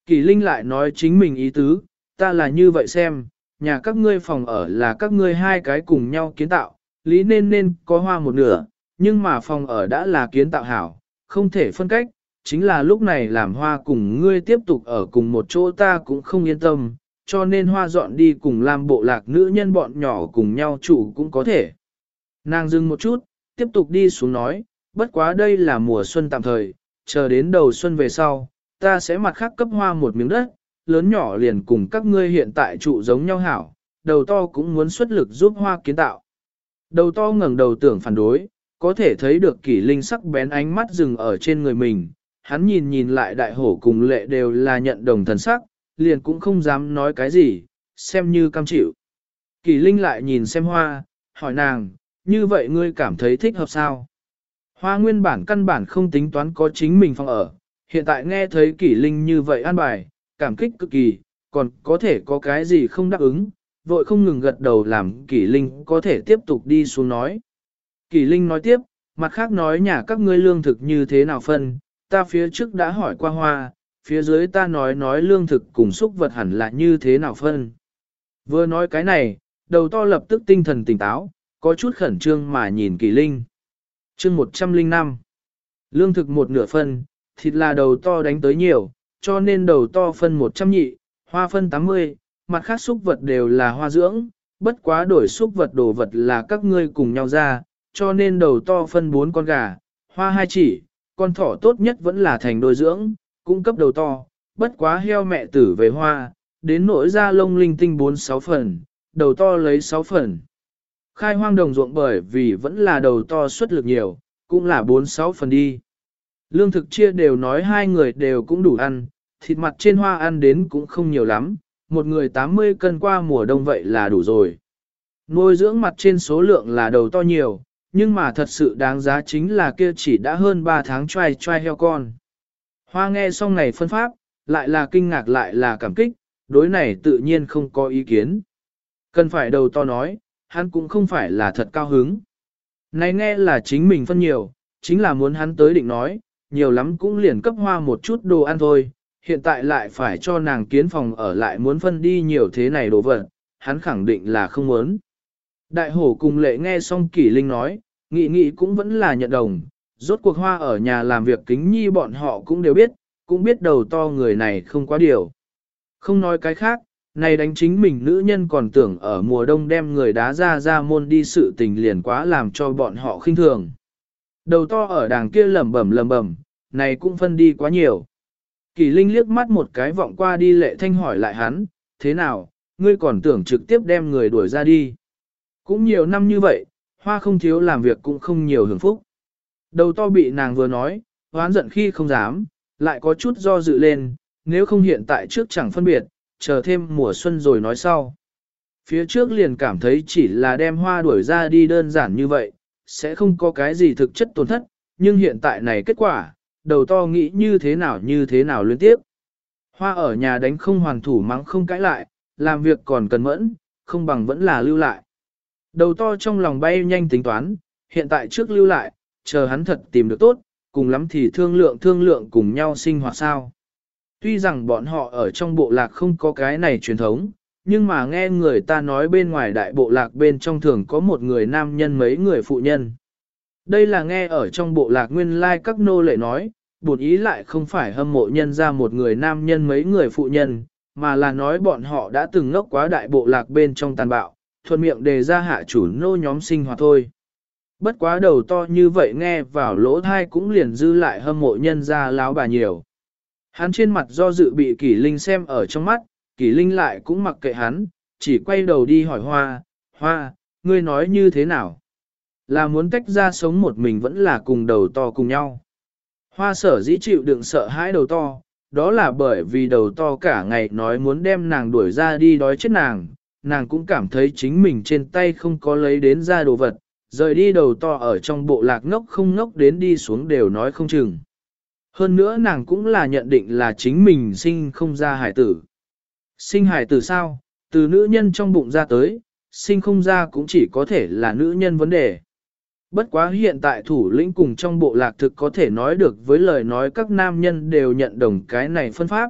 Kỳ Linh lại nói chính mình ý tứ, ta là như vậy xem, nhà các ngươi phòng ở là các ngươi hai cái cùng nhau kiến tạo, lý nên có hoa một nửa, nhưng mà phòng ở đã là kiến tạo hảo, không thể phân cách, chính là lúc này làm hoa cùng ngươi tiếp tục ở cùng một chỗ ta cũng không yên tâm, cho nên hoa dọn đi cùng làm bộ lạc nữ nhân bọn nhỏ cùng nhau trụ cũng có thể. Nàng dừng một chút, tiếp tục đi xuống nói, bất quá đây là mùa xuân tạm thời, chờ đến đầu xuân về sau, ta sẽ mặt khác cấp hoa một miếng đất, lớn nhỏ liền cùng các ngươi hiện tại trụ giống nhau hảo, đầu to cũng muốn xuất lực giúp hoa kiến tạo. Đầu to ngẩng đầu tưởng phản đối, có thể thấy được Kỷ Linh sắc bén ánh mắt dừng ở trên người mình, hắn nhìn lại đại hổ cùng lệ đều là nhận đồng thần sắc, liền cũng không dám nói cái gì, xem như cam chịu. Kỷ Linh lại nhìn xem hoa, hỏi nàng, như vậy ngươi cảm thấy thích hợp sao? Hoa nguyên bản căn bản không tính toán có chính mình phòng ở, hiện tại nghe thấy Kỷ Linh như vậy an bài, cảm kích cực kỳ, còn có thể có cái gì không đáp ứng, vội không ngừng gật đầu làm Kỷ Linh có thể tiếp tục đi xuống nói. Kỷ Linh nói tiếp, mặt khác nói nhà các ngươi lương thực như thế nào phân, ta phía trước đã hỏi qua hoa, phía dưới ta nói lương thực cùng xúc vật hẳn là như thế nào phân. Vừa nói cái này, đầu to lập tức tinh thần tỉnh táo, có chút khẩn trương mà nhìn Kỷ Linh. Chương 105 lương thực một nửa phân, thịt là đầu to đánh tới nhiều, cho nên đầu to phân 100 nhị, hoa phân 80, mặt khác xúc vật đều là hoa dưỡng, bất quá đổi xúc vật đồ vật là các ngươi cùng nhau ra, cho nên đầu to phân 4 con gà, hoa 2 chỉ, con thỏ tốt nhất vẫn là thành đôi dưỡng, cung cấp đầu to, bất quá heo mẹ tử về hoa, đến nỗi ra lông linh tinh 4-6 phần, đầu to lấy 6 phần. Khai hoang đồng ruộng bởi vì vẫn là đầu to xuất lực nhiều, cũng là 4-6 phần đi. Lương thực chia đều nói hai người đều cũng đủ ăn, thịt mặt trên hoa ăn đến cũng không nhiều lắm, một người 80 cân qua mùa đông vậy là đủ rồi. Nuôi dưỡng mặt trên số lượng là đầu to nhiều, nhưng mà thật sự đáng giá chính là kia chỉ đã hơn 3 tháng trai heo con. Hoa nghe xong này phân pháp, lại là kinh ngạc lại là cảm kích, đối này tự nhiên không có ý kiến. Cần phải đầu to nói, hắn cũng không phải là thật cao hứng. Này nghe là chính mình phân nhiều, chính là muốn hắn tới định nói, nhiều lắm cũng liền cấp hoa một chút đồ ăn thôi, hiện tại lại phải cho nàng kiến phòng ở lại muốn phân đi nhiều thế này đồ vật, hắn khẳng định là không muốn. Đại hổ cùng lệ nghe xong Kỷ Linh nói, nghĩ cũng vẫn là nhận đồng, rốt cuộc hoa ở nhà làm việc kính nhi bọn họ cũng đều biết, cũng biết đầu to người này không quá điều. Không nói cái khác, này đánh chính mình nữ nhân còn tưởng ở mùa đông đem người đá ra môn đi sự tình liền quá làm cho bọn họ khinh thường. Đầu to ở đàng kia lẩm bẩm, này cũng phân đi quá nhiều. Kỷ Linh liếc mắt một cái vọng qua đi Lệ Thanh hỏi lại hắn, thế nào, ngươi còn tưởng trực tiếp đem người đuổi ra đi. Cũng nhiều năm như vậy, hoa không thiếu làm việc cũng không nhiều hưởng phúc. Đầu to bị nàng vừa nói, hoán giận khi không dám, lại có chút do dự lên, nếu không hiện tại trước chẳng phân biệt, chờ thêm mùa xuân rồi nói sau. Phía trước liền cảm thấy chỉ là đem hoa đuổi ra đi đơn giản như vậy, sẽ không có cái gì thực chất tổn thất, nhưng hiện tại này kết quả, đầu to nghĩ như thế nào liên tiếp. Hoa ở nhà đánh không hoàn thủ mắng không cãi lại, làm việc còn cần mẫn, không bằng vẫn là lưu lại. Đầu to trong lòng bay nhanh tính toán, hiện tại trước lưu lại, chờ hắn thật tìm được tốt, cùng lắm thì thương lượng cùng nhau sinh hoạt sao. Tuy rằng bọn họ ở trong bộ lạc không có cái này truyền thống, nhưng mà nghe người ta nói bên ngoài đại bộ lạc bên trong thường có một người nam nhân mấy người phụ nhân. Đây là nghe ở trong bộ lạc nguyên lai các nô lệ nói, bổn ý lại không phải hâm mộ nhân ra một người nam nhân mấy người phụ nhân, mà là nói bọn họ đã từng ngốc quá đại bộ lạc bên trong tàn bạo, thuận miệng đề ra hạ chủ nô nhóm sinh hoạt thôi. Bất quá đầu to như vậy nghe vào lỗ thai cũng liền dư lại hâm mộ nhân ra láo bà nhiều. Hắn trên mặt do dự bị Kỷ Linh xem ở trong mắt, Kỷ Linh lại cũng mặc kệ hắn, chỉ quay đầu đi hỏi Hoa, ngươi nói như thế nào? Là muốn tách ra sống một mình vẫn là cùng đầu to cùng nhau. Hoa sở dĩ chịu đựng sợ hãi đầu to, đó là bởi vì đầu to cả ngày nói muốn đem nàng đuổi ra đi đói chết nàng cũng cảm thấy chính mình trên tay không có lấy đến ra đồ vật, rời đi đầu to ở trong bộ lạc ngốc không ngốc đến đi xuống đều nói không chừng. Hơn nữa nàng cũng là nhận định là chính mình sinh không ra hải tử. Sinh hải tử sao? Từ nữ nhân trong bụng ra tới, sinh không ra cũng chỉ có thể là nữ nhân vấn đề. Bất quá hiện tại thủ lĩnh cùng trong bộ lạc thực có thể nói được với lời nói các nam nhân đều nhận đồng cái này phân pháp,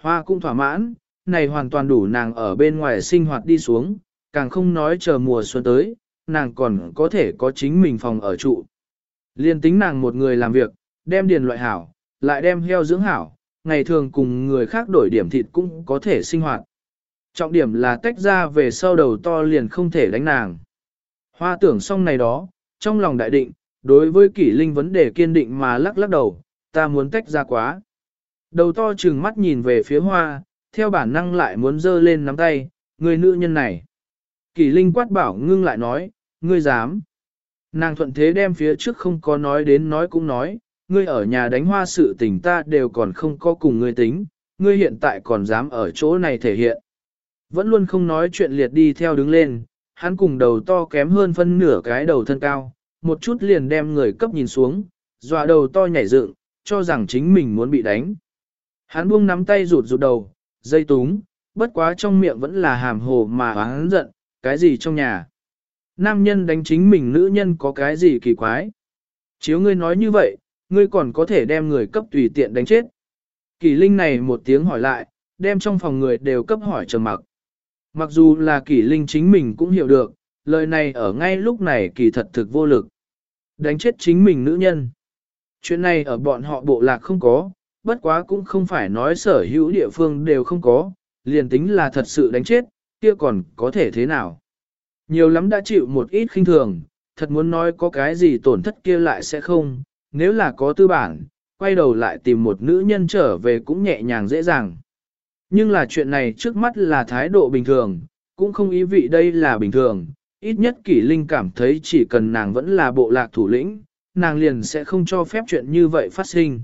Hoa cũng thỏa mãn, này hoàn toàn đủ nàng ở bên ngoài sinh hoạt đi xuống, càng không nói chờ mùa xuân tới, nàng còn có thể có chính mình phòng ở trụ. Liên tính nàng một người làm việc, đem điền loại hảo, lại đem heo dưỡng hảo, ngày thường cùng người khác đổi điểm thịt cũng có thể sinh hoạt. Trọng điểm là tách ra về sau đầu to liền không thể đánh nàng. Hoa tưởng xong này đó, trong lòng đại định, đối với Kỷ Linh vấn đề kiên định mà lắc lắc đầu, ta muốn tách ra quá. Đầu to trừng mắt nhìn về phía Hoa, theo bản năng lại muốn giơ lên nắm tay, người nữ nhân này. Kỷ Linh quát bảo ngưng lại nói, ngươi dám. Nàng thuận thế đem phía trước không có nói đến nói cũng nói, ngươi ở nhà đánh Hoa sự tình ta đều còn không có cùng ngươi tính, ngươi hiện tại còn dám ở chỗ này thể hiện. Vẫn luôn không nói chuyện liệt đi theo đứng lên, hắn cùng đầu to kém hơn phân nửa cái đầu thân cao, một chút liền đem người cấp nhìn xuống, dọa đầu to nhảy dựng, cho rằng chính mình muốn bị đánh. Hắn buông nắm tay rụt rụt đầu, dây túng, bất quá trong miệng vẫn là hàm hồ mà hắn giận, cái gì trong nhà. Nam nhân đánh chính mình nữ nhân có cái gì kỳ quái. Chiếu ngươi nói như vậy, ngươi còn có thể đem người cấp tùy tiện đánh chết. Kỳ Linh này một tiếng hỏi lại, đem trong phòng người đều cấp hỏi trầm mặc. Mặc dù là Kỷ Linh chính mình cũng hiểu được, lời này ở ngay lúc này kỳ thật thực vô lực. Đánh chết chính mình nữ nhân. Chuyện này ở bọn họ bộ lạc không có, bất quá cũng không phải nói sở hữu địa phương đều không có, liền tính là thật sự đánh chết, kia còn có thể thế nào. Nhiều lắm đã chịu một ít khinh thường, thật muốn nói có cái gì tổn thất kia lại sẽ không, nếu là có tư bản, quay đầu lại tìm một nữ nhân trở về cũng nhẹ nhàng dễ dàng. Nhưng là chuyện này trước mắt là thái độ bình thường, cũng không ý vị đây là bình thường, ít nhất Kỷ Linh cảm thấy chỉ cần nàng vẫn là bộ lạc thủ lĩnh, nàng liền sẽ không cho phép chuyện như vậy phát sinh.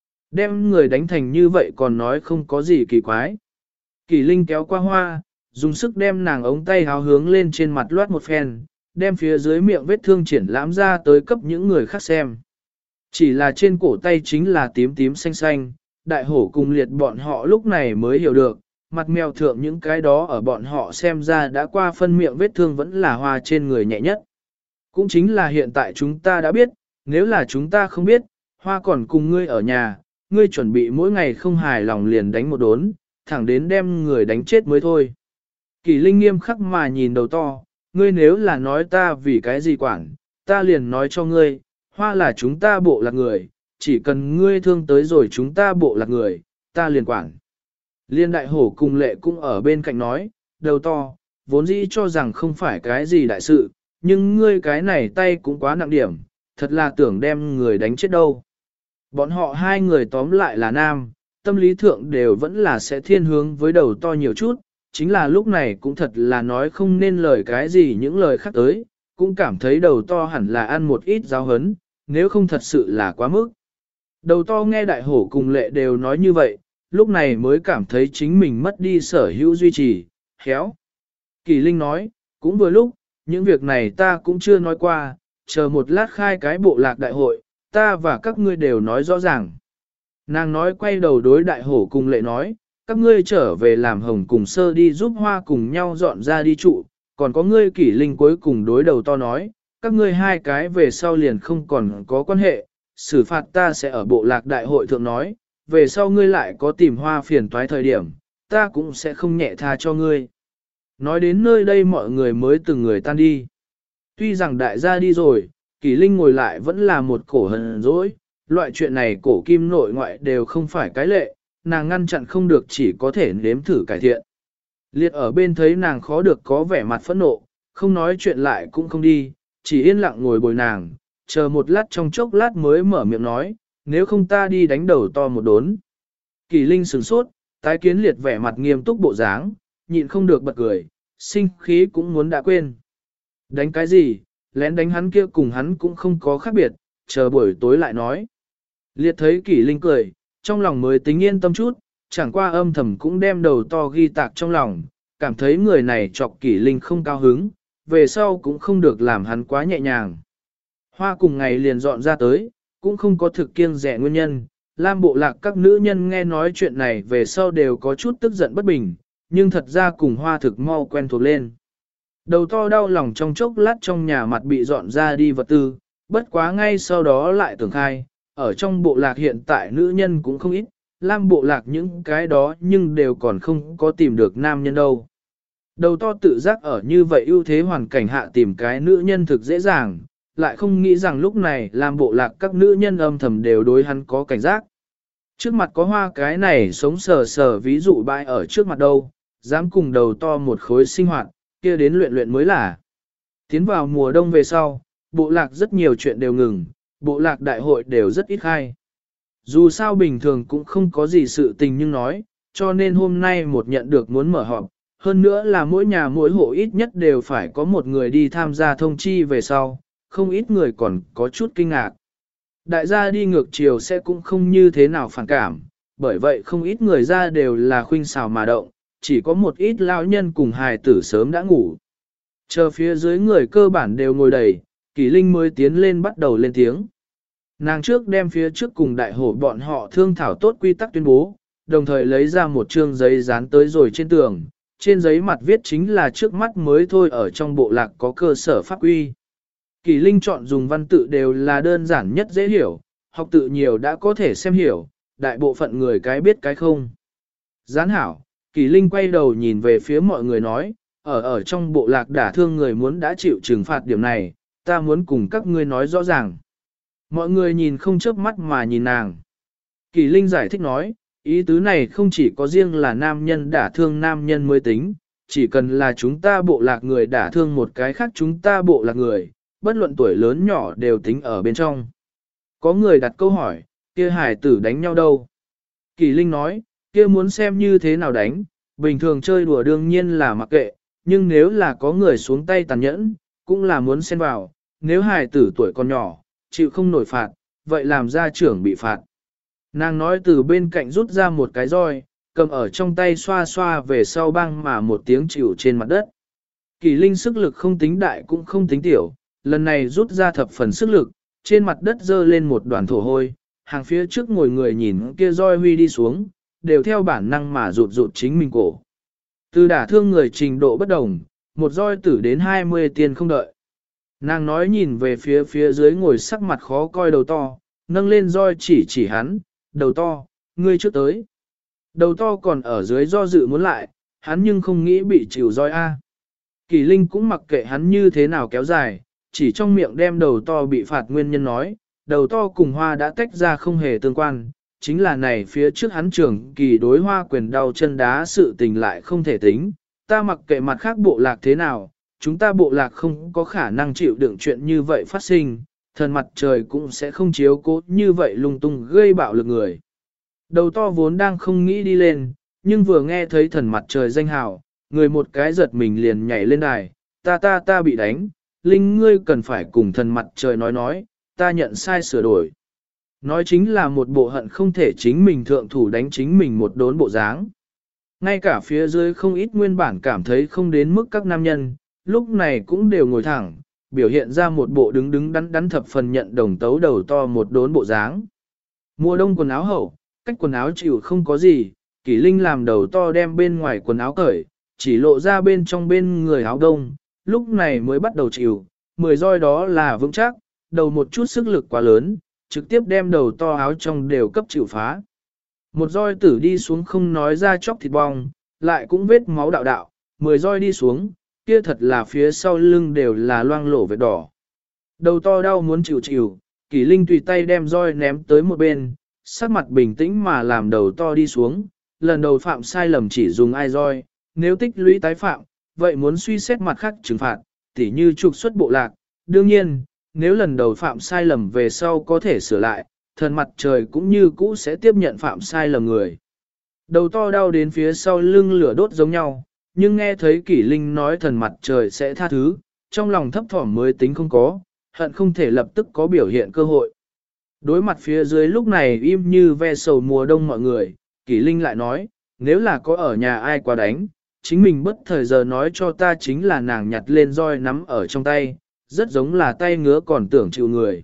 Đem người đánh thành như vậy còn nói không có gì kỳ quái. Kỷ Linh kéo qua Hoa, dùng sức đem nàng ống tay háo hướng lên trên mặt loát một phen, đem phía dưới miệng vết thương triển lãm ra tới cấp những người khác xem. Chỉ là trên cổ tay chính là tím tím xanh xanh, đại hổ cùng liệt bọn họ lúc này mới hiểu được, mặt mèo thượng những cái đó ở bọn họ xem ra đã qua phân miệng vết thương vẫn là Hoa trên người nhẹ nhất. Cũng chính là hiện tại chúng ta đã biết, nếu là chúng ta không biết, Hoa còn cùng ngươi ở nhà, ngươi chuẩn bị mỗi ngày không hài lòng liền đánh một đốn, thẳng đến đem người đánh chết mới thôi. Kỳ Linh nghiêm khắc mà nhìn đầu to, ngươi nếu là nói ta vì cái gì quản, ta liền nói cho ngươi, Hoa là chúng ta bộ lạc người, chỉ cần ngươi thương tới rồi chúng ta bộ lạc người, ta liền quản. Liên đại hổ cùng lệ cũng ở bên cạnh nói, đầu to, vốn dĩ cho rằng không phải cái gì đại sự, nhưng ngươi cái này tay cũng quá nặng điểm, thật là tưởng đem người đánh chết đâu. Bọn họ hai người tóm lại là nam, tâm lý thượng đều vẫn là sẽ thiên hướng với đầu to nhiều chút, chính là lúc này cũng thật là nói không nên lời cái gì những lời khác tới, cũng cảm thấy đầu to hẳn là ăn một ít giáo hấn, nếu không thật sự là quá mức. Đầu to nghe đại hổ cùng lệ đều nói như vậy, lúc này mới cảm thấy chính mình mất đi sở hữu duy trì, khéo. Kỳ Linh nói, cũng vừa lúc, những việc này ta cũng chưa nói qua, chờ một lát khai cái bộ lạc đại hội, ta và các ngươi đều nói rõ ràng. Nàng nói quay đầu đối đại hổ cùng lệ nói, các ngươi trở về làm hồng cùng sơ đi giúp Hoa cùng nhau dọn ra đi trụ, còn có ngươi Kỷ Linh cuối cùng đối đầu to nói, các ngươi hai cái về sau liền không còn có quan hệ, xử phạt ta sẽ ở bộ lạc đại hội thượng nói, về sau ngươi lại có tìm Hoa phiền toái thời điểm, ta cũng sẽ không nhẹ tha cho ngươi. Nói đến nơi đây mọi người mới từng người tan đi. Tuy rằng đại gia đi rồi, Kỷ Linh ngồi lại vẫn là một cổ hờn dỗi, loại chuyện này cổ kim nội ngoại đều không phải cái lệ, nàng ngăn chặn không được chỉ có thể nếm thử cải thiện. Liệt ở bên thấy nàng khó được có vẻ mặt phẫn nộ, không nói chuyện lại cũng không đi, chỉ yên lặng ngồi bồi nàng, chờ một lát trong chốc lát mới mở miệng nói, nếu không ta đi đánh đầu to một đốn. Kỳ Linh sửng sốt, tái kiến Liệt vẻ mặt nghiêm túc bộ dáng, nhịn không được bật cười, sinh khí cũng muốn đã quên. Đánh cái gì, lén đánh hắn kia cùng hắn cũng không có khác biệt, chờ buổi tối lại nói. Liệt thấy Kỷ Linh cười, trong lòng mới tính yên tâm chút, chẳng qua âm thầm cũng đem đầu to ghi tạc trong lòng, cảm thấy người này chọc Kỷ Linh không cao hứng, về sau cũng không được làm hắn quá nhẹ nhàng. Hoa cùng ngày liền dọn ra tới, cũng không có thực kiêng rẻ nguyên nhân, Lam bộ lạc các nữ nhân nghe nói chuyện này về sau đều có chút tức giận bất bình, nhưng thật ra cùng Hoa thực mau quen thuộc lên. Đầu to đau lòng trong chốc lát trong nhà mặt bị dọn ra đi vật tư, bất quá ngay sau đó lại tưởng khai, ở trong bộ lạc hiện tại nữ nhân cũng không ít, Lam bộ lạc những cái đó nhưng đều còn không có tìm được nam nhân đâu. Đầu to tự giác ở như vậy ưu thế hoàn cảnh hạ tìm cái nữ nhân thực dễ dàng, lại không nghĩ rằng lúc này Lam bộ lạc các nữ nhân âm thầm đều đối hắn có cảnh giác. Trước mặt có hoa cái này sống sờ sờ ví dụ bãi ở trước mặt đâu, dám cùng đầu to một khối sinh hoạt, kia đến luyện luyện mới là. Tiến vào mùa đông về sau, bộ lạc rất nhiều chuyện đều ngừng, bộ lạc đại hội đều rất ít khai. Dù sao bình thường cũng không có gì sự tình nhưng nói, cho nên hôm nay một nhận được muốn mở họp, hơn nữa là mỗi nhà mỗi hộ ít nhất đều phải có một người đi tham gia thông chi về sau, không ít người còn có chút kinh ngạc. Đại gia đi ngược chiều sẽ cũng không như thế nào phản cảm, bởi vậy không ít người ra đều là khuynh xào mà động, chỉ có một ít lão nhân cùng hài tử sớm đã ngủ. Chờ phía dưới người cơ bản đều ngồi đầy, Kỳ Linh mới tiến lên bắt đầu lên tiếng. Nàng trước đem phía trước cùng đại hổ bọn họ thương thảo tốt quy tắc tuyên bố, đồng thời lấy ra một trương giấy dán tới rồi trên tường, trên giấy mặt viết chính là trước mắt mới thôi ở trong bộ lạc có cơ sở pháp quy. Kỳ Linh chọn dùng văn tự đều là đơn giản nhất dễ hiểu, học tự nhiều đã có thể xem hiểu, đại bộ phận người cái biết cái không. Gián hảo, Kỳ Linh quay đầu nhìn về phía mọi người nói, ở trong bộ lạc đả thương người muốn đã chịu trừng phạt điểm này, ta muốn cùng các ngươi nói rõ ràng. Mọi người nhìn không chớp mắt mà nhìn nàng. Kỳ Linh giải thích nói, ý tứ này không chỉ có riêng là nam nhân đả thương nam nhân mới tính, chỉ cần là chúng ta bộ lạc người đả thương một cái khác chúng ta bộ lạc người, bất luận tuổi lớn nhỏ đều tính ở bên trong. Có người đặt câu hỏi, kia hải tử đánh nhau đâu? Kỳ Linh nói, kia muốn xem như thế nào đánh, bình thường chơi đùa đương nhiên là mặc kệ, nhưng nếu là có người xuống tay tàn nhẫn, cũng là muốn xen vào, nếu hải tử tuổi còn nhỏ, chịu không nổi phạt, vậy làm gia trưởng bị phạt. Nàng nói từ bên cạnh rút ra một cái roi, cầm ở trong tay xoa xoa về sau băng mà một tiếng chịu trên mặt đất. Kỳ Linh sức lực không tính đại cũng không tính tiểu, lần này rút ra thập phần sức lực, trên mặt đất dơ lên một đoàn thổ hôi, hàng phía trước ngồi người nhìn kia roi huy đi xuống, đều theo bản năng mà rụt rụt chính mình cổ. Từ đả thương người trình độ bất đồng, một roi tử đến 20 tiền không đợi. Nàng nói nhìn về phía dưới ngồi sắc mặt khó coi đầu to, nâng lên roi chỉ hắn, đầu to, ngươi trước tới. Đầu to còn ở dưới do dự muốn lại, hắn nhưng không nghĩ bị chịu roi A. Kỳ Linh cũng mặc kệ hắn như thế nào kéo dài, chỉ trong miệng đem đầu to bị phạt nguyên nhân nói, đầu to cùng hoa đã tách ra không hề tương quan, chính là này phía trước hắn trưởng kỳ đối hoa quyền đau chân đá sự tình lại không thể tính, ta mặc kệ mặt khác bộ lạc thế nào, chúng ta bộ lạc không có khả năng chịu đựng chuyện như vậy phát sinh, thần mặt trời cũng sẽ không chiếu cố như vậy lung tung gây bạo lực người. Đầu to vốn đang không nghĩ đi lên, nhưng vừa nghe thấy thần mặt trời danh hào, người một cái giật mình liền nhảy lên đài, ta bị đánh, Linh ngươi cần phải cùng thần mặt trời nói, ta nhận sai sửa đổi. Nói chính là một bộ hận không thể chính mình thượng thủ đánh chính mình một đốn bộ dáng. Ngay cả phía dưới không ít nguyên bản cảm thấy không đến mức các nam nhân, lúc này cũng đều ngồi thẳng, biểu hiện ra một bộ đứng đắn thập phần nhận đồng tấu đầu to một đốn bộ dáng. Mùa đông quần áo hậu, cách quần áo chịu không có gì, Kỷ Linh làm đầu to đem bên ngoài quần áo cởi, chỉ lộ ra bên trong bên người áo đông, lúc này mới bắt đầu chịu, 10 roi đó là vững chắc, đầu một chút sức lực quá lớn, trực tiếp đem đầu to áo trong đều cấp chịu phá. Một roi tử đi xuống không nói ra chóc thịt bong, lại cũng vết máu đạo, 10 roi đi xuống, kia thật là phía sau lưng đều là loang lổ vết đỏ. Đầu to đau muốn chịu, Kỷ Linh tùy tay đem roi ném tới một bên, sắc mặt bình tĩnh mà làm đầu to đi xuống, lần đầu phạm sai lầm chỉ dùng ai roi, nếu tích lũy tái phạm, vậy muốn suy xét mặt khác trừng phạt, tỉ như trục xuất bộ lạc. Đương nhiên, nếu lần đầu phạm sai lầm về sau có thể sửa lại, thần mặt trời cũng như cũ sẽ tiếp nhận phạm sai lầm người. Đầu to đau đến phía sau lưng lửa đốt giống nhau, nhưng nghe thấy Kỷ Linh nói thần mặt trời sẽ tha thứ, trong lòng thấp thỏm mới tính không có, hận không thể lập tức có biểu hiện cơ hội. Đối mặt phía dưới lúc này im như ve sầu mùa đông mọi người, Kỷ Linh lại nói, nếu là có ở nhà ai quá đánh, chính mình bất thời giờ nói cho ta chính là nàng nhặt lên roi nắm ở trong tay, rất giống là tay ngứa còn tưởng chịu người.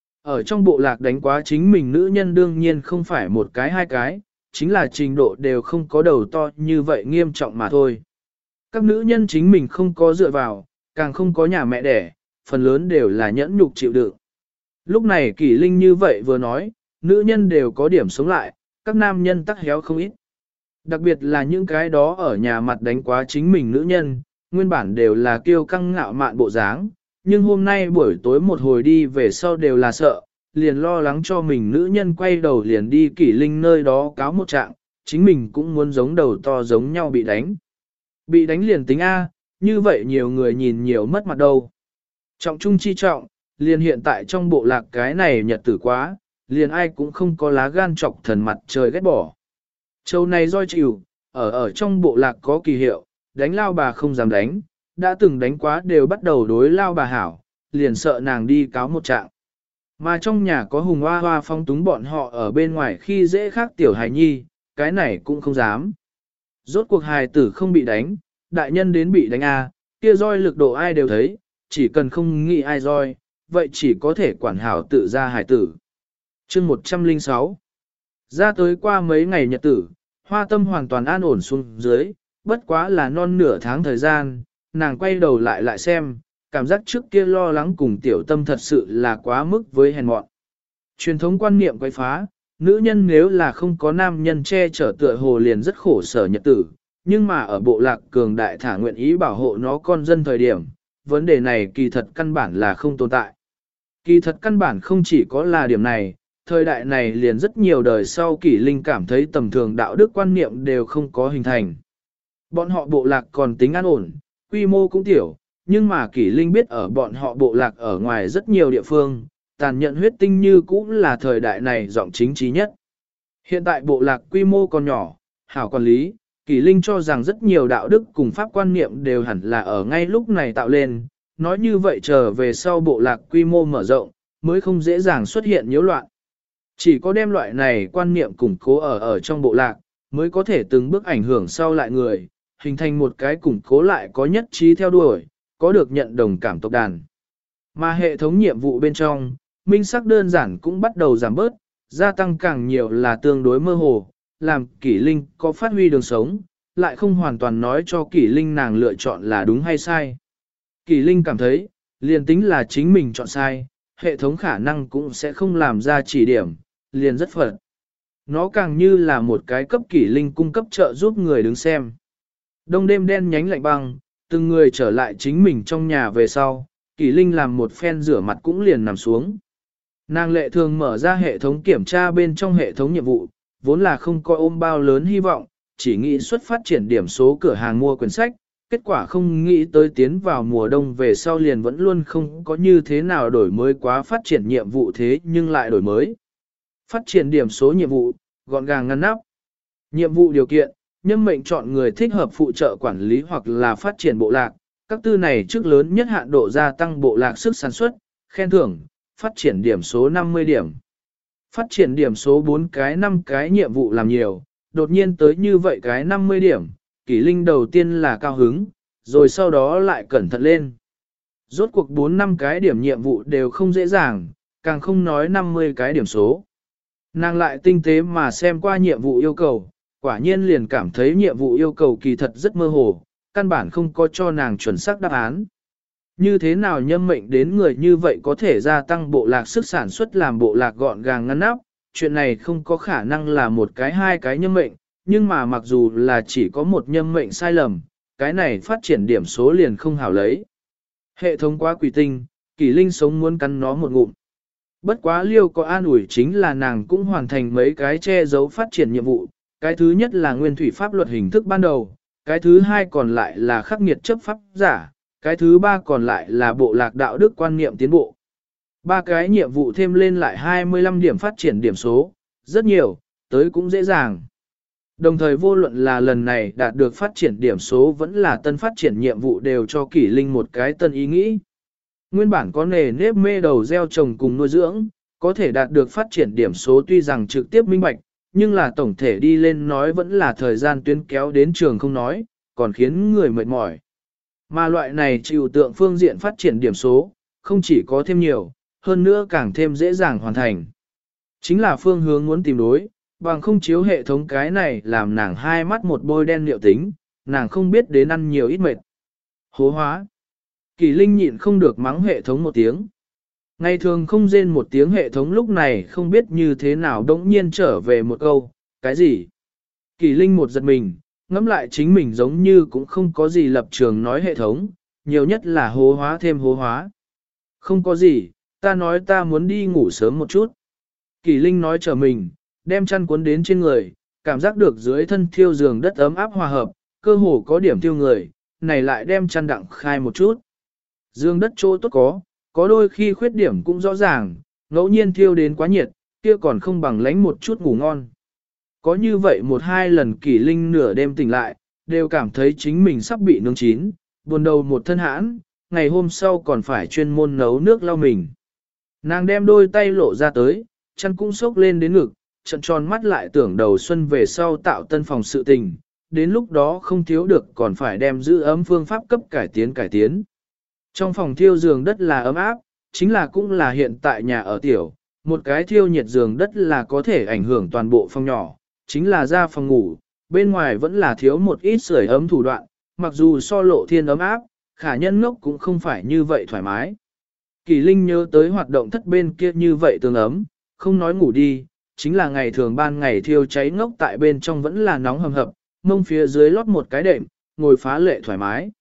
Ở trong bộ lạc đánh quá chính mình nữ nhân đương nhiên không phải một cái hai cái, chính là trình độ đều không có đầu to như vậy nghiêm trọng mà thôi. Các nữ nhân chính mình không có dựa vào, càng không có nhà mẹ đẻ, phần lớn đều là nhẫn nhục chịu đựng. Lúc này Kỷ Linh như vậy vừa nói, nữ nhân đều có điểm sống lại, các nam nhân tắc héo không ít. Đặc biệt là những cái đó ở nhà mặt đánh quá chính mình nữ nhân, nguyên bản đều là kiêu căng ngạo mạn bộ dáng, nhưng hôm nay buổi tối một hồi đi về sau đều là sợ, liền lo lắng cho mình nữ nhân quay đầu liền đi Kỷ Linh nơi đó cáo một trạng, chính mình cũng muốn giống đầu to giống nhau bị đánh. Bị đánh liền tính A, như vậy nhiều người nhìn nhiều mất mặt đâu. Trọng trung chi trọng, liền hiện tại trong bộ lạc cái này nhật tử quá, liền ai cũng không có lá gan chọc thần mặt trời ghét bỏ. Châu này roi chịu, ở trong bộ lạc có kỳ hiệu, đánh lao bà không dám đánh, đã từng đánh quá đều bắt đầu đối lao bà hảo, liền sợ nàng đi cáo một trạng. Mà trong nhà có hùng hoa hoa phong túng bọn họ ở bên ngoài khi dễ khác tiểu hài nhi, cái này cũng không dám. Rốt cuộc hài tử không bị đánh, đại nhân đến bị đánh a, kia roi lực độ ai đều thấy, chỉ cần không nghĩ ai roi, vậy chỉ có thể quản hảo tự ra hài tử. Chương 106 Ra tới qua mấy ngày nhật tử, Hoa Tâm hoàn toàn an ổn xuống dưới, bất quá là non nửa tháng thời gian, nàng quay đầu lại xem, cảm giác trước kia lo lắng cùng tiểu tâm thật sự là quá mức với hèn mọn. Truyền thống quan niệm quay phá, nữ nhân nếu là không có nam nhân che chở tựa hồ liền rất khổ sở nhật tử, nhưng mà ở bộ lạc cường đại thả nguyện ý bảo hộ nó con dân thời điểm, vấn đề này kỳ thật căn bản là không tồn tại. Kỳ thật căn bản không chỉ có là điểm này, thời đại này liền rất nhiều đời sau Kỷ Linh cảm thấy tầm thường đạo đức quan niệm đều không có hình thành. Bọn họ bộ lạc còn tính an ổn, quy mô cũng tiểu, nhưng mà Kỷ Linh biết ở bọn họ bộ lạc ở ngoài rất nhiều địa phương, tàn nhẫn huyết tinh như cũng là thời đại này giọng chính trí nhất. Hiện tại bộ lạc quy mô còn nhỏ, hảo quản lý, Kỷ Linh cho rằng rất nhiều đạo đức cùng pháp quan niệm đều hẳn là ở ngay lúc này tạo lên, nói như vậy trở về sau bộ lạc quy mô mở rộng, mới không dễ dàng xuất hiện nhiễu loạn. Chỉ có đem loại này quan niệm củng cố ở trong bộ lạc, mới có thể từng bước ảnh hưởng sau lại người, hình thành một cái củng cố lại có nhất trí theo đuổi, có được nhận đồng cảm tộc đàn. Mà hệ thống nhiệm vụ bên trong, minh sắc đơn giản cũng bắt đầu giảm bớt, gia tăng càng nhiều là tương đối mơ hồ, làm Kỷ Linh có phát huy đường sống, lại không hoàn toàn nói cho Kỷ Linh nàng lựa chọn là đúng hay sai. Kỷ Linh cảm thấy, liền tính là chính mình chọn sai, hệ thống khả năng cũng sẽ không làm ra chỉ điểm, liền rất phật. Nó càng như là một cái cấp Kỷ Linh cung cấp trợ giúp người đứng xem. Đông đêm đen nhánh lạnh băng, từng người trở lại chính mình trong nhà về sau, Kỷ Linh làm một phen rửa mặt cũng liền nằm xuống. Nàng lệ thường mở ra hệ thống kiểm tra bên trong hệ thống nhiệm vụ, vốn là không coi ôm bao lớn hy vọng, chỉ nghĩ xuất phát triển điểm số cửa hàng mua quyển sách, kết quả không nghĩ tới tiến vào mùa đông về sau liền vẫn luôn không có như thế nào đổi mới quá phát triển nhiệm vụ thế nhưng lại đổi mới. Phát triển điểm số nhiệm vụ, gọn gàng ngăn nắp. Nhiệm vụ điều kiện, nhân mệnh chọn người thích hợp phụ trợ quản lý hoặc là phát triển bộ lạc, các tư này trước lớn nhất hạn độ gia tăng bộ lạc sức sản xuất, khen thưởng, phát triển điểm số 50 điểm. Phát triển điểm số 4 cái 5 cái nhiệm vụ làm nhiều, đột nhiên tới như vậy cái 50 điểm, Kỷ Linh đầu tiên là cao hứng, rồi sau đó lại cẩn thận lên. Rốt cuộc 4-5 cái điểm nhiệm vụ đều không dễ dàng, càng không nói 50 cái điểm số. Nàng lại tinh tế mà xem qua nhiệm vụ yêu cầu, quả nhiên liền cảm thấy nhiệm vụ yêu cầu kỳ thật rất mơ hồ, căn bản không có cho nàng chuẩn xác đáp án. Như thế nào nhâm mệnh đến người như vậy có thể gia tăng bộ lạc sức sản xuất làm bộ lạc gọn gàng ngăn nắp, chuyện này không có khả năng là một cái hai cái nhâm mệnh, nhưng mà mặc dù là chỉ có một nhâm mệnh sai lầm, cái này phát triển điểm số liền không hảo lấy. Hệ thống quá quỷ tinh, Kỷ Linh sống muốn cắn nó một ngụm. Bất quá liêu có an ủi chính là nàng cũng hoàn thành mấy cái che giấu phát triển nhiệm vụ, cái thứ nhất là nguyên thủy pháp luật hình thức ban đầu, cái thứ hai còn lại là khắc nghiệt chấp pháp giả, cái thứ ba còn lại là bộ lạc đạo đức quan niệm tiến bộ. Ba cái nhiệm vụ thêm lên lại 25 điểm phát triển điểm số, rất nhiều, tới cũng dễ dàng. Đồng thời vô luận là lần này đạt được phát triển điểm số vẫn là tân phát triển nhiệm vụ đều cho Kỷ Linh một cái tân ý nghĩ. Nguyên bản có nề nếp mê đầu gieo trồng cùng nuôi dưỡng, có thể đạt được phát triển điểm số tuy rằng trực tiếp minh bạch, nhưng là tổng thể đi lên nói vẫn là thời gian tuyến kéo đến trường không nói, còn khiến người mệt mỏi. Mà loại này chịu tượng phương diện phát triển điểm số, không chỉ có thêm nhiều, hơn nữa càng thêm dễ dàng hoàn thành. Chính là phương hướng muốn tìm đối, bằng không chiếu hệ thống cái này làm nàng hai mắt một bôi đen liệu tính, nàng không biết đến ăn nhiều ít mệt. Hố hóa. Kỷ Linh nhịn không được mắng hệ thống một tiếng. Ngày thường không rên một tiếng hệ thống lúc này không biết như thế nào đống nhiên trở về một câu, Cái gì? Kỳ Linh một giật mình, ngẫm lại chính mình giống như cũng không có gì lập trường nói hệ thống, nhiều nhất là hố hóa thêm hố hóa. Không có gì, ta nói ta muốn đi ngủ sớm một chút. Kỳ Linh nói chờ mình, đem chăn cuốn đến trên người, cảm giác được dưới thân thiêu giường đất ấm áp hòa hợp, cơ hồ có điểm thiêu người, này lại đem chăn đặng khai một chút. Giường đất chỗ tốt có đôi khi khuyết điểm cũng rõ ràng, ngẫu nhiên thiêu đến quá nhiệt, kia còn không bằng lánh một chút ngủ ngon. Có như vậy một hai lần Kỳ Linh nửa đêm tỉnh lại, đều cảm thấy chính mình sắp bị nướng chín, buồn đầu một thân hãn, ngày hôm sau còn phải chuyên môn nấu nước lau mình. Nàng đem đôi tay lộ ra tới, chân cũng sốc lên đến ngực, trận tròn mắt lại tưởng đầu xuân về sau tạo tân phòng sự tình, đến lúc đó không thiếu được còn phải đem giữ ấm phương pháp cấp cải tiến. Trong phòng thiêu giường đất là ấm áp, chính là cũng là hiện tại nhà ở tiểu, một cái thiêu nhiệt giường đất là có thể ảnh hưởng toàn bộ phòng nhỏ, chính là ra phòng ngủ, bên ngoài vẫn là thiếu một ít sưởi ấm thủ đoạn, mặc dù so lộ thiên ấm áp, khả nhân ngốc cũng không phải như vậy thoải mái. Kỳ Linh nhớ tới hoạt động thất bên kia như vậy tường ấm, không nói ngủ đi, chính là ngày thường ban ngày thiêu cháy ngốc tại bên trong vẫn là nóng hầm hập, mông phía dưới lót một cái đệm, ngồi phá lệ thoải mái.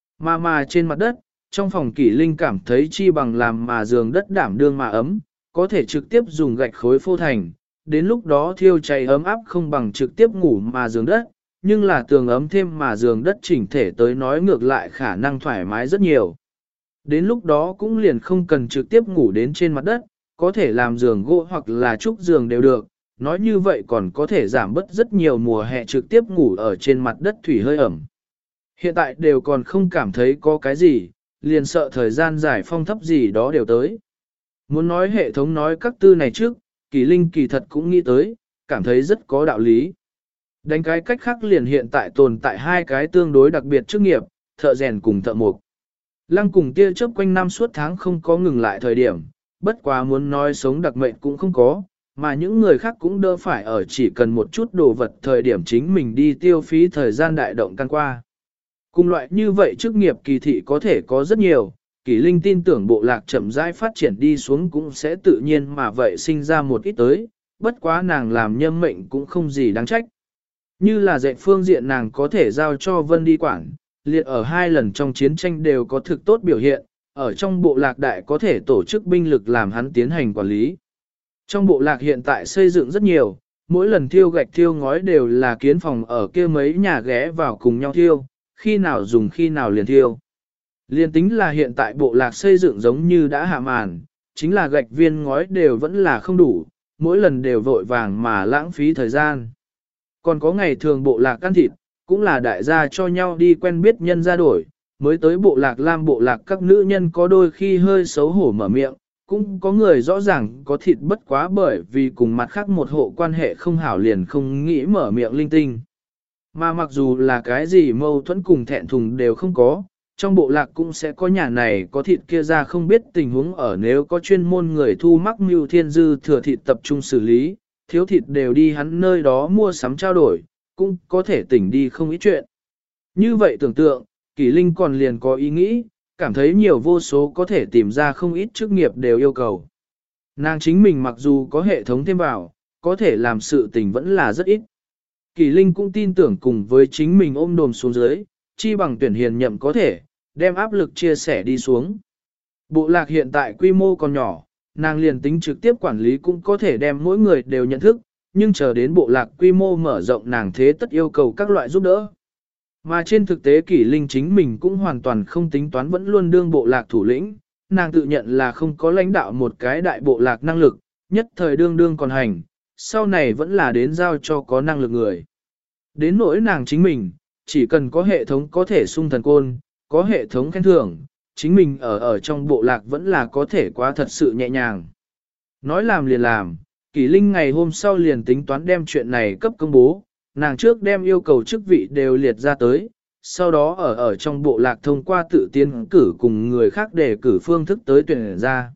Mà trên mặt đất, trong phòng Kỳ Linh cảm thấy chi bằng làm mà giường đất đảm đương mà ấm, có thể trực tiếp dùng gạch khối phô thành, đến lúc đó thiêu cháy ấm áp không bằng trực tiếp ngủ mà giường đất, nhưng là tường ấm thêm mà giường đất chỉnh thể tới nói ngược lại khả năng thoải mái rất nhiều. Đến lúc đó cũng liền không cần trực tiếp ngủ đến trên mặt đất, có thể làm giường gỗ hoặc là trúc giường đều được, nói như vậy còn có thể giảm bớt rất nhiều mùa hè trực tiếp ngủ ở trên mặt đất thủy hơi ẩm. Hiện tại đều còn không cảm thấy có cái gì, liền sợ thời gian giải phong thấp gì đó đều tới. Muốn nói hệ thống nói các tư này trước, Kỳ Linh kỳ thật cũng nghĩ tới, cảm thấy rất có đạo lý. Đánh cái cách khác liền hiện tại tồn tại hai cái tương đối đặc biệt chức nghiệp, thợ rèn cùng thợ mộc. Lăng cùng tia chớp quanh năm suốt tháng không có ngừng lại thời điểm, bất quá muốn nói sống đặc mệnh cũng không có, mà những người khác cũng đỡ phải ở chỉ cần một chút đồ vật thời điểm chính mình đi tiêu phí thời gian đại động căn qua. Cùng loại như vậy chức nghiệp kỳ thị có thể có rất nhiều, Kỳ Linh tin tưởng bộ lạc chậm rãi phát triển đi xuống cũng sẽ tự nhiên mà vậy sinh ra một ít tới, bất quá nàng làm nhâm mệnh cũng không gì đáng trách. Như là dạy phương diện nàng có thể giao cho Vân đi quản, liệt ở hai lần trong chiến tranh đều có thực tốt biểu hiện, ở trong bộ lạc đại có thể tổ chức binh lực làm hắn tiến hành quản lý. Trong bộ lạc hiện tại xây dựng rất nhiều, mỗi lần thiêu gạch thiêu ngói đều là kiến phòng ở kia mấy nhà ghé vào cùng nhau thiêu, khi nào dùng khi nào liền thiêu. Liên tính là hiện tại bộ lạc xây dựng giống như đã hạ màn, chính là gạch viên ngói đều vẫn là không đủ, mỗi lần đều vội vàng mà lãng phí thời gian. Còn có ngày thường bộ lạc ăn thịt, cũng là đại gia cho nhau đi quen biết nhân ra đổi, mới tới bộ lạc lam bộ lạc các nữ nhân có đôi khi hơi xấu hổ mở miệng, cũng có người rõ ràng có thịt bất quá bởi vì cùng mặt khác một hộ quan hệ không hảo liền không nghĩ mở miệng linh tinh. Mà mặc dù là cái gì mâu thuẫn cùng thẹn thùng đều không có, trong bộ lạc cũng sẽ có nhà này có thịt kia ra không biết tình huống ở nếu có chuyên môn người thu mắc mưu thiên dư thừa thịt tập trung xử lý, thiếu thịt đều đi hắn nơi đó mua sắm trao đổi, cũng có thể tỉnh đi không ít chuyện. Như vậy tưởng tượng, Kỳ Linh còn liền có ý nghĩ, cảm thấy nhiều vô số có thể tìm ra không ít chức nghiệp đều yêu cầu. Nàng chính mình mặc dù có hệ thống thêm vào, có thể làm sự tình vẫn là rất ít. Kỳ Linh cũng tin tưởng cùng với chính mình ôm đồm xuống dưới, chi bằng tuyển hiền nhậm có thể, đem áp lực chia sẻ đi xuống. Bộ lạc hiện tại quy mô còn nhỏ, nàng liền tính trực tiếp quản lý cũng có thể đem mỗi người đều nhận thức, nhưng chờ đến bộ lạc quy mô mở rộng nàng thế tất yêu cầu các loại giúp đỡ. Mà trên thực tế Kỷ Linh chính mình cũng hoàn toàn không tính toán vẫn luôn đương bộ lạc thủ lĩnh, nàng tự nhận là không có lãnh đạo một cái đại bộ lạc năng lực, nhất thời đương còn hành, sau này vẫn là đến giao cho có năng lực người. Đến nỗi nàng chính mình, chỉ cần có hệ thống có thể sung thần côn, có hệ thống khen thưởng, chính mình ở trong bộ lạc vẫn là có thể quá thật sự nhẹ nhàng. Nói làm liền làm, Kỷ Linh ngày hôm sau liền tính toán đem chuyện này cấp công bố, nàng trước đem yêu cầu chức vị đều liệt ra tới, sau đó ở trong bộ lạc thông qua tự tiến cử cùng người khác để cử phương thức tới tuyển ra.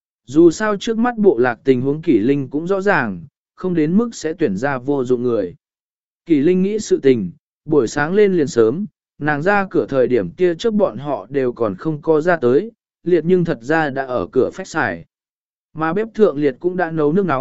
Dù sao trước mắt bộ lạc tình huống Kỷ Linh cũng rõ ràng, không đến mức sẽ tuyển ra vô dụng người. Kỷ Linh nghĩ sự tình, buổi sáng lên liền sớm, nàng ra cửa thời điểm kia trước bọn họ đều còn không có ra tới, liệt nhưng thật ra đã ở cửa phách xài. Mà bếp thượng liệt cũng đã nấu nước nóng,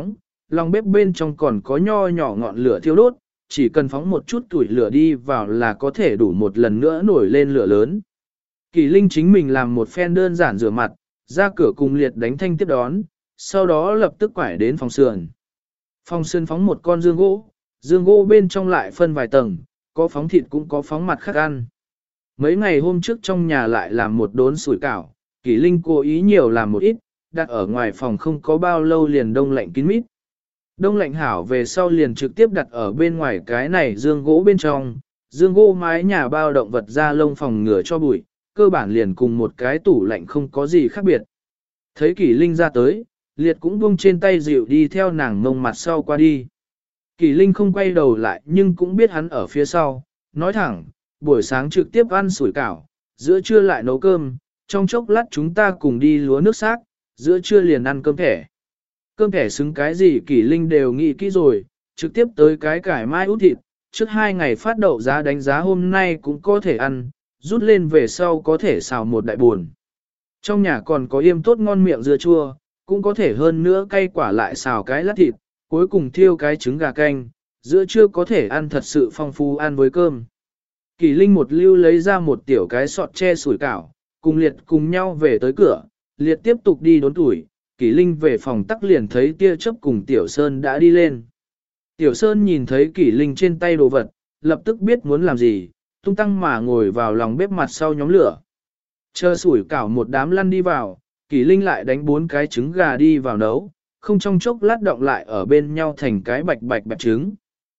lòng bếp bên trong còn có nho nhỏ ngọn lửa thiêu đốt, chỉ cần phóng một chút tuổi lửa đi vào là có thể đủ một lần nữa nổi lên lửa lớn. Kỳ Linh chính mình làm một phen đơn giản rửa mặt, ra cửa cùng Liệt đánh thanh tiếp đón, sau đó lập tức quải đến phòng sườn. Phòng sườn phóng một con dương gỗ bên trong lại phân vài tầng, có phóng thịt cũng có phóng mặt khác ăn. Mấy ngày hôm trước trong nhà lại làm một đốn sủi cảo, Kỳ Linh cố ý nhiều làm một ít, đặt ở ngoài phòng không có bao lâu liền đông lạnh kín mít. Đông lạnh hảo về sau liền trực tiếp đặt ở bên ngoài cái này dương gỗ bên trong, dương gỗ mái nhà bao động vật da lông phòng ngừa cho bụi, cơ bản liền cùng một cái tủ lạnh không có gì khác biệt. Thấy Kỳ Linh ra tới, Liệt cũng buông trên tay dịu đi theo nàng ngông mặt sau qua đi. Kỳ Linh không quay đầu lại nhưng cũng biết hắn ở phía sau, nói thẳng, buổi sáng trực tiếp ăn sủi cảo, giữa trưa lại nấu cơm, trong chốc lát chúng ta cùng đi lúa nước xác, giữa trưa liền ăn cơm thẻ. Cơm thẻ xứng cái gì Kỳ Linh đều nghĩ kỹ rồi, trực tiếp tới cái cải mai út thịt, trước 2 ngày phát đậu giá đánh giá hôm nay cũng có thể ăn, rút lên về sau có thể xào một đại buồn. Trong nhà còn có yêm tốt ngon miệng dưa chua, cũng có thể hơn nữa cay quả lại xào cái lát thịt, cuối cùng thiêu cái trứng gà canh, giữa trưa có thể ăn thật sự phong phú ăn với cơm. Kỳ Linh một lưu lấy ra một tiểu cái sọt che sủi cảo, cùng Liệt cùng nhau về tới cửa, Liệt tiếp tục đi đốn tuổi, Kỳ Linh về phòng tắc liền thấy Tia Chớp cùng Tiểu Sơn đã đi lên. Tiểu Sơn nhìn thấy Kỳ Linh trên tay đồ vật, lập tức biết muốn làm gì, tung tăng mà ngồi vào lòng bếp mặt sau nhóm lửa. Chờ sủi cảo một đám lăn đi vào, Kỳ Linh lại đánh 4 cái trứng gà đi vào nấu, không trong chốc lát động lại ở bên nhau thành cái bạch bạch bạch trứng.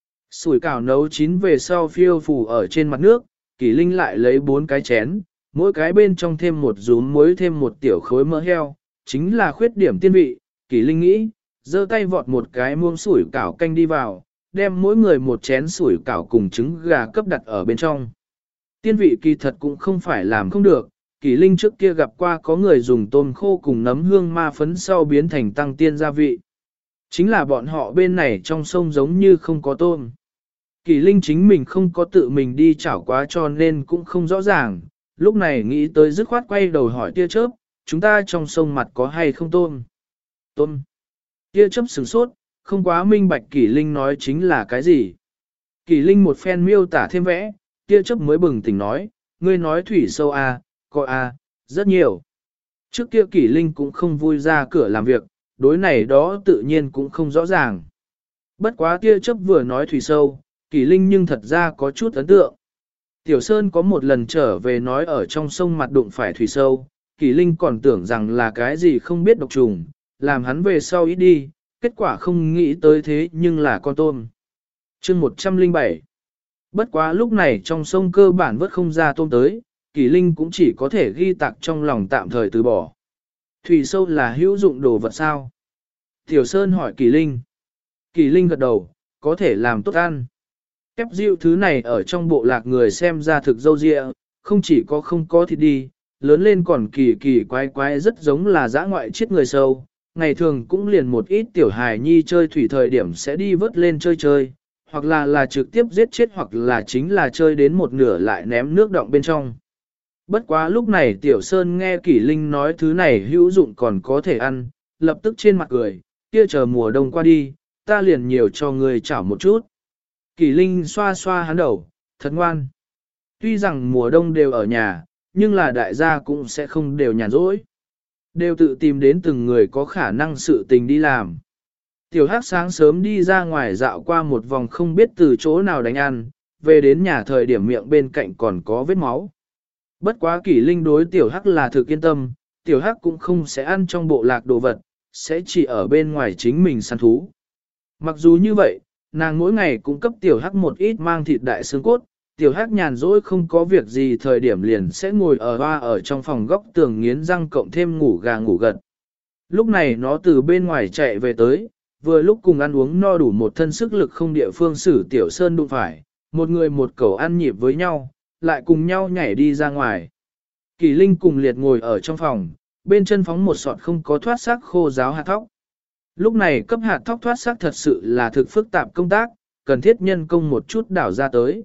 Sủi cảo nấu chín về sau phiêu phù ở trên mặt nước, Kỳ Linh lại lấy 4 cái chén, mỗi cái bên trong thêm một rúm muối thêm một tiểu khối mỡ heo, chính là khuyết điểm tiên vị. Kỳ Linh nghĩ, giơ tay vọt một cái muỗng sủi cảo canh đi vào, đem mỗi người một chén sủi cảo cùng trứng gà cấp đặt ở bên trong. Tiên vị kỳ thật cũng không phải làm không được, Kỳ Linh trước kia gặp qua có người dùng tôm khô cùng nấm hương ma phấn sau biến thành tăng tiên gia vị. Chính là bọn họ bên này trong sông giống như không có tôm. Kỳ Linh chính mình không có tự mình đi chảo quá cho nên cũng không rõ ràng, lúc này nghĩ tới dứt khoát quay đầu hỏi Tia Chớp, chúng ta trong sông mặt có hay không tôm? Tôm. Tia Chớp sửng sốt, không quá minh bạch Kỳ Linh nói chính là cái gì. Kỳ Linh một phen miêu tả thêm vẽ, Tia Chớp mới bừng tỉnh nói, ngươi nói thủy sâu à, có à, rất nhiều. Trước kia Kỳ Linh cũng không vui ra cửa làm việc, đối này đó tự nhiên cũng không rõ ràng. Bất quá Tia Chớp vừa nói thủy sâu, Kỳ Linh nhưng thật ra có chút ấn tượng. Tiểu Sơn có một lần trở về nói ở trong sông mặt đụng phải thủy sâu, Kỳ Linh còn tưởng rằng là cái gì không biết độc trùng, làm hắn về sau ít đi, kết quả không nghĩ tới thế nhưng là con tôm. Chương 107. Bất quá lúc này trong sông cơ bản vớt không ra tôm tới, Kỳ Linh cũng chỉ có thể ghi tạc trong lòng tạm thời từ bỏ. Thủy sâu là hữu dụng đồ vật sao? Tiểu Sơn hỏi Kỳ Linh. Kỳ Linh gật đầu, có thể làm tốt ăn. Kép rượu thứ này ở trong bộ lạc người xem ra thực dâu dịa, không chỉ có không có thịt đi, lớn lên còn kỳ kỳ quái quái rất giống là dã ngoại chết người sâu. Ngày thường cũng liền một ít tiểu hài nhi chơi thủy thời điểm sẽ đi vớt lên chơi chơi, hoặc là trực tiếp giết chết hoặc là chính là chơi đến một nửa lại ném nước động bên trong. Bất quá lúc này Tiểu Sơn nghe Kỳ Linh nói thứ này hữu dụng còn có thể ăn, lập tức trên mặt cười, kia chờ mùa đông qua đi, ta liền nhiều cho người chảo một chút. Kỳ Linh xoa xoa hắn đầu, thật ngoan. Tuy rằng mùa đông đều ở nhà, nhưng là đại gia cũng sẽ không đều nhàn rỗi. Đều tự tìm đến từng người có khả năng sự tình đi làm. Tiểu Hắc sáng sớm đi ra ngoài dạo qua một vòng không biết từ chỗ nào đánh ăn, về đến nhà thời điểm miệng bên cạnh còn có vết máu. Bất quá Kỳ Linh đối Tiểu Hắc là thực yên tâm, Tiểu Hắc cũng không sẽ ăn trong bộ lạc đồ vật, sẽ chỉ ở bên ngoài chính mình săn thú. Mặc dù như vậy, nàng mỗi ngày cung cấp Tiểu Hắc một ít mang thịt đại xương cốt, Tiểu Hắc nhàn rỗi không có việc gì thời điểm liền sẽ ngồi ở trong phòng góc tường nghiến răng cộng thêm ngủ gà ngủ gật. Lúc này nó từ bên ngoài chạy về tới, vừa lúc cùng ăn uống no đủ một thân sức lực không địa phương xử Tiểu Sơn đụng phải, một người một cẩu ăn nhịp với nhau, lại cùng nhau nhảy đi ra ngoài. Kỳ Linh cùng Liệt ngồi ở trong phòng, bên chân phóng một sọt không có thoát xác khô ráo hạt thóc. Lúc này cấp hạt thóc thoát xác thật sự là thực phức tạp công tác, cần thiết nhân công một chút đảo ra tới.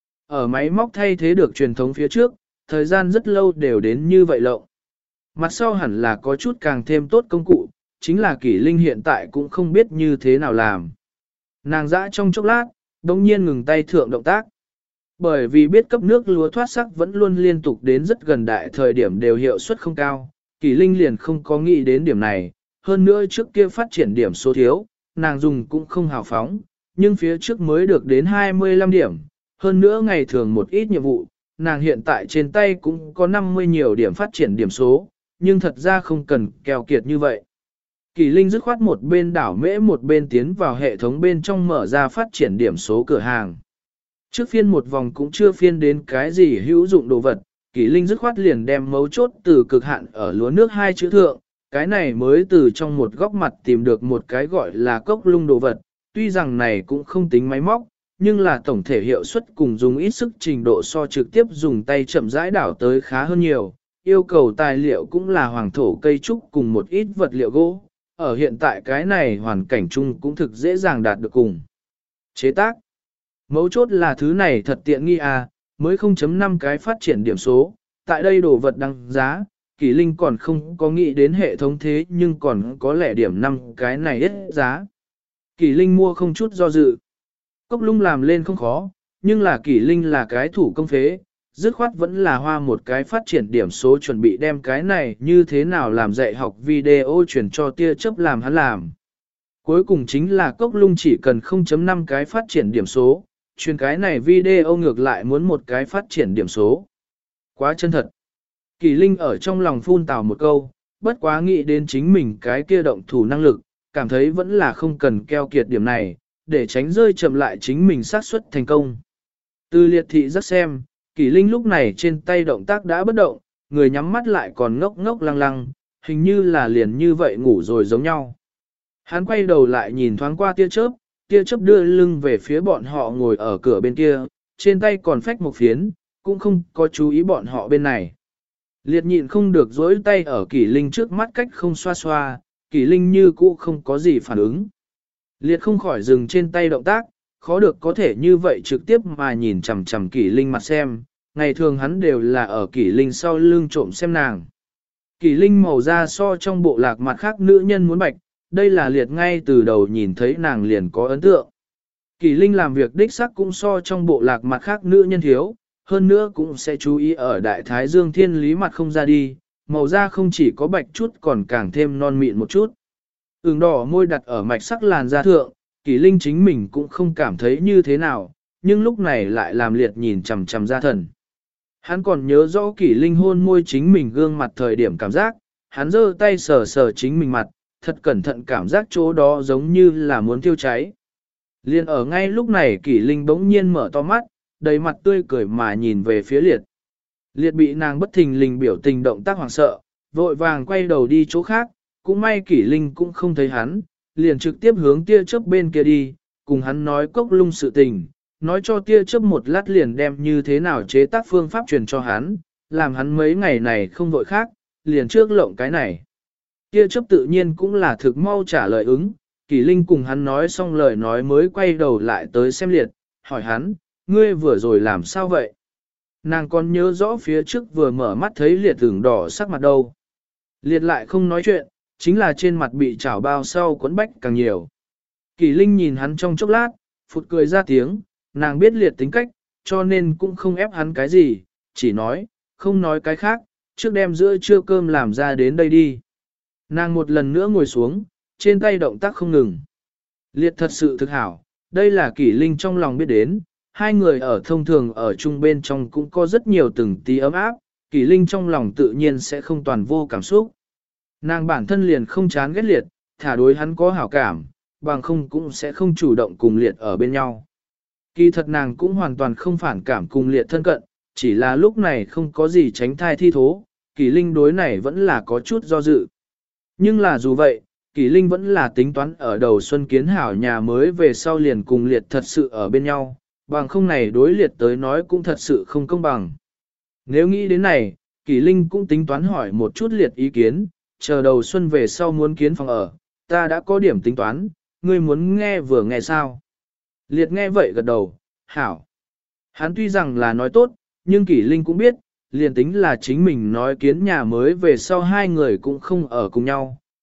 Ở máy móc thay thế được truyền thống phía trước, thời gian rất lâu đều đến như vậy lộng. Mặt sau hẳn là có chút càng thêm tốt công cụ, chính là Kỷ Linh hiện tại cũng không biết như thế nào làm. Nàng dã trong chốc lát, đồng nhiên ngừng tay thượng động tác. Bởi vì biết cấp nước lúa thoát sắc vẫn luôn liên tục đến rất gần đại thời điểm đều hiệu suất không cao, Kỷ Linh liền không có nghĩ đến điểm này, hơn nữa trước kia phát triển điểm số thiếu, nàng dùng cũng không hào phóng, nhưng phía trước mới được đến 25 điểm, hơn nữa ngày thường một ít nhiệm vụ, nàng hiện tại trên tay cũng có 50 nhiều điểm phát triển điểm số, nhưng thật ra không cần keo kiệt như vậy. Kỳ Linh dứt khoát một bên đảo mễ một bên tiến vào hệ thống bên trong mở ra phát triển điểm số cửa hàng. Trước phiên một vòng cũng chưa phiên đến cái gì hữu dụng đồ vật, Kỳ Linh dứt khoát liền đem mấu chốt từ cực hạn ở lúa nước hai chữ thượng, cái này mới từ trong một góc mặt tìm được một cái gọi là cốc lung đồ vật, tuy rằng này cũng không tính máy móc, nhưng là tổng thể hiệu suất cùng dùng ít sức trình độ so trực tiếp dùng tay chậm rãi đảo tới khá hơn nhiều, yêu cầu tài liệu cũng là hoàng thổ cây trúc cùng một ít vật liệu gỗ, ở hiện tại cái này hoàn cảnh chung cũng thực dễ dàng đạt được cùng. Chế tác. Mấu chốt là thứ này thật tiện nghi à, mới 0.5 cái phát triển điểm số, tại đây đồ vật đăng giá, Kỳ Linh còn không có nghĩ đến hệ thống thế nhưng còn có lẻ điểm 5 cái này ít giá. Kỳ Linh mua không chút do dự. Cốc lung làm lên không khó, nhưng là Kỳ Linh là cái thủ công phế, dứt khoát vẫn là hoa một cái phát triển điểm số chuẩn bị đem cái này như thế nào làm dạy học video chuyển cho tia chớp làm hắn làm. Cuối cùng chính là Cốc lung chỉ cần 0.5 cái phát triển điểm số, truyền cái này video ngược lại muốn một cái phát triển điểm số. Quá chân thật. Kỳ Linh ở trong lòng phun tào một câu, bất quá nghĩ đến chính mình cái kia động thủ năng lực, cảm thấy vẫn là không cần keo kiệt điểm này, để tránh rơi chậm lại chính mình xác suất thành công. Từ liệt thị rất xem, Kỳ Linh lúc này trên tay động tác đã bất động, người nhắm mắt lại còn ngốc ngốc lăng lăng, hình như là liền như vậy ngủ rồi giống nhau. Hắn quay đầu lại nhìn thoáng qua tia chớp đưa lưng về phía bọn họ ngồi ở cửa bên kia, trên tay còn phách một phiến, cũng không có chú ý bọn họ bên này. Liệt nhịn không được dối tay ở Kỳ Linh trước mắt cách không xoa xoa, Kỳ Linh như cũ không có gì phản ứng. Liệt không khỏi dừng trên tay động tác, khó được có thể như vậy trực tiếp mà nhìn chằm chằm Kỳ Linh mặt xem, ngày thường hắn đều là ở Kỳ Linh sau lưng trộm xem nàng. Kỳ Linh màu da so trong bộ lạc mặt khác nữ nhân muốn bạch, đây là Liệt ngay từ đầu nhìn thấy nàng liền có ấn tượng. Kỳ Linh làm việc đích sắc cũng so trong bộ lạc mặt khác nữ nhân thiếu, hơn nữa cũng sẽ chú ý ở đại thái dương thiên lý mặt không ra đi, màu da không chỉ có bạch chút còn càng thêm non mịn một chút. Ửng đỏ môi đặt ở mạch sắc làn da thượng, Kỳ Linh chính mình cũng không cảm thấy như thế nào, nhưng lúc này lại làm Liệt nhìn chằm chằm ra thần. Hắn còn nhớ rõ Kỳ Linh hôn môi chính mình gương mặt thời điểm cảm giác, hắn giơ tay sờ sờ chính mình mặt, thật cẩn thận cảm giác chỗ đó giống như là muốn thiêu cháy. Liên ở ngay lúc này Kỳ Linh bỗng nhiên mở to mắt, đầy mặt tươi cười mà nhìn về phía Liệt. Liệt bị nàng bất thình lình biểu tình động tác hoảng sợ, vội vàng quay đầu đi chỗ khác, cũng may Kỳ Linh cũng không thấy hắn, liền trực tiếp hướng tia chớp bên kia đi, cùng hắn nói cốc lung sự tình, nói cho tia chớp một lát liền đem như thế nào chế tác phương pháp truyền cho hắn, làm hắn mấy ngày này không vội khác, liền trước lộng cái này. Tia chớp tự nhiên cũng là thực mau trả lời ứng, Kỳ Linh cùng hắn nói xong lời nói mới quay đầu lại tới xem Liệt, hỏi hắn, ngươi vừa rồi làm sao vậy? Nàng còn nhớ rõ phía trước vừa mở mắt thấy Liệt ửng đỏ sắc mặt đâu. Liệt lại không nói chuyện, chính là trên mặt bị chảo bao sau quấn bách càng nhiều. Kỳ Linh nhìn hắn trong chốc lát, phụt cười ra tiếng, nàng biết Liệt tính cách, cho nên cũng không ép hắn cái gì, chỉ nói, không nói cái khác, trước đem giữa trưa cơm làm ra đến đây đi. Nàng một lần nữa ngồi xuống, trên tay động tác không ngừng. Liệt thật sự thực hảo, đây là Kỳ Linh trong lòng biết đến, hai người ở thông thường ở chung bên trong cũng có rất nhiều từng tí ấm áp, Kỳ Linh trong lòng tự nhiên sẽ không toàn vô cảm xúc. Nàng bản thân liền không chán ghét Liệt, thả đối hắn có hảo cảm, bằng không cũng sẽ không chủ động cùng Liệt ở bên nhau. Kỳ thật nàng cũng hoàn toàn không phản cảm cùng Liệt thân cận, chỉ là lúc này không có gì tránh thai thi thố, Kỳ Linh đối này vẫn là có chút do dự. Nhưng là dù vậy, Kỳ Linh vẫn là tính toán ở đầu xuân kiến hảo nhà mới về sau liền cùng Liệt thật sự ở bên nhau, bằng không này đối Liệt tới nói cũng thật sự không công bằng. Nếu nghĩ đến này, Kỳ Linh cũng tính toán hỏi một chút Liệt ý kiến, chờ đầu xuân về sau muốn kiến phòng ở, ta đã có điểm tính toán, ngươi muốn nghe vừa nghe sao. Liệt nghe vậy gật đầu, hảo. Hắn tuy rằng là nói tốt, nhưng Kỳ Linh cũng biết, liền tính là chính mình nói kiến nhà mới về sau hai người cũng không ở cùng nhau,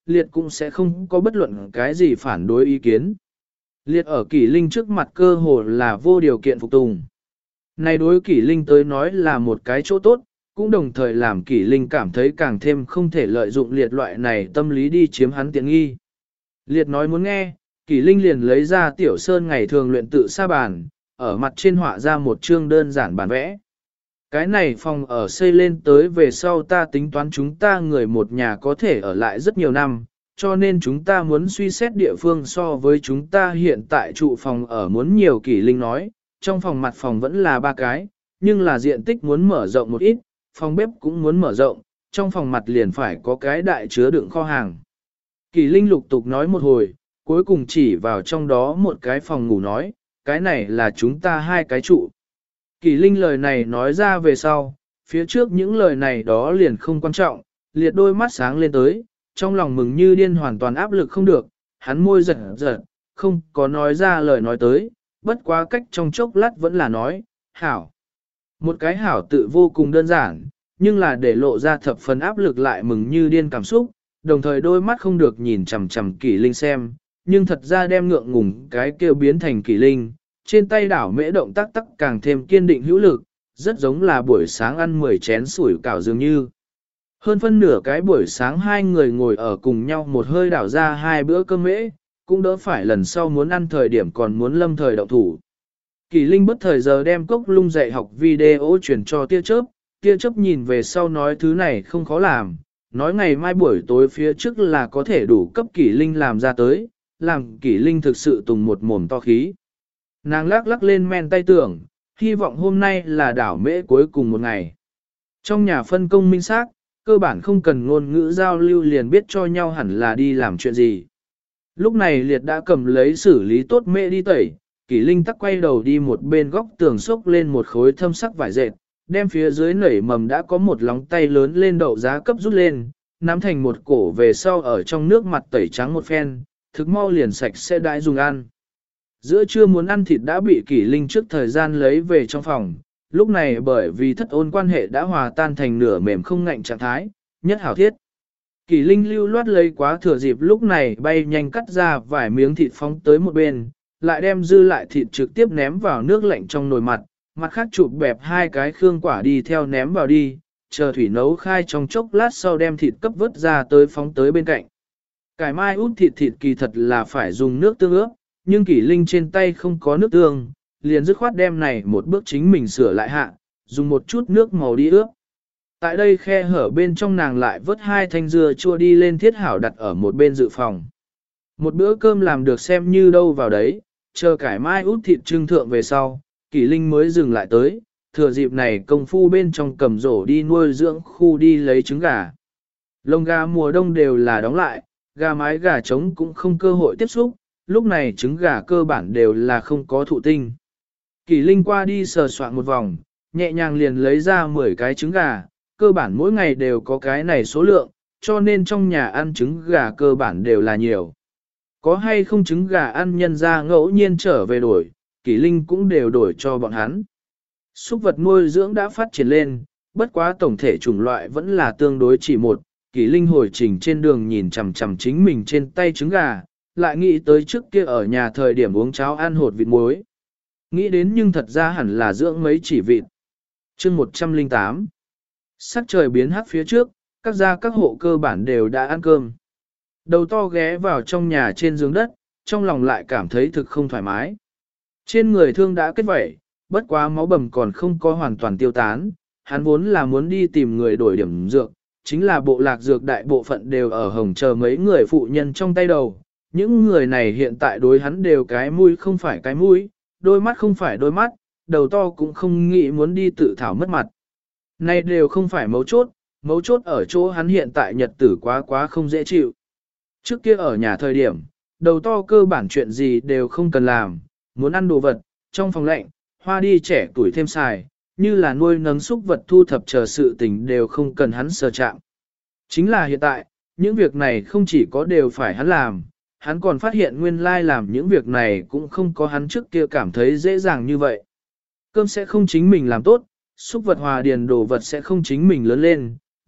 liệt cũng sẽ không có bất luận cái gì phản đối ý kiến. Liệt ở Kỷ Linh trước mặt cơ hồ là vô điều kiện phục tùng. Này đối Kỷ Linh tới nói là một cái chỗ tốt, cũng đồng thời làm Kỷ Linh cảm thấy càng thêm không thể lợi dụng liệt loại này tâm lý đi chiếm hắn tiện nghi. Liệt nói muốn nghe, Kỷ Linh liền lấy ra tiểu sơn ngày thường luyện tự sa bàn, ở mặt trên họa ra một chương đơn giản bản vẽ. Cái này phòng ở xây lên tới về sau ta tính toán chúng ta người một nhà có thể ở lại rất nhiều năm, cho nên chúng ta muốn suy xét địa phương so với chúng ta hiện tại trụ phòng ở muốn nhiều. Kỷ Linh nói, trong phòng mặt phòng vẫn là 3 cái, nhưng là diện tích muốn mở rộng một ít, phòng bếp cũng muốn mở rộng, trong phòng mặt liền phải có cái đại chứa đựng kho hàng. Kỷ Linh lục tục nói một hồi, cuối cùng chỉ vào trong đó một cái phòng ngủ nói, cái này là chúng ta 2 cái trụ. Kỷ Linh lời này nói ra về sau, phía trước những lời này đó liền không quan trọng, liệt đôi mắt sáng lên tới, trong lòng mừng như điên hoàn toàn áp lực không được, hắn môi giật giật, không có nói ra lời nói tới, bất quá cách trong chốc lát vẫn là nói, hảo. Một cái hảo tự vô cùng đơn giản, nhưng là để lộ ra thập phần áp lực lại mừng như điên cảm xúc, đồng thời đôi mắt không được nhìn chằm chằm Kỷ Linh xem, nhưng thật ra đem ngượng ngùng cái kêu biến thành Kỷ Linh, trên tay đảo mễ động tác tắc càng thêm kiên định hữu lực, rất giống là buổi sáng ăn 10 chén sủi cảo dường như. Hơn phân nửa cái buổi sáng 2 người ngồi ở cùng nhau một hơi đảo ra 2 bữa cơm mễ, cũng đỡ phải lần sau muốn ăn thời điểm còn muốn lâm thời động thủ. Kỷ Linh bất thời giờ đem cốc lung dạy học video truyền cho tia chớp nhìn về sau nói thứ này không khó làm, nói ngày mai buổi tối phía trước là có thể đủ cấp Kỷ Linh làm ra tới, làm Kỷ Linh thực sự tùng một mồm to khí. Nàng lắc lắc lên men tay tưởng, hy vọng hôm nay là đảo mễ cuối cùng một ngày. Trong nhà phân công minh xác, cơ bản không cần ngôn ngữ giao lưu liền biết cho nhau hẳn là đi làm chuyện gì. Lúc này liệt đã cầm lấy xử lý tốt mễ đi tẩy, Kỷ Linh tắc quay đầu đi một bên góc tường xốc lên một khối thâm sắc vải dệt, đem phía dưới nảy mầm đã có một lóng tay lớn lên đậu giá cấp rút lên, nắm thành một cổ về sau ở trong nước mặt tẩy trắng một phen, thực mau liền sạch sẽ đãi dùng ăn. Giữa trưa muốn ăn thịt đã bị Kỷ Linh trước thời gian lấy về trong phòng, lúc này bởi vì thất ôn quan hệ đã hòa tan thành nửa mềm không ngạnh trạng thái, nhất hảo thiết. Kỷ Linh lưu loát lấy quá thừa dịp lúc này bay nhanh cắt ra vài miếng thịt phóng tới một bên, lại đem dư lại thịt trực tiếp ném vào nước lạnh trong nồi mặt, mặt khác chụp bẹp 2 cái khương quả đi theo ném vào đi, chờ thủy nấu khai trong chốc lát sau đem thịt cấp vớt ra tới phóng tới bên cạnh. Cải mai út thịt kỳ thật là phải dùng nước tương ướp, nhưng Kỷ Linh trên tay không có nước tương, liền dứt khoát đem này một bước chính mình sửa lại hạ, dùng một chút nước màu đi ướp. Tại đây khe hở bên trong nàng lại vớt 2 thanh dưa chua đi lên thiết hảo đặt ở một bên dự phòng. Một bữa cơm làm được xem như đâu vào đấy, chờ cải mai út thịt trưng thượng về sau, Kỷ Linh mới dừng lại tới, thừa dịp này công phu bên trong cầm rổ đi nuôi dưỡng khu đi lấy trứng gà. Lông gà mùa đông đều là đóng lại, gà mái gà trống cũng không cơ hội tiếp xúc, lúc này trứng gà cơ bản đều là không có thụ tinh. Kỷ Linh qua đi sờ soạn một vòng, nhẹ nhàng liền lấy ra 10 cái trứng gà, cơ bản mỗi ngày đều có cái này số lượng, cho nên trong nhà ăn trứng gà cơ bản đều là nhiều. Có hay không trứng gà ăn nhân ra ngẫu nhiên trở về đổi, Kỷ Linh cũng đều đổi cho bọn hắn. Súc vật nuôi dưỡng đã phát triển lên, bất quá tổng thể chủng loại vẫn là tương đối chỉ một. Kỷ Linh hồi trình trên đường nhìn chằm chằm chính mình trên tay trứng gà, lại nghĩ tới trước kia ở nhà thời điểm uống cháo ăn hột vịt muối. Nghĩ đến nhưng thật ra hẳn là dưỡng mấy chỉ vịt. Chương 108. Sắc trời biến hắc phía trước, các gia các hộ cơ bản đều đã ăn cơm. Đầu to ghé vào trong nhà trên giường đất, trong lòng lại cảm thấy thực không thoải mái. Trên người thương đã kết vẩy, bất quá máu bầm còn không có hoàn toàn tiêu tán, hắn vốn là muốn đi tìm người đổi điểm dược, chính là bộ lạc dược đại bộ phận đều ở hồng chờ mấy người phụ nhân trong tay đầu. Những người này hiện tại đối hắn đều cái mũi không phải cái mũi, đôi mắt không phải đôi mắt, đầu to cũng không nghĩ muốn đi tự thảo mất mặt. Này đều không phải mấu chốt ở chỗ hắn hiện tại nhật tử quá không dễ chịu. Trước kia ở nhà thời điểm, đầu to cơ bản chuyện gì đều không cần làm, muốn ăn đồ vật, trong phòng lạnh, hoa đi trẻ tuổi thêm xài, như là nuôi nấng súc vật thu thập chờ sự tình đều không cần hắn sờ chạm. Chính là hiện tại, những việc này không chỉ có đều phải hắn làm, hắn còn phát hiện nguyên lai làm những việc này cũng không có hắn trước kia cảm thấy dễ dàng như vậy. Cơm sẽ không chính mình làm tốt, súc vật hòa điền đồ vật sẽ không chính mình lớn lên,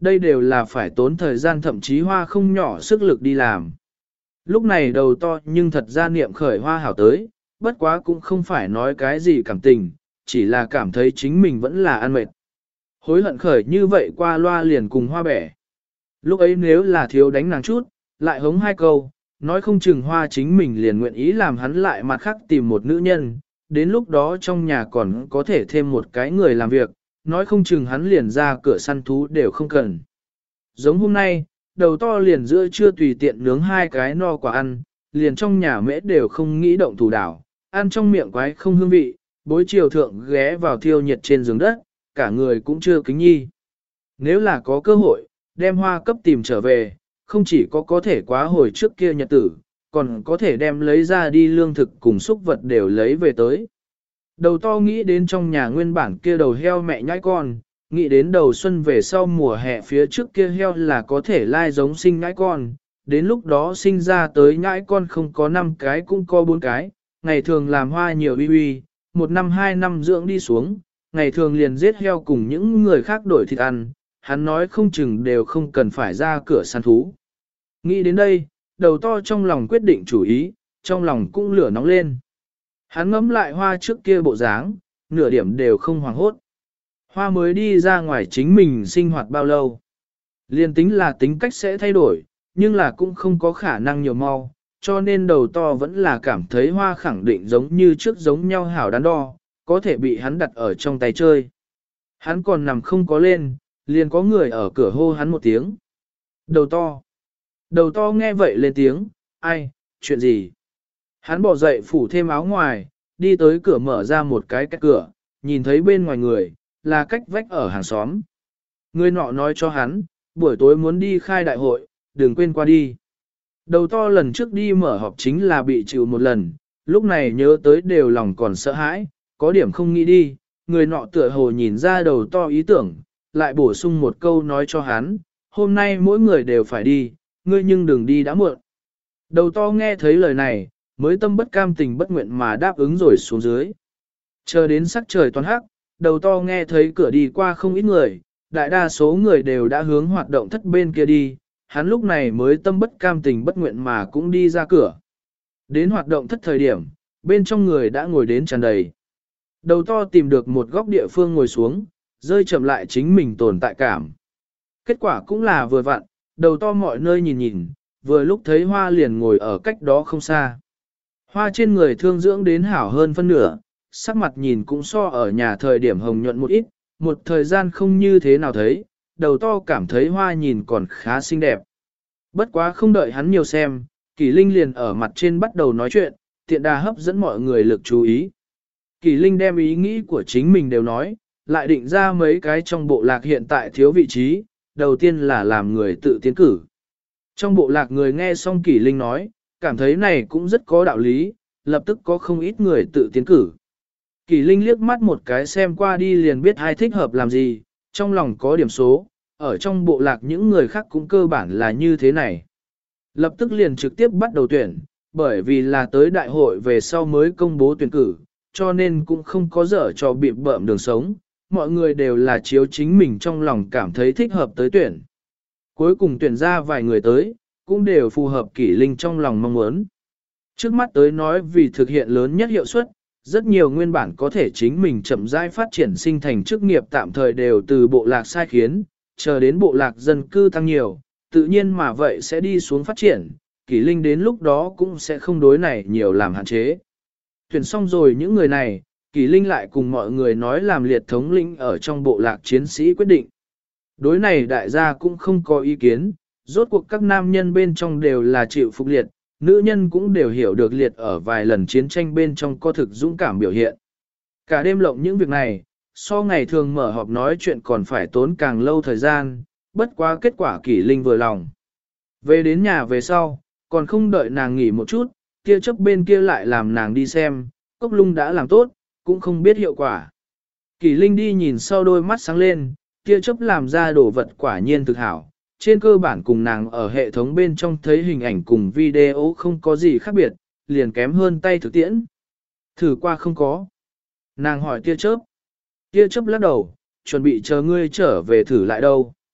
đây đều là phải tốn thời gian thậm chí hoa không nhỏ sức lực đi làm. Lúc này đầu to nhưng thật ra niệm khởi hoa hảo tới, bất quá cũng không phải nói cái gì cảm tình, chỉ là cảm thấy chính mình vẫn là ăn mệt. Hối hận khởi như vậy qua loa liền cùng hoa bẻ. Lúc ấy nếu là thiếu đánh nàng chút, lại hống hai câu, nói không chừng hoa chính mình liền nguyện ý làm hắn lại mặt khác tìm một nữ nhân, đến lúc đó trong nhà còn có thể thêm một cái người làm việc, nói không chừng hắn liền ra cửa săn thú đều không cần. Giống hôm nay, đầu to liền giữa trưa tùy tiện nướng hai cái no quả ăn, liền trong nhà mễ đều không nghĩ động thủ đảo, ăn trong miệng quái không hương vị, bối chiều thượng ghé vào thiêu nhiệt trên giường đất, cả người cũng chưa kính nhi. Nếu là có cơ hội, đem hoa cấp tìm trở về, không chỉ có thể quá hồi trước kia nhật tử, còn có thể đem lấy ra đi lương thực cùng xúc vật đều lấy về tới. Đầu to nghĩ đến trong nhà nguyên bản kia đầu heo mẹ nhãi con, nghĩ đến đầu xuân về sau mùa hè phía trước kia heo là có thể lai giống sinh nhãi con, đến lúc đó sinh ra tới nhãi con không có 5 cái cũng có 4 cái, ngày thường làm hoa nhiều uy uy, 1 năm 2 năm dưỡng đi xuống, ngày thường liền giết heo cùng những người khác đổi thịt ăn, hắn nói không chừng đều không cần phải ra cửa săn thú. Nghĩ đến đây, đầu to trong lòng quyết định chủ ý, trong lòng cũng lửa nóng lên. Hắn ngẫm lại hoa trước kia bộ dáng, nửa điểm đều không hoảng hốt. Hoa mới đi ra ngoài chính mình sinh hoạt bao lâu. Liên tính là tính cách sẽ thay đổi, nhưng là cũng không có khả năng nhiều mau, cho nên đầu to vẫn là cảm thấy hoa khẳng định giống như trước giống nhau hảo đắn đo, có thể bị hắn đặt ở trong tay chơi. Hắn còn nằm không có lên, liền có người ở cửa hô hắn một tiếng. Đầu to. Đầu to nghe vậy lên tiếng, ai, chuyện gì? Hắn bỏ dậy phủ thêm áo ngoài, đi tới cửa mở ra một cái cửa, nhìn thấy bên ngoài người, là cách vách ở hàng xóm. Người nọ nói cho hắn, buổi tối muốn đi khai đại hội, đừng quên qua đi. Đầu to lần trước đi mở họp chính là bị chịu một lần, lúc này nhớ tới đều lòng còn sợ hãi, có điểm không nghĩ đi, người nọ tựa hồ nhìn ra đầu to ý tưởng, lại bổ sung một câu nói cho hắn, hôm nay mỗi người đều phải đi, ngươi nhưng đừng đi đã muộn. Đầu to nghe thấy lời này, mới tâm bất cam tình bất nguyện mà đáp ứng rồi xuống dưới. Chờ đến sắc trời toàn hắc, đầu to nghe thấy cửa đi qua không ít người, đại đa số người đều đã hướng hoạt động thất bên kia đi, hắn lúc này mới tâm bất cam tình bất nguyện mà cũng đi ra cửa. Đến hoạt động thất thời điểm, bên trong người đã ngồi đến tràn đầy. Đầu to tìm được một góc địa phương ngồi xuống, rơi chậm lại chính mình tồn tại cảm. Kết quả cũng là vừa vặn, đầu to mọi nơi nhìn nhìn, vừa lúc thấy hoa liền ngồi ở cách đó không xa. Hoa trên người thương dưỡng đến hảo hơn phân nửa, sắc mặt nhìn cũng so ở nhà thời điểm hồng nhuận một ít, một thời gian không như thế nào thấy, đầu to cảm thấy hoa nhìn còn khá xinh đẹp. Bất quá không đợi hắn nhiều xem, Kỳ Linh liền ở mặt trên bắt đầu nói chuyện, tiện đà hấp dẫn mọi người lực chú ý. Kỳ Linh đem ý nghĩ của chính mình đều nói, lại định ra mấy cái trong bộ lạc hiện tại thiếu vị trí, đầu tiên là làm người tự tiến cử. Trong bộ lạc người nghe xong Kỳ Linh nói, cảm thấy này cũng rất có đạo lý, lập tức có không ít người tự tiến cử. Kỳ Linh liếc mắt một cái xem qua đi liền biết ai thích hợp làm gì, trong lòng có điểm số, ở trong bộ lạc những người khác cũng cơ bản là như thế này. Lập tức liền trực tiếp bắt đầu tuyển, bởi vì là tới đại hội về sau mới công bố tuyển cử, cho nên cũng không có dở cho bị bợm đường sống, mọi người đều là chiếu chính mình trong lòng cảm thấy thích hợp tới tuyển. Cuối cùng tuyển ra vài người tới, cũng đều phù hợp Kỷ Linh trong lòng mong muốn. Trước mắt tới nói vì thực hiện lớn nhất hiệu suất, rất nhiều nguyên bản có thể chính mình chậm rãi phát triển sinh thành chức nghiệp tạm thời đều từ bộ lạc sai khiến, chờ đến bộ lạc dân cư tăng nhiều, tự nhiên mà vậy sẽ đi xuống phát triển, Kỷ Linh đến lúc đó cũng sẽ không đối này nhiều làm hạn chế. Tuyển xong rồi những người này, Kỷ Linh lại cùng mọi người nói làm liệt thống lĩnh ở trong bộ lạc chiến sĩ quyết định. Đối này đại gia cũng không có ý kiến, rốt cuộc các nam nhân bên trong đều là chịu phục liệt, nữ nhân cũng đều hiểu được liệt ở vài lần chiến tranh bên trong có thực dũng cảm biểu hiện. Cả đêm lộng những việc này, so ngày thường mở họp nói chuyện còn phải tốn càng lâu thời gian, bất quá kết quả Kỷ Linh vừa lòng. Về đến nhà về sau, còn không đợi nàng nghỉ một chút, kia chấp bên kia lại làm nàng đi xem, cốc lung đã làm tốt, cũng không biết hiệu quả. Kỷ Linh đi nhìn sau đôi mắt sáng lên, kia chấp làm ra đồ vật quả nhiên thực hảo, trên cơ bản cùng nàng ở hệ thống bên trong thấy hình ảnh cùng video không có gì khác biệt, liền kém hơn tay thực tiễn. Thử qua không có. Nàng hỏi tia chớp. Tia chớp lắc đầu, chuẩn bị chờ ngươi trở về thử lại đâu.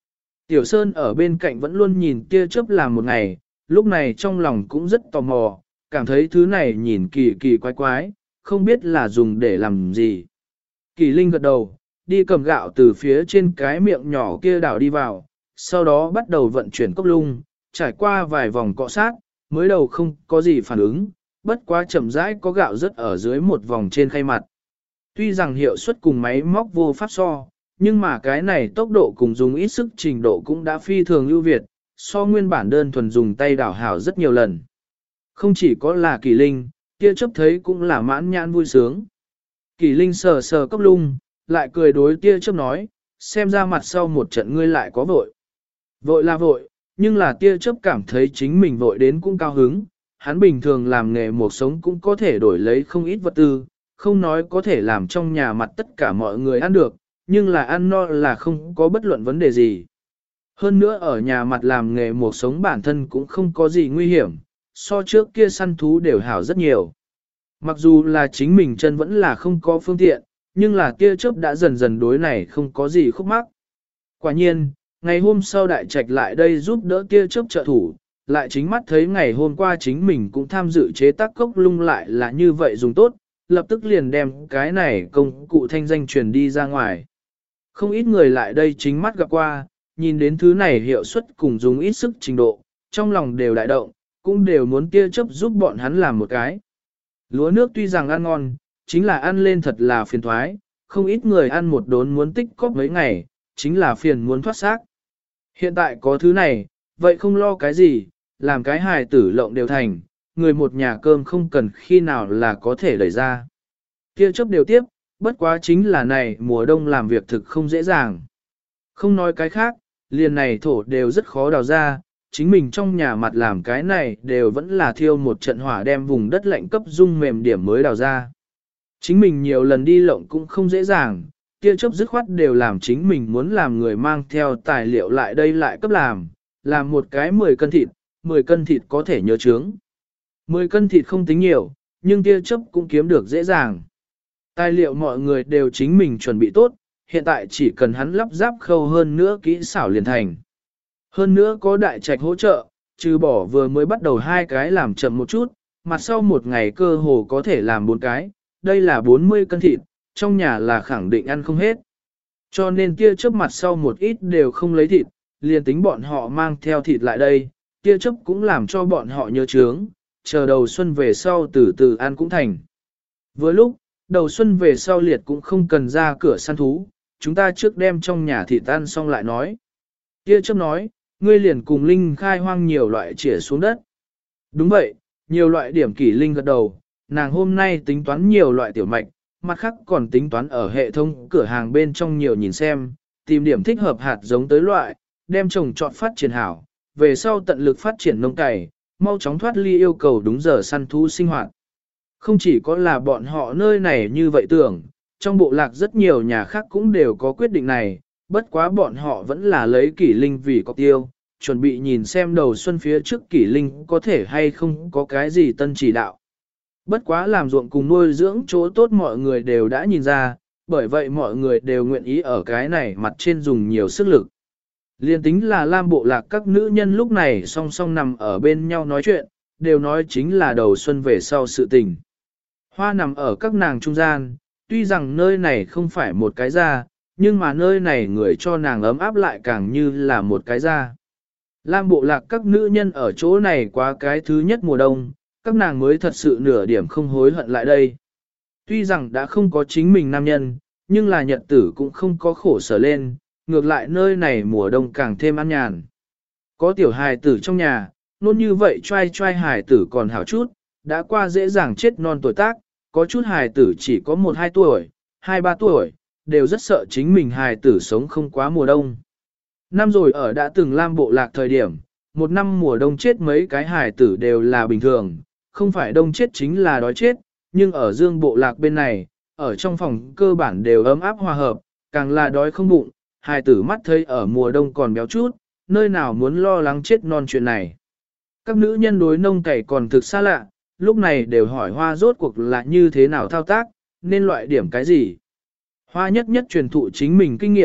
Tiểu Sơn ở bên cạnh vẫn luôn nhìn tia chớp làm một ngày, lúc này trong lòng cũng rất tò mò, cảm thấy thứ này nhìn kỳ kỳ quái quái, không biết là dùng để làm gì. Kỳ Linh gật đầu, đi cầm gạo từ phía trên cái miệng nhỏ kia đảo đi vào, sau đó bắt đầu vận chuyển cốc lung, trải qua vài vòng cọ sát, mới đầu không có gì phản ứng, bất quá chậm rãi có gạo rớt ở dưới một vòng trên khay mặt. Tuy rằng hiệu suất cùng máy móc vô pháp so, nhưng mà cái này tốc độ cùng dùng ít sức trình độ cũng đã phi thường ưu việt, so nguyên bản đơn thuần dùng tay đảo hảo rất nhiều lần. Không chỉ có là Kỳ Linh, kia chấp thấy cũng là mãn nhãn vui sướng. Kỳ Linh sờ sờ cốc lung, lại cười đối tia chớp nói, xem ra mặt sau một trận ngươi lại có vội. Vội là vội, nhưng là tia chớp cảm thấy chính mình vội đến cũng cao hứng, hắn bình thường làm nghề một sống cũng có thể đổi lấy không ít vật tư, không nói có thể làm trong nhà mặt tất cả mọi người ăn được, nhưng là ăn no là không có bất luận vấn đề gì. Hơn nữa ở nhà mặt làm nghề một sống bản thân cũng không có gì nguy hiểm, so trước kia săn thú đều hảo rất nhiều. Mặc dù là chính mình chân vẫn là không có phương tiện, nhưng là tia chớp đã dần dần đối này không có gì khúc mắc. Quả nhiên, ngày hôm sau đại trạch lại đây giúp đỡ tia chớp trợ thủ, lại chính mắt thấy ngày hôm qua chính mình cũng tham dự chế tác cốc lung lại là như vậy dùng tốt, lập tức liền đem cái này công cụ thanh danh truyền đi ra ngoài. Không ít người lại đây chính mắt gặp qua, nhìn đến thứ này hiệu suất cùng dùng ít sức trình độ, trong lòng đều đại động, cũng đều muốn tia chớp giúp bọn hắn làm một cái. Lúa nước tuy rằng ăn ngon, chính là ăn lên thật là phiền thoái, không ít người ăn một đốn muốn tích cóp mấy ngày, chính là phiền muốn thoát xác. Hiện tại có thứ này, vậy không lo cái gì, làm cái hài tử lộng đều thành, người một nhà cơm không cần khi nào là có thể đẩy ra. Tia chớp đều tiếp, bất quá chính là này mùa đông làm việc thực không dễ dàng. Không nói cái khác, liền này thổ đều rất khó đào ra, chính mình trong nhà mặt làm cái này đều vẫn là thiêu một trận hỏa đem vùng đất lạnh cấp dung mềm điểm mới đào ra. Chính mình nhiều lần đi lộng cũng không dễ dàng, tia chớp dứt khoát đều làm chính mình muốn làm người mang theo tài liệu lại đây lại cấp làm một cái 10 cân thịt, 10 cân thịt có thể nhớ chướng. 10 cân thịt không tính nhiều, nhưng tia chớp cũng kiếm được dễ dàng. Tài liệu mọi người đều chính mình chuẩn bị tốt, hiện tại chỉ cần hắn lắp ráp khâu hơn nữa kỹ xảo liền thành. Hơn nữa có đại trạch hỗ trợ, trừ bỏ vừa mới bắt đầu 2 cái làm chậm một chút, mặt sau một ngày cơ hồ có thể làm 4 cái, đây là 40 cân thịt, trong nhà là khẳng định ăn không hết. Cho nên tia chớp mặt sau một ít đều không lấy thịt, liền tính bọn họ mang theo thịt lại đây, tia chớp cũng làm cho bọn họ nhớ chướng, chờ đầu xuân về sau từ từ ăn cũng thành. Vừa lúc, đầu xuân về sau liệt cũng không cần ra cửa săn thú, chúng ta trước đem trong nhà thịt ăn xong lại nói. Tia chớp nói, ngươi liền cùng Linh khai hoang nhiều loại chĩa xuống đất. Đúng vậy, nhiều loại điểm kỷ Linh gật đầu, nàng hôm nay tính toán nhiều loại tiểu mạch, mặt khác còn tính toán ở hệ thống cửa hàng bên trong nhiều nhìn xem, tìm điểm thích hợp hạt giống tới loại, đem trồng trọt phát triển hảo, về sau tận lực phát triển nông cày, mau chóng thoát ly yêu cầu đúng giờ săn thú sinh hoạt. Không chỉ có là bọn họ nơi này như vậy tưởng, trong bộ lạc rất nhiều nhà khác cũng đều có quyết định này, bất quá bọn họ vẫn là lấy kỷ linh vì cọc tiêu, chuẩn bị nhìn xem đầu xuân phía trước kỷ linh có thể hay không có cái gì tân chỉ đạo. Bất quá làm ruộng cùng nuôi dưỡng chỗ tốt mọi người đều đã nhìn ra, bởi vậy mọi người đều nguyện ý ở cái này mặt trên dùng nhiều sức lực. Liên tính là Lam bộ lạc các nữ nhân lúc này song song nằm ở bên nhau nói chuyện, đều nói chính là đầu xuân về sau sự tình. Hoa nằm ở các nàng trung gian, tuy rằng nơi này không phải một cái gia, nhưng mà nơi này người cho nàng ấm áp lại càng như là một cái gia. Lam bộ lạc các nữ nhân ở chỗ này quá cái thứ nhất mùa đông, các nàng mới thật sự nửa điểm không hối hận lại đây. Tuy rằng đã không có chính mình nam nhân, nhưng là nhật tử cũng không có khổ sở lên, ngược lại nơi này mùa đông càng thêm an nhàn. Có tiểu hài tử trong nhà, luôn như vậy trai hài tử còn hảo chút, đã qua dễ dàng chết non tuổi tác, có chút hài tử chỉ có 1-2 tuổi, 2-3 tuổi, đều rất sợ chính mình hài tử sống không quá mùa đông. Năm rồi ở đã từng Lam bộ lạc thời điểm, một năm mùa đông chết mấy cái hài tử đều là bình thường, không phải đông chết chính là đói chết, nhưng ở dương bộ lạc bên này, ở trong phòng cơ bản đều ấm áp hòa hợp, càng là đói không bụng, hài tử mắt thấy ở mùa đông còn béo chút, nơi nào muốn lo lắng chết non chuyện này. Các nữ nhân đối nông cày còn thực xa lạ, lúc này đều hỏi Hoa rốt cuộc là như thế nào thao tác, nên loại điểm cái gì. Hoa nhất nhất truyền thụ chính mình kinh nghiệm,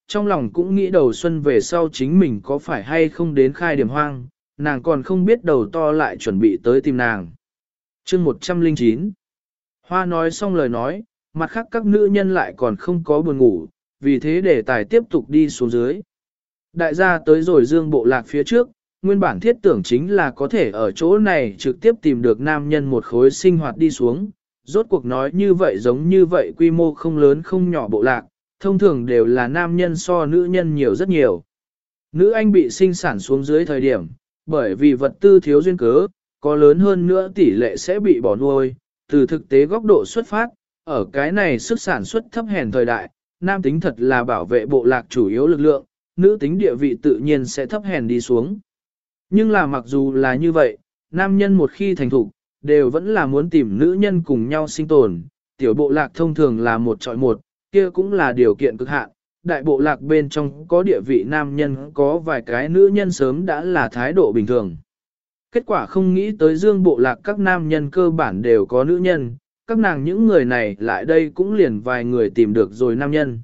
trong lòng cũng nghĩ đầu xuân về sau chính mình có phải hay không đến khai điểm hoang, nàng còn không biết đầu to lại chuẩn bị tới tìm nàng. Chương 109 Hoa nói xong lời nói, mặt khác các nữ nhân lại còn không có buồn ngủ, vì thế để tài tiếp tục đi xuống dưới. Đại gia tới rồi dương bộ lạc phía trước, nguyên bản thiết tưởng chính là có thể ở chỗ này trực tiếp tìm được nam nhân một khối sinh hoạt đi xuống. Rốt cuộc nói như vậy giống như vậy quy mô không lớn không nhỏ bộ lạc, thông thường đều là nam nhân so nữ nhân nhiều rất nhiều. Nữ anh bị sinh sản xuống dưới thời điểm, bởi vì vật tư thiếu duyên cớ, có lớn hơn nữa tỷ lệ sẽ bị bỏ nuôi. Từ thực tế góc độ xuất phát, ở cái này sức sản xuất thấp hèn thời đại, nam tính thật là bảo vệ bộ lạc chủ yếu lực lượng, nữ tính địa vị tự nhiên sẽ thấp hèn đi xuống. Nhưng là mặc dù là như vậy, nam nhân một khi thành thục, đều vẫn là muốn tìm nữ nhân cùng nhau sinh tồn, tiểu bộ lạc thông thường là một chọi một, kia cũng là điều kiện cực hạn. Đại bộ lạc bên trong có địa vị nam nhân có vài cái nữ nhân sớm đã là thái độ bình thường. Kết quả không nghĩ tới dương bộ lạc các nam nhân cơ bản đều có nữ nhân, các nàng những người này lại đây cũng liền vài người tìm được rồi nam nhân.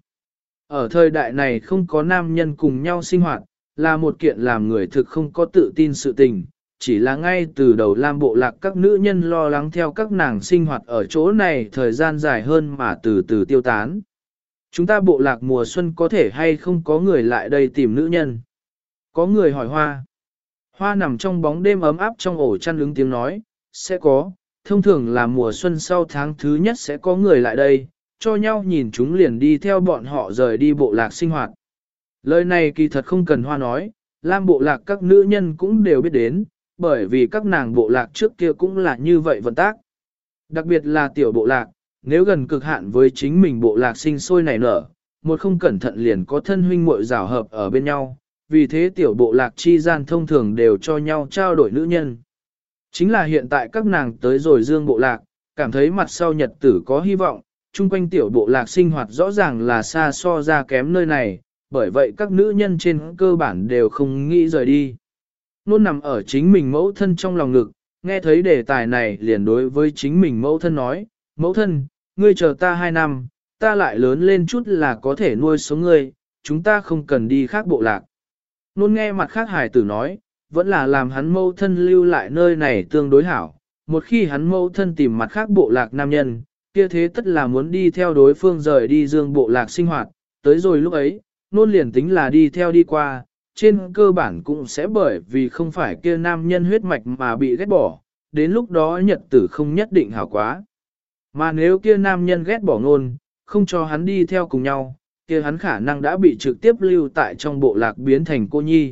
Ở thời đại này không có nam nhân cùng nhau sinh hoạt, là một kiện làm người thực không có tự tin sự tình, chỉ là ngay từ đầu Lam bộ lạc các nữ nhân lo lắng theo các nàng sinh hoạt ở chỗ này thời gian dài hơn mà từ từ tiêu tán. Chúng ta bộ lạc mùa xuân có thể hay không có người lại đây tìm nữ nhân? Có người hỏi Hoa. Hoa nằm trong bóng đêm ấm áp trong ổ chăn ứng tiếng nói, sẽ có, thông thường là mùa xuân sau tháng thứ nhất sẽ có người lại đây, cho nhau nhìn chúng liền đi theo bọn họ rời đi bộ lạc sinh hoạt. Lời này kỳ thật không cần Hoa nói, Lam bộ lạc các nữ nhân cũng đều biết đến, bởi vì các nàng bộ lạc trước kia cũng là như vậy vận tác. Đặc biệt là tiểu bộ lạc, nếu gần cực hạn với chính mình bộ lạc sinh sôi nảy nở, một không cẩn thận liền có thân huynh muội rào hợp ở bên nhau, vì thế tiểu bộ lạc chi gian thông thường đều cho nhau trao đổi nữ nhân. Chính là hiện tại các nàng tới rồi dương bộ lạc, cảm thấy mặt sau nhật tử có hy vọng, chung quanh tiểu bộ lạc sinh hoạt rõ ràng là xa so ra kém nơi này, bởi vậy các nữ nhân trên cơ bản đều không nghĩ rời đi. Nôn nằm ở chính mình mẫu thân trong lòng ngực, nghe thấy đề tài này liền đối với chính mình mẫu thân nói, mẫu thân, ngươi chờ ta 2 năm, ta lại lớn lên chút là có thể nuôi sống ngươi, chúng ta không cần đi khác bộ lạc. Nôn nghe mặt khác hải tử nói, vẫn là làm hắn mẫu thân lưu lại nơi này tương đối hảo, một khi hắn mẫu thân tìm mặt khác bộ lạc nam nhân, kia thế tất là muốn đi theo đối phương rời đi dương bộ lạc sinh hoạt, tới rồi lúc ấy, nôn liền tính là đi theo đi qua, trên cơ bản cũng sẽ bởi vì không phải kia nam nhân huyết mạch mà bị ghét bỏ, đến lúc đó nhật tử không nhất định hảo quá. Mà nếu kia nam nhân ghét bỏ nôn, không cho hắn đi theo cùng nhau, kia hắn khả năng đã bị trực tiếp lưu tại trong bộ lạc biến thành cô nhi.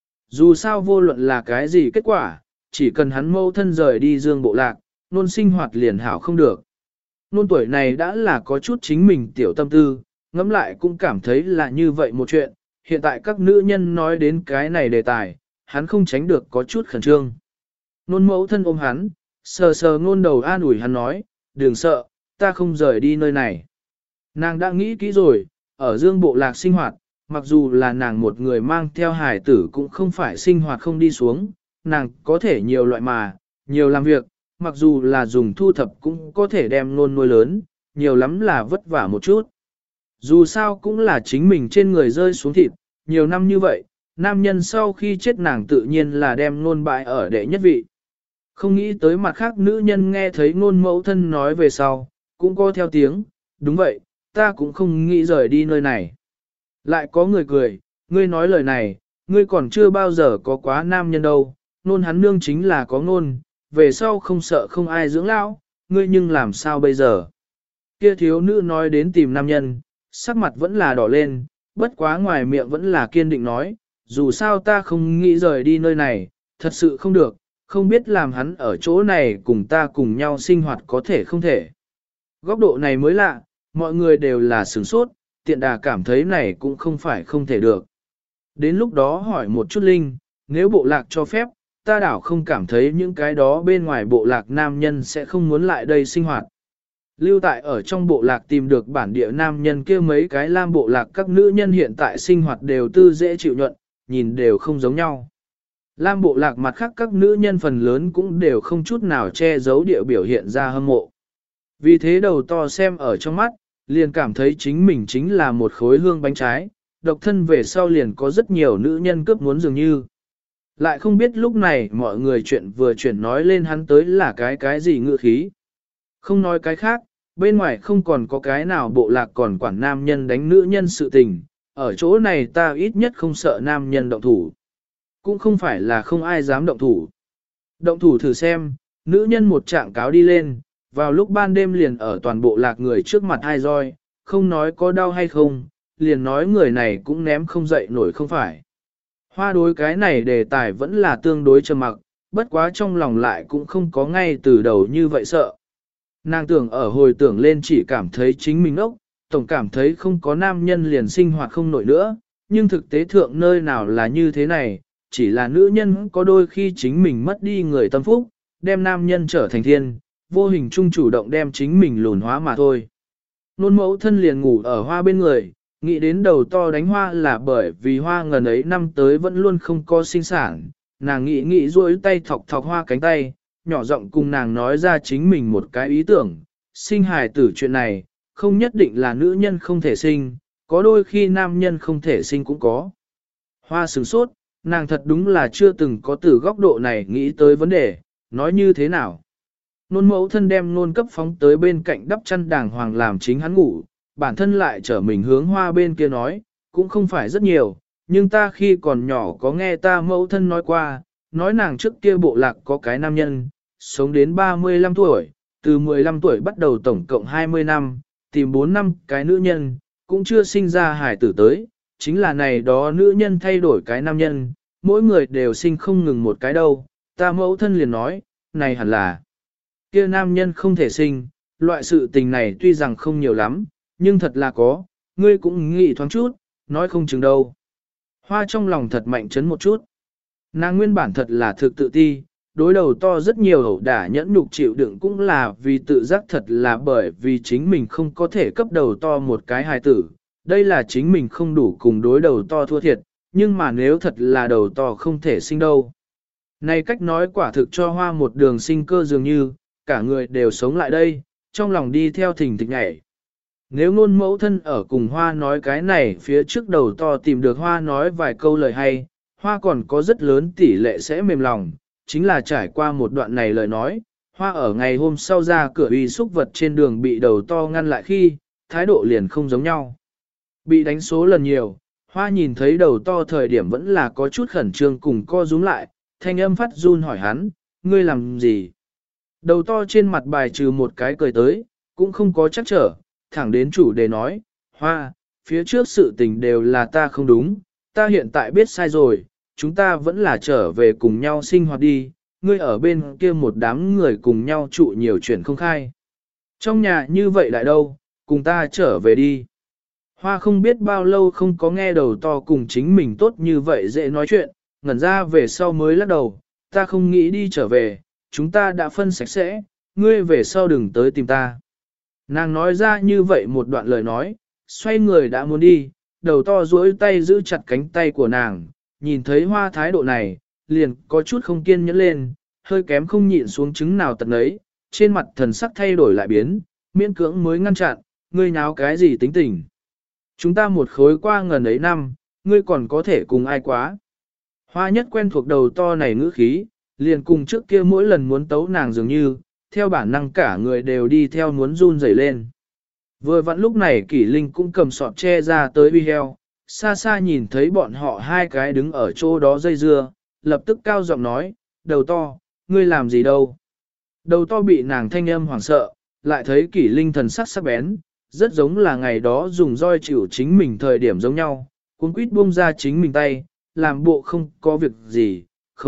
Dù sao vô luận là cái gì kết quả, chỉ cần hắn mâu thân rời đi dương bộ lạc, nôn sinh hoạt liền hảo không được. Nôn tuổi này đã là có chút chính mình tiểu tâm tư, ngẫm lại cũng cảm thấy là như vậy một chuyện, hiện tại các nữ nhân nói đến cái này đề tài, hắn không tránh được có chút khẩn trương. Nôn mẫu thân ôm hắn, sờ sờ ngôn đầu an ủi hắn nói, đừng sợ, ta không rời đi nơi này. Nàng đã nghĩ kỹ rồi, ở dương bộ lạc sinh hoạt, mặc dù là nàng một người mang theo hài tử cũng không phải sinh hoạt không đi xuống, nàng có thể nhiều loại mà, nhiều làm việc, mặc dù là dùng thu thập cũng có thể đem nôn nuôi lớn, nhiều lắm là vất vả một chút. Dù sao cũng là chính mình trên người rơi xuống thịt, nhiều năm như vậy, nam nhân sau khi chết nàng tự nhiên là đem nôn bại ở đệ nhất vị. Không nghĩ tới mặt khác nữ nhân nghe thấy nôn mẫu thân nói về sau, cũng có theo tiếng, đúng vậy, ta cũng không nghĩ rời đi nơi này. Lại có người cười, ngươi nói lời này, ngươi còn chưa bao giờ có quá nam nhân đâu, nôn hắn nương chính là có nôn, về sau không sợ không ai dưỡng lão, ngươi nhưng làm sao bây giờ. Kia thiếu nữ nói đến tìm nam nhân, sắc mặt vẫn là đỏ lên, bất quá ngoài miệng vẫn là kiên định nói, dù sao ta không nghĩ rời đi nơi này, thật sự không được, không biết làm hắn ở chỗ này cùng ta cùng nhau sinh hoạt có thể không thể. Góc độ này mới lạ, mọi người đều là sửng sốt, tiện đà cảm thấy này cũng không phải không thể được. Đến lúc đó hỏi một chút Linh, nếu bộ lạc cho phép, ta đảo không cảm thấy những cái đó bên ngoài bộ lạc nam nhân sẽ không muốn lại đây sinh hoạt. Lưu tại ở trong bộ lạc tìm được bản địa nam nhân kia mấy cái lam bộ lạc các nữ nhân hiện tại sinh hoạt đều tư dễ chịu nhuận, nhìn đều không giống nhau. Lam bộ lạc mặt khác các nữ nhân phần lớn cũng đều không chút nào che giấu địa biểu hiện ra hâm mộ. Vì thế đầu to xem ở trong mắt, liền cảm thấy chính mình chính là một khối hương bánh trái, độc thân về sau liền có rất nhiều nữ nhân cướp muốn dường như. Lại không biết lúc này mọi người chuyện vừa chuyển nói lên hắn tới là cái gì ngựa khí. Không nói cái khác, bên ngoài không còn có cái nào bộ lạc còn quản nam nhân đánh nữ nhân sự tình, ở chỗ này ta ít nhất không sợ nam nhân động thủ. Cũng không phải là không ai dám động thủ. Động thủ thử xem, nữ nhân một trạng cáo đi lên, vào lúc ban đêm liền ở toàn bộ lạc người trước mặt hai roi, không nói có đau hay không, liền nói người này cũng ném không dậy nổi không phải. Hoa đối cái này đề tài vẫn là tương đối trầm mặc, bất quá trong lòng lại cũng không có ngay từ đầu như vậy sợ. Nàng tưởng ở hồi tưởng lên chỉ cảm thấy chính mình ốc, tổng cảm thấy không có nam nhân liền sinh hoạt không nổi nữa, nhưng thực tế thượng nơi nào là như thế này, chỉ là nữ nhân có đôi khi chính mình mất đi người tâm phúc, đem nam nhân trở thành thiên, vô hình chung chủ động đem chính mình lùn hóa mà thôi. Nôn mẫu thân liền ngủ ở Hoa bên người, nghĩ đến đầu to đánh Hoa là bởi vì Hoa ngần ấy năm tới vẫn luôn không có sinh sản, nàng nghĩ duỗi tay thọc thọc Hoa cánh tay, nhỏ giọng cùng nàng nói ra chính mình một cái ý tưởng, sinh hài tử chuyện này, không nhất định là nữ nhân không thể sinh, có đôi khi nam nhân không thể sinh cũng có. Hoa sửng sốt, nàng thật đúng là chưa từng có từ góc độ này nghĩ tới vấn đề, nói như thế nào. Nôn mẫu thân đem nôn cấp phóng tới bên cạnh đắp chăn đàng hoàng làm chính hắn ngủ, bản thân lại trở mình hướng Hoa bên kia nói, cũng không phải rất nhiều, nhưng ta khi còn nhỏ có nghe ta mẫu thân nói qua, nói nàng trước kia bộ lạc có cái nam nhân, sống đến 35 tuổi, từ 15 tuổi bắt đầu tổng cộng 20 năm, tìm 4 năm cái nữ nhân, cũng chưa sinh ra hài tử tới, chính là này đó nữ nhân thay đổi cái nam nhân, mỗi người đều sinh không ngừng một cái đâu, ta mẫu thân liền nói, này hẳn là kia nam nhân không thể sinh, loại sự tình này tuy rằng không nhiều lắm, nhưng thật là có, ngươi cũng nghĩ thoáng chút, nói không chừng đâu. Hoa trong lòng thật mạnh chấn một chút. Nàng nguyên bản thật là thực tự ti, đối đầu to rất nhiều ẩu đả nhẫn nhục chịu đựng cũng là vì tự giác thật là bởi vì chính mình không có thể cấp đầu to một cái hài tử. Đây là chính mình không đủ cùng đối đầu to thua thiệt, nhưng mà nếu thật là đầu to không thể sinh đâu. Này cách nói quả thực cho Hoa một đường sinh cơ dường như, cả người đều sống lại đây, trong lòng đi theo thình thịch nhảy. Nếu ngôn mẫu thân ở cùng Hoa nói cái này phía trước đầu to tìm được Hoa nói vài câu lời hay, Hoa còn có rất lớn tỷ lệ sẽ mềm lòng, chính là trải qua một đoạn này lời nói, Hoa ở ngày hôm sau ra cửa uy xúc vật trên đường bị đầu to ngăn lại khi, thái độ liền không giống nhau. Bị đánh số lần nhiều, Hoa nhìn thấy đầu to thời điểm vẫn là có chút khẩn trương cùng co rúm lại, thanh âm phát run hỏi hắn, ngươi làm gì? Đầu to trên mặt bài trừ một cái cười tới, cũng không có chắc trở, thẳng đến chủ đề nói, Hoa, phía trước sự tình đều là ta không đúng, ta hiện tại biết sai rồi, chúng ta vẫn là trở về cùng nhau sinh hoạt đi, ngươi ở bên kia một đám người cùng nhau trụ nhiều chuyện không khai. Trong nhà như vậy lại đâu, cùng ta trở về đi. Hoa không biết bao lâu không có nghe đầu to cùng chính mình tốt như vậy dễ nói chuyện, ngẩn ra về sau mới lắc đầu, ta không nghĩ đi trở về, chúng ta đã phân sạch sẽ, ngươi về sau đừng tới tìm ta. Nàng nói ra như vậy một đoạn lời nói, xoay người đã muốn đi, đầu to duỗi tay giữ chặt cánh tay của nàng, nhìn thấy Hoa thái độ này, liền có chút không kiên nhẫn lên, hơi kém không nhịn xuống chứng nào tận ấy, trên mặt thần sắc thay đổi lại biến, miễn cưỡng mới ngăn chặn, ngươi nháo cái gì tính tình. Chúng ta một khối qua ngần ấy năm, ngươi còn có thể cùng ai quá. Hoa nhất quen thuộc đầu to này ngữ khí, liền cùng trước kia mỗi lần muốn tấu nàng dường như, theo bản năng cả người đều đi theo muốn run rẩy lên. Vừa vặn lúc này Kỷ Linh cũng cầm sọt che ra tới uy heo, xa xa nhìn thấy bọn họ hai cái đứng ở chỗ đó dây dưa, lập tức cao giọng nói, đầu to, ngươi làm gì đâu. Đầu to bị nàng thanh âm hoảng sợ, lại thấy Kỷ Linh thần sắc sắc bén, rất giống là ngày đó dùng roi chịu chính mình thời điểm giống nhau, cuốn quýt buông ra chính mình tay, làm bộ không có việc gì,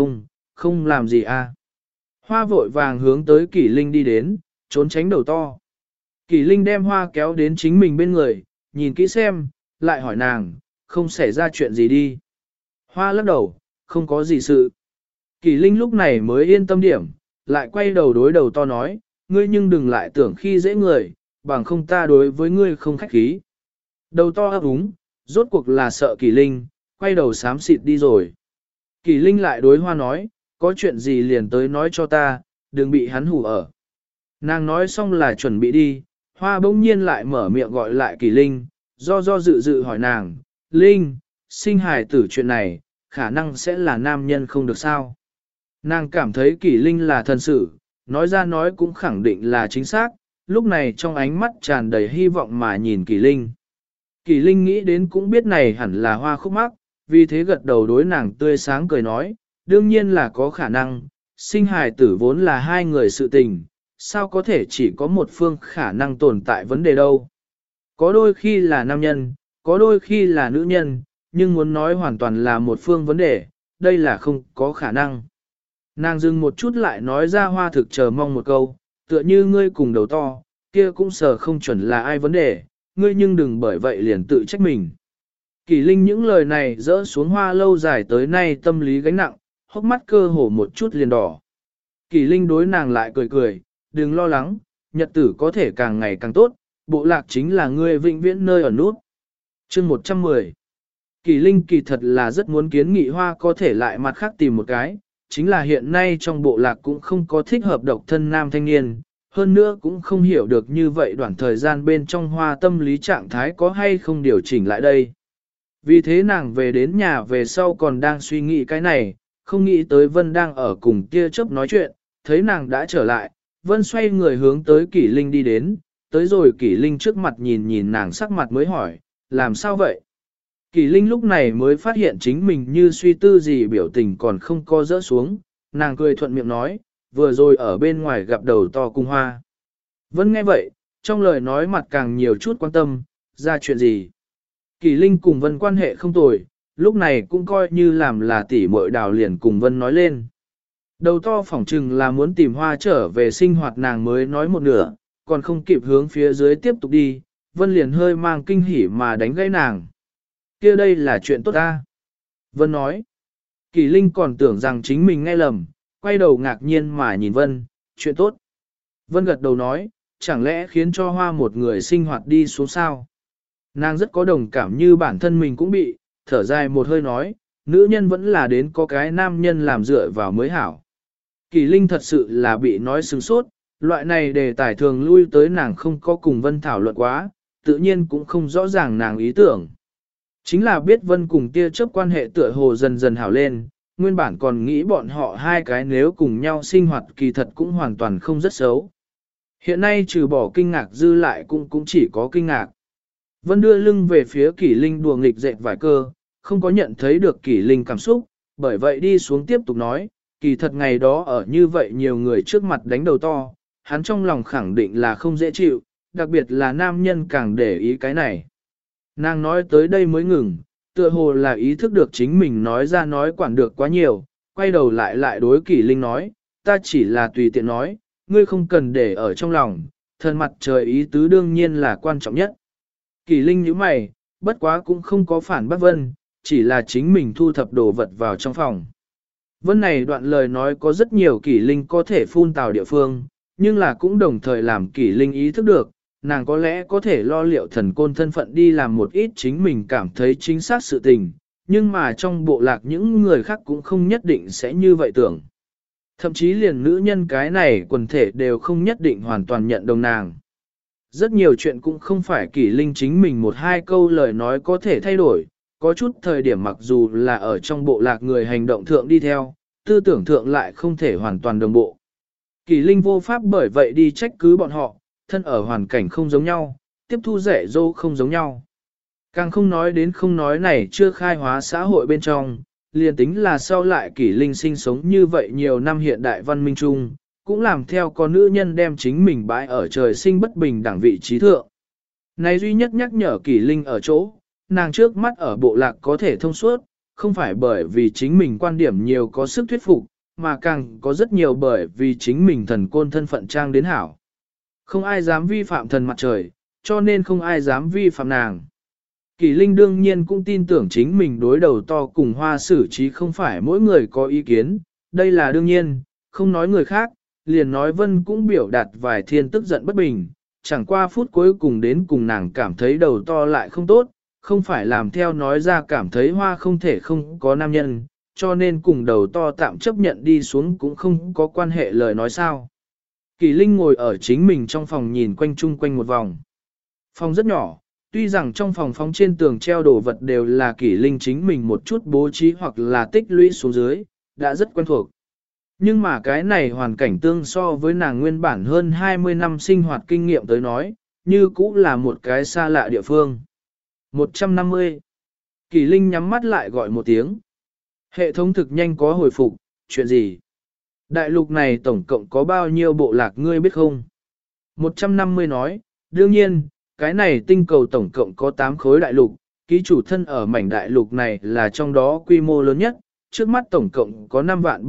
không làm gì à. Hoa vội vàng hướng tới Kỷ Linh đi đến, trốn tránh đầu to. Kỷ Linh đem Hoa kéo đến chính mình bên người, nhìn kỹ xem, lại hỏi nàng, không xảy ra chuyện gì đi. Hoa lắc đầu, không có gì sự. Kỷ Linh lúc này mới yên tâm điểm, lại quay đầu đối đầu to nói, ngươi nhưng đừng lại tưởng khi dễ người, bằng không ta đối với ngươi không khách khí. Đầu to ấp úng, rốt cuộc là sợ Kỷ Linh, quay đầu xám xịt đi rồi. Kỷ Linh lại đối Hoa nói, có chuyện gì liền tới nói cho ta, đừng bị hắn hù ở. Nàng nói xong là chuẩn bị đi, Hoa bỗng nhiên lại mở miệng gọi lại Kỷ Linh, do dự hỏi nàng, Linh, sinh hài tử chuyện này, khả năng sẽ là nam nhân không được sao. Nàng cảm thấy Kỷ Linh là thần sự, nói ra nói cũng khẳng định là chính xác, lúc này trong ánh mắt tràn đầy hy vọng mà nhìn Kỷ Linh. Kỷ Linh nghĩ đến cũng biết này hẳn là hoa khúc mắc, vì thế gật đầu đối nàng tươi sáng cười nói, đương nhiên là có khả năng, sinh hài tử vốn là hai người sự tình, sao có thể chỉ có một phương khả năng tồn tại vấn đề đâu. Có đôi khi là nam nhân, có đôi khi là nữ nhân, nhưng muốn nói hoàn toàn là một phương vấn đề, đây là không có khả năng. Nàng dừng một chút lại nói ra hoa thực chờ mong một câu, tựa như ngươi cùng đầu to, kia cũng sờ không chuẩn là ai vấn đề, ngươi nhưng đừng bởi vậy liền tự trách mình. Kỳ Linh những lời này dỡ xuống hoa lâu dài tới nay tâm lý gánh nặng, hốc mắt cơ hồ một chút liền đỏ. Kỳ Linh đối nàng lại cười cười, đừng lo lắng, nhật tử có thể càng ngày càng tốt, bộ lạc chính là ngươi vĩnh viễn nơi ở nút. Chương 110. Kỳ Linh kỳ thật là rất muốn kiến nghị hoa có thể lại mặt khác tìm một cái, chính là hiện nay trong bộ lạc cũng không có thích hợp độc thân nam thanh niên, hơn nữa cũng không hiểu được như vậy đoạn thời gian bên trong hoa tâm lý trạng thái có hay không điều chỉnh lại đây. Vì thế nàng về đến nhà về sau còn đang suy nghĩ cái này, không nghĩ tới Vân đang ở cùng kia chớp nói chuyện, thấy nàng đã trở lại, Vân xoay người hướng tới Kỷ Linh đi đến, tới rồi Kỷ Linh trước mặt nhìn nhìn nàng sắc mặt mới hỏi, làm sao vậy? Kỷ Linh lúc này mới phát hiện chính mình như suy tư gì biểu tình còn không co rỡ xuống, nàng cười thuận miệng nói, vừa rồi ở bên ngoài gặp đầu to cung hoa. Vân nghe vậy, trong lời nói mặt càng nhiều chút quan tâm, ra chuyện gì? Kỷ Linh cùng Vân quan hệ không tồi, lúc này cũng coi như làm là tỷ muội đào liền cùng Vân nói lên. Đầu to phỏng chừng là muốn tìm hoa trở về sinh hoạt nàng mới nói một nửa, còn không kịp hướng phía dưới tiếp tục đi, Vân liền hơi mang kinh hỉ mà đánh gãy nàng. Kia đây là chuyện tốt ta. Vân nói. Kỷ Linh còn tưởng rằng chính mình nghe lầm, quay đầu ngạc nhiên mà nhìn Vân, chuyện tốt. Vân gật đầu nói, chẳng lẽ khiến cho hoa một người sinh hoạt đi xuống sao? Nàng rất có đồng cảm như bản thân mình cũng bị, thở dài một hơi nói, nữ nhân vẫn là đến có cái nam nhân làm dựa vào mới hảo. Kỳ Linh thật sự là bị nói sừng sốt, loại này đề tài thường lui tới nàng không có cùng Vân thảo luận quá, tự nhiên cũng không rõ ràng nàng ý tưởng. Chính là biết Vân cùng tia chớp quan hệ tựa hồ dần dần hảo lên, nguyên bản còn nghĩ bọn họ hai cái nếu cùng nhau sinh hoạt kỳ thật cũng hoàn toàn không rất xấu. Hiện nay trừ bỏ kinh ngạc dư lại cũng chỉ có kinh ngạc. Vân đưa lưng về phía Kỷ Linh đùa nghịch dệt vài cơ, không có nhận thấy được Kỷ Linh cảm xúc, bởi vậy đi xuống tiếp tục nói, kỳ thật ngày đó ở như vậy nhiều người trước mặt đánh đầu to, hắn trong lòng khẳng định là không dễ chịu, đặc biệt là nam nhân càng để ý cái này. Nàng nói tới đây mới ngừng, tựa hồ là ý thức được chính mình nói ra nói quản được quá nhiều, quay đầu lại đối Kỷ Linh nói, ta chỉ là tùy tiện nói, ngươi không cần để ở trong lòng, thần mặt trời ý tứ đương nhiên là quan trọng nhất. Kỷ Linh nhíu mày, bất quá cũng không có phản bác Vân, chỉ là chính mình thu thập đồ vật vào trong phòng. Vân này đoạn lời nói có rất nhiều Kỷ Linh có thể phun tào địa phương, nhưng là cũng đồng thời làm Kỷ Linh ý thức được, nàng có lẽ có thể lo liệu thần côn thân phận đi làm một ít chính mình cảm thấy chính xác sự tình, nhưng mà trong bộ lạc những người khác cũng không nhất định sẽ như vậy tưởng. Thậm chí liền nữ nhân cái này quần thể đều không nhất định hoàn toàn nhận đồng nàng. Rất nhiều chuyện cũng không phải Kỷ Linh chính mình một hai câu lời nói có thể thay đổi, có chút thời điểm mặc dù là ở trong bộ lạc người hành động thượng đi theo, tư tưởng thượng lại không thể hoàn toàn đồng bộ. Kỷ Linh vô pháp bởi vậy đi trách cứ bọn họ, thân ở hoàn cảnh không giống nhau, tiếp thu dạy dỗ không giống nhau. Càng không nói đến không nói này chưa khai hóa xã hội bên trong, liền tính là sau lại Kỷ Linh sinh sống như vậy nhiều năm hiện đại văn minh chung, cũng làm theo con nữ nhân đem chính mình bãi ở trời sinh bất bình đẳng vị trí thượng. Này duy nhất nhắc nhở Kỷ Linh ở chỗ, nàng trước mắt ở bộ lạc có thể thông suốt, không phải bởi vì chính mình quan điểm nhiều có sức thuyết phục, mà càng có rất nhiều bởi vì chính mình thần côn thân phận trang đến hảo. Không ai dám vi phạm thần mặt trời, cho nên không ai dám vi phạm nàng. Kỷ Linh đương nhiên cũng tin tưởng chính mình đối đầu to cùng hoa xử trí không phải mỗi người có ý kiến, đây là đương nhiên, không nói người khác, liền nói Vân cũng biểu đạt vài thiên tức giận bất bình, chẳng qua phút cuối cùng đến cùng nàng cảm thấy đầu to lại không tốt, không phải làm theo nói ra cảm thấy hoa không thể không có nam nhân, cho nên cùng đầu to tạm chấp nhận đi xuống cũng không có quan hệ lời nói sao. Kỳ Linh ngồi ở chính mình trong phòng nhìn quanh chung quanh một vòng. Phòng rất nhỏ, Tuy rằng trong phòng phóng trên tường treo đồ vật đều là Kỷ Linh chính mình một chút bố trí hoặc là tích lũy xuống dưới, đã rất quen thuộc. Nhưng mà cái này hoàn cảnh tương so với nàng nguyên bản hơn 20 năm sinh hoạt kinh nghiệm tới nói, như cũng là một cái xa lạ địa phương. 150. Kỷ Linh nhắm mắt lại gọi một tiếng. Hệ thống thực nhanh có hồi phục, chuyện gì? Đại lục này tổng cộng có bao nhiêu bộ lạc ngươi biết không? 150 nói, đương nhiên, cái này tinh cầu tổng cộng có 8 khối đại lục, ký chủ thân ở mảnh đại lục này là trong đó quy mô lớn nhất, trước mắt tổng cộng có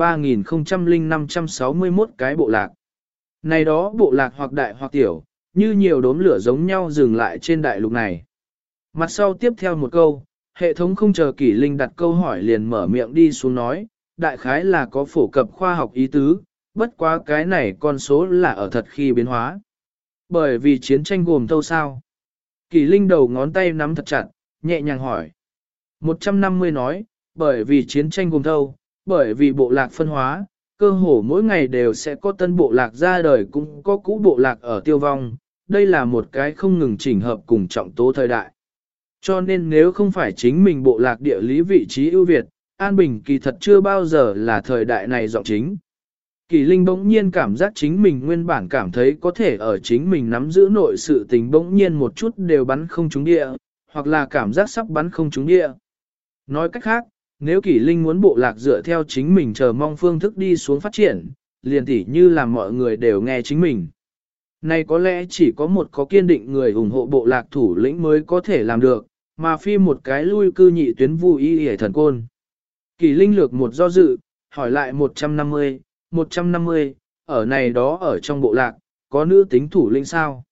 5.3561 cái bộ lạc. Này đó bộ lạc hoặc đại hoặc tiểu, như nhiều đốm lửa giống nhau dừng lại trên đại lục này. Mặt sau tiếp theo một câu, hệ thống không chờ Kỷ Linh đặt câu hỏi liền mở miệng đi xuống nói, đại khái là có phổ cập khoa học ý tứ, bất quá cái này con số là ở thật khi biến hóa. Bởi vì chiến tranh gồm thâu sao? Kỷ Linh đầu ngón tay nắm thật chặt, nhẹ nhàng hỏi. 150 nói, bởi vì chiến tranh gồm thâu, bởi vì bộ lạc phân hóa, cơ hồ mỗi ngày đều sẽ có tân bộ lạc ra đời cũng có cũ bộ lạc ở tiêu vong, đây là một cái không ngừng chỉnh hợp cùng trọng tố thời đại. Cho nên nếu không phải chính mình bộ lạc địa lý vị trí ưu việt, An Bình kỳ thật chưa bao giờ là thời đại này giọng chính. Kỳ Linh bỗng nhiên cảm giác chính mình nguyên bản cảm thấy có thể ở chính mình nắm giữ nội sự tình bỗng nhiên một chút đều bắn không trúng địa, hoặc là cảm giác sắp bắn không trúng địa. Nói cách khác, nếu Kỳ Linh muốn bộ lạc dựa theo chính mình chờ mong phương thức đi xuống phát triển, liền tỉ như là mọi người đều nghe chính mình. Này có lẽ chỉ có một có kiên định người ủng hộ bộ lạc thủ lĩnh mới có thể làm được, mà phi một cái lui cư nhị tuyến vu y hề thần côn. Kỳ Linh lược một do dự, hỏi lại 150, ở này đó ở trong bộ lạc, có nữ tính thủ lĩnh sao?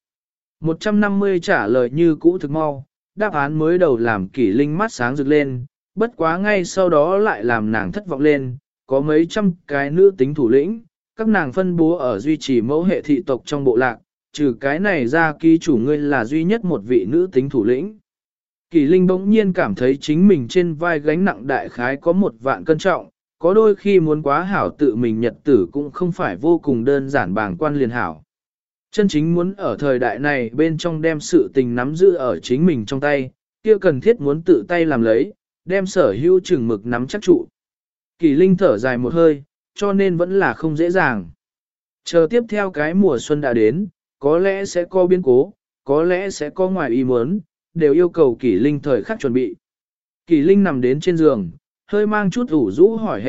150 trả lời như cũ thực mau, đáp án mới đầu làm Kỳ Linh mắt sáng rực lên, bất quá ngay sau đó lại làm nàng thất vọng lên, có mấy trăm cái nữ tính thủ lĩnh, các nàng phân bố ở duy trì mẫu hệ thị tộc trong bộ lạc, trừ cái này ra ký chủ ngươi là duy nhất một vị nữ tính thủ lĩnh. Kỳ Linh bỗng nhiên cảm thấy chính mình trên vai gánh nặng đại khái có 1.000 cân trọng, có đôi khi muốn quá hảo tự mình nhật tử cũng không phải vô cùng đơn giản bàng quan liền hảo. Chân chính muốn ở thời đại này bên trong đem sự tình nắm giữ ở chính mình trong tay, kia cần thiết muốn tự tay làm lấy, đem sở hữu chừng mực nắm chắc trụ. Kỳ Linh thở dài một hơi, cho nên vẫn là không dễ dàng. Chờ tiếp theo cái mùa xuân đã đến, có lẽ sẽ có biến cố, có lẽ sẽ có ngoài ý muốn, đều yêu cầu Kỷ Linh thời khắc chuẩn bị. Kỷ Linh nằm đến trên giường, hơi mang chút ủ rũ hỏi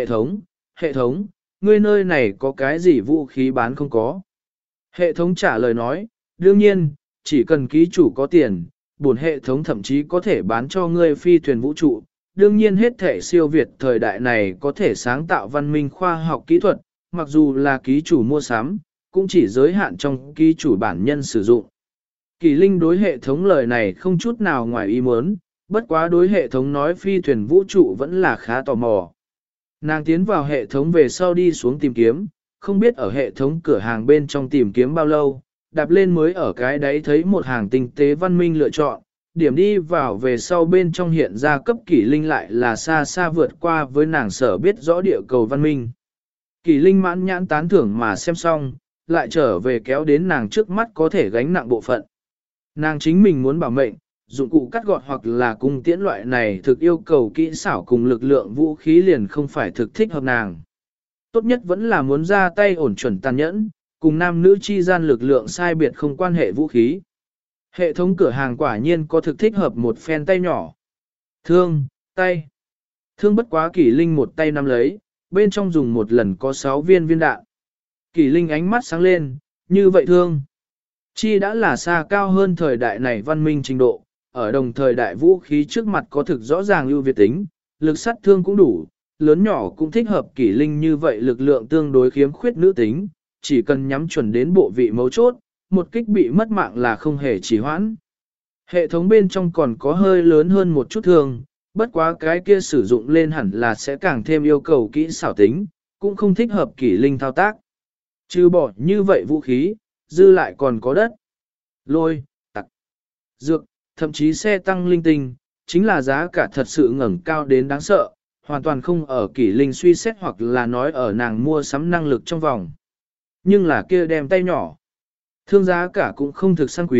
hệ thống, ngươi nơi này có cái gì vũ khí bán không có? Hệ thống trả lời nói, đương nhiên, chỉ cần ký chủ có tiền, bổn hệ thống thậm chí có thể bán cho ngươi phi thuyền vũ trụ. Đương nhiên hết thể siêu việt thời đại này có thể sáng tạo văn minh khoa học kỹ thuật, mặc dù là ký chủ mua sắm, cũng chỉ giới hạn trong ký chủ bản nhân sử dụng. Kỳ Linh đối hệ thống lời này không chút nào ngoài ý muốn, bất quá đối hệ thống nói phi thuyền vũ trụ vẫn là khá tò mò. Nàng tiến vào hệ thống về sau đi xuống tìm kiếm, không biết ở hệ thống cửa hàng bên trong tìm kiếm bao lâu, đạp lên mới ở cái đấy thấy một hàng tinh tế văn minh lựa chọn, điểm đi vào về sau bên trong hiện ra cấp Kỳ Linh lại là xa xa vượt qua với nàng sở biết rõ địa cầu văn minh. Kỳ Linh mãn nhãn tán thưởng mà xem xong, lại trở về kéo đến nàng trước mắt có thể gánh nặng bộ phận. Nàng chính mình muốn bảo mệnh, dụng cụ cắt gọt hoặc là cung tiễn loại này thực yêu cầu kỹ xảo cùng lực lượng vũ khí liền không phải thực thích hợp nàng. Tốt nhất vẫn là muốn ra tay ổn chuẩn tàn nhẫn, cùng nam nữ chi gian lực lượng sai biệt không quan hệ vũ khí. Hệ thống cửa hàng quả nhiên có thực thích hợp một phen tay nhỏ. Thương, tay. Thương bất quá Kỷ Linh một tay nắm lấy, bên trong dùng một lần có 6 viên đạn. Kỷ Linh ánh mắt sáng lên, như vậy thương. Chi đã là xa cao hơn thời đại này văn minh trình độ, ở đồng thời đại vũ khí trước mặt có thực rõ ràng ưu việt tính, lực sát thương cũng đủ, lớn nhỏ cũng thích hợp Kỷ Linh như vậy lực lượng tương đối khiếm khuyết nữ tính, chỉ cần nhắm chuẩn đến bộ vị mấu chốt, một kích bị mất mạng là không hề trì hoãn. Hệ thống bên trong còn có hơi lớn hơn một chút thương, bất quá cái kia sử dụng lên hẳn là sẽ càng thêm yêu cầu kỹ xảo tính, cũng không thích hợp Kỷ Linh thao tác. Trừ bỏ như vậy vũ khí, dư lại còn có đất, lôi, tặc, dược, thậm chí xe tăng linh tinh, chính là giá cả thật sự ngẩng cao đến đáng sợ, hoàn toàn không ở Kỷ Linh suy xét hoặc là nói ở nàng mua sắm năng lực trong vòng. Nhưng là kia đem tay nhỏ, thương giá cả cũng không thực sang quý,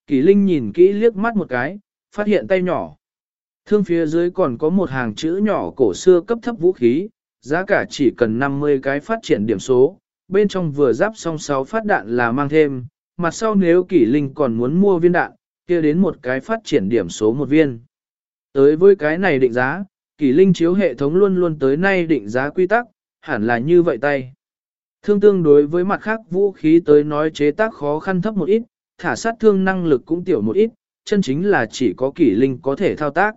Kỷ Linh nhìn kỹ liếc mắt một cái, phát hiện tay nhỏ. Thương phía dưới còn có một hàng chữ nhỏ cổ xưa cấp thấp vũ khí, giá cả chỉ cần 50 cái phát triển điểm số, bên trong vừa giáp xong 6 phát đạn là mang thêm, mặt sau nếu Kỷ Linh còn muốn mua viên đạn, kia đến một cái phát triển điểm số một viên. Tới với cái này định giá, Kỷ Linh chiếu hệ thống luôn luôn tới nay định giá quy tắc, hẳn là như vậy tay. Thương tương đối với mặt khác vũ khí tới nói chế tác khó khăn thấp một ít, thả sát thương năng lực cũng tiểu một ít, chân chính là chỉ có Kỷ Linh có thể thao tác.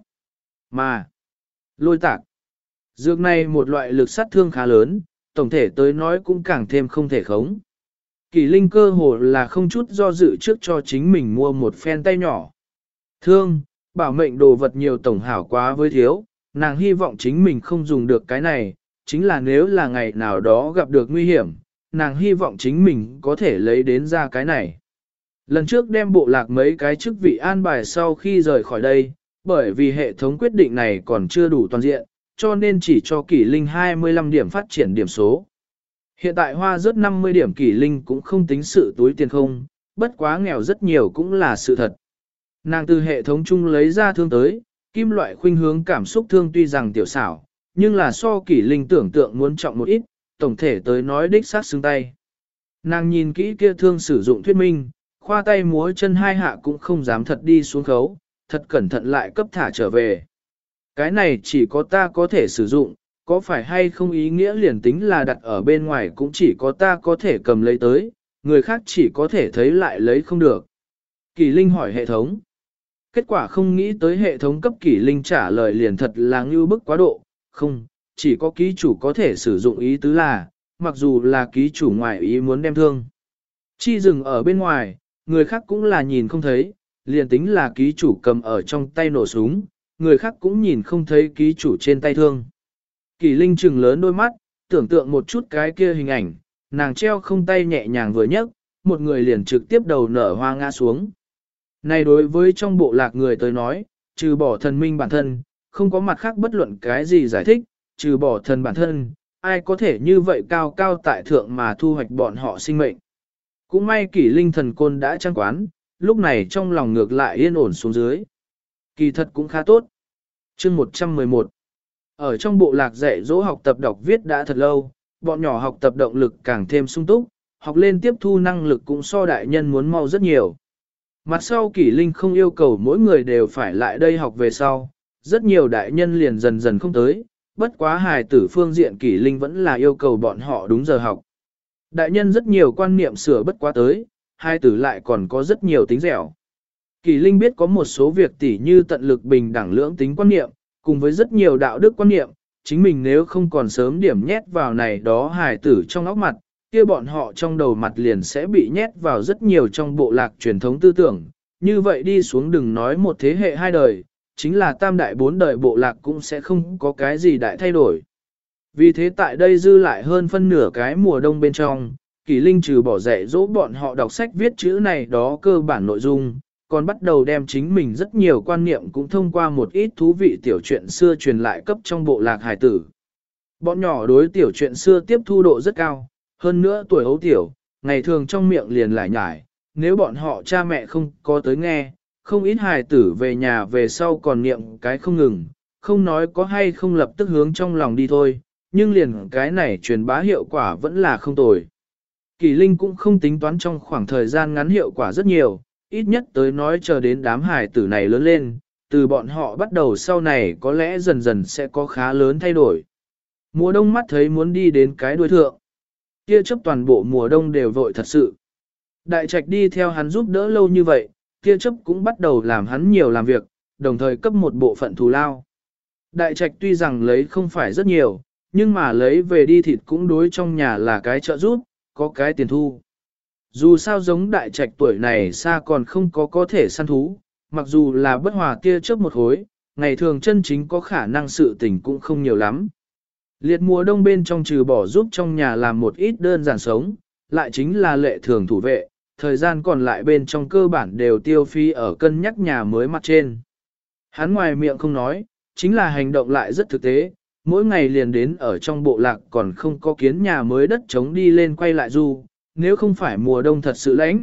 Mà, lôi tạc, dược này một loại lực sát thương khá lớn, tổng thể tới nói cũng càng thêm không thể khống. Kỷ Linh cơ hồ là không chút do dự trước cho chính mình mua một phen tay nhỏ. Thương, bảo mệnh đồ vật nhiều tổng hảo quá với thiếu, nàng hy vọng chính mình không dùng được cái này, chính là nếu là ngày nào đó gặp được nguy hiểm, nàng hy vọng chính mình có thể lấy đến ra cái này. Lần trước đem bộ lạc mấy cái chức vị an bài sau khi rời khỏi đây, bởi vì hệ thống quyết định này còn chưa đủ toàn diện, cho nên chỉ cho Kỷ Linh 25 điểm phát triển điểm số. Hiện tại hoa rớt 50 điểm Kỷ Linh cũng không tính sự túi tiền không, bất quá nghèo rất nhiều cũng là sự thật. Nàng từ hệ thống chung lấy ra thương tới, kim loại khuynh hướng cảm xúc thương tuy rằng tiểu xảo, nhưng là so Kỷ Linh tưởng tượng muốn trọng một ít, tổng thể tới nói đích sát xứng tay. Nàng nhìn kỹ kia thương sử dụng thuyết minh, khoa tay múa chân hai hạ cũng không dám thật đi xuống khấu, thật cẩn thận lại cấp thả trở về. Cái này chỉ có ta có thể sử dụng, có phải hay không ý nghĩa liền tính là đặt ở bên ngoài cũng chỉ có ta có thể cầm lấy tới, người khác chỉ có thể thấy lại lấy không được. Kỷ Linh hỏi hệ thống. Kết quả không nghĩ tới hệ thống cấp Kỷ Linh trả lời liền thật là ngưu bức quá độ, không, chỉ có ký chủ có thể sử dụng ý tứ là, mặc dù là ký chủ ngoài ý muốn đem thương. Chi dừng ở bên ngoài, người khác cũng là nhìn không thấy, liền tính là ký chủ cầm ở trong tay nổ súng, người khác cũng nhìn không thấy ký chủ trên tay thương. Kỷ Linh trừng lớn đôi mắt, tưởng tượng một chút cái kia hình ảnh, nàng treo không tay nhẹ nhàng vừa nhấc, một người liền trực tiếp đầu nở hoa ngã xuống. Này đối với trong bộ lạc người tới nói, trừ bỏ thần minh bản thân, không có mặt khác bất luận cái gì giải thích, trừ bỏ thần bản thân, ai có thể như vậy cao cao tại thượng mà thu hoạch bọn họ sinh mệnh. Cũng may Kỷ Linh thần côn đã trang quán, lúc này trong lòng ngược lại yên ổn xuống dưới. Kỳ thật cũng khá tốt. Chương 111. Ở trong bộ lạc dạy dỗ học tập đọc viết đã thật lâu, bọn nhỏ học tập động lực càng thêm sung túc, học lên tiếp thu năng lực cũng so đại nhân muốn mau rất nhiều. Mặt sau Kỷ Linh không yêu cầu mỗi người đều phải lại đây học về sau, rất nhiều đại nhân liền dần dần không tới, bất quá hài tử phương diện Kỷ Linh vẫn là yêu cầu bọn họ đúng giờ học. Đại nhân rất nhiều quan niệm sửa bất quá tới, hài tử lại còn có rất nhiều tính dẻo. Kỷ Linh biết có một số việc tỉ như tận lực bình đẳng lưỡng tính quan niệm, cùng với rất nhiều đạo đức quan niệm, chính mình nếu không còn sớm điểm nhét vào này đó hài tử trong óc mặt, kia bọn họ trong đầu mặt liền sẽ bị nhét vào rất nhiều trong bộ lạc truyền thống tư tưởng, như vậy đi xuống đừng nói một thế hệ hai đời, chính là tam đại bốn đời bộ lạc cũng sẽ không có cái gì đại thay đổi. Vì thế tại đây dư lại hơn phân nửa cái mùa đông bên trong, Kỷ Linh trừ bỏ dạy dỗ bọn họ đọc sách viết chữ này đó cơ bản nội dung, còn bắt đầu đem chính mình rất nhiều quan niệm cũng thông qua một ít thú vị tiểu truyện xưa truyền lại cấp trong bộ lạc hài tử. Bọn nhỏ đối tiểu truyện xưa tiếp thu độ rất cao, hơn nữa tuổi ấu tiểu, ngày thường trong miệng liền lải nhải, nếu bọn họ cha mẹ không có tới nghe, không ít hài tử về nhà về sau còn niệm cái không ngừng, không nói có hay không lập tức hướng trong lòng đi thôi, nhưng liền cái này truyền bá hiệu quả vẫn là không tồi. Kỷ Linh cũng không tính toán trong khoảng thời gian ngắn hiệu quả rất nhiều, ít nhất tới nói chờ đến đám hài tử này lớn lên, từ bọn họ bắt đầu sau này có lẽ dần dần sẽ có khá lớn thay đổi. Mùa đông mắt thấy muốn đi đến cái đuôi thượng. Kia chấp toàn bộ mùa đông đều vội thật sự. Đại trạch đi theo hắn giúp đỡ lâu như vậy, kia chấp cũng bắt đầu làm hắn nhiều làm việc, đồng thời cấp một bộ phận thù lao. Đại trạch tuy rằng lấy không phải rất nhiều, nhưng mà lấy về đi thịt cũng đối trong nhà là cái trợ giúp, có cái tiền thu. Dù sao giống đại trạch tuổi này xa còn không có thể săn thú, mặc dù là bất hòa kia chớp một hối, ngày thường chân chính có khả năng sự tình cũng không nhiều lắm. Liệt mùa đông bên trong trừ bỏ giúp trong nhà làm một ít đơn giản sống, lại chính là lệ thường thủ vệ, thời gian còn lại bên trong cơ bản đều tiêu phí ở cân nhắc nhà mới mặt trên. Hắn ngoài miệng không nói, chính là hành động lại rất thực tế, mỗi ngày liền đến ở trong bộ lạc còn không có kiến nhà mới đất trống đi lên quay lại du, nếu không phải mùa đông thật sự lạnh,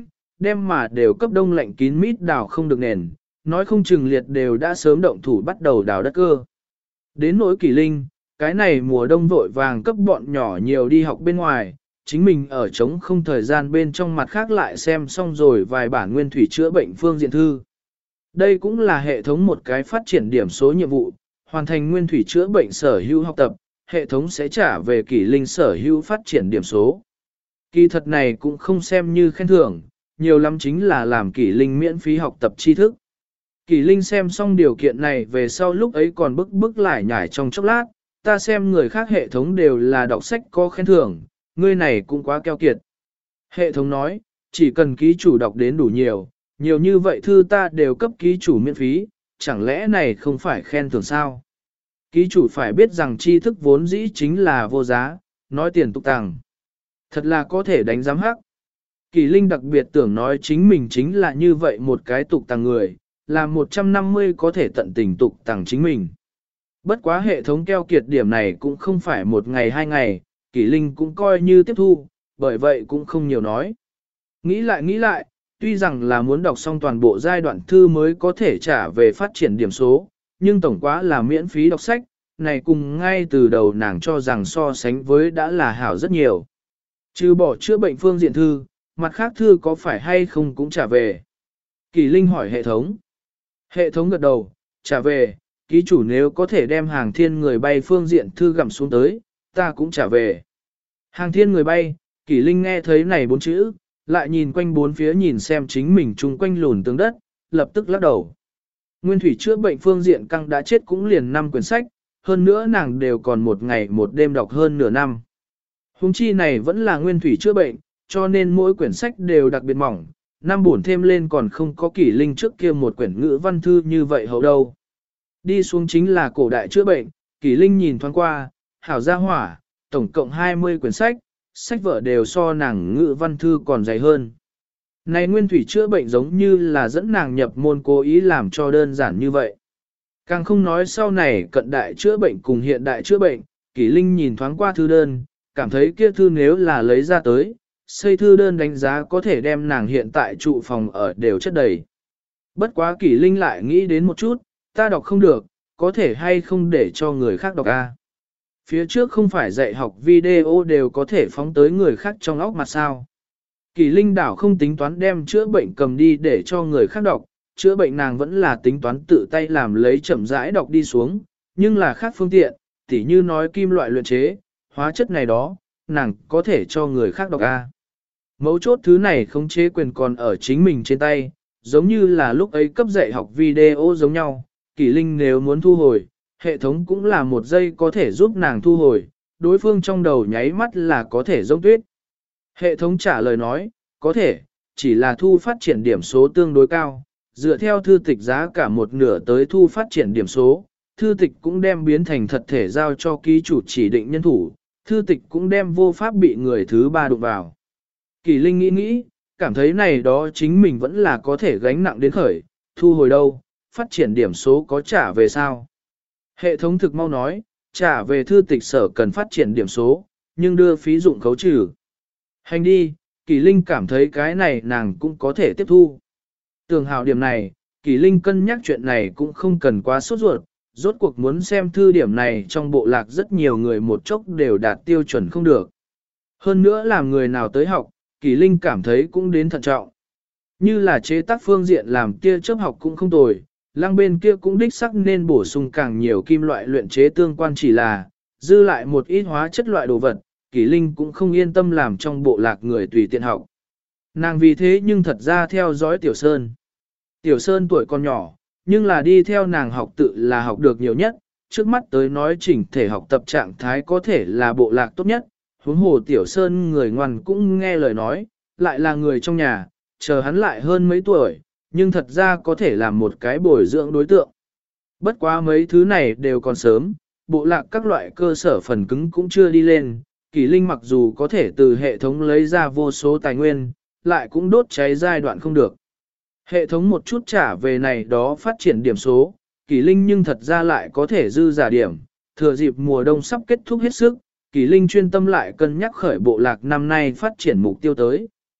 đem mà đều cấp đông lạnh kín mít đào không được nền, nói không chừng liệt đều đã sớm động thủ bắt đầu đào đất cơ. Đến nỗi Kỳ Linh, cái này mùa đông vội vàng cấp bọn nhỏ nhiều đi học bên ngoài, chính mình ở trống không thời gian bên trong mặt khác lại xem xong rồi vài bản nguyên thủy chữa bệnh phương diện thư. Đây cũng là hệ thống một cái phát triển điểm số nhiệm vụ, hoàn thành nguyên thủy chữa bệnh sở hữu học tập, hệ thống sẽ trả về Kỳ Linh sở hữu phát triển điểm số. Kỳ thật này cũng không xem như khen thưởng, nhiều lắm chính là làm Kỳ Linh miễn phí học tập tri thức. Kỳ Linh xem xong điều kiện này về sau lúc ấy còn bức lại nhảy trong chốc lát, ta xem người khác hệ thống đều là đọc sách có khen thưởng, ngươi này cũng quá keo kiệt. Hệ thống nói, chỉ cần ký chủ đọc đến đủ nhiều, nhiều như vậy thư ta đều cấp ký chủ miễn phí, chẳng lẽ này không phải khen thưởng sao? Ký chủ phải biết rằng tri thức vốn dĩ chính là vô giá, nói tiền tục tàng. Thật là có thể đánh giám hắc. Kỳ Linh đặc biệt tưởng nói chính mình chính là như vậy một cái tục tàng người, là 150 có thể tận tình tục tàng chính mình. Bất quá hệ thống keo kiệt điểm này cũng không phải một ngày hai ngày, Kỳ Linh cũng coi như tiếp thu, bởi vậy cũng không nhiều nói. Nghĩ lại, tuy rằng là muốn đọc xong toàn bộ giai đoạn thư mới có thể trả về phát triển điểm số, nhưng tổng quá là miễn phí đọc sách, này cùng ngay từ đầu nàng cho rằng so sánh với đã là hảo rất nhiều. Trừ bỏ chữa bệnh phương diện thư, mặt khác thư có phải hay không cũng trả về. Kỳ Linh hỏi hệ thống. Hệ thống gật đầu, trả về, ký chủ nếu có thể đem hàng thiên người bay phương diện thư gặm xuống tới, ta cũng trả về. Hàng thiên người bay, Kỳ Linh nghe thấy này bốn chữ, lại nhìn quanh bốn phía nhìn xem chính mình chung quanh lùn tường đất, lập tức lắc đầu. Nguyên thủy chữa bệnh phương diện căng đã chết cũng liền 5 quyển sách, hơn nữa nàng đều còn một ngày một đêm đọc hơn nửa năm. Huống chi này vẫn là nguyên thủy chữa bệnh, cho nên mỗi quyển sách đều đặc biệt mỏng, năm buồn thêm lên còn không có Kỳ Linh trước kia một quyển ngữ văn thư như vậy hậu đâu. Đi xuống chính là cổ đại chữa bệnh, Kỳ Linh nhìn thoáng qua, hảo gia hỏa, tổng cộng 20 quyển sách, sách vở đều so nàng ngữ văn thư còn dày hơn. Này nguyên thủy chữa bệnh giống như là dẫn nàng nhập môn cố ý làm cho đơn giản như vậy. Càng không nói sau này cận đại chữa bệnh cùng hiện đại chữa bệnh, Kỳ Linh nhìn thoáng qua thư đơn, cảm thấy kia thư nếu là lấy ra tới, xây thư đơn đánh giá có thể đem nàng hiện tại trụ phòng ở đều chất đầy. Bất quá Kỳ Linh lại nghĩ đến một chút, ta đọc không được, có thể hay không để cho người khác đọc a? Phía trước không phải dạy học video đều có thể phóng tới người khác trong óc mặt sao. Kỳ Linh đảo không tính toán đem chữa bệnh cầm đi để cho người khác đọc, chữa bệnh nàng vẫn là tính toán tự tay làm lấy chậm rãi đọc đi xuống, nhưng là khác phương tiện, tỉ như nói kim loại luyện chế, hóa chất này đó, nàng có thể cho người khác đọc a. Mấu chốt thứ này không chế quyền còn ở chính mình trên tay, giống như là lúc ấy cấp dạy học video giống nhau, Kỳ Linh nếu muốn thu hồi, hệ thống cũng là một giây có thể giúp nàng thu hồi, đối phương trong đầu nháy mắt là có thể giống tuyết. Hệ thống trả lời nói, có thể, chỉ là thu phát triển điểm số tương đối cao, dựa theo thư tịch giá cả một nửa tới thu phát triển điểm số, thư tịch cũng đem biến thành thật thể giao cho ký chủ chỉ định nhân thủ, thư tịch cũng đem vô pháp bị người thứ ba đụng vào. Kỳ Linh nghĩ, cảm thấy này đó chính mình vẫn là có thể gánh nặng đến khởi, thu hồi đâu, phát triển điểm số có trả về sao. Hệ thống thực mau nói, trả về thư tịch sở cần phát triển điểm số, nhưng đưa phí dụng khấu trừ. Hành đi, Kỳ Linh cảm thấy cái này nàng cũng có thể tiếp thu. Tường hào điểm này, Kỳ Linh cân nhắc chuyện này cũng không cần quá sốt ruột, rốt cuộc muốn xem thư điểm này trong bộ lạc rất nhiều người một chốc đều đạt tiêu chuẩn không được. Hơn nữa làm người nào tới học, Kỳ Linh cảm thấy cũng đến thận trọng. Như là chế tác phương diện làm kia chớp học cũng không tồi, lăng bên kia cũng đích sắc nên bổ sung càng nhiều kim loại luyện chế tương quan chỉ là, dư lại một ít hóa chất loại đồ vật, Kỳ Linh cũng không yên tâm làm trong bộ lạc người tùy tiện học. Nàng vì thế nhưng thật ra theo dõi Tiểu Sơn. Tiểu Sơn tuổi còn nhỏ, nhưng là đi theo nàng học tự là học được nhiều nhất, trước mắt tới nói chỉnh thể học tập trạng thái có thể là bộ lạc tốt nhất, huống hồ Tiểu Sơn người ngoan cũng nghe lời nói, lại là người trong nhà, chờ hắn lại hơn mấy tuổi, nhưng thật ra có thể làm một cái bồi dưỡng đối tượng. Bất quá mấy thứ này đều còn sớm, bộ lạc các loại cơ sở phần cứng cũng chưa đi lên, Kỳ Linh mặc dù có thể từ hệ thống lấy ra vô số tài nguyên, lại cũng đốt cháy giai đoạn không được. Hệ thống một chút trả về này đó phát triển điểm số, Kỳ Linh nhưng thật ra lại có thể dư giả điểm, thừa dịp mùa đông sắp kết thúc hết sức, Kỳ Linh chuyên tâm lại cân nhắc khởi bộ lạc năm nay phát triển mục tiêu tới.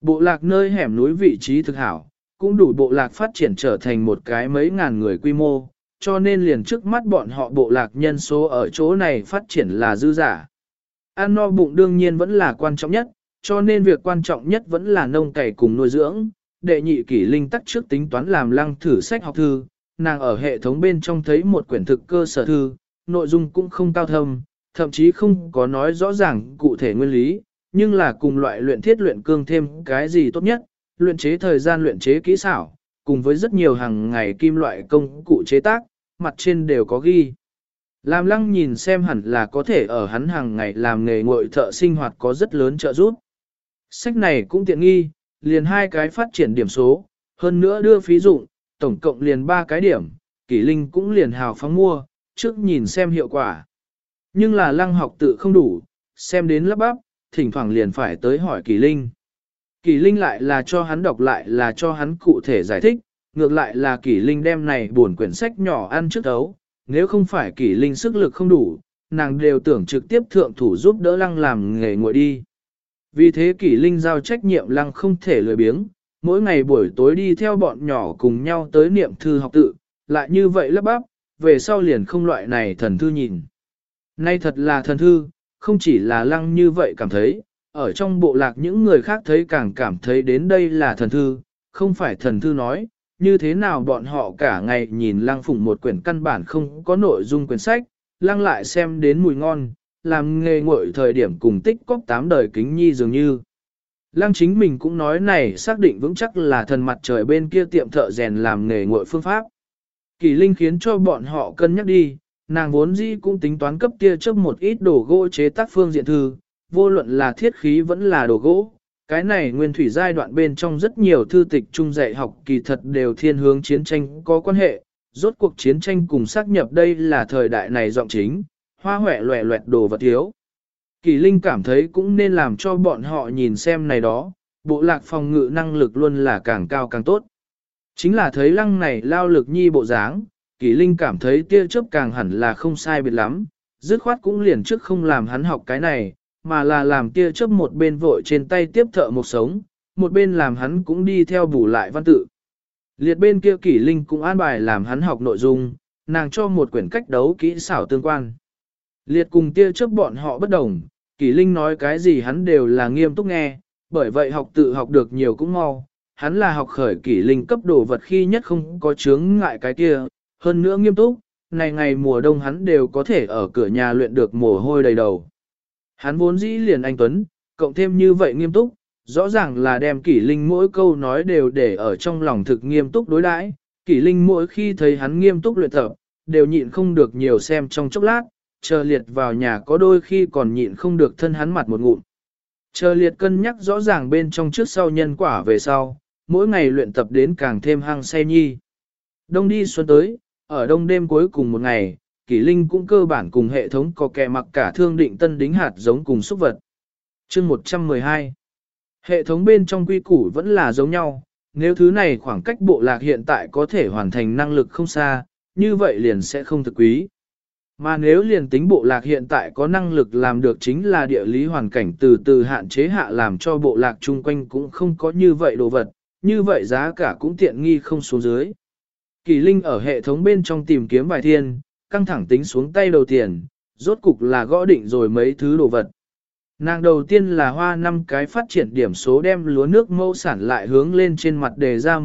Bộ lạc nơi hẻm núi vị trí thực hảo, cũng đủ bộ lạc phát triển trở thành một cái mấy ngàn người quy mô, cho nên liền trước mắt bọn họ bộ lạc nhân số ở chỗ này phát triển là dư giả. Ăn no bụng đương nhiên vẫn là quan trọng nhất, cho nên việc quan trọng nhất vẫn là nông cày cùng nuôi dưỡng. Đệ nhị kỷ linh tắc trước tính toán làm lăng thử sách học thư, nàng ở hệ thống bên trong thấy một quyển thực cơ sở thư, nội dung cũng không cao thâm, thậm chí không có nói rõ ràng cụ thể nguyên lý, nhưng là cùng loại luyện thiết luyện cương thêm cái gì tốt nhất, luyện chế thời gian luyện chế kỹ xảo, cùng với rất nhiều hàng ngày kim loại công cụ chế tác, mặt trên đều có ghi. Làm lăng nhìn xem hẳn là có thể ở hắn hàng ngày làm nghề ngội thợ sinh hoạt có rất lớn trợ giúp. Sách này cũng tiện nghi, liền 2 cái phát triển điểm số, hơn nữa đưa phí dụng, tổng cộng liền 3 cái điểm, Kỷ Linh cũng liền hào phóng mua, trước nhìn xem hiệu quả. Nhưng là lăng học tự không đủ, xem đến lắp bắp, thỉnh thoảng liền phải tới hỏi Kỷ Linh. Kỷ Linh lại là cho hắn đọc lại là cho hắn cụ thể giải thích, ngược lại là Kỷ Linh đem này buồn quyển sách nhỏ ăn trước đấu, nếu không phải Kỷ Linh sức lực không đủ, nàng đều tưởng trực tiếp thượng thủ giúp đỡ lăng làm nghề nguội đi. Vì thế Kỷ Linh giao trách nhiệm lăng không thể lười biếng, mỗi ngày buổi tối đi theo bọn nhỏ cùng nhau tới niệm thư học tự, lại như vậy lắp bắp, về sau liền không loại này thần thư nhìn. Nay thật là thần thư, không chỉ là lăng như vậy cảm thấy, ở trong bộ lạc những người khác thấy càng cảm thấy đến đây là thần thư, không phải thần thư nói, như thế nào bọn họ cả ngày nhìn lăng phụng một quyển căn bản không có nội dung quyển sách, lăng lại xem đến mùi ngon, làm nghề nguội thời điểm cùng tích cóp 8 đời kính nhi dường như. Lăng chính mình cũng nói này xác định vững chắc là thần mặt trời bên kia tiệm thợ rèn làm nghề nguội phương pháp. Kỳ Linh khiến cho bọn họ cân nhắc đi, nàng vốn dĩ cũng tính toán cấp tia trước một ít đồ gỗ chế tác phương diện thư, vô luận là thiết khí vẫn là đồ gỗ. Cái này nguyên thủy giai đoạn bên trong rất nhiều thư tịch trung dạy học kỳ thật đều thiên hướng chiến tranh có quan hệ, rốt cuộc chiến tranh cùng xác nhập đây là thời đại này giọng chính, hoa hoẹ loẹ loẹt đồ vật thiếu. Kỳ Linh cảm thấy cũng nên làm cho bọn họ nhìn xem này đó, bộ lạc phòng ngự năng lực luôn là càng cao càng tốt. Chính là thấy lăng này lao lực nhi bộ dáng, Kỳ Linh cảm thấy tia chớp càng hẳn là không sai biệt lắm, dứt khoát cũng liền trước không làm hắn học cái này, mà là làm tia chớp một bên vội trên tay tiếp thợ một sống, một bên làm hắn cũng đi theo bù lại văn tự. Liệt bên kia Kỳ Linh cũng an bài làm hắn học nội dung, nàng cho một quyển cách đấu kỹ xảo tương quan. Liệt cùng tia chớp bọn họ bất đồng, Kỳ Linh nói cái gì hắn đều là nghiêm túc nghe, bởi vậy học tự học được nhiều cũng mau. Hắn là học khởi Kỳ Linh cấp đồ vật khi nhất không có chướng ngại cái kia, hơn nữa nghiêm túc, này ngày mùa đông hắn đều có thể ở cửa nhà luyện được mồ hôi đầy đầu. Hắn vốn dĩ liền anh Tuấn, cộng thêm như vậy nghiêm túc, rõ ràng là đem Kỷ Linh mỗi câu nói đều để ở trong lòng thực nghiêm túc đối đãi. Kỷ Linh mỗi khi thấy hắn nghiêm túc luyện tập, đều nhịn không được nhiều xem trong chốc lát, chờ liệt vào nhà có đôi khi còn nhịn không được thân hắn mặt một ngụm. Chờ liệt cân nhắc rõ ràng bên trong trước sau nhân quả về sau, mỗi ngày luyện tập đến càng thêm hăng say nhi. Đông đi xuân tới, ở đông đêm cuối cùng một ngày, Kỷ Linh cũng cơ bản cùng hệ thống có kẻ mặc cả thương định tân đính hạt giống cùng xúc vật. Chương 112 hệ thống bên trong quy củ vẫn là giống nhau, nếu thứ này khoảng cách bộ lạc hiện tại có thể hoàn thành năng lực không xa, như vậy liền sẽ không thực quý. Mà nếu liền tính bộ lạc hiện tại có năng lực làm được chính là địa lý hoàn cảnh từ từ hạn chế hạ làm cho bộ lạc chung quanh cũng không có như vậy đồ vật, như vậy giá cả cũng tiện nghi không xuống dưới. Kỳ Linh ở hệ thống bên trong tìm kiếm vài thiên, căng thẳng tính xuống tay đầu tiền, rốt cục là gõ định rồi mấy thứ đồ vật. Nàng đầu tiên là hoa 5 cái phát triển điểm số đem lúa nước mẫu sản lại hướng lên trên mặt đề ra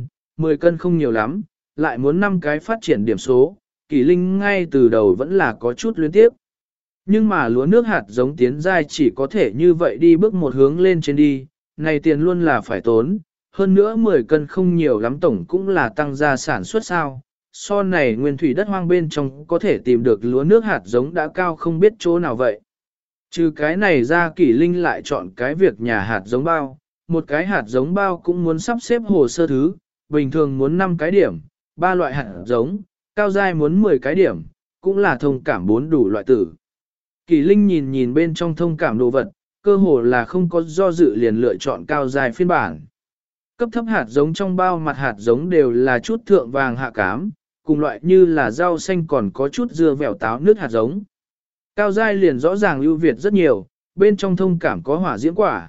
10 cân không nhiều lắm, lại muốn 5 cái phát triển điểm số, Kỳ Linh ngay từ đầu vẫn là có chút luyến tiếp. Nhưng mà lúa nước hạt giống tiến giai chỉ có thể như vậy đi bước một hướng lên trên đi, này tiền luôn là phải tốn, hơn nữa 10 cân không nhiều lắm tổng cũng là tăng gia sản xuất sao. So này nguyên thủy đất hoang bên trong có thể tìm được lúa nước hạt giống đã cao không biết chỗ nào vậy. Trừ cái này ra Kỷ Linh lại chọn cái việc nhà hạt giống bao, một cái hạt giống bao cũng muốn sắp xếp hồ sơ thứ, bình thường muốn 5 cái điểm, 3 loại hạt giống, cao giai muốn 10 cái điểm, cũng là thông cảm 4 đủ loại tử. Kỷ Linh nhìn nhìn bên trong thông cảm đồ vật, cơ hồ là không có do dự liền lựa chọn cao giai phiên bản. Cấp thấp hạt giống trong bao mặt hạt giống đều là chút thượng vàng hạ cám, cùng loại như là rau xanh còn có chút dưa vẻo táo nước hạt giống. Cao giai liền rõ ràng ưu việt rất nhiều, bên trong thông cảm có hỏa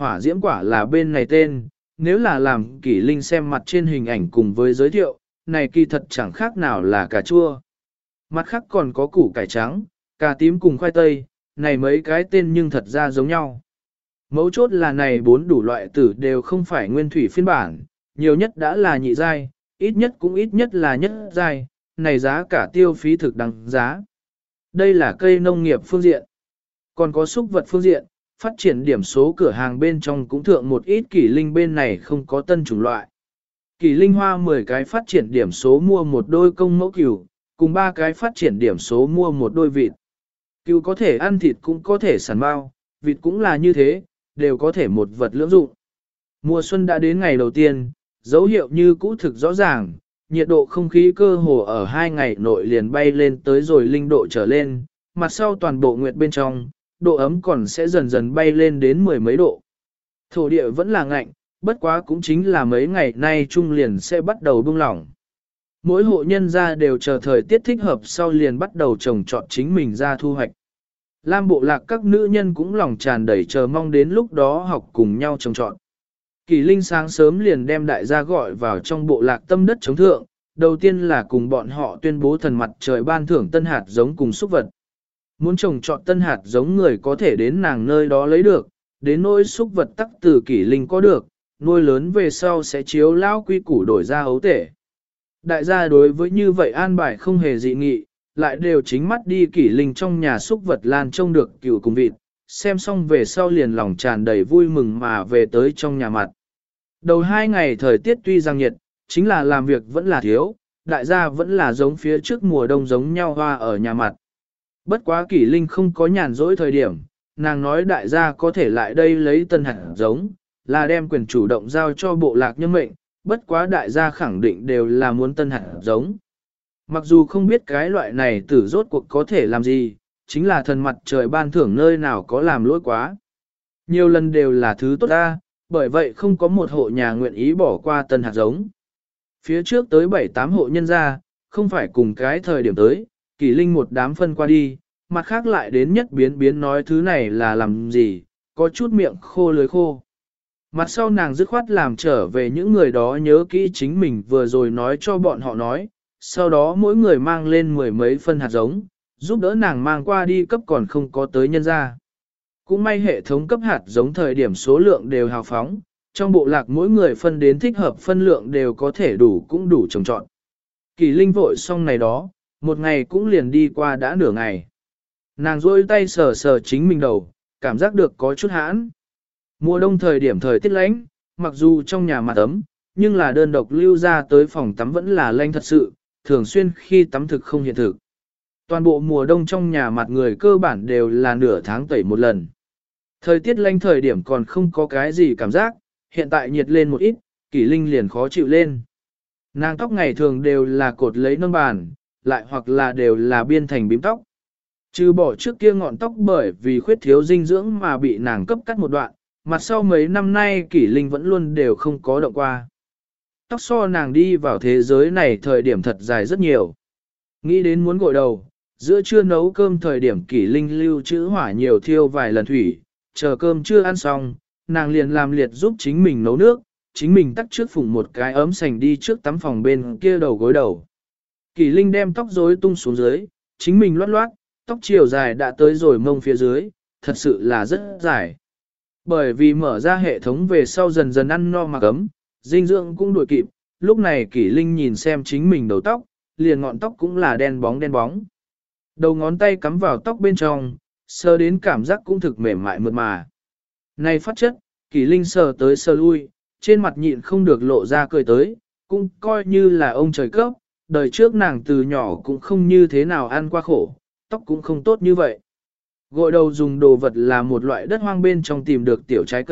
hỏa diễm quả là bên này tên, nếu là làm Kỷ Linh xem mặt trên hình ảnh cùng với giới thiệu, này kỳ thật chẳng khác nào là cà chua. Mặt khác còn có củ cải trắng, cà tím cùng khoai tây, này mấy cái tên nhưng thật ra giống nhau. Mấu chốt là này 4 đủ loại tử đều không phải nguyên thủy phiên bản, nhiều nhất đã là nhị giai, ít nhất là nhất giai, này giá cả tiêu phí thực đăng giá. Đây là cây nông nghiệp phương diện. Còn có súc vật phương diện, phát triển điểm số cửa hàng bên trong cũng thượng một ít Kỷ Linh bên này không có tân chủng loại. Kỷ Linh hoa 10 cái phát triển điểm số mua một đôi công mẫu cừu, cùng 3 cái phát triển điểm số mua một đôi vịt. Cừu có thể ăn thịt cũng có thể sản bao, vịt cũng là như thế, đều có thể một vật lưỡng dụng. Mùa xuân đã đến ngày đầu tiên, dấu hiệu như cũ thực rõ ràng, nhiệt độ không khí cơ hồ ở 2 ngày nội liền bay lên tới rồi linh độ trở lên, mặt sau toàn bộ nguyệt bên trong, độ ấm còn sẽ dần dần bay lên đến 10 mấy độ. Thổ địa vẫn là ngạnh, bất quá cũng chính là mấy ngày nay trung liền sẽ bắt đầu buông lỏng. Mỗi hộ nhân gia đều chờ thời tiết thích hợp sau liền bắt đầu trồng trọt chính mình ra thu hoạch. Lam bộ lạc các nữ nhân cũng lòng tràn đầy chờ mong đến lúc đó học cùng nhau trồng trọt. Kỳ Linh sáng sớm liền đem đại gia gọi vào trong bộ lạc tâm đất chống thượng, đầu tiên là cùng bọn họ tuyên bố thần mặt trời ban thưởng tân hạt giống cùng súc vật. Muốn trồng trọt tân hạt giống người có thể đến nàng nơi đó lấy được, đến nỗi súc vật tắc từ Kỷ Linh có được, nuôi lớn về sau sẽ chiếu lao quy củ đổi ra ấu tể. Đại gia đối với như vậy an bài không hề dị nghị, lại đều chính mắt đi Kỷ Linh trong nhà súc vật lan trông được cừu cùng vịt, xem xong về sau liền lòng tràn đầy vui mừng mà về tới trong nhà mặt. Đầu 2 ngày thời tiết tuy rằng nhiệt, chính là làm việc vẫn là thiếu, đại gia vẫn là giống phía trước mùa đông giống nhau hoa ở nhà mặt. Bất quá Kỷ Linh không có nhàn rỗi thời điểm, nàng nói đại gia có thể lại đây lấy tân hạt giống, là đem quyền chủ động giao cho bộ lạc nhân mệnh, bất quá đại gia khẳng định đều là muốn tân hạt giống. Mặc dù không biết cái loại này tử rốt cuộc có thể làm gì, chính là thần mặt trời ban thưởng nơi nào có làm lỗi quá. Nhiều lần đều là thứ tốt ta, bởi vậy không có một hộ nhà nguyện ý bỏ qua tân hạt giống. Phía trước tới 7-8 hộ nhân gia, không phải cùng cái thời điểm tới, Kỷ Linh một đám phân qua đi, mặt khác lại đến nhất biến nói thứ này là làm gì, có chút miệng khô lưới khô. Mặt sau nàng dứt khoát làm trở về những người đó nhớ kỹ chính mình vừa rồi nói cho bọn họ nói, sau đó mỗi người mang lên 10 mấy phân hạt giống, giúp đỡ nàng mang qua đi cấp còn không có tới nhân ra. Cũng may hệ thống cấp hạt giống thời điểm số lượng đều hào phóng, trong bộ lạc mỗi người phân đến thích hợp phân lượng đều có thể đủ cũng đủ trồng trọn. Kỳ Linh vội xong này đó, một ngày cũng liền đi qua đã nửa ngày. Nàng rôi tay sờ sờ chính mình đầu, cảm giác được có chút hãn. Mùa đông thời điểm thời tiết lạnh, mặc dù trong nhà mặt ấm, nhưng là đơn độc lưu ra tới phòng tắm vẫn là lạnh thật sự, thường xuyên khi tắm thực không hiện thực. Toàn bộ mùa đông trong nhà mặt người cơ bản đều là nửa tháng tẩy một lần. Thời tiết lạnh thời điểm còn không có cái gì cảm giác, hiện tại nhiệt lên một ít, Kỷ Linh liền khó chịu lên. Nàng tóc ngày thường đều là cột lấy nâng bàn, lại hoặc là đều là biên thành bím tóc. Trừ bỏ trước kia ngọn tóc bởi vì khuyết thiếu dinh dưỡng mà bị nàng cấp cắt một đoạn, mặt sau mấy năm nay Kỷ Linh vẫn luôn đều không có động qua. Tóc so nàng đi vào thế giới này thời điểm thật dài rất nhiều. Nghĩ đến muốn gội đầu, giữa trưa nấu cơm thời điểm Kỷ Linh lưu trữ hỏa nhiều thiêu vài lần thủy, chờ cơm chưa ăn xong, nàng liền làm liệt giúp chính mình nấu nước, chính mình tắt trước phùng một cái ấm sành đi trước tắm phòng bên kia đầu gối đầu. Kỷ Linh đem tóc rối tung xuống dưới, chính mình loát loát, tóc chiều dài đã tới rồi mông phía dưới, thật sự là rất dài. Bởi vì mở ra hệ thống về sau dần dần ăn no mặc ấm, dinh dưỡng cũng đuổi kịp, lúc này Kỷ Linh nhìn xem chính mình đầu tóc, liền ngọn tóc cũng là đen bóng. Đầu ngón tay cắm vào tóc bên trong, sờ đến cảm giác cũng thực mềm mại mượt mà. Này phát chất, Kỷ Linh sờ tới sờ lui, trên mặt nhịn không được lộ ra cười tới, cũng coi như là ông trời cấp, đời trước nàng từ nhỏ cũng không như thế nào ăn qua khổ, tóc cũng không tốt như vậy. Gội đầu dùng đồ vật là một loại đất hoang bên trong tìm được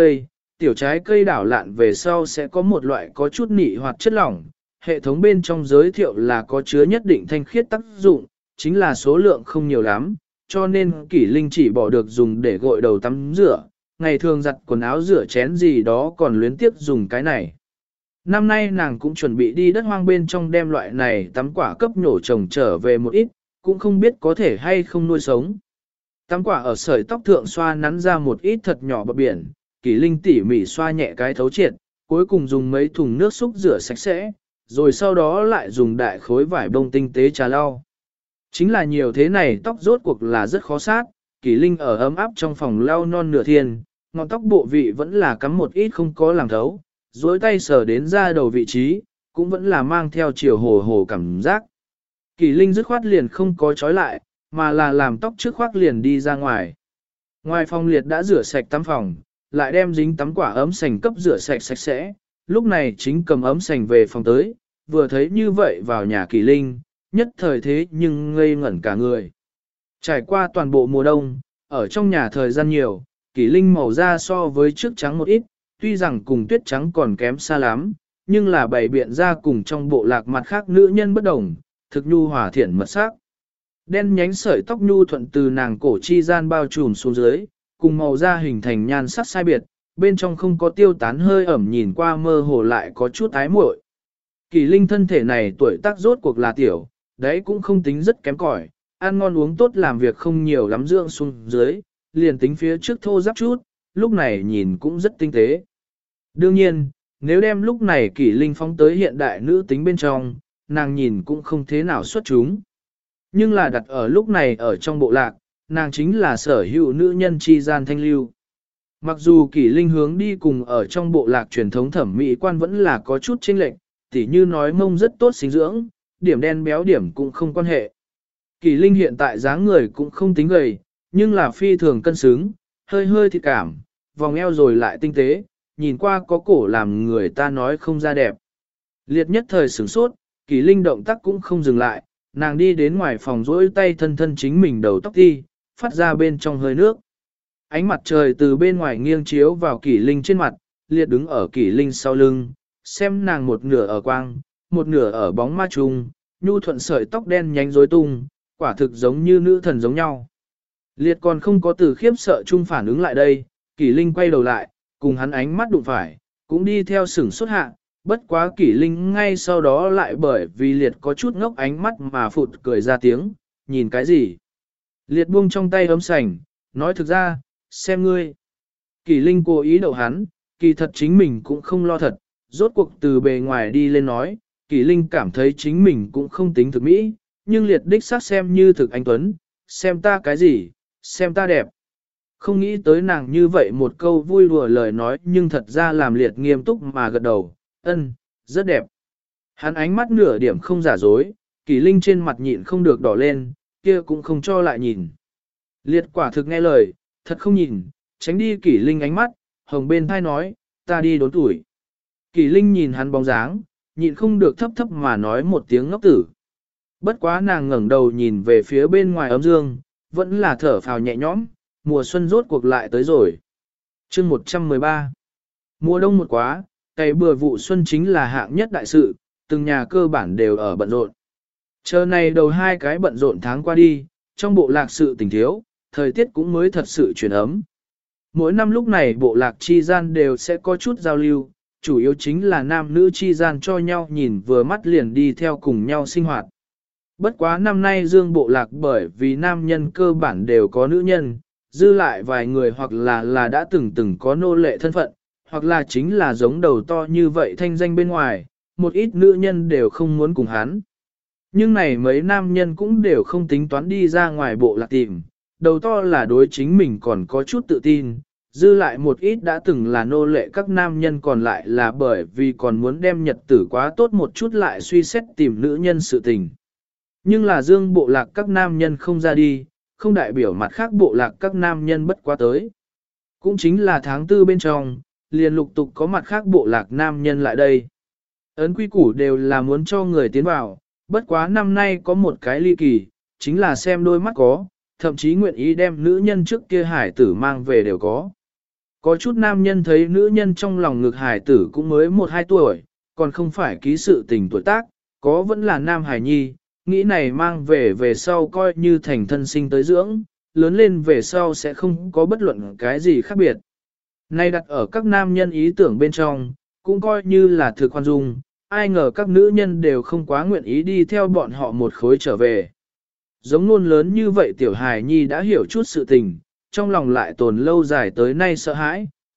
tiểu trái cây đảo lạn về sau sẽ có một loại có chút nị hoạt chất lỏng, hệ thống bên trong giới thiệu là có chứa nhất định thanh khiết tác dụng, chính là số lượng không nhiều lắm, cho nên Kỷ Linh chỉ bỏ được dùng để gội đầu tắm rửa, ngày thường giặt quần áo rửa chén gì đó còn luyến tiếp dùng cái này. Năm nay nàng cũng chuẩn bị đi đất hoang bên trong đem loại này tắm quả cấp nhổ trồng trở về một ít, cũng không biết có thể hay không nuôi sống. Tắm quả ở sợi tóc thượng xoa nắn ra một ít thật nhỏ bọt biển, Kỷ Linh tỉ mỉ xoa nhẹ cái thấu triệt, cuối cùng dùng mấy thùng nước xúc rửa sạch sẽ, rồi sau đó lại dùng đại khối vải bông tinh tế trà lau. Chính là nhiều thế này tóc rốt cuộc là rất khó sát, Kỷ Linh ở ấm áp trong phòng lau non nửa thiên, ngọn tóc bộ vị vẫn là cắm một ít không có làm thấu, dối tay sờ đến ra đầu vị trí, cũng vẫn là mang theo chiều hồ hồ cảm giác. Kỷ Linh dứt khoát liền không có trói lại, mà là làm tóc trước khoác liền đi ra ngoài. Ngoài phòng liệt đã rửa sạch tắm phòng, lại đem dính tắm quả ấm sành cấp rửa sạch sạch sẽ, lúc này chính cầm ấm sành về phòng tới, vừa thấy như vậy vào nhà Kỷ Linh, nhất thời thế nhưng ngây ngẩn cả người. Trải qua toàn bộ mùa đông, ở trong nhà thời gian nhiều, Kỷ Linh màu da so với trước trắng một ít, tuy rằng cùng tuyết trắng còn kém xa lắm, nhưng là bày biện ra cùng trong bộ lạc mặt khác nữ nhân bất đồng, thực nhu hòa thiện mật sắc. Đen nhánh sợi tóc nhu thuận từ nàng cổ chi gian bao trùm xuống dưới, cùng màu da hình thành nhan sắc sai biệt, bên trong không có tiêu tán hơi ẩm nhìn qua mơ hồ lại có chút ái muội. Kỷ Linh thân thể này tuổi tác rốt cuộc là tiểu, đấy cũng không tính rất kém cỏi, ăn ngon uống tốt làm việc không nhiều lắm dưỡng xuống dưới, liền tính phía trước thô ráp chút, lúc này nhìn cũng rất tinh tế. Đương nhiên, nếu đem lúc này Kỷ Linh phóng tới hiện đại nữ tính bên trong, nàng nhìn cũng không thế nào xuất chúng. Nhưng là đặt ở lúc này ở trong bộ lạc, nàng chính là sở hữu nữ nhân chi gian thanh lưu. Mặc dù Kỷ Linh hướng đi cùng ở trong bộ lạc truyền thống thẩm mỹ quan vẫn là có chút chênh lệch, tỉ như nói mông rất tốt sinh dưỡng, điểm đen béo điểm cũng không quan hệ. Kỷ Linh hiện tại dáng người cũng không tính gầy, nhưng là phi thường cân xứng, hơi hơi thịt cảm, vòng eo rồi lại tinh tế, nhìn qua có cổ làm người ta nói không ra đẹp. Liệt nhất thời sửng sốt, Kỷ Linh động tác cũng không dừng lại, nàng đi đến ngoài phòng rỗi tay thân thân chính mình đầu tóc đi, phát ra bên trong hơi nước. Ánh mặt trời từ bên ngoài nghiêng chiếu vào Kỷ Linh trên mặt, Liệt đứng ở Kỷ Linh sau lưng, xem nàng một nửa ở quang, một nửa ở bóng ma trùng, nhu thuận sợi tóc đen nhánh rối tung, quả thực giống như nữ thần giống nhau. Liệt còn không có từ khiếp sợ chung phản ứng lại đây, Kỷ Linh quay đầu lại, cùng hắn ánh mắt đụng phải, cũng đi theo sửng xuất hạ, bất quá Kỷ Linh ngay sau đó lại bởi vì Liệt có chút ngốc ánh mắt mà phụt cười ra tiếng, nhìn cái gì? Liệt buông trong tay ấm sành, nói thực ra, xem ngươi. Kỷ Linh cố ý đậu hắn, kỳ thật chính mình cũng không lo thật, rốt cuộc từ bề ngoài đi lên nói, Kỷ Linh cảm thấy chính mình cũng không tính thực mỹ, nhưng Liệt đích xác xem như thực anh tuấn, xem ta cái gì, xem ta đẹp. Không nghĩ tới nàng như vậy một câu vui đùa lời nói nhưng thật ra làm Liệt nghiêm túc mà gật đầu, ân, rất đẹp. Hắn ánh mắt nửa điểm không giả dối, Kỷ Linh trên mặt nhịn không được đỏ lên, kia cũng không cho lại nhìn. Liệt quả thực nghe lời, thật không nhìn, tránh đi Kỷ Linh ánh mắt, hồng bên thai nói, ta đi đốn tuổi. Kỷ Linh nhìn hắn bóng dáng, nhịn không được thấp thấp mà nói một tiếng ngốc tử. Bất quá nàng ngẩng đầu nhìn về phía bên ngoài ấm dương, vẫn là thở phào nhẹ nhõm, mùa xuân rốt cuộc lại tới rồi. Chương 113. Mùa đông một quá, cày bừa vụ xuân chính là hạng nhất đại sự, từng nhà cơ bản đều ở bận rộn. Chờ này đầu hai cái bận rộn tháng qua đi, trong bộ lạc sự tình thiếu, thời tiết cũng mới thật sự chuyển ấm. Mỗi năm lúc này bộ lạc chi gian đều sẽ có chút giao lưu, chủ yếu chính là nam nữ chi gian cho nhau nhìn vừa mắt liền đi theo cùng nhau sinh hoạt. Bất quá năm nay dương bộ lạc bởi vì nam nhân cơ bản đều có nữ nhân, dư lại vài người hoặc là đã từng có nô lệ thân phận, hoặc là chính là giống đầu to như vậy thanh danh bên ngoài, một ít nữ nhân đều không muốn cùng hắn. Nhưng này mấy nam nhân cũng đều không tính toán đi ra ngoài bộ lạc tìm, đầu to là đối chính mình còn có chút tự tin, dư lại một ít đã từng là nô lệ các nam nhân còn lại là bởi vì còn muốn đem nhật tử quá tốt một chút lại suy xét tìm nữ nhân sự tình. Nhưng là dương bộ lạc các nam nhân không ra đi, không đại biểu mặt khác bộ lạc các nam nhân bất quá tới. Cũng chính là tháng 4 bên trong, liền lục tục có mặt khác bộ lạc nam nhân lại đây. Ấn quy củ đều là muốn cho người tiến vào, bất quá năm nay có một cái ly kỳ, chính là xem đôi mắt có, thậm chí nguyện ý đem nữ nhân trước kia hải tử mang về đều có. Có chút nam nhân thấy nữ nhân trong lòng ngực hải tử cũng mới 1-2 tuổi, còn không phải ký sự tình tuổi tác, có vẫn là nam hải nhi, nghĩ này mang về sau coi như thành thân sinh tới dưỡng, lớn lên về sau sẽ không có bất luận cái gì khác biệt. Nay đặt ở các nam nhân ý tưởng bên trong, cũng coi như là thực khoan dung, ai ngờ các nữ nhân đều không quá nguyện ý đi theo bọn họ một khối trở về. Giống luôn lớn như vậy tiểu hài nhi đã hiểu chút sự tình, trong lòng lại tồn lâu dài tới nay sợ hãi,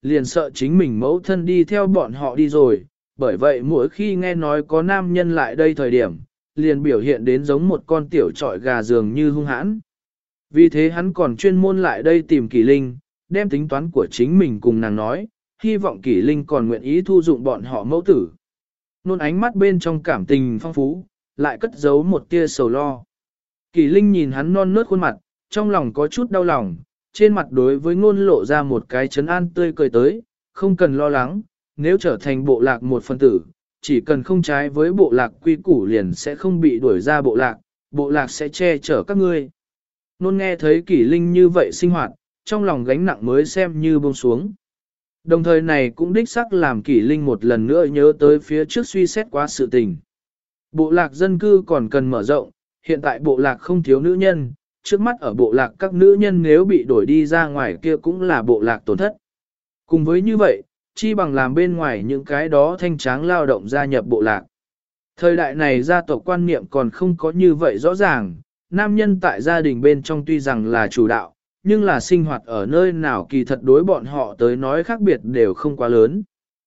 liền sợ chính mình mẫu thân đi theo bọn họ đi rồi, bởi vậy mỗi khi nghe nói có nam nhân lại đây thời điểm, liền biểu hiện đến giống một con tiểu trọi gà dường như hung hãn. Vì thế hắn còn chuyên môn lại đây tìm Kỷ Linh, đem tính toán của chính mình cùng nàng nói, hy vọng Kỷ Linh còn nguyện ý thu dụng bọn họ mẫu tử. Nôn ánh mắt bên trong cảm tình phong phú, lại cất giấu một tia sầu lo. Kỷ Linh nhìn hắn non nớt khuôn mặt, trong lòng có chút đau lòng, trên mặt đối với ngôn lộ ra một cái trấn an tươi cười tới, không cần lo lắng, nếu trở thành bộ lạc một phân tử, chỉ cần không trái với bộ lạc quy củ liền sẽ không bị đuổi ra bộ lạc sẽ che chở các ngươi. Nôn nghe thấy Kỷ Linh như vậy sinh hoạt, trong lòng gánh nặng mới xem như buông xuống. Đồng thời này cũng đích xác làm Kỷ Linh một lần nữa nhớ tới phía trước suy xét quá sự tình. Bộ lạc dân cư còn cần mở rộng, hiện tại bộ lạc không thiếu nữ nhân, trước mắt ở bộ lạc các nữ nhân nếu bị đổi đi ra ngoài kia cũng là bộ lạc tổn thất. Cùng với như vậy, chi bằng làm bên ngoài những cái đó thanh tráng lao động gia nhập bộ lạc. Thời đại này gia tộc quan niệm còn không có như vậy rõ ràng, nam nhân tại gia đình bên trong tuy rằng là chủ đạo, nhưng là sinh hoạt ở nơi nào kỳ thật đối bọn họ tới nói khác biệt đều không quá lớn.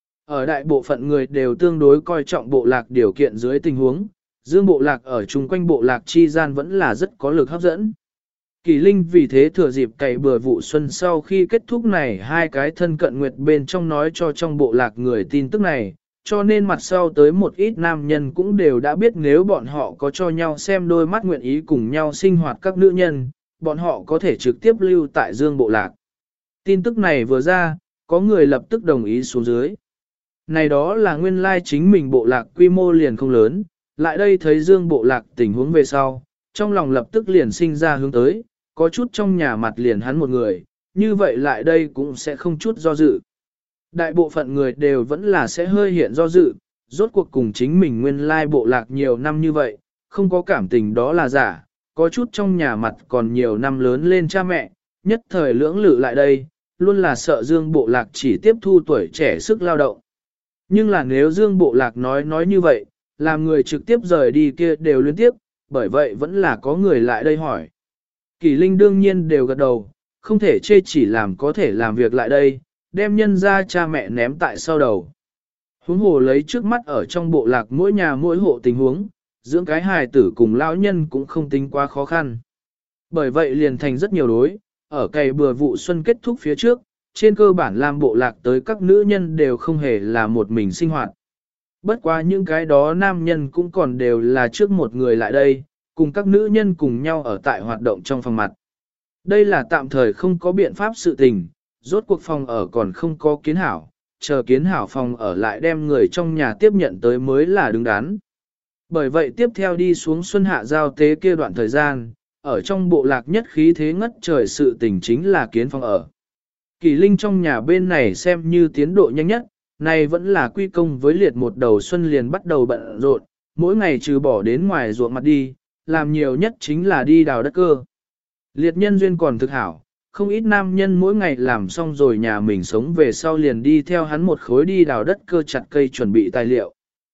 Ở đại bộ phận người đều tương đối coi trọng bộ lạc điều kiện dưới tình huống, dương bộ lạc ở chung quanh bộ lạc chi gian vẫn là rất có lực hấp dẫn. Kỷ Linh vì thế thừa dịp cày bừa vụ xuân sau khi kết thúc này hai cái thân cận nguyệt bên trong nói cho trong bộ lạc người tin tức này, cho nên mặt sau tới một ít nam nhân cũng đều đã biết nếu bọn họ có cho nhau xem đôi mắt nguyện ý cùng nhau sinh hoạt các nữ nhân, bọn họ có thể trực tiếp lưu tại dương bộ lạc. Tin tức này vừa ra, có người lập tức đồng ý xuống dưới. Này đó là nguyên lai chính mình bộ lạc quy mô liền không lớn, lại đây thấy dương bộ lạc tình huống về sau, trong lòng lập tức liền sinh ra hướng tới, có chút trong nhà mặt liền hắn một người, như vậy lại đây cũng sẽ không chút do dự. Đại bộ phận người đều vẫn là sẽ hơi hiện do dự, rốt cuộc cùng chính mình nguyên lai bộ lạc nhiều năm như vậy, không có cảm tình đó là giả, có chút trong nhà mặt còn nhiều năm lớn lên cha mẹ, nhất thời lưỡng lự lại đây, luôn là sợ dương bộ lạc chỉ tiếp thu tuổi trẻ sức lao động. Nhưng là nếu dương bộ lạc nói như vậy, làm người trực tiếp rời đi kia đều liên tiếp, bởi vậy vẫn là có người lại đây hỏi. Kỳ Linh đương nhiên đều gật đầu, không thể chê chỉ làm có thể làm việc lại đây, đem nhân ra cha mẹ ném tại sau đầu. Huống hồ lấy trước mắt ở trong bộ lạc mỗi nhà mỗi hộ tình huống, dưỡng cái hài tử cùng lão nhân cũng không tính quá khó khăn. Bởi vậy liền thành rất nhiều đối, ở cày bừa vụ xuân kết thúc phía trước, trên cơ bản làm bộ lạc tới các nữ nhân đều không hề là một mình sinh hoạt. Bất quá những cái đó nam nhân cũng còn đều là trước một người lại đây, cùng các nữ nhân cùng nhau ở tại hoạt động trong phòng mặt. Đây là tạm thời không có biện pháp sự tình, rốt cuộc phòng ở còn không có kiến hảo, chờ kiến hảo phòng ở lại đem người trong nhà tiếp nhận tới mới là đứng đắn. Bởi vậy tiếp theo đi xuống xuân hạ giao tế kia đoạn thời gian, ở trong bộ lạc nhất khí thế ngất trời sự tình chính là kiến phòng ở. Kỳ Linh trong nhà bên này xem như tiến độ nhanh nhất, này vẫn là quy công với liệt một đầu xuân liền bắt đầu bận rộn, mỗi ngày trừ bỏ đến ngoài ruộng mặt đi, làm nhiều nhất chính là đi đào đất cơ. Liệt nhân duyên còn thực hảo, không ít nam nhân mỗi ngày làm xong rồi nhà mình sống về sau liền đi theo hắn một khối đi đào đất cơ chặt cây chuẩn bị tài liệu.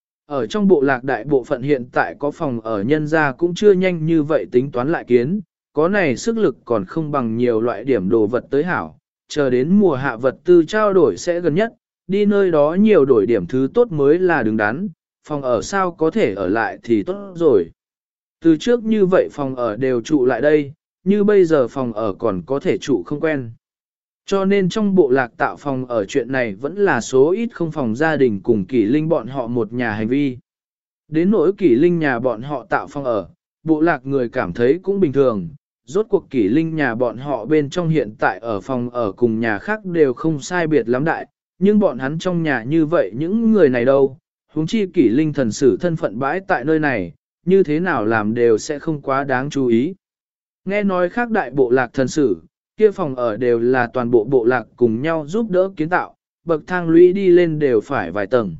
Ở trong bộ lạc đại bộ phận hiện tại có phòng ở nhân gia cũng chưa nhanh như vậy tính toán lại kiến, có này sức lực còn không bằng nhiều loại điểm đồ vật tới hảo, chờ đến mùa hạ vật tư trao đổi sẽ gần nhất, đi nơi đó nhiều đổi điểm thứ tốt mới là đứng đắn, phòng ở sao có thể ở lại thì tốt rồi. Từ trước như vậy phòng ở đều trụ lại đây, như bây giờ phòng ở còn có thể trụ không quen. Cho nên trong bộ lạc tạo phòng ở chuyện này vẫn là số ít không phòng gia đình cùng Kỷ Linh bọn họ một nhà hành vi. Đến nỗi Kỷ Linh nhà bọn họ tạo phòng ở, bộ lạc người cảm thấy cũng bình thường, rốt cuộc Kỷ Linh nhà bọn họ bên trong hiện tại ở phòng ở cùng nhà khác đều không sai biệt lắm đại, nhưng bọn hắn trong nhà như vậy những người này đâu, huống chi Kỷ Linh thần sử thân phận bãi tại nơi này, như thế nào làm đều sẽ không quá đáng chú ý. Nghe nói khác đại bộ lạc thần sử, kia phòng ở đều là toàn bộ bộ lạc cùng nhau giúp đỡ kiến tạo, bậc thang lũy đi lên đều phải vài tầng.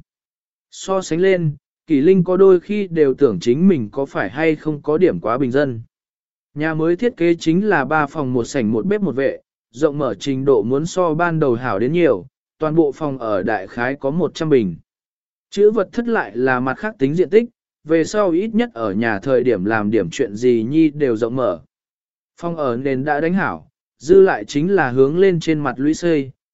So sánh lên, Kỷ Linh có đôi khi đều tưởng chính mình có phải hay không có điểm quá bình dân. Nhà mới thiết kế chính là 3 phòng 1 sảnh 1 bếp 1 vệ, rộng mở trình độ muốn so ban đầu hảo đến nhiều, toàn bộ phòng ở đại khái có 100 bình. Chữ vật thất lại là mặt khác tính diện tích, về sau ít nhất ở nhà thời điểm làm điểm chuyện gì nhi đều rộng mở. Phòng ở nền đã đánh hảo, dư lại chính là hướng lên trên mặt lũy xây,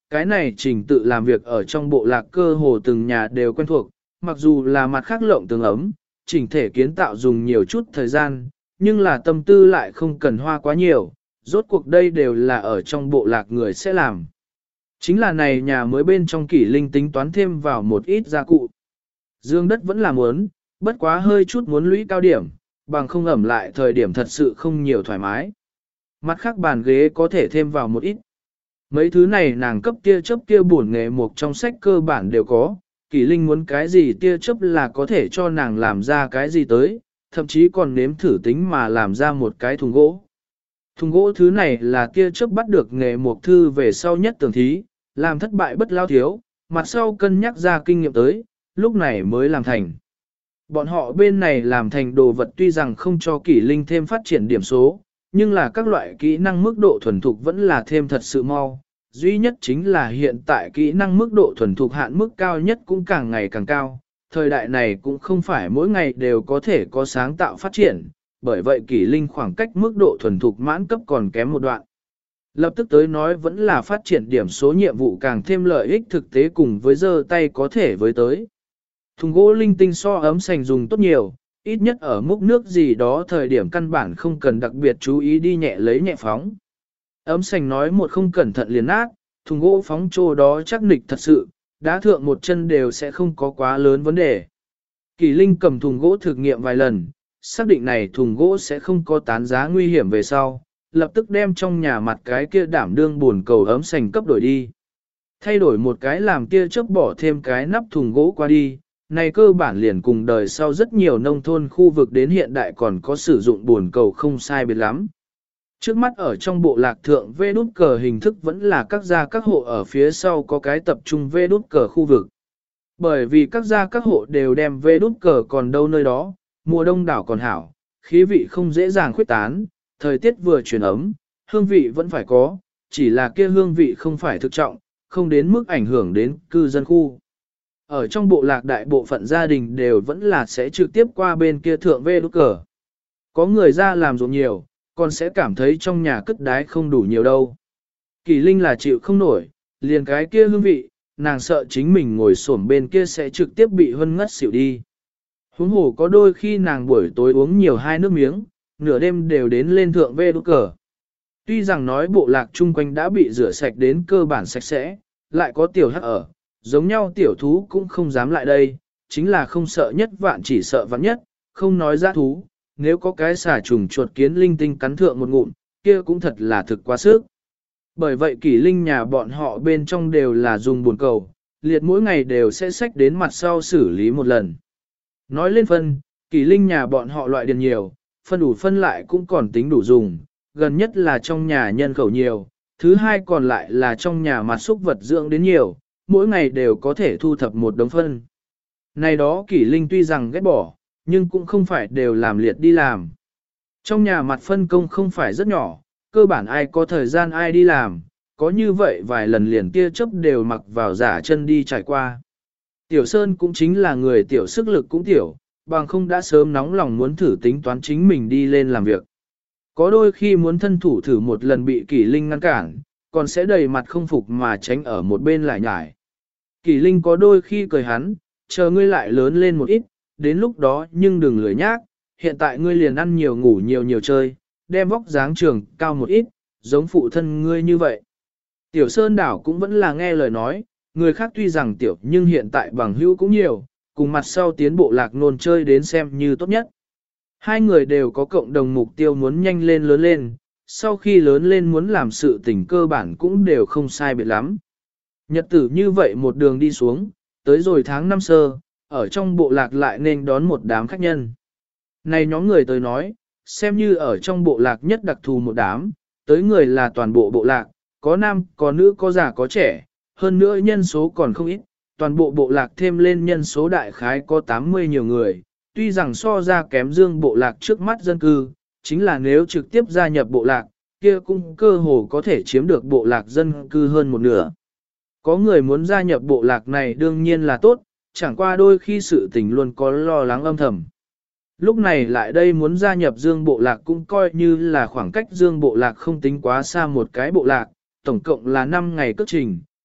cái này trình tự làm việc ở trong bộ lạc cơ hồ từng nhà đều quen thuộc, mặc dù là mặt khác lộng tường ấm, chỉnh thể kiến tạo dùng nhiều chút thời gian, nhưng là tâm tư lại không cần hoa quá nhiều, rốt cuộc đây đều là ở trong bộ lạc người sẽ làm. Chính là này nhà mới bên trong Kỷ Linh tính toán thêm vào một ít gia cụ. Dương đất vẫn là muốn, bất quá hơi chút muốn lũy cao điểm, bằng không ẩm lại thời điểm thật sự không nhiều thoải mái. Mặt khác bàn ghế có thể thêm vào một ít. Mấy thứ này nàng cấp tia chớp kia bổn nghề mục trong sách cơ bản đều có, Kỷ Linh muốn cái gì tia chớp là có thể cho nàng làm ra cái gì tới, thậm chí còn nếm thử tính mà làm ra một cái thùng gỗ. Thùng gỗ thứ này là tia chớp bắt được nghề mục thư về sau nhất tưởng thí, làm thất bại bất lao thiếu, mặt sau cân nhắc ra kinh nghiệm tới, lúc này mới làm thành. Bọn họ bên này làm thành đồ vật tuy rằng không cho Kỷ Linh thêm phát triển điểm số, nhưng là các loại kỹ năng mức độ thuần thục vẫn là thêm thật sự mau. Duy nhất chính là hiện tại kỹ năng mức độ thuần thục hạn mức cao nhất cũng càng ngày càng cao. Thời đại này cũng không phải mỗi ngày đều có thể có sáng tạo phát triển, bởi vậy Kỷ Linh khoảng cách mức độ thuần thục mãn cấp còn kém một đoạn. Lập tức tới nói vẫn là phát triển điểm số nhiệm vụ càng thêm lợi ích thực tế cùng với giơ tay có thể với tới. Thùng gỗ linh tinh so ấm sành dùng tốt nhiều, ít nhất ở múc nước gì đó thời điểm căn bản không cần đặc biệt chú ý đi nhẹ lấy nhẹ phóng. Ấm sành nói một không cẩn thận liền nát, thùng gỗ phóng trô đó chắc nịch thật sự, đá thượng một chân đều sẽ không có quá lớn vấn đề. Kỷ Linh cầm thùng gỗ thực nghiệm vài lần, xác định này thùng gỗ sẽ không có tán giá nguy hiểm về sau, lập tức đem trong nhà mặt cái kia đảm đương buồn cầu ấm sành cấp đổi đi. Thay đổi một cái làm kia chớp bỏ thêm cái nắp thùng gỗ qua đi, này cơ bản liền cùng đời sau rất nhiều nông thôn khu vực đến hiện đại còn có sử dụng buồn cầu không sai biệt lắm. Trước mắt ở trong bộ lạc thượng vê đút cờ hình thức vẫn là các gia các hộ ở phía sau có cái tập trung vê đút cờ khu vực. Bởi vì các gia các hộ đều đem vê đút cờ còn đâu nơi đó, mùa đông đảo còn hảo, khí vị không dễ dàng khuyết tán, thời tiết vừa chuyển ấm, hương vị vẫn phải có, chỉ là kia hương vị không phải thực trọng, không đến mức ảnh hưởng đến cư dân khu. Ở trong bộ lạc đại bộ phận gia đình đều vẫn là sẽ trực tiếp qua bên kia thượng vê đút cờ. Có người ra làm ruộng nhiều, còn sẽ cảm thấy trong nhà cất đái không đủ nhiều đâu. Kỳ Linh là chịu không nổi, liền cái kia hương vị, nàng sợ chính mình ngồi xổm bên kia sẽ trực tiếp bị hân ngất xỉu đi. Huống hồ có đôi khi nàng buổi tối uống nhiều hai nước miếng, nửa đêm đều đến lên thượng vê đút cờ. Tuy rằng nói bộ lạc chung quanh đã bị rửa sạch đến cơ bản sạch sẽ, lại có tiểu hắc ở, giống nhau tiểu thú cũng không dám lại đây, chính là không sợ nhất vạn chỉ sợ vạn nhất, không nói dã thú, nếu có cái xà trùng chuột kiến linh tinh cắn thượng một ngụm, kia cũng thật là thực quá sức. Bởi vậy Kỷ Linh nhà bọn họ bên trong đều là dùng buồn cầu, liệt mỗi ngày đều sẽ xách đến mặt sau xử lý một lần. Nói lên phân, Kỷ Linh nhà bọn họ loại điền nhiều, phân đủ phân lại cũng còn tính đủ dùng, gần nhất là trong nhà nhân khẩu nhiều, thứ hai còn lại là trong nhà mặt xúc vật dưỡng đến nhiều, mỗi ngày đều có thể thu thập một đống phân. Này đó Kỷ Linh tuy rằng ghét bỏ, nhưng cũng không phải đều làm liệt đi làm. Trong nhà mặt phân công không phải rất nhỏ, cơ bản ai có thời gian ai đi làm, có như vậy vài lần liền tia chớp đều mặc vào giả chân đi trải qua. Tiểu Sơn cũng chính là người tiểu sức lực cũng tiểu, bằng không đã sớm nóng lòng muốn thử tính toán chính mình đi lên làm việc. Có đôi khi muốn thân thủ thử một lần bị Kỷ Linh ngăn cản, còn sẽ đầy mặt không phục mà tránh ở một bên lại nhải. Kỷ Linh có đôi khi cười hắn, chờ ngươi lại lớn lên một ít, đến lúc đó nhưng đừng lười nhác, hiện tại ngươi liền ăn nhiều ngủ nhiều chơi, đem vóc dáng trường cao một ít, giống phụ thân ngươi như vậy. Tiểu Sơn đảo cũng vẫn là nghe lời nói, người khác tuy rằng tiểu nhưng hiện tại bằng hữu cũng nhiều, cùng mặt sau tiến bộ lạc nôn chơi đến xem như tốt nhất. Hai người đều có cộng đồng mục tiêu muốn nhanh lên lớn lên, sau khi lớn lên muốn làm sự tình cơ bản cũng đều không sai biệt lắm. Nhật tử như vậy một đường đi xuống, tới rồi tháng năm sơ, ở trong bộ lạc lại nên đón một đám khách nhân. Này nhóm người tới nói, xem như ở trong bộ lạc nhất đặc thù một đám, tới người là toàn bộ bộ lạc, có nam, có nữ, có già, có trẻ, hơn nữa nhân số còn không ít, toàn bộ bộ lạc thêm lên nhân số đại khái có 80 nhiều người, tuy rằng so ra kém dương bộ lạc trước mắt dân cư, chính là nếu trực tiếp gia nhập bộ lạc, kia cũng cơ hồ có thể chiếm được bộ lạc dân cư hơn một nửa. Có người muốn gia nhập bộ lạc này đương nhiên là tốt, chẳng qua đôi khi sự tình luôn có lo lắng âm thầm. Lúc này lại đây muốn gia nhập dương bộ lạc cũng coi như là khoảng cách dương bộ lạc không tính quá xa một cái bộ lạc, tổng cộng là 5 ngày cất trình,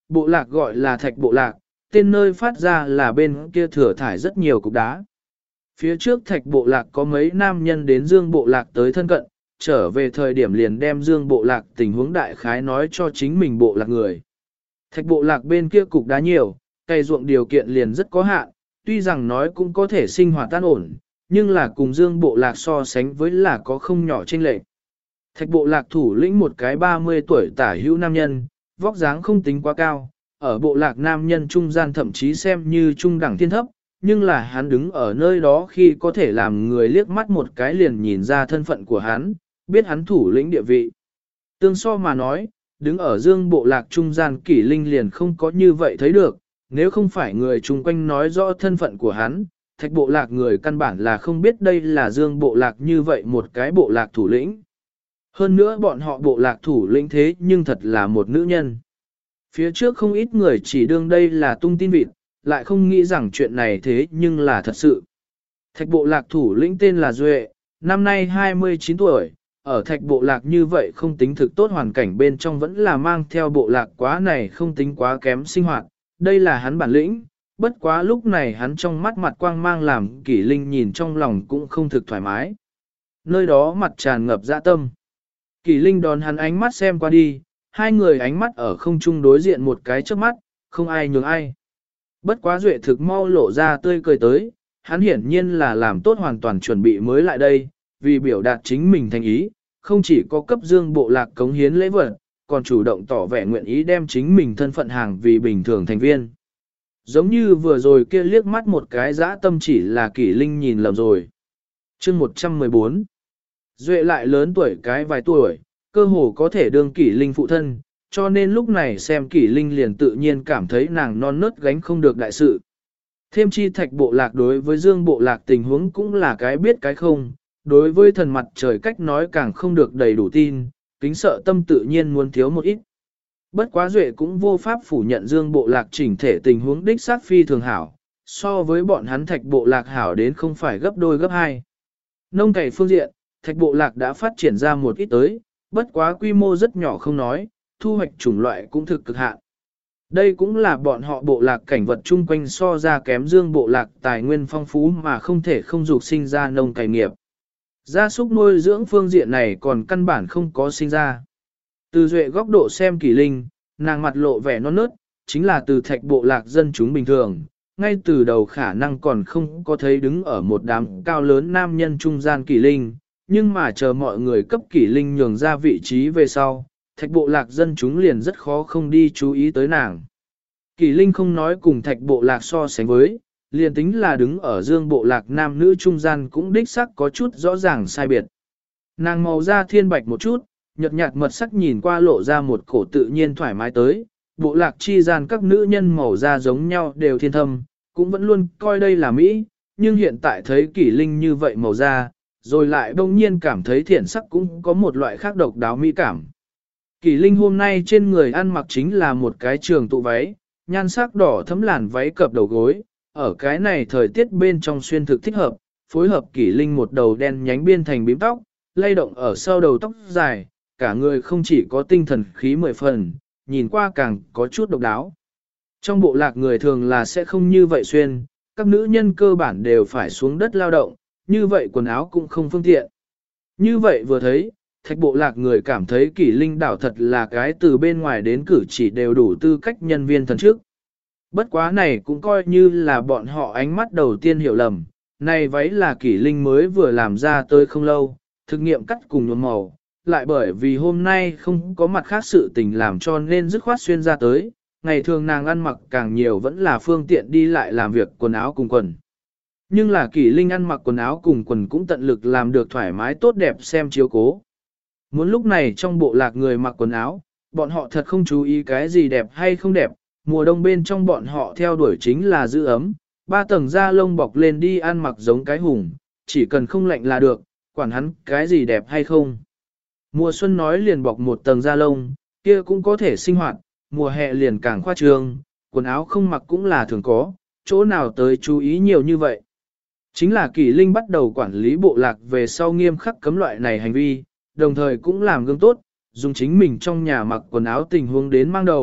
bộ lạc gọi là thạch bộ lạc, tên nơi phát ra là bên kia thừa thải rất nhiều cục đá. Phía trước thạch bộ lạc có mấy nam nhân đến dương bộ lạc tới thân cận, trở về thời điểm liền đem dương bộ lạc tình huống đại khái nói cho chính mình bộ lạc người. Thạch bộ lạc bên kia cục đá nhiều, cây ruộng điều kiện liền rất có hạn, tuy rằng nói cũng có thể sinh hoạt an ổn, nhưng là cùng dương bộ lạc so sánh với là có không nhỏ chênh lệch. Thạch bộ lạc thủ lĩnh một cái 30 tuổi tả hữu nam nhân, vóc dáng không tính quá cao, ở bộ lạc nam nhân trung gian thậm chí xem như trung đẳng thiên thấp, nhưng là hắn đứng ở nơi đó khi có thể làm người liếc mắt một cái liền nhìn ra thân phận của hắn, biết hắn thủ lĩnh địa vị. Tương so mà nói, đứng ở dương bộ lạc trung gian Kỷ Linh liền không có như vậy thấy được, nếu không phải người chung quanh nói rõ thân phận của hắn, thạch bộ lạc người căn bản là không biết đây là dương bộ lạc như vậy một cái bộ lạc thủ lĩnh. Hơn nữa bọn họ bộ lạc thủ lĩnh thế nhưng thật là một nữ nhân. Phía trước không ít người chỉ đương đây là tung tin vịt, lại không nghĩ rằng chuyện này thế nhưng là thật sự. Thạch bộ lạc thủ lĩnh tên là Duệ, năm nay 29 tuổi, ở thạch bộ lạc như vậy không tính thực tốt hoàn cảnh bên trong vẫn là mang theo bộ lạc quá này không tính quá kém sinh hoạt, đây là hắn bản lĩnh, bất quá lúc này hắn trong mắt mặt quang mang làm Kỷ Linh nhìn trong lòng cũng không thực thoải mái. Nơi đó mặt tràn ngập dạ tâm. Kỷ Linh đón hắn ánh mắt xem qua đi, hai người ánh mắt ở không trung đối diện một cái trước mắt, không ai nhường ai. Bất quá Duệ thực mau lộ ra tươi cười tới, hắn hiển nhiên là làm tốt hoàn toàn chuẩn bị mới lại đây, vì biểu đạt chính mình thành ý, không chỉ có cấp dương bộ lạc cống hiến lễ vật, còn chủ động tỏ vẻ nguyện ý đem chính mình thân phận hàng vì bình thường thành viên. Giống như vừa rồi kia liếc mắt một cái dã tâm chỉ là Kỷ Linh nhìn lầm rồi. Chương 114 Duệ lại lớn tuổi cái vài tuổi, cơ hồ có thể đương Kỷ Linh phụ thân, cho nên lúc này xem Kỷ Linh liền tự nhiên cảm thấy nàng non nớt gánh không được đại sự. Thêm chi thạch bộ lạc đối với dương bộ lạc tình huống cũng là cái biết cái không, đối với thần mặt trời cách nói càng không được đầy đủ tin, kính sợ tâm tự nhiên muốn thiếu một ít. Bất quá Duệ cũng vô pháp phủ nhận dương bộ lạc chỉnh thể tình huống đích sát phi thường hảo, so với bọn hắn thạch bộ lạc hảo đến không phải gấp đôi gấp hai. Nông cày phương diện, thạch bộ lạc đã phát triển ra một ít tới, bất quá quy mô rất nhỏ không nói, thu hoạch chủng loại cũng thực cực hạn. Đây cũng là bọn họ bộ lạc cảnh vật chung quanh so ra kém dương bộ lạc tài nguyên phong phú mà không thể không dục sinh ra nông cày nghiệp. Gia súc nuôi dưỡng phương diện này còn căn bản không có sinh ra. Từ Duệ góc độ xem Kỷ Linh, nàng mặt lộ vẻ non nớt, chính là từ thạch bộ lạc dân chúng bình thường, ngay từ đầu khả năng còn không có thấy đứng ở một đám cao lớn nam nhân trung gian Kỷ Linh, nhưng mà chờ mọi người cấp Kỷ Linh nhường ra vị trí về sau, thạch bộ lạc dân chúng liền rất khó không đi chú ý tới nàng. Kỷ Linh không nói cùng thạch bộ lạc so sánh với, liền tính là đứng ở dương bộ lạc nam nữ trung gian cũng đích sắc có chút rõ ràng sai biệt. Nàng màu da thiên bạch một chút, nhợt nhạt mật sắc nhìn qua lộ ra một cổ tự nhiên thoải mái tới, bộ lạc chi gian các nữ nhân màu da giống nhau đều thiên thâm, cũng vẫn luôn coi đây là Mỹ, nhưng hiện tại thấy Kỷ Linh như vậy màu da, rồi lại đông nhiên cảm thấy thiện sắc cũng có một loại khác độc đáo mỹ cảm. Kỷ Linh hôm nay trên người ăn mặc chính là một cái trường tụ váy, nhan sắc đỏ thấm làn váy cập đầu gối, ở cái này thời tiết bên trong xuyên thực thích hợp, phối hợp Kỷ Linh một đầu đen nhánh biên thành bím tóc, lay động ở sau đầu tóc dài, cả người không chỉ có tinh thần khí 10 phần, nhìn qua càng có chút độc đáo. Trong bộ lạc người thường là sẽ không như vậy xuyên, các nữ nhân cơ bản đều phải xuống đất lao động, như vậy quần áo cũng không phương tiện. Như vậy vừa thấy, thạch bộ lạc người cảm thấy Kỷ Linh đảo thật là cái từ bên ngoài đến cử chỉ đều đủ tư cách nhân viên thần trước. Bất quá này cũng coi như là bọn họ ánh mắt đầu tiên hiểu lầm, này váy là Kỷ Linh mới vừa làm ra tới không lâu, thực nghiệm cắt cùng nhuộm màu, lại bởi vì hôm nay không có mặt khác sự tình làm cho nên dứt khoát xuyên ra tới, ngày thường nàng ăn mặc càng nhiều vẫn là phương tiện đi lại làm việc quần áo cùng quần. Nhưng là Kỷ Linh ăn mặc quần áo cùng quần cũng tận lực làm được thoải mái tốt đẹp xem chiếu cố. Muốn lúc này trong bộ lạc người mặc quần áo, bọn họ thật không chú ý cái gì đẹp hay không đẹp, mùa đông bên trong bọn họ theo đuổi chính là giữ ấm, 3 tầng da lông bọc lên đi ăn mặc giống cái hùng, chỉ cần không lạnh là được, quản hắn cái gì đẹp hay không. Mùa xuân nói liền bọc 1 tầng da lông, kia cũng có thể sinh hoạt, mùa hè liền càng khoa trương, quần áo không mặc cũng là thường có, chỗ nào tới chú ý nhiều như vậy. Chính là Kỷ Linh bắt đầu quản lý bộ lạc về sau nghiêm khắc cấm loại này hành vi, đồng thời cũng làm gương tốt, dùng chính mình trong nhà mặc quần áo tình huống đến mang đầu,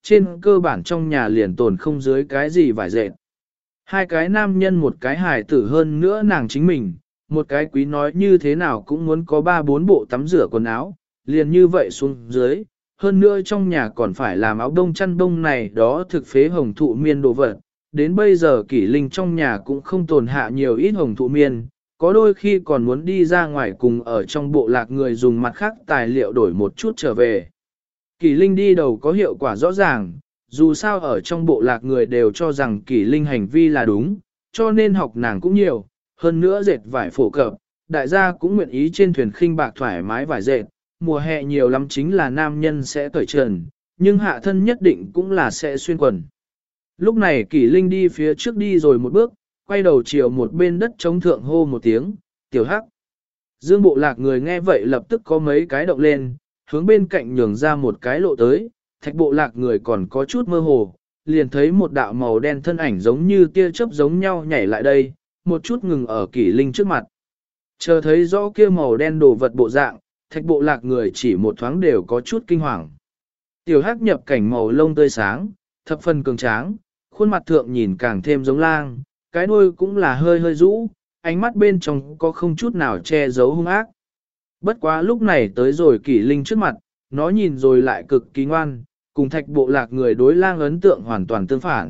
trên cơ bản trong nhà liền tồn không dưới cái gì vải dệt. Hai cái nam nhân một cái hài tử hơn nữa nàng chính mình, một cái quý nói như thế nào cũng muốn có 3-4 bộ tắm rửa quần áo, liền như vậy xuống dưới, hơn nữa trong nhà còn phải làm áo đông chăn đông này đó thực phế hồng thụ miên đồ vật. Đến bây giờ Kỷ Linh trong nhà cũng không tồn hạ nhiều ít hồng thụ miên, có đôi khi còn muốn đi ra ngoài cùng ở trong bộ lạc người dùng mặt khác tài liệu đổi một chút trở về. Kỷ Linh đi đầu có hiệu quả rõ ràng, dù sao ở trong bộ lạc người đều cho rằng Kỷ Linh hành vi là đúng, cho nên học nàng cũng nhiều, hơn nữa dệt vải phổ cập, đại gia cũng nguyện ý trên thuyền khinh bạc thoải mái vải dệt, mùa hè nhiều lắm chính là nam nhân sẽ cởi trần, nhưng hạ thân nhất định cũng là sẽ xuyên quần. Lúc này Kỷ Linh đi phía trước đi rồi một bước, quay đầu chiều một bên đất chống thượng hô một tiếng, tiểu hắc. Dương bộ lạc người nghe vậy lập tức có mấy cái động lên, hướng bên cạnh nhường ra một cái lộ tới, thạch bộ lạc người còn có chút mơ hồ, liền thấy một đạo màu đen thân ảnh giống như tia chớp giống nhau nhảy lại đây, một chút ngừng ở Kỷ Linh trước mặt. Chờ thấy rõ kia màu đen đồ vật bộ dạng, thạch bộ lạc người chỉ một thoáng đều có chút kinh hoàng. Tiểu hắc nhập cảnh màu lông tươi sáng, thập phần cường tráng, khuôn mặt thượng nhìn càng thêm giống lang, cái đuôi cũng là hơi hơi rũ, ánh mắt bên trong có không chút nào che giấu hung ác. Bất quá lúc này tới rồi Kỷ Linh trước mặt, nó nhìn rồi lại cực kỳ ngoan, cùng thạch bộ lạc người đối lang ấn tượng hoàn toàn tương phản.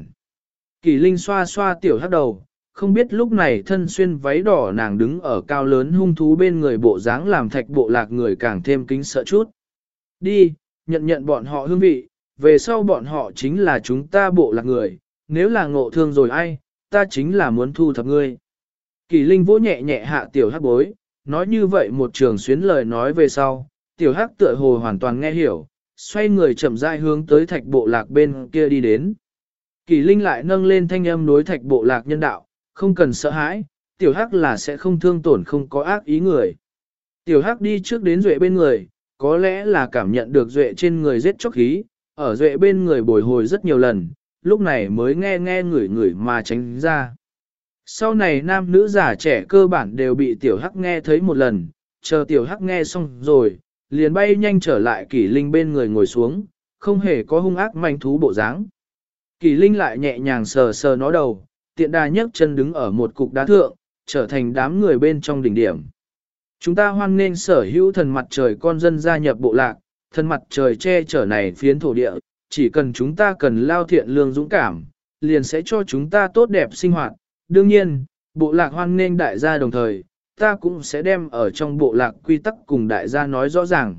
Kỷ Linh xoa xoa tiểu hắc đầu, không biết lúc này thân xuyên váy đỏ nàng đứng ở cao lớn hung thú bên người bộ dáng làm thạch bộ lạc người càng thêm kính sợ chút. Đi, nhận bọn họ hương vị, về sau bọn họ chính là chúng ta bộ lạc người, nếu là ngộ thương rồi ai, ta chính là muốn thu thập ngươi. Kỷ Linh vỗ nhẹ nhẹ hạ tiểu hắc bối, nói như vậy một trường xuyến lời nói về sau, tiểu hắc tựa hồ hoàn toàn nghe hiểu, xoay người chậm rãi hướng tới thạch bộ lạc bên kia đi đến. Kỷ Linh lại nâng lên thanh âm đối thạch bộ lạc nhân đạo, không cần sợ hãi, tiểu hắc là sẽ không thương tổn không có ác ý người. Tiểu hắc đi trước đến Duệ bên người, có lẽ là cảm nhận được Duệ trên người giết chóc khí, ở Duệ bên người bồi hồi rất nhiều lần, lúc này mới nghe ngửi mà tránh ra. Sau này nam nữ già trẻ cơ bản đều bị tiểu hắc nghe thấy một lần, chờ tiểu hắc nghe xong rồi, liền bay nhanh trở lại Kỷ Linh bên người ngồi xuống, không hề có hung ác manh thú bộ dáng. Kỷ Linh lại nhẹ nhàng sờ sờ nó đầu, tiện đà nhấc chân đứng ở một cục đá thượng, trở thành đám người bên trong đỉnh điểm. Chúng ta hoan nghênh sở hữu thần mặt trời con dân gia nhập bộ lạc, thần mặt trời che chở này phiến thổ địa, chỉ cần chúng ta cần lao thiện lương dũng cảm, liền sẽ cho chúng ta tốt đẹp sinh hoạt. Đương nhiên, bộ lạc hoan nghênh đại gia đồng thời, ta cũng sẽ đem ở trong bộ lạc quy tắc cùng đại gia nói rõ ràng.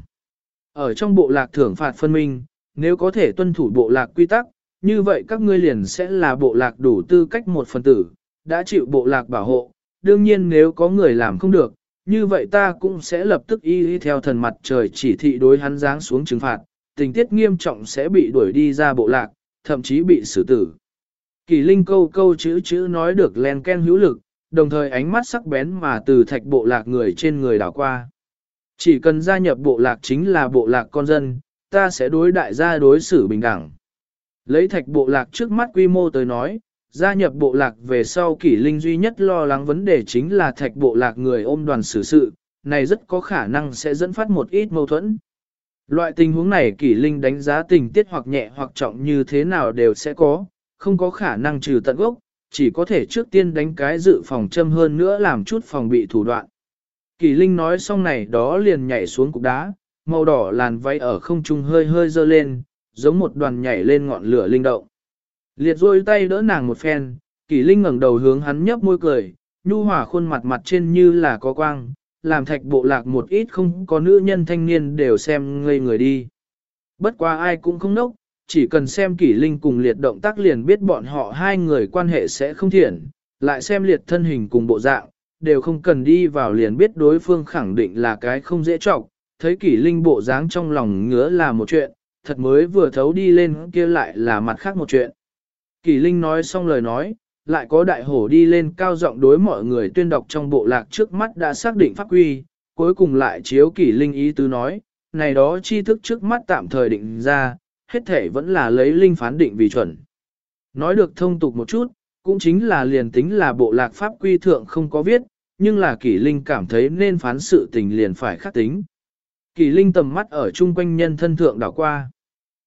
Ở trong bộ lạc thưởng phạt phân minh, nếu có thể tuân thủ bộ lạc quy tắc, như vậy các ngươi liền sẽ là bộ lạc đủ tư cách một phần tử, đã chịu bộ lạc bảo hộ. Đương nhiên nếu có người làm không được, như vậy ta cũng sẽ lập tức y theo thần mặt trời chỉ thị đối hắn giáng xuống trừng phạt, tình tiết nghiêm trọng sẽ bị đuổi đi ra bộ lạc, thậm chí bị xử tử. Kỷ Linh câu câu chữ nói được len ken hữu lực, đồng thời ánh mắt sắc bén mà từ thạch bộ lạc người trên người đảo qua. Chỉ cần gia nhập bộ lạc chính là bộ lạc con dân, ta sẽ đối đại gia đối xử bình đẳng. Lấy thạch bộ lạc trước mắt quy mô tới nói, gia nhập bộ lạc về sau Kỷ Linh duy nhất lo lắng vấn đề chính là thạch bộ lạc người ôm đoàn xử sự, này rất có khả năng sẽ dẫn phát một ít mâu thuẫn. Loại tình huống này Kỷ Linh đánh giá tình tiết hoặc nhẹ hoặc trọng như thế nào đều sẽ có, không có khả năng trừ tận gốc, chỉ có thể trước tiên đánh cái dự phòng châm hơn nữa làm chút phòng bị thủ đoạn. Kỷ Linh nói xong này đó liền nhảy xuống cục đá, màu đỏ làn váy ở không trung hơi hơi dơ lên, giống một đoàn nhảy lên ngọn lửa linh động. Liệt rôi tay đỡ nàng một phen, Kỷ Linh ngẩng đầu hướng hắn nhấp môi cười, nhu hòa khuôn mặt mặt trên như là có quang, làm thạch bộ lạc một ít không có nữ nhân thanh niên đều xem ngây người đi. Bất quá ai cũng không nốc, chỉ cần xem Kỷ Linh cùng liệt động tác liền biết bọn họ hai người quan hệ sẽ không thiện, lại xem liệt thân hình cùng bộ dạng, đều không cần đi vào liền biết đối phương khẳng định là cái không dễ trọng, thấy Kỷ Linh bộ dáng trong lòng ngứa là một chuyện, thật mới vừa thấu đi lên kia lại là mặt khác một chuyện. Kỷ Linh nói xong lời nói, lại có đại hổ đi lên cao giọng đối mọi người tuyên đọc trong bộ lạc trước mắt đã xác định pháp quy, cuối cùng lại chiếu Kỷ Linh ý tứ nói, này đó tri thức trước mắt tạm thời định ra, hết thể vẫn là lấy linh phán định vì chuẩn. Nói được thông tục một chút, cũng chính là liền tính là bộ lạc pháp quy thượng không có viết, nhưng là Kỷ Linh cảm thấy nên phán sự tình liền phải khắc tính. Kỷ Linh tầm mắt ở chung quanh nhân thân thượng đảo qua.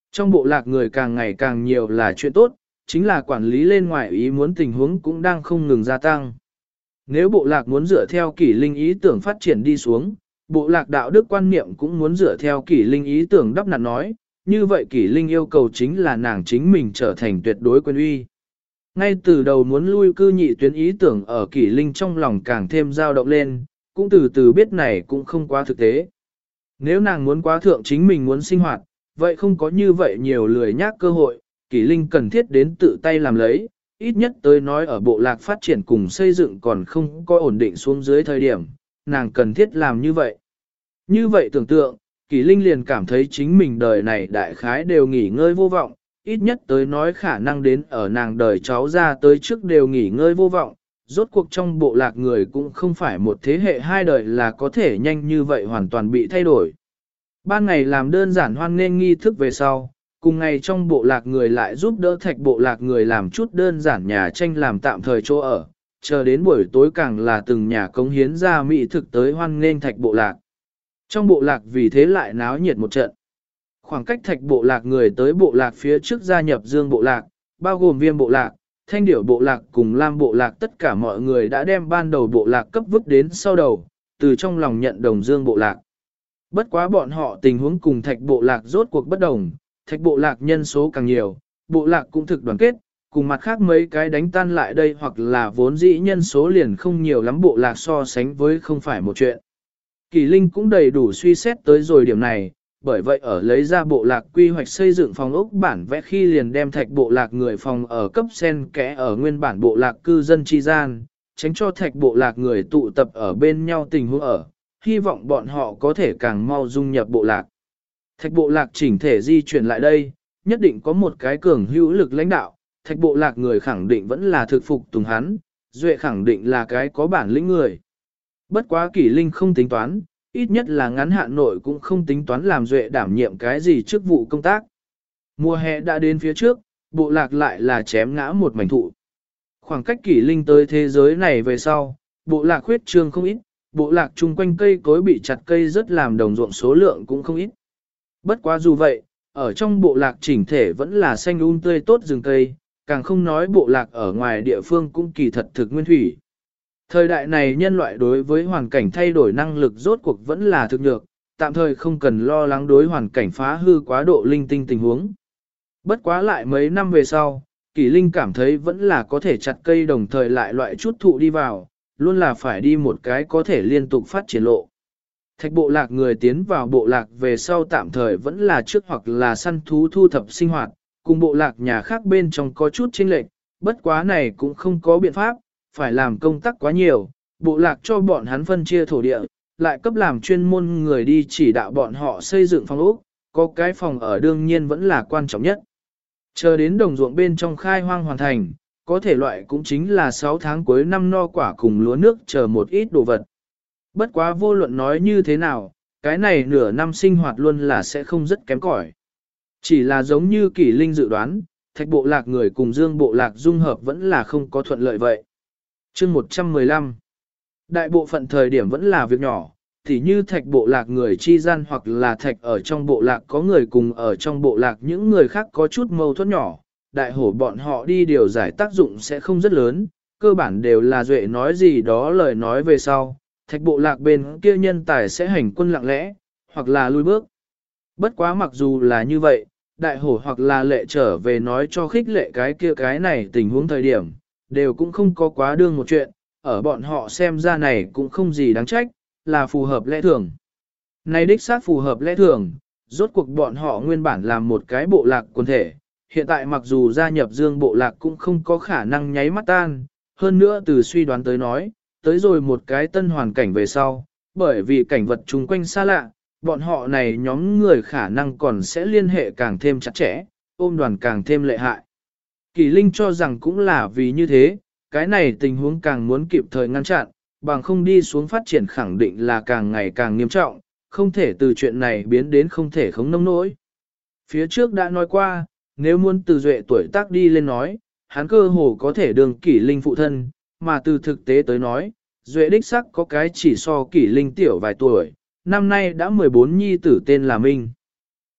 Trong bộ lạc người càng ngày càng nhiều là chuyện tốt, chính là quản lý lên ngoài ý muốn tình huống cũng đang không ngừng gia tăng. Nếu bộ lạc muốn dựa theo kỷ linh ý tưởng phát triển đi xuống, bộ lạc đạo đức quan niệm cũng muốn dựa theo kỷ linh ý tưởng đắp nặn nói, như vậy kỷ linh yêu cầu chính là nàng chính mình trở thành tuyệt đối quyền uy. Ngay từ đầu muốn lui cư nhị tuyến ý tưởng ở kỷ linh trong lòng càng thêm dao động lên, cũng từ từ biết này cũng không quá thực tế. Nếu nàng muốn quá thượng chính mình muốn sinh hoạt, vậy không có như vậy nhiều lười nhác cơ hội, kỷ linh cần thiết đến tự tay làm lấy, ít nhất tới nói ở bộ lạc phát triển cùng xây dựng còn không có ổn định xuống dưới thời điểm, nàng cần thiết làm như vậy. Như vậy tưởng tượng, kỷ linh liền cảm thấy chính mình đời này đại khái đều nghỉ ngơi vô vọng, ít nhất tới nói khả năng đến ở nàng đời cháu ra tới trước đều nghỉ ngơi vô vọng, rốt cuộc trong bộ lạc người cũng không phải một thế hệ hai đời là có thể nhanh như vậy hoàn toàn bị thay đổi. Ban ngày làm đơn giản hoan nghênh nghi thức về sau, cùng ngày trong bộ lạc người lại giúp đỡ thạch bộ lạc người làm chút đơn giản nhà tranh làm tạm thời chỗ ở, chờ đến buổi tối càng là từng nhà cống hiến ra mỹ thực tới hoan nghênh thạch bộ lạc. Trong bộ lạc vì thế lại náo nhiệt một trận. Khoảng cách thạch bộ lạc người tới bộ lạc phía trước gia nhập dương bộ lạc, bao gồm viêm bộ lạc, thanh điểu bộ lạc cùng lam bộ lạc tất cả mọi người đã đem ban đầu bộ lạc cấp vứt đến sau đầu, từ trong lòng nhận đồng dương bộ lạc. Bất quá bọn họ tình huống cùng thạch bộ lạc rốt cuộc bất đồng, thạch bộ lạc nhân số càng nhiều, bộ lạc cũng thực đoàn kết, cùng mặt khác mấy cái đánh tan lại đây hoặc là vốn dĩ nhân số liền không nhiều lắm bộ lạc so sánh với không phải một chuyện. Kỳ Linh cũng đầy đủ suy xét tới rồi điểm này, bởi vậy ở lấy ra bộ lạc quy hoạch xây dựng phòng ốc bản vẽ khi liền đem thạch bộ lạc người phòng ở cấp sen kẽ ở nguyên bản bộ lạc cư dân chi gian, tránh cho thạch bộ lạc người tụ tập ở bên nhau tình huống ở, hy vọng bọn họ có thể càng mau dung nhập bộ lạc. Thạch bộ lạc chỉnh thể di chuyển lại đây, nhất định có một cái cường hữu lực lãnh đạo, thạch bộ lạc người khẳng định vẫn là thực phục tùng hắn, Duệ khẳng định là cái có bản lĩnh người. Bất quá Kỷ Linh không tính toán, ít nhất là ngắn hạn nội cũng không tính toán làm Duệ đảm nhiệm cái gì chức vụ công tác. Mùa hè đã đến phía trước, bộ lạc lại là chém ngã một mảnh thụ. Khoảng cách Kỷ Linh tới thế giới này về sau, bộ lạc khuyết trương không ít, bộ lạc chung quanh cây cối bị chặt cây rất làm đồng ruộng số lượng cũng không ít. Bất quá dù vậy, ở trong bộ lạc chỉnh thể vẫn là xanh tươi tốt rừng cây, càng không nói bộ lạc ở ngoài địa phương cũng kỳ thật thực nguyên thủy. Thời đại này nhân loại đối với hoàn cảnh thay đổi năng lực rốt cuộc vẫn là thực nhược, tạm thời không cần lo lắng đối hoàn cảnh phá hư quá độ linh tinh tình huống. Bất quá lại mấy năm về sau, Kỷ Linh cảm thấy vẫn là có thể chặt cây đồng thời lại loại chút thụ đi vào, luôn là phải đi một cái có thể liên tục phát triển lộ. Thạch bộ lạc người tiến vào bộ lạc về sau tạm thời vẫn là trước hoặc là săn thú thu thập sinh hoạt, cùng bộ lạc nhà khác bên trong có chút chênh lệch, bất quá này cũng không có biện pháp, phải làm công tác quá nhiều, bộ lạc cho bọn hắn phân chia thổ địa, lại cấp làm chuyên môn người đi chỉ đạo bọn họ xây dựng phòng ốc, có cái phòng ở đương nhiên vẫn là quan trọng nhất. Chờ đến đồng ruộng bên trong khai hoang hoàn thành, có thể loại cũng chính là 6 tháng cuối năm no quả cùng lúa nước chờ một ít đồ vật. Bất quá vô luận nói như thế nào, cái này nửa năm sinh hoạt luôn là sẽ không rất kém cỏi. Chỉ là giống như Kỷ Linh dự đoán, thạch bộ lạc người cùng dương bộ lạc dung hợp vẫn là không có thuận lợi vậy. Chương 115 Đại bộ phận thời điểm vẫn là việc nhỏ, thì như thạch bộ lạc người chi gian hoặc là thạch ở trong bộ lạc có người cùng ở trong bộ lạc những người khác có chút mâu thuẫn nhỏ, đại hổ bọn họ đi điều giải tác dụng sẽ không rất lớn, cơ bản đều là Duệ nói gì đó lời nói về sau, thạch bộ lạc bên kia nhân tài sẽ hành quân lặng lẽ, hoặc là lui bước. Bất quá mặc dù là như vậy, đại hổ hoặc là lệ trở về nói cho khích lệ cái kia cái này tình huống thời điểm, đều cũng không có quá đương một chuyện, ở bọn họ xem ra này cũng không gì đáng trách, là phù hợp lẽ thường. Này đích xác phù hợp lẽ thường, rốt cuộc bọn họ nguyên bản làm một cái bộ lạc quần thể, hiện tại mặc dù gia nhập dương bộ lạc cũng không có khả năng nháy mắt tan, hơn nữa từ suy đoán tới nói, tới rồi một cái tân hoàn cảnh về sau, bởi vì cảnh vật chung quanh xa lạ, bọn họ này nhóm người khả năng còn sẽ liên hệ càng thêm chặt chẽ, ôm đoàn càng thêm lệ hại. Kỳ Linh cho rằng cũng là vì như thế, cái này tình huống càng muốn kịp thời ngăn chặn, bằng không đi xuống phát triển khẳng định là càng ngày càng nghiêm trọng, không thể từ chuyện này biến đến không thể khống nông nỗi. Phía trước đã nói qua, nếu muốn từ Duệ tuổi tác đi lên nói, hắn cơ hồ có thể đường Kỷ Linh phụ thân, mà từ thực tế tới nói, Duệ đích sắc có cái chỉ so Kỷ Linh tiểu vài tuổi, năm nay đã 14 nhi tử tên là Minh.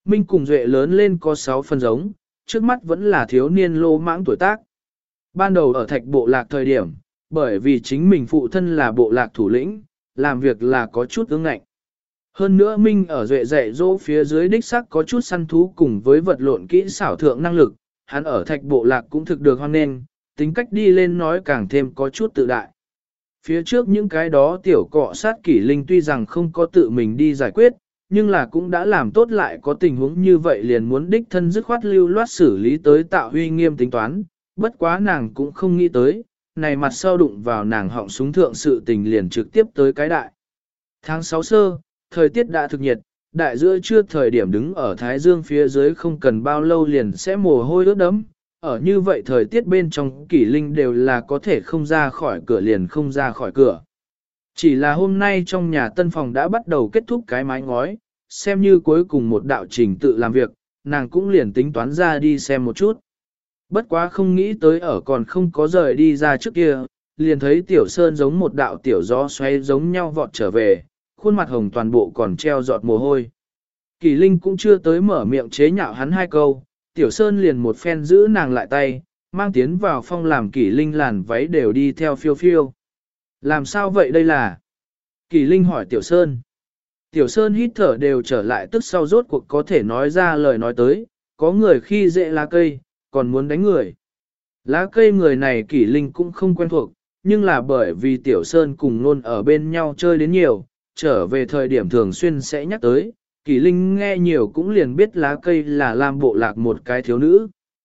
Minh cùng Duệ lớn lên có 6 phần giống, trước mắt vẫn là thiếu niên lô mãng tuổi tác. Ban đầu ở thạch bộ lạc thời điểm, bởi vì chính mình phụ thân là bộ lạc thủ lĩnh, làm việc là có chút ứng ngạnh. Hơn nữa Minh ở Duệ dạy dỗ phía dưới đích sắc có chút săn thú cùng với vật lộn kỹ xảo thượng năng lực, hắn ở thạch bộ lạc cũng thực được hoan nghênh, tính cách đi lên nói càng thêm có chút tự đại. Phía trước những cái đó tiểu cọ sát kỷ linh tuy rằng không có tự mình đi giải quyết, nhưng là cũng đã làm tốt lại có tình huống như vậy liền muốn đích thân dứt khoát lưu loát xử lý tới tạo huy nghiêm tính toán, bất quá nàng cũng không nghĩ tới, này mặt sau đụng vào nàng họng súng thượng sự tình liền trực tiếp tới cái đại. Tháng 6 sơ, thời tiết đã thực nhiệt, đại giữa trưa thời điểm đứng ở Thái Dương phía dưới không cần bao lâu liền sẽ mồ hôi ướt đẫm. Ở như vậy thời tiết bên trong kỷ linh đều là có thể không ra khỏi cửa liền không ra khỏi cửa. Chỉ là hôm nay trong nhà tân phòng đã bắt đầu kết thúc cái mái ngói, xem như cuối cùng một đạo trình tự làm việc, nàng cũng liền tính toán ra đi xem một chút. Bất quá không nghĩ tới ở còn không có rời đi ra trước kia, liền thấy tiểu sơn giống một đạo tiểu gió xoay giống nhau vọt trở về, khuôn mặt hồng toàn bộ còn treo giọt mồ hôi. Kỳ Linh cũng chưa tới mở miệng chế nhạo hắn 2 câu, tiểu sơn liền một phen giữ nàng lại tay, mang tiến vào phong làm Kỳ Linh làn váy đều đi theo phiêu phiêu. Làm sao vậy đây là? Kỳ Linh hỏi tiểu sơn. Tiểu sơn hít thở đều trở lại tức sau rốt cuộc có thể nói ra lời nói tới, có người khi dễ lá cây, còn muốn đánh người. Lá cây người này Kỳ Linh cũng không quen thuộc, nhưng là bởi vì tiểu sơn cùng luôn ở bên nhau chơi đến nhiều, trở về thời điểm thường xuyên sẽ nhắc tới, Kỳ Linh nghe nhiều cũng liền biết lá cây là Lam bộ lạc một cái thiếu nữ.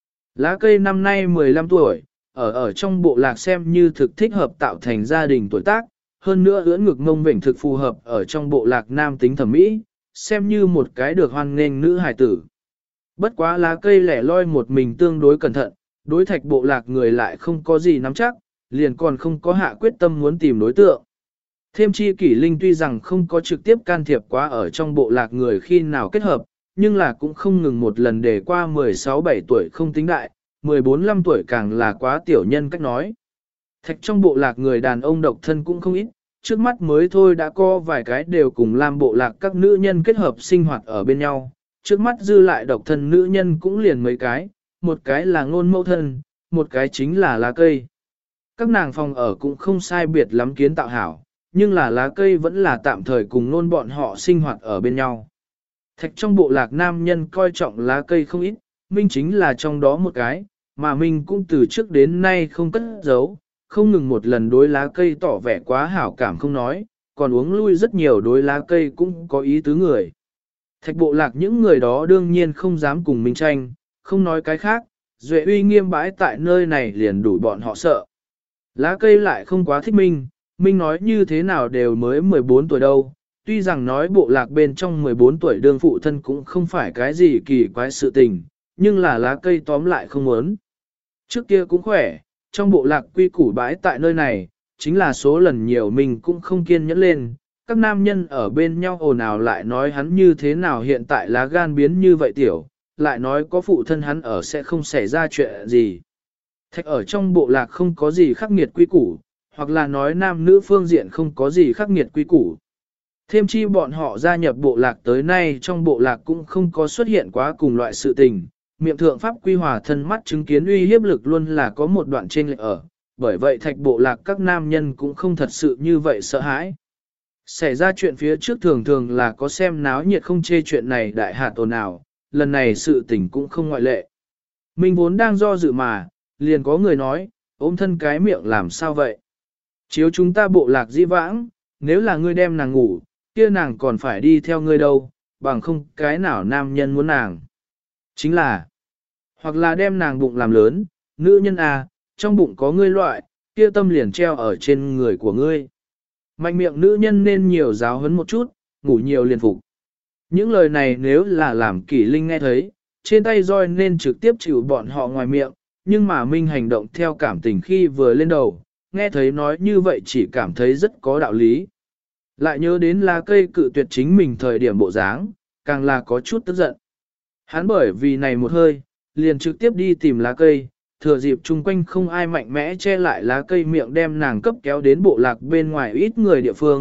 Lá cây năm nay 15 tuổi, ở trong bộ lạc xem như thực thích hợp tạo thành gia đình tuổi tác, hơn nữa ưỡn ngực ngông vểnh thực phù hợp ở trong bộ lạc nam tính thẩm mỹ, xem như một cái được hoan nghênh nữ hài tử. Bất quá lá cây lẻ loi một mình tương đối cẩn thận, đối thạch bộ lạc người lại không có gì nắm chắc, liền còn không có hạ quyết tâm muốn tìm đối tượng. Thêm chi Kỷ Linh tuy rằng không có trực tiếp can thiệp quá ở trong bộ lạc người khi nào kết hợp, nhưng là cũng không ngừng một lần để qua 16-17 tuổi không tính đại, 14-15 tuổi càng là quá tiểu nhân cách nói. Thạch trong bộ lạc người đàn ông độc thân cũng không ít, trước mắt mới thôi đã có vài cái đều cùng làm bộ lạc các nữ nhân kết hợp sinh hoạt ở bên nhau, trước mắt dư lại độc thân nữ nhân cũng liền mấy cái, một cái là ngôn mẫu thân, một cái chính là lá cây. Các nàng phòng ở cũng không sai biệt lắm kiến tạo hảo, nhưng là lá cây vẫn là tạm thời cùng nôn bọn họ sinh hoạt ở bên nhau. Thạch trong bộ lạc nam nhân coi trọng lá cây không ít, Minh chính là trong đó một cái, mà Minh cũng từ trước đến nay không cất giấu, không ngừng một lần đối lá cây tỏ vẻ quá hảo cảm không nói, còn uống lui rất nhiều đối lá cây cũng có ý tứ người. Thạch bộ lạc những người đó đương nhiên không dám cùng Minh tranh, không nói cái khác, duệ uy nghiêm bãi tại nơi này liền đủ bọn họ sợ. Lá cây lại không quá thích Minh, Minh nói như thế nào đều mới 14 tuổi đâu, tuy rằng nói bộ lạc bên trong 14 tuổi đương phụ thân cũng không phải cái gì kỳ quái sự tình, nhưng là lá cây tóm lại không muốn. Trước kia cũng khỏe, trong bộ lạc quy củ bãi tại nơi này, chính là số lần nhiều mình cũng không kiên nhẫn lên, các nam nhân ở bên nhau ồn ào lại nói hắn như thế nào hiện tại lá gan biến như vậy tiểu, lại nói có phụ thân hắn ở sẽ không xảy ra chuyện gì. Thạch ở trong bộ lạc không có gì khắc nghiệt quy củ, hoặc là nói nam nữ phương diện không có gì khắc nghiệt quy củ. Thêm chi bọn họ gia nhập bộ lạc tới nay trong bộ lạc cũng không có xuất hiện quá cùng loại sự tình, miệng thượng pháp quy hòa thân mắt chứng kiến uy hiếp lực luôn là có một đoạn trên lệch ở, bởi vậy thạch bộ lạc các nam nhân cũng không thật sự như vậy sợ hãi. Xảy ra chuyện phía trước thường thường là có xem náo nhiệt không chê chuyện này đại hạ ồn ào, lần này sự tình cũng không ngoại lệ. Mình vốn đang do dự mà, liền có người nói, ôm thân cái miệng làm sao vậy? Chiếu chúng ta bộ lạc dĩ vãng, nếu là ngươi đem nàng ngủ, kia nàng còn phải đi theo ngươi đâu, bằng không cái nào nam nhân muốn nàng. Chính là, hoặc là đem nàng bụng làm lớn, nữ nhân à, trong bụng có ngươi loại, kia tâm liền treo ở trên người của ngươi. Mạnh miệng nữ nhân nên nhiều giáo huấn một chút, ngủ nhiều liền phục. Những lời này nếu là làm Kỷ Linh nghe thấy, trên tay roi nên trực tiếp chịu bọn họ ngoài miệng, nhưng mà Minh hành động theo cảm tình khi vừa lên đầu, nghe thấy nói như vậy chỉ cảm thấy rất có đạo lý. Lại nhớ đến lá cây cự tuyệt chính mình thời điểm bộ dáng, càng là có chút tức giận. Hắn bởi vì này một hơi, liền trực tiếp đi tìm lá cây, thừa dịp chung quanh không ai mạnh mẽ che lại lá cây miệng đem nàng cấp kéo đến bộ lạc bên ngoài ít người địa phương,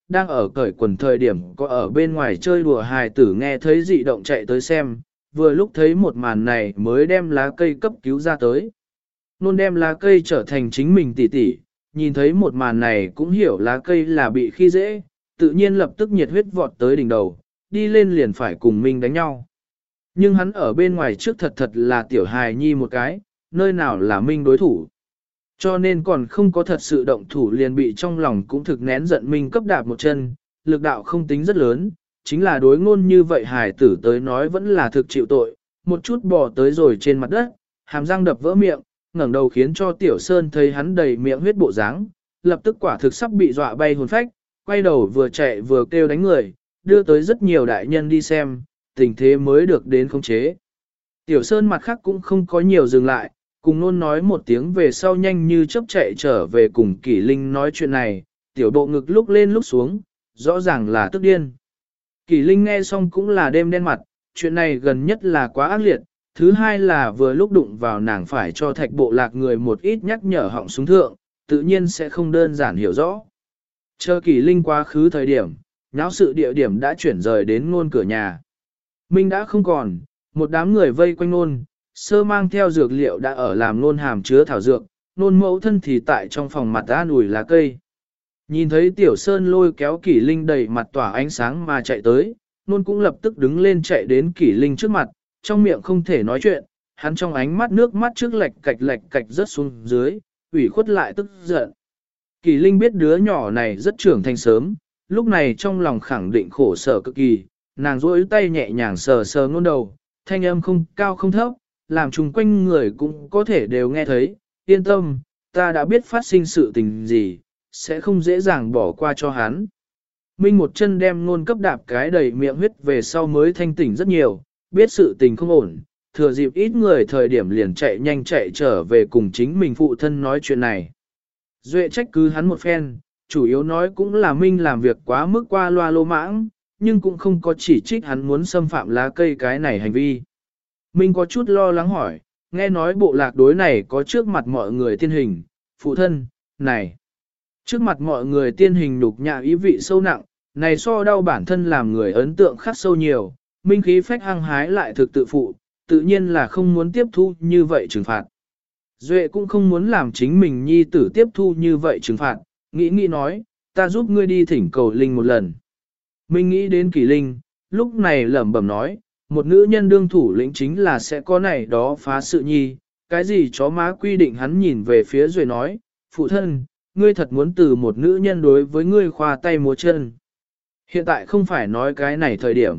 đang ở cởi quần thời điểm có ở bên ngoài chơi đùa hài tử nghe thấy dị động chạy tới xem, vừa lúc thấy một màn này mới đem lá cây cấp cứu ra tới. Nôn đem lá cây trở thành chính mình tỉ tỉ, nhìn thấy một màn này cũng hiểu lá cây là bị khi dễ, tự nhiên lập tức nhiệt huyết vọt tới đỉnh đầu, đi lên liền phải cùng Minh đánh nhau. Nhưng hắn ở bên ngoài trước thật thật là tiểu hài nhi một cái, nơi nào là Minh đối thủ. Cho nên còn không có thật sự động thủ liền bị trong lòng cũng thực nén giận Minh cấp đạp một chân, lực đạo không tính rất lớn, chính là đối ngôn như vậy hài tử tới nói vẫn là thực chịu tội, một chút bò tới rồi trên mặt đất, hàm răng đập vỡ miệng, ngẩng đầu khiến cho Tiểu Sơn thấy hắn đầy miệng huyết bộ dáng, lập tức quả thực sắp bị dọa bay hồn phách, quay đầu vừa chạy vừa kêu đánh người, đưa tới rất nhiều đại nhân đi xem, tình thế mới được đến khống chế. Tiểu Sơn mặt khác cũng không có nhiều dừng lại, cùng nôn nói một tiếng về sau nhanh như chớp chạy trở về cùng Kỷ Linh nói chuyện này, tiểu bộ ngực lúc lên lúc xuống, rõ ràng là tức điên. Kỷ Linh nghe xong cũng là đêm đen mặt, chuyện này gần nhất là quá ác liệt, thứ hai là vừa lúc đụng vào nàng phải cho thạch bộ lạc người một ít nhắc nhở họng súng thượng, tự nhiên sẽ không đơn giản hiểu rõ. Chờ Kỷ Linh quá khứ thời điểm, náo sự địa điểm đã chuyển rời đến ngôn cửa nhà. Minh đã không còn, một đám người vây quanh nôn, sơ mang theo dược liệu đã ở làm nôn hàm chứa thảo dược, nôn mẫu thân thì tại trong phòng mặt an ủi lá cây. Nhìn thấy Tiểu Sơn lôi kéo Kỷ Linh đầy mặt tỏa ánh sáng mà chạy tới, nôn cũng lập tức đứng lên chạy đến Kỷ Linh trước mặt, trong miệng không thể nói chuyện, hắn trong ánh mắt nước mắt trước lệch cạch rớt xuống dưới, ủy khuất lại tức giận. Kỷ Linh biết đứa nhỏ này rất trưởng thành sớm, lúc này trong lòng khẳng định khổ sở cực kỳ, nàng duỗi tay nhẹ nhàng sờ sờ ngôn đầu, thanh âm không cao không thấp, làm chung quanh người cũng có thể đều nghe thấy, yên tâm, ta đã biết phát sinh sự tình gì, sẽ không dễ dàng bỏ qua cho hắn. Minh một chân đem ngôn cấp đạp cái đầy miệng huyết về sau mới thanh tỉnh rất nhiều, biết sự tình không ổn, thừa dịp ít người thời điểm liền chạy nhanh chạy trở về cùng chính mình phụ thân nói chuyện này. Duệ trách cứ hắn một phen, chủ yếu nói cũng là Minh làm việc quá mức qua loa lô mãng, nhưng cũng không có chỉ trích hắn muốn xâm phạm lá cây cái này hành vi. Minh có chút lo lắng hỏi, nghe nói bộ lạc đối này có trước mặt mọi người tiên hình, phụ thân, này. Trước mặt mọi người tiên hình nhục nhã ý vị sâu nặng, này so đau bản thân làm người ấn tượng khắc sâu nhiều, Minh khí phách hăng hái lại thực tự phụ, tự nhiên là không muốn tiếp thu như vậy trừng phạt. Duệ cũng không muốn làm chính mình nhi tử tiếp thu như vậy trừng phạt, nghĩ nói, ta giúp ngươi đi thỉnh cầu Linh một lần. Minh nghĩ đến Kỷ Linh, lúc này lẩm bẩm nói, một nữ nhân đương thủ lĩnh chính là sẽ có này đó phá sự nhi, cái gì chó má quy định. Hắn nhìn về phía Duệ nói, phụ thân, ngươi thật muốn từ một nữ nhân đối với ngươi khoa tay múa chân. Hiện tại không phải nói cái này thời điểm.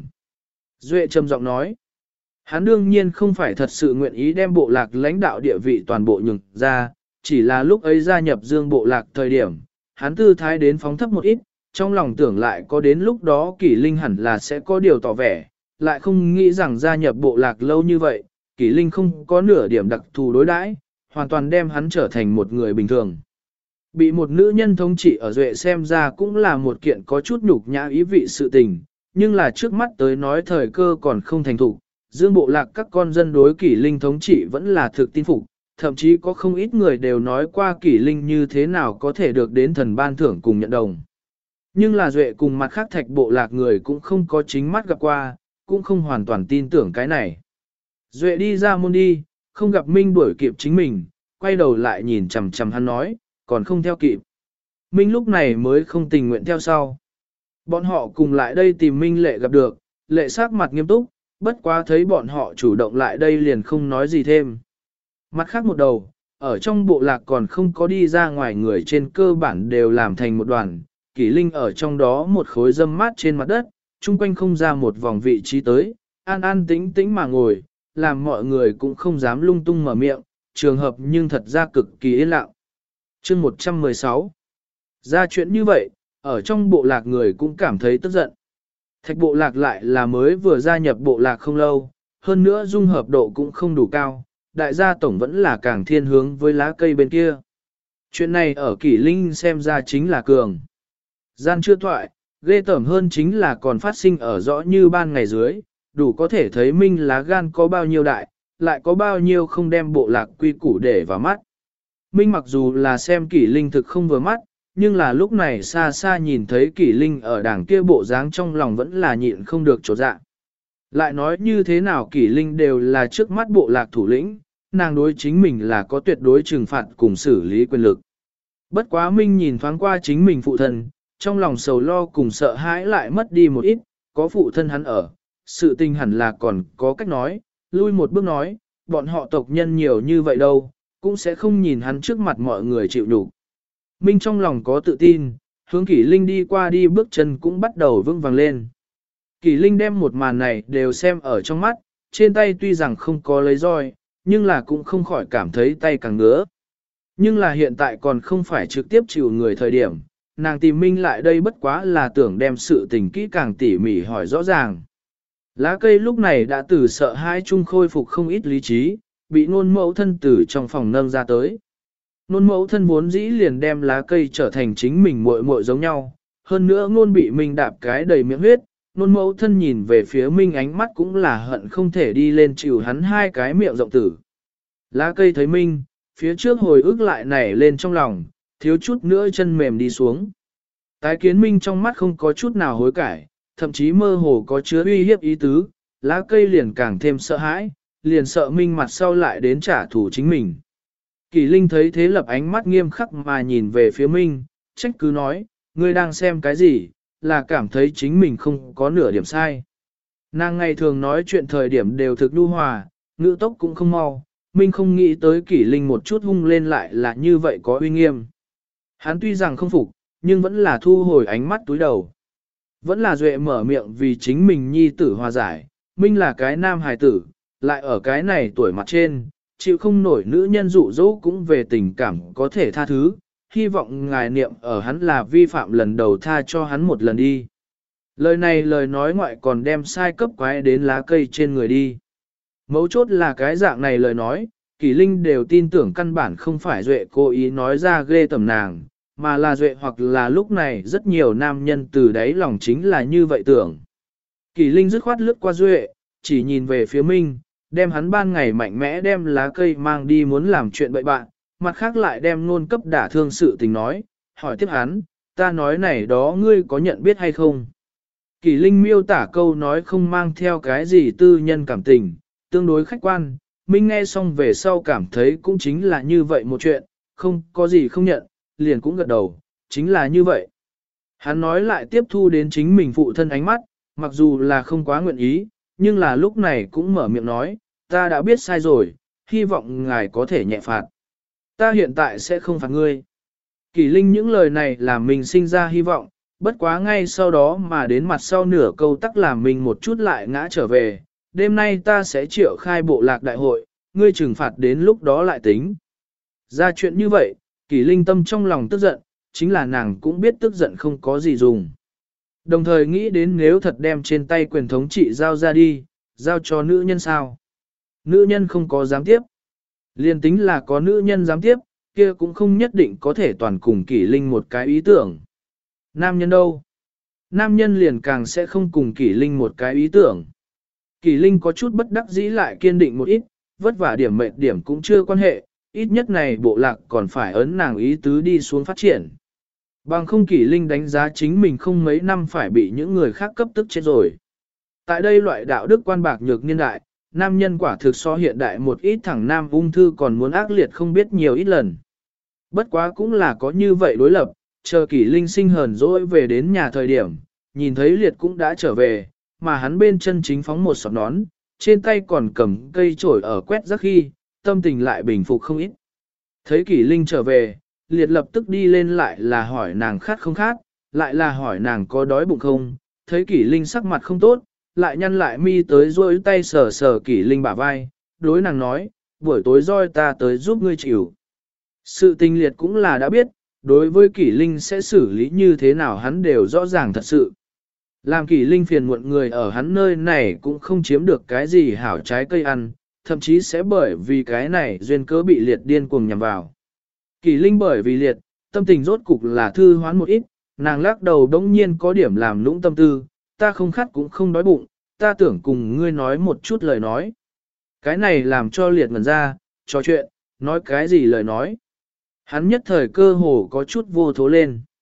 Duệ trầm giọng nói, hắn đương nhiên không phải thật sự nguyện ý đem bộ lạc lãnh đạo địa vị toàn bộ nhường ra, chỉ là lúc ấy gia nhập dương bộ lạc thời điểm, hắn tư thái đến phóng thấp một ít, trong lòng tưởng lại có đến lúc đó Kỷ Linh hẳn là sẽ có điều tỏ vẻ, lại không nghĩ rằng gia nhập bộ lạc lâu như vậy, Kỷ Linh không có nửa điểm đặc thù đối đãi, hoàn toàn đem hắn trở thành một người bình thường. Bị một nữ nhân thống trị ở Duệ xem ra cũng là một kiện có chút nhục nhã ý vị sự tình, nhưng là trước mắt tới nói thời cơ còn không thành thục. Dương bộ lạc các con dân đối Kỷ Linh thống trị vẫn là thực tin phục, thậm chí có không ít người đều nói qua Kỷ Linh như thế nào có thể được đến thần ban thưởng cùng nhận đồng. Nhưng là Duệ cùng mặt khác thạch bộ lạc người cũng không có chính mắt gặp qua, cũng không hoàn toàn tin tưởng cái này. Duệ đi ra môn đi, không gặp Minh đuổi kịp chính mình, quay đầu lại nhìn chằm chằm hắn nói, còn không theo kịp. Minh lúc này mới không tình nguyện theo sau. Bọn họ cùng lại đây tìm Minh Lệ gặp được, Lệ sắc mặt nghiêm túc, bất quá thấy bọn họ chủ động lại đây liền không nói gì thêm. Mặt khác một đầu, ở trong bộ lạc còn không có đi ra ngoài người trên cơ bản đều làm thành một đoàn, Kỷ Linh ở trong đó một khối râm mát trên mặt đất, chung quanh không ra một vòng vị trí tới, an an tĩnh tĩnh mà ngồi, làm mọi người cũng không dám lung tung mở miệng, trường hợp nhưng thật ra cực kỳ yên lặng. Chương 116 ra chuyện như vậy, ở trong bộ lạc người cũng cảm thấy tức giận. Thạch bộ lạc lại là mới vừa gia nhập bộ lạc không lâu, hơn nữa dung hợp độ cũng không đủ cao, đại gia tổng vẫn là càng thiên hướng với lá cây bên kia. Chuyện này ở Kỷ Linh xem ra chính là cường. Gian chưa thoại, ghê tởm hơn chính là còn phát sinh ở rõ như ban ngày dưới, đủ có thể thấy Minh lá gan có bao nhiêu đại, lại có bao nhiêu không đem bộ lạc quy củ để vào mắt. Minh mặc dù là xem Kỷ Linh thực không vừa mắt, nhưng là lúc này xa xa nhìn thấy Kỷ Linh ở đảng kia bộ dáng trong lòng vẫn là nhịn không được chột dạ. Lại nói như thế nào Kỷ Linh đều là trước mắt bộ lạc thủ lĩnh, nàng đối chính mình là có tuyệt đối trừng phạt cùng xử lý quyền lực. Bất quá Minh nhìn thoáng qua chính mình phụ thân, trong lòng sầu lo cùng sợ hãi lại mất đi một ít, có phụ thân hắn ở, sự tình hẳn là còn có cách nói, lui một bước nói, bọn họ tộc nhân nhiều như vậy đâu, cũng sẽ không nhìn hắn trước mặt mọi người chịu nhục. Minh trong lòng có tự tin, hướng Kỷ Linh đi qua đi bước chân cũng bắt đầu vững vàng lên. Kỷ Linh đem một màn này đều xem ở trong mắt, trên tay tuy rằng không có lấy roi, nhưng là cũng không khỏi cảm thấy tay càng ngứa. Nhưng là hiện tại còn không phải trực tiếp chịu người thời điểm, nàng tìm Minh lại đây bất quá là tưởng đem sự tình kỹ càng tỉ mỉ hỏi rõ ràng. Lá cây lúc này đã từ sợ hãi chung khôi phục không ít lý trí, bị nôn mẫu thân từ trong phòng nâng ra tới. Nôn mẫu thân vốn dĩ liền đem lá cây trở thành chính mình muội muội giống nhau, hơn nữa nôn bị Minh đạp cái đầy miệng huyết, nôn mẫu thân nhìn về phía Minh ánh mắt cũng là hận không thể đi lên chịu hắn hai cái miệng rộng tử. Lá cây thấy Minh, phía trước hồi ức lại nảy lên trong lòng, thiếu chút nữa chân mềm đi xuống. Tái kiến Minh trong mắt không có chút nào hối cải, thậm chí mơ hồ có chứa uy hiếp ý tứ, lá cây liền càng thêm sợ hãi, liền sợ Minh mặt sau lại đến trả thù chính mình. Kỳ Linh thấy thế lập ánh mắt nghiêm khắc mà nhìn về phía Minh, trách cứ nói, ngươi đang xem cái gì, là cảm thấy chính mình không có nửa điểm sai. Nàng ngày thường nói chuyện thời điểm đều thực nhu hòa, ngữ tốc cũng không mau, Minh không nghĩ tới Kỷ Linh một chút hung lên lại là như vậy có uy nghiêm. Hắn tuy rằng không phục, nhưng vẫn là thu hồi ánh mắt túi đầu. Vẫn là Duệ mở miệng vì chính mình nhi tử hòa giải, Minh là cái nam hài tử, lại ở cái này tuổi mặt trên, chịu không nổi nữ nhân dụ dỗ cũng về tình cảm có thể tha thứ, hy vọng ngài niệm ở hắn là vi phạm lần đầu tha cho hắn một lần đi. Lời này lời nói ngoại còn đem sai cấp quái đến lá cây trên người đi. Mấu chốt là cái dạng này lời nói, Kỷ Linh đều tin tưởng căn bản không phải Duệ cố ý nói ra ghê tầm nàng, mà là Duệ hoặc là lúc này rất nhiều nam nhân từ đáy lòng chính là như vậy tưởng. Kỷ Linh dứt khoát lướt qua Duệ, chỉ nhìn về phía Minh, đem hắn ban ngày mạnh mẽ đem lá cây mang đi muốn làm chuyện bậy bạn, mặt khác lại đem nôn cấp đả thương sự tình nói, hỏi tiếp hắn, ta nói này đó ngươi có nhận biết hay không? Kỷ Linh miêu tả câu nói không mang theo cái gì tư nhân cảm tình, tương đối khách quan, Minh nghe xong về sau cảm thấy cũng chính là như vậy một chuyện, không có gì không nhận, liền cũng gật đầu, chính là như vậy. Hắn nói lại tiếp thu đến chính mình phụ thân ánh mắt, mặc dù là không quá nguyện ý, nhưng là lúc này cũng mở miệng nói, ta đã biết sai rồi, hy vọng ngài có thể nhẹ phạt. Ta hiện tại sẽ không phạt ngươi. Kỷ Linh những lời này làm mình sinh ra hy vọng, bất quá ngay sau đó mà đến mặt sau nửa câu tắc làm mình một chút lại ngã trở về, đêm nay ta sẽ triệu khai bộ lạc đại hội, ngươi trừng phạt đến lúc đó lại tính. Ra chuyện như vậy, Kỷ Linh tâm trong lòng tức giận, chính là nàng cũng biết tức giận không có gì dùng. Đồng thời nghĩ đến nếu thật đem trên tay quyền thống trị giao ra đi, giao cho nữ nhân sao. Nữ nhân không có dám tiếp. Liên tính là có nữ nhân dám tiếp, kia cũng không nhất định có thể toàn cùng Kỷ Linh một cái ý tưởng. Nam nhân đâu? Nam nhân liền càng sẽ không cùng Kỷ Linh một cái ý tưởng. Kỷ Linh có chút bất đắc dĩ lại kiên định một ít, vất vả điểm mệt điểm cũng chưa quan hệ, ít nhất này bộ lạc còn phải ấn nàng ý tứ đi xuống phát triển. Bằng không Kỷ Linh đánh giá chính mình không mấy năm phải bị những người khác cấp tức chết rồi. Tại đây loại đạo đức quan bạc nhược niên đại, nam nhân quả thực so hiện đại một ít thằng nam ung thư còn muốn ác liệt không biết nhiều ít lần. Bất quá cũng là có như vậy đối lập, chờ Kỷ Linh sinh hờn dỗi về đến nhà thời điểm, nhìn thấy liệt cũng đã trở về, mà hắn bên chân chính phóng một sọt nón, trên tay còn cầm cây chổi ở quét rác khi, tâm tình lại bình phục không ít. Thấy Kỷ Linh trở về, liệt lập tức đi lên lại là hỏi nàng khát không khát, lại là hỏi nàng có đói bụng không, thấy Kỷ Linh sắc mặt không tốt, lại nhăn lại mi tới rôi tay sờ sờ Kỷ Linh bả vai, đối nàng nói, buổi tối roi ta tới giúp ngươi chịu. Sự tình liệt cũng là đã biết, đối với Kỷ Linh sẽ xử lý như thế nào hắn đều rõ ràng thật sự. Làm Kỷ Linh phiền muộn người ở hắn nơi này cũng không chiếm được cái gì hảo trái cây ăn, thậm chí sẽ bởi vì cái này duyên cớ bị liệt điên cuồng nhằm vào. Kỷ Linh bởi vì liệt, tâm tình rốt cục là thư hoán một ít, nàng lắc đầu đống nhiên có điểm làm lũng tâm tư, ta không khát cũng không đói bụng, ta tưởng cùng ngươi nói một chút lời nói. Cái này làm cho liệt ngẩn ra, trò chuyện, nói cái gì lời nói. Hắn nhất thời cơ hồ có chút vô thố lên.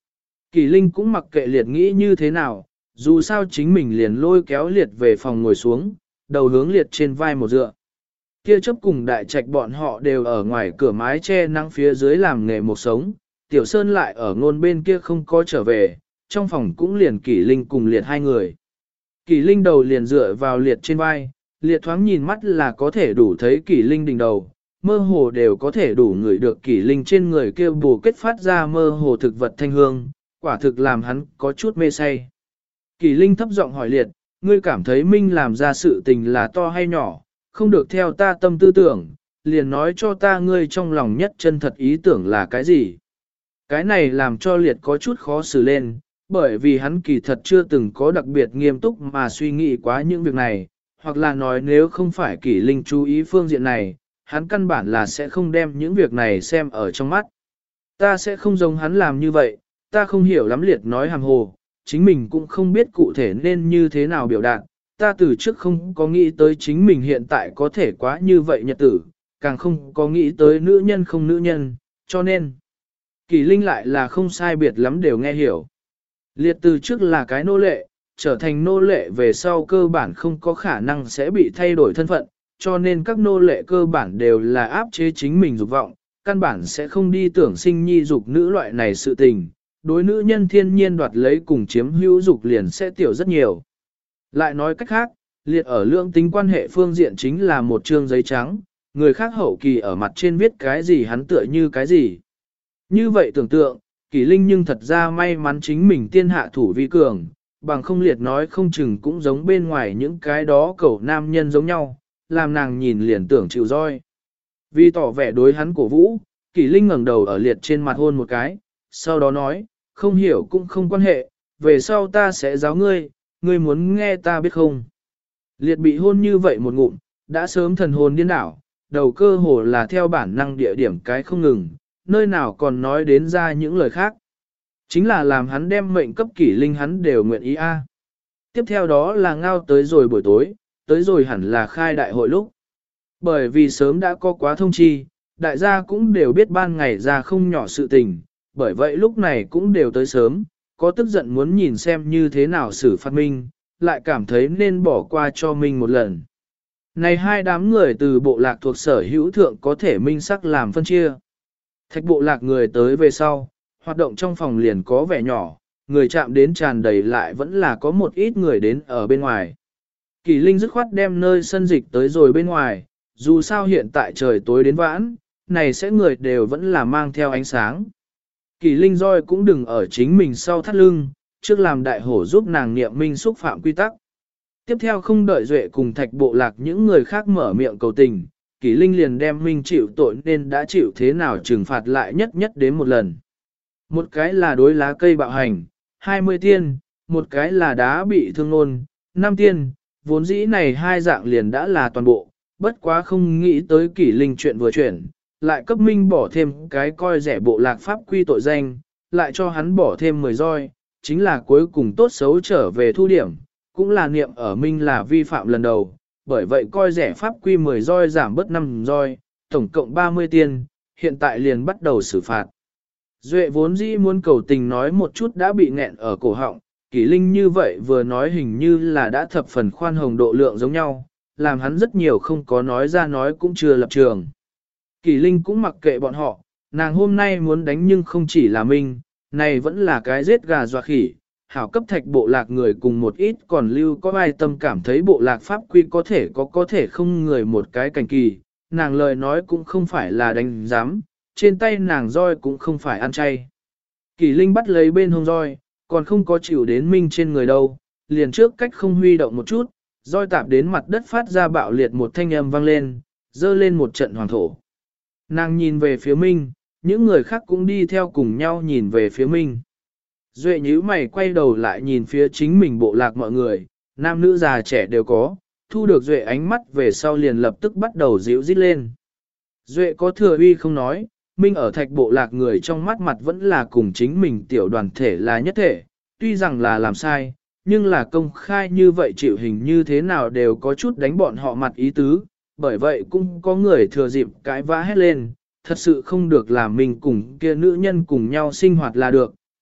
Kỷ Linh cũng mặc kệ liệt nghĩ như thế nào, dù sao chính mình liền lôi kéo liệt về phòng ngồi xuống, đầu hướng liệt trên vai một dựa. Kia chấp cùng đại trạch bọn họ đều ở ngoài cửa mái che nắng phía dưới làm nghề một sống, Tiểu Sơn lại ở ngôn bên kia không có trở về, trong phòng cũng liền Kỷ Linh cùng liệt hai người. Kỷ Linh đầu liền dựa vào liệt trên vai, liệt thoáng nhìn mắt là có thể đủ thấy Kỷ Linh đỉnh đầu, mơ hồ đều có thể đủ ngửi được Kỷ Linh trên người kia bù kết phát ra mơ hồ thực vật thanh hương, quả thực làm hắn có chút mê say. Kỷ Linh thấp giọng hỏi liệt, ngươi cảm thấy Minh làm ra sự tình là to hay nhỏ, không được theo ta tâm tư tưởng, liền nói cho ta ngươi trong lòng nhất chân thật ý tưởng là cái gì. Cái này làm cho liệt có chút khó xử lên, bởi vì hắn kỳ thật chưa từng có đặc biệt nghiêm túc mà suy nghĩ quá những việc này, hoặc là nói nếu không phải Kỷ Linh chú ý phương diện này, hắn căn bản là sẽ không đem những việc này xem ở trong mắt. Ta sẽ không giống hắn làm như vậy, ta không hiểu lắm liệt nói hàm hồ, chính mình cũng không biết cụ thể nên như thế nào biểu đạt, ta từ trước không có nghĩ tới chính mình hiện tại có thể quá như vậy nhật tử, càng không có nghĩ tới nữ nhân không nữ nhân, cho nên, Kỷ Linh lại là không sai biệt lắm đều nghe hiểu. Liệt từ trước là cái nô lệ, trở thành nô lệ về sau cơ bản không có khả năng sẽ bị thay đổi thân phận, cho nên các nô lệ cơ bản đều là áp chế chính mình dục vọng, căn bản sẽ không đi tưởng sinh nhi dục nữ loại này sự tình, đối nữ nhân thiên nhiên đoạt lấy cùng chiếm hữu dục liền sẽ tiểu rất nhiều. Lại nói cách khác, liệt ở lượng tính quan hệ phương diện chính là một trương giấy trắng, người khác hậu kỳ ở mặt trên viết cái gì hắn tựa như cái gì. Như vậy tưởng tượng, Kỷ Linh nhưng thật ra may mắn chính mình tiên hạ thủ vi cường, bằng không liệt nói không chừng cũng giống bên ngoài những cái đó cẩu nam nhân giống nhau, làm nàng nhìn liền tưởng chịu roi. Vì tỏ vẻ đối hắn cổ vũ, Kỷ Linh ngẩng đầu ở liệt trên mặt hôn một cái, sau đó nói, không hiểu cũng không quan hệ, về sau ta sẽ giáo ngươi, ngươi muốn nghe ta biết không. Liệt bị hôn như vậy một ngụm, đã sớm thần hồn điên đảo, đầu cơ hồ là theo bản năng địa điểm cái không ngừng, nơi nào còn nói đến ra những lời khác. Chính là làm hắn đem mệnh cấp Kỷ Linh hắn đều nguyện ý a. Tiếp theo đó là ngao tới rồi buổi tối, tới rồi hẳn là khai đại hội lúc. Bởi vì sớm đã có quá thông chi, đại gia cũng đều biết ban ngày ra không nhỏ sự tình, bởi vậy lúc này cũng đều tới sớm, có tức giận muốn nhìn xem như thế nào xử phạt Minh, lại cảm thấy nên bỏ qua cho Minh một lần. Này hai đám người từ bộ lạc thuộc sở hữu thượng có thể minh sắc làm phân chia. Thạch bộ lạc người tới về sau, hoạt động trong phòng liền có vẻ nhỏ, người chạm đến tràn đầy lại vẫn là có một ít người đến ở bên ngoài. Kỷ Linh dứt khoát đem nơi sân dịch tới rồi bên ngoài, dù sao hiện tại trời tối đến vãn, này sẽ người đều vẫn là mang theo ánh sáng. Kỷ Linh roi cũng đừng ở chính mình sau thắt lưng, trước làm đại hổ giúp nàng niệm minh xúc phạm quy tắc. Tiếp theo không đợi Duệ cùng thạch bộ lạc những người khác mở miệng cầu tình, Kỷ Linh liền đem minh chịu tội nên đã chịu thế nào trừng phạt lại nhất nhất đến một lần. Một cái là đối lá cây bạo hành, 20 tiên, một cái là đá bị thương nôn, 5 tiên, vốn dĩ này hai dạng liền đã là toàn bộ, bất quá không nghĩ tới Kỷ Linh chuyện vừa chuyển, lại cấp minh bỏ thêm cái coi rẻ bộ lạc pháp quy tội danh, lại cho hắn bỏ thêm 10 roi, chính là cuối cùng tốt xấu trở về thu điểm, cũng là niệm ở minh là vi phạm lần đầu, bởi vậy coi rẻ pháp quy 10 roi giảm bớt 5 roi, tổng cộng 30 tiền, hiện tại liền bắt đầu xử phạt. Duệ vốn dĩ muốn cầu tình nói một chút đã bị nghẹn ở cổ họng, Kỷ Linh như vậy vừa nói hình như là đã thập phần khoan hồng độ lượng giống nhau, làm hắn rất nhiều không có nói ra nói cũng chưa lập trường. Kỷ Linh cũng mặc kệ bọn họ, nàng hôm nay muốn đánh nhưng không chỉ là mình, này vẫn là cái giết gà dọa khỉ. Hảo cấp thạch bộ lạc người cùng một ít còn lưu có ai tâm cảm thấy bộ lạc pháp quy có thể không người một cái cảnh kỳ, nàng lời nói cũng không phải là đánh giám, trên tay nàng roi cũng không phải ăn chay. Kỷ Linh bắt lấy bên hông roi, còn không có chịu đến minh trên người đâu, liền trước cách không huy động một chút, roi tạp đến mặt đất phát ra bạo liệt một thanh âm vang lên, dơ lên một trận hoàng thổ. Nàng nhìn về phía minh, những người khác cũng đi theo cùng nhau nhìn về phía minh. Duệ nhíu mày quay đầu lại nhìn phía chính mình bộ lạc mọi người, nam nữ già trẻ đều có, thu được Duệ ánh mắt về sau liền lập tức bắt đầu dịu rít lên. Duệ có thừa uy không nói, Minh ở thạch bộ lạc người trong mắt mặt vẫn là cùng chính mình tiểu đoàn thể là nhất thể, tuy rằng là làm sai, nhưng là công khai như vậy chịu hình như thế nào đều có chút đánh bọn họ mặt ý tứ, bởi vậy cũng có người thừa dịp cãi vã hết lên, thật sự không được làm mình cùng kia nữ nhân cùng nhau sinh hoạt là được,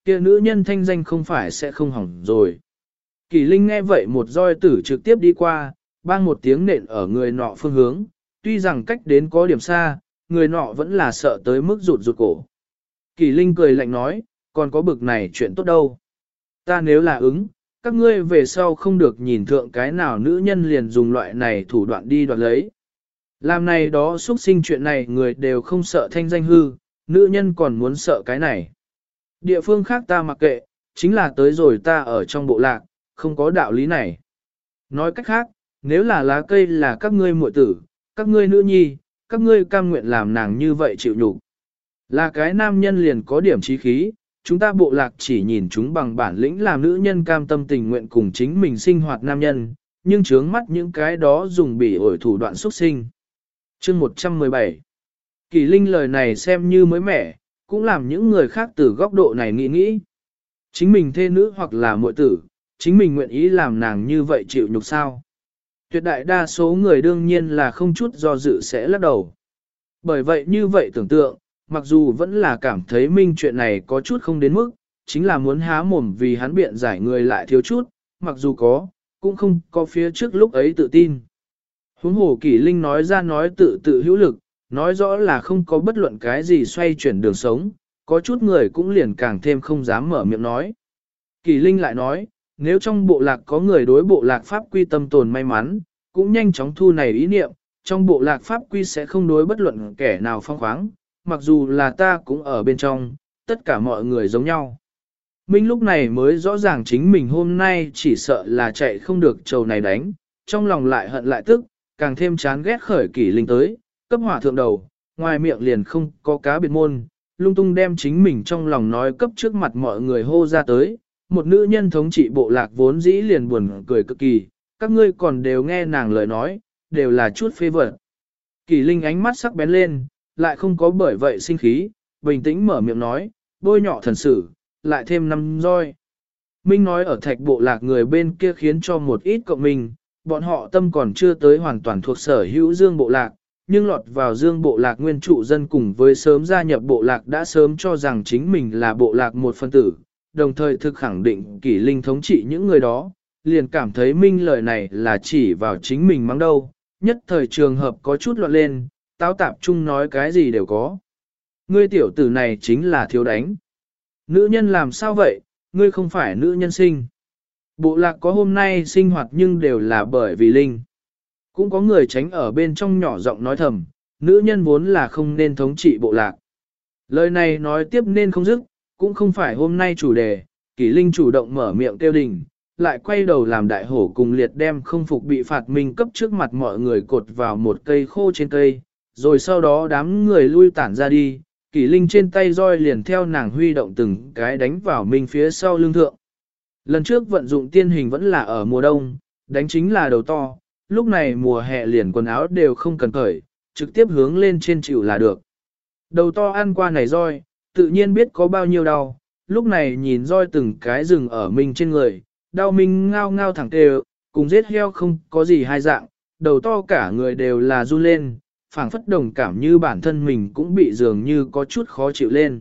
kia nữ nhân thanh danh không phải sẽ không hỏng rồi. Kỳ Linh nghe vậy một roi tử trực tiếp đi qua, bang một tiếng nện ở người nọ phương hướng, tuy rằng cách đến có điểm xa, người nọ vẫn là sợ tới mức rụt rụt cổ. Kỳ Linh cười lạnh nói, còn có bực này chuyện tốt đâu. Ta nếu là ứng, các ngươi về sau không được nhìn thượng cái nào nữ nhân liền dùng loại này thủ đoạn đi đoạt lấy. Làm này đó xuất sinh chuyện này người đều không sợ thanh danh hư, nữ nhân còn muốn sợ cái này. Địa phương khác ta mặc kệ, chính là tới rồi ta ở trong bộ lạc, không có đạo lý này. Nói cách khác, nếu là lá cây là các ngươi muội tử, các ngươi nữ nhi, các ngươi cam nguyện làm nàng như vậy chịu nhục. Là cái nam nhân liền có điểm trí khí, chúng ta bộ lạc chỉ nhìn chúng bằng bản lĩnh làm nữ nhân cam tâm tình nguyện cùng chính mình sinh hoạt nam nhân, nhưng trướng mắt những cái đó dùng bỉ ổi thủ đoạn xuất sinh. Chương 117 Kỳ Linh lời này xem như mới mẻ, cũng làm những người khác từ góc độ này nghĩ. Chính mình thê nữ hoặc là muội tử, chính mình nguyện ý làm nàng như vậy chịu nhục sao. Tuyệt đại đa số người đương nhiên là không chút do dự sẽ lắc đầu. Bởi vậy như vậy tưởng tượng, mặc dù vẫn là cảm thấy Minh chuyện này có chút không đến mức, chính là muốn há mồm vì hắn biện giải người lại thiếu chút, mặc dù có, cũng không có phía trước lúc ấy tự tin. Huống hồ Kỷ Linh nói ra nói tự hữu lực, nói rõ là không có bất luận cái gì xoay chuyển đường sống, có chút người cũng liền càng thêm không dám mở miệng nói. Kỷ Linh lại nói, nếu trong bộ lạc có người đối bộ lạc pháp quy tâm tồn may mắn, cũng nhanh chóng thu này ý niệm, trong bộ lạc pháp quy sẽ không đối bất luận kẻ nào phong khoáng, mặc dù là ta cũng ở bên trong, tất cả mọi người giống nhau. Minh lúc này mới rõ ràng chính mình hôm nay chỉ sợ là chạy không được trầu này đánh, trong lòng lại hận lại tức, càng thêm chán ghét khởi Kỷ Linh tới, cấp hỏa thượng đầu, ngoài miệng liền không có cá biệt môn, lung tung đem chính mình trong lòng nói cấp trước mặt mọi người hô ra tới. Một nữ nhân thống trị bộ lạc vốn dĩ liền buồn cười cực kỳ, các ngươi còn đều nghe nàng lời nói, đều là chút phê vật. Kỳ Linh ánh mắt sắc bén lên, lại không có bởi vậy sinh khí, bình tĩnh mở miệng nói, bôi nhọ thần sử, lại thêm 5 roi. Minh nói ở thạch bộ lạc người bên kia khiến cho một ít cộng mình, bọn họ tâm còn chưa tới hoàn toàn thuộc sở hữu dương bộ lạc, nhưng lọt vào dương bộ lạc nguyên trụ dân cùng với sớm gia nhập bộ lạc đã sớm cho rằng chính mình là bộ lạc một phân tử, đồng thời thực khẳng định Kỷ Linh thống trị những người đó, liền cảm thấy Minh lời này là chỉ vào chính mình mắng đâu, nhất thời trường hợp có chút loạn lên, táo tạp chung nói cái gì đều có. Ngươi tiểu tử này chính là thiếu đánh. Nữ nhân làm sao vậy, ngươi không phải nữ nhân sinh. Bộ lạc có hôm nay sinh hoạt nhưng đều là bởi vì Linh. Cũng có người tránh ở bên trong nhỏ giọng nói thầm, nữ nhân vốn là không nên thống trị bộ lạc. Lời này nói tiếp nên không dứt, cũng không phải hôm nay chủ đề, Kỷ Linh chủ động mở miệng kêu đình, lại quay đầu làm đại hổ cùng liệt đem không phục bị phạt minh cấp trước mặt mọi người cột vào một cây khô trên cây, rồi sau đó đám người lui tản ra đi, Kỷ Linh trên tay roi liền theo nàng huy động từng cái đánh vào minh phía sau lưng thượng. Lần trước vận dụng tiên hình vẫn là ở mùa đông, đánh chính là đầu to, lúc này mùa hè liền quần áo đều không cần cởi, trực tiếp hướng lên trên chịu là được. Đầu to ăn qua này roi, tự nhiên biết có bao nhiêu đau, lúc này nhìn roi từng cái rừng ở mình trên người, đau mình ngao ngao thẳng tê, cùng giết heo không có gì hai dạng, đầu to cả người đều là run lên, phảng phất đồng cảm như bản thân mình cũng bị dường như có chút khó chịu lên.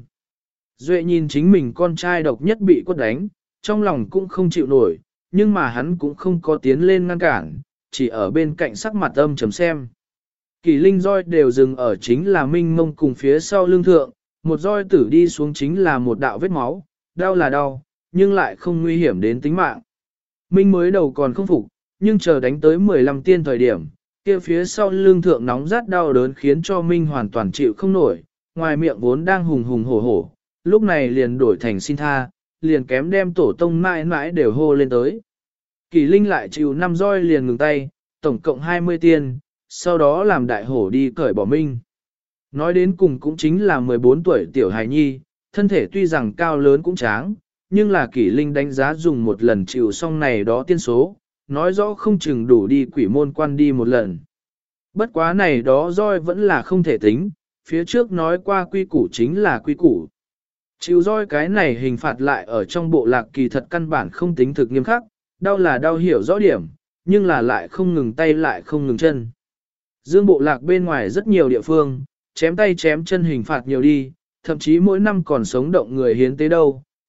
Duệ nhìn chính mình con trai độc nhất bị quất đánh, trong lòng cũng không chịu nổi, nhưng mà hắn cũng không có tiến lên ngăn cản, chỉ ở bên cạnh sắc mặt âm trầm xem. Kỷ Linh roi đều dừng ở chính là Minh mông cùng phía sau lưng thượng, một roi tử đi xuống chính là một đạo vết máu, đau là đau, nhưng lại không nguy hiểm đến tính mạng. Minh mới đầu còn không phục, nhưng chờ đánh tới 15 tiên thời điểm, kia phía sau lưng thượng nóng rát đau đớn khiến cho Minh hoàn toàn chịu không nổi, ngoài miệng vốn đang hùng hùng hổ hổ, lúc này liền đổi thành xin tha, liền kém đem tổ tông mãi mãi đều hô lên tới. Kỷ Linh lại chịu 5 roi liền ngừng tay, tổng cộng 20 tiên, sau đó làm đại hổ đi cởi bỏ Minh. Nói đến cùng cũng chính là 14 tuổi tiểu hài nhi, thân thể tuy rằng cao lớn cũng tráng, nhưng là Kỷ Linh đánh giá dùng một lần chịu xong này đó tiên số, nói rõ không chừng đủ đi quỷ môn quan đi một lần. Bất quá này đó roi vẫn là không thể tính, phía trước nói qua quy củ chính là quy củ. Chịu roi cái này hình phạt lại ở trong bộ lạc kỳ thật căn bản không tính thực nghiêm khắc, đau là đau hiểu rõ điểm, nhưng là lại không ngừng tay lại không ngừng chân. Dương bộ lạc bên ngoài rất nhiều địa phương, chém tay chém chân hình phạt nhiều đi, thậm chí mỗi năm còn sống động người hiến tế đâu,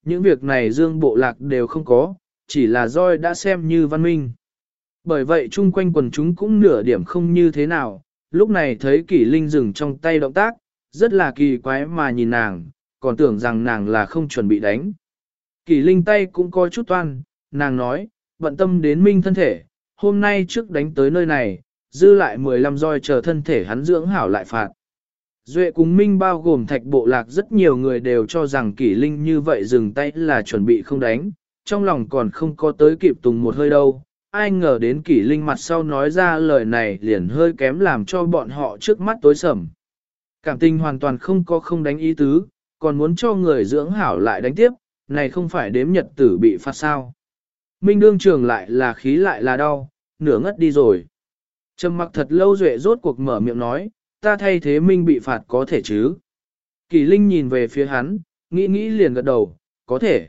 những việc này dương bộ lạc đều không có, chỉ là roi đã xem như văn minh. Bởi vậy chung quanh quần chúng cũng nửa điểm không như thế nào, lúc này thấy Kỷ Linh dừng trong tay động tác, rất là kỳ quái mà nhìn nàng, còn tưởng rằng nàng là không chuẩn bị đánh. Kỷ Linh tay cũng có chút toan, nàng nói, bận tâm đến Minh thân thể, hôm nay trước đánh tới nơi này, dư lại 15 roi chờ thân thể hắn dưỡng hảo lại phạt. Duệ cùng Minh bao gồm Thạch bộ lạc rất nhiều người đều cho rằng Kỷ Linh như vậy dừng tay là chuẩn bị không đánh, trong lòng còn không có tới kịp tùng một hơi đâu. Ai ngờ đến Kỷ Linh mặt sau nói ra lời này liền hơi kém làm cho bọn họ trước mắt tối sầm. Cảm tình hoàn toàn không có không đánh ý tứ, còn muốn cho người dưỡng hảo lại đánh tiếp, này không phải đếm nhật tử bị phạt sao. Minh đương trường lại là khí lại là đau, nửa ngất đi rồi. Trầm mặc thật lâu Duệ rốt cuộc mở miệng nói, ta thay thế Minh bị phạt có thể chứ. Kỷ Linh nhìn về phía hắn, nghĩ liền gật đầu, có thể.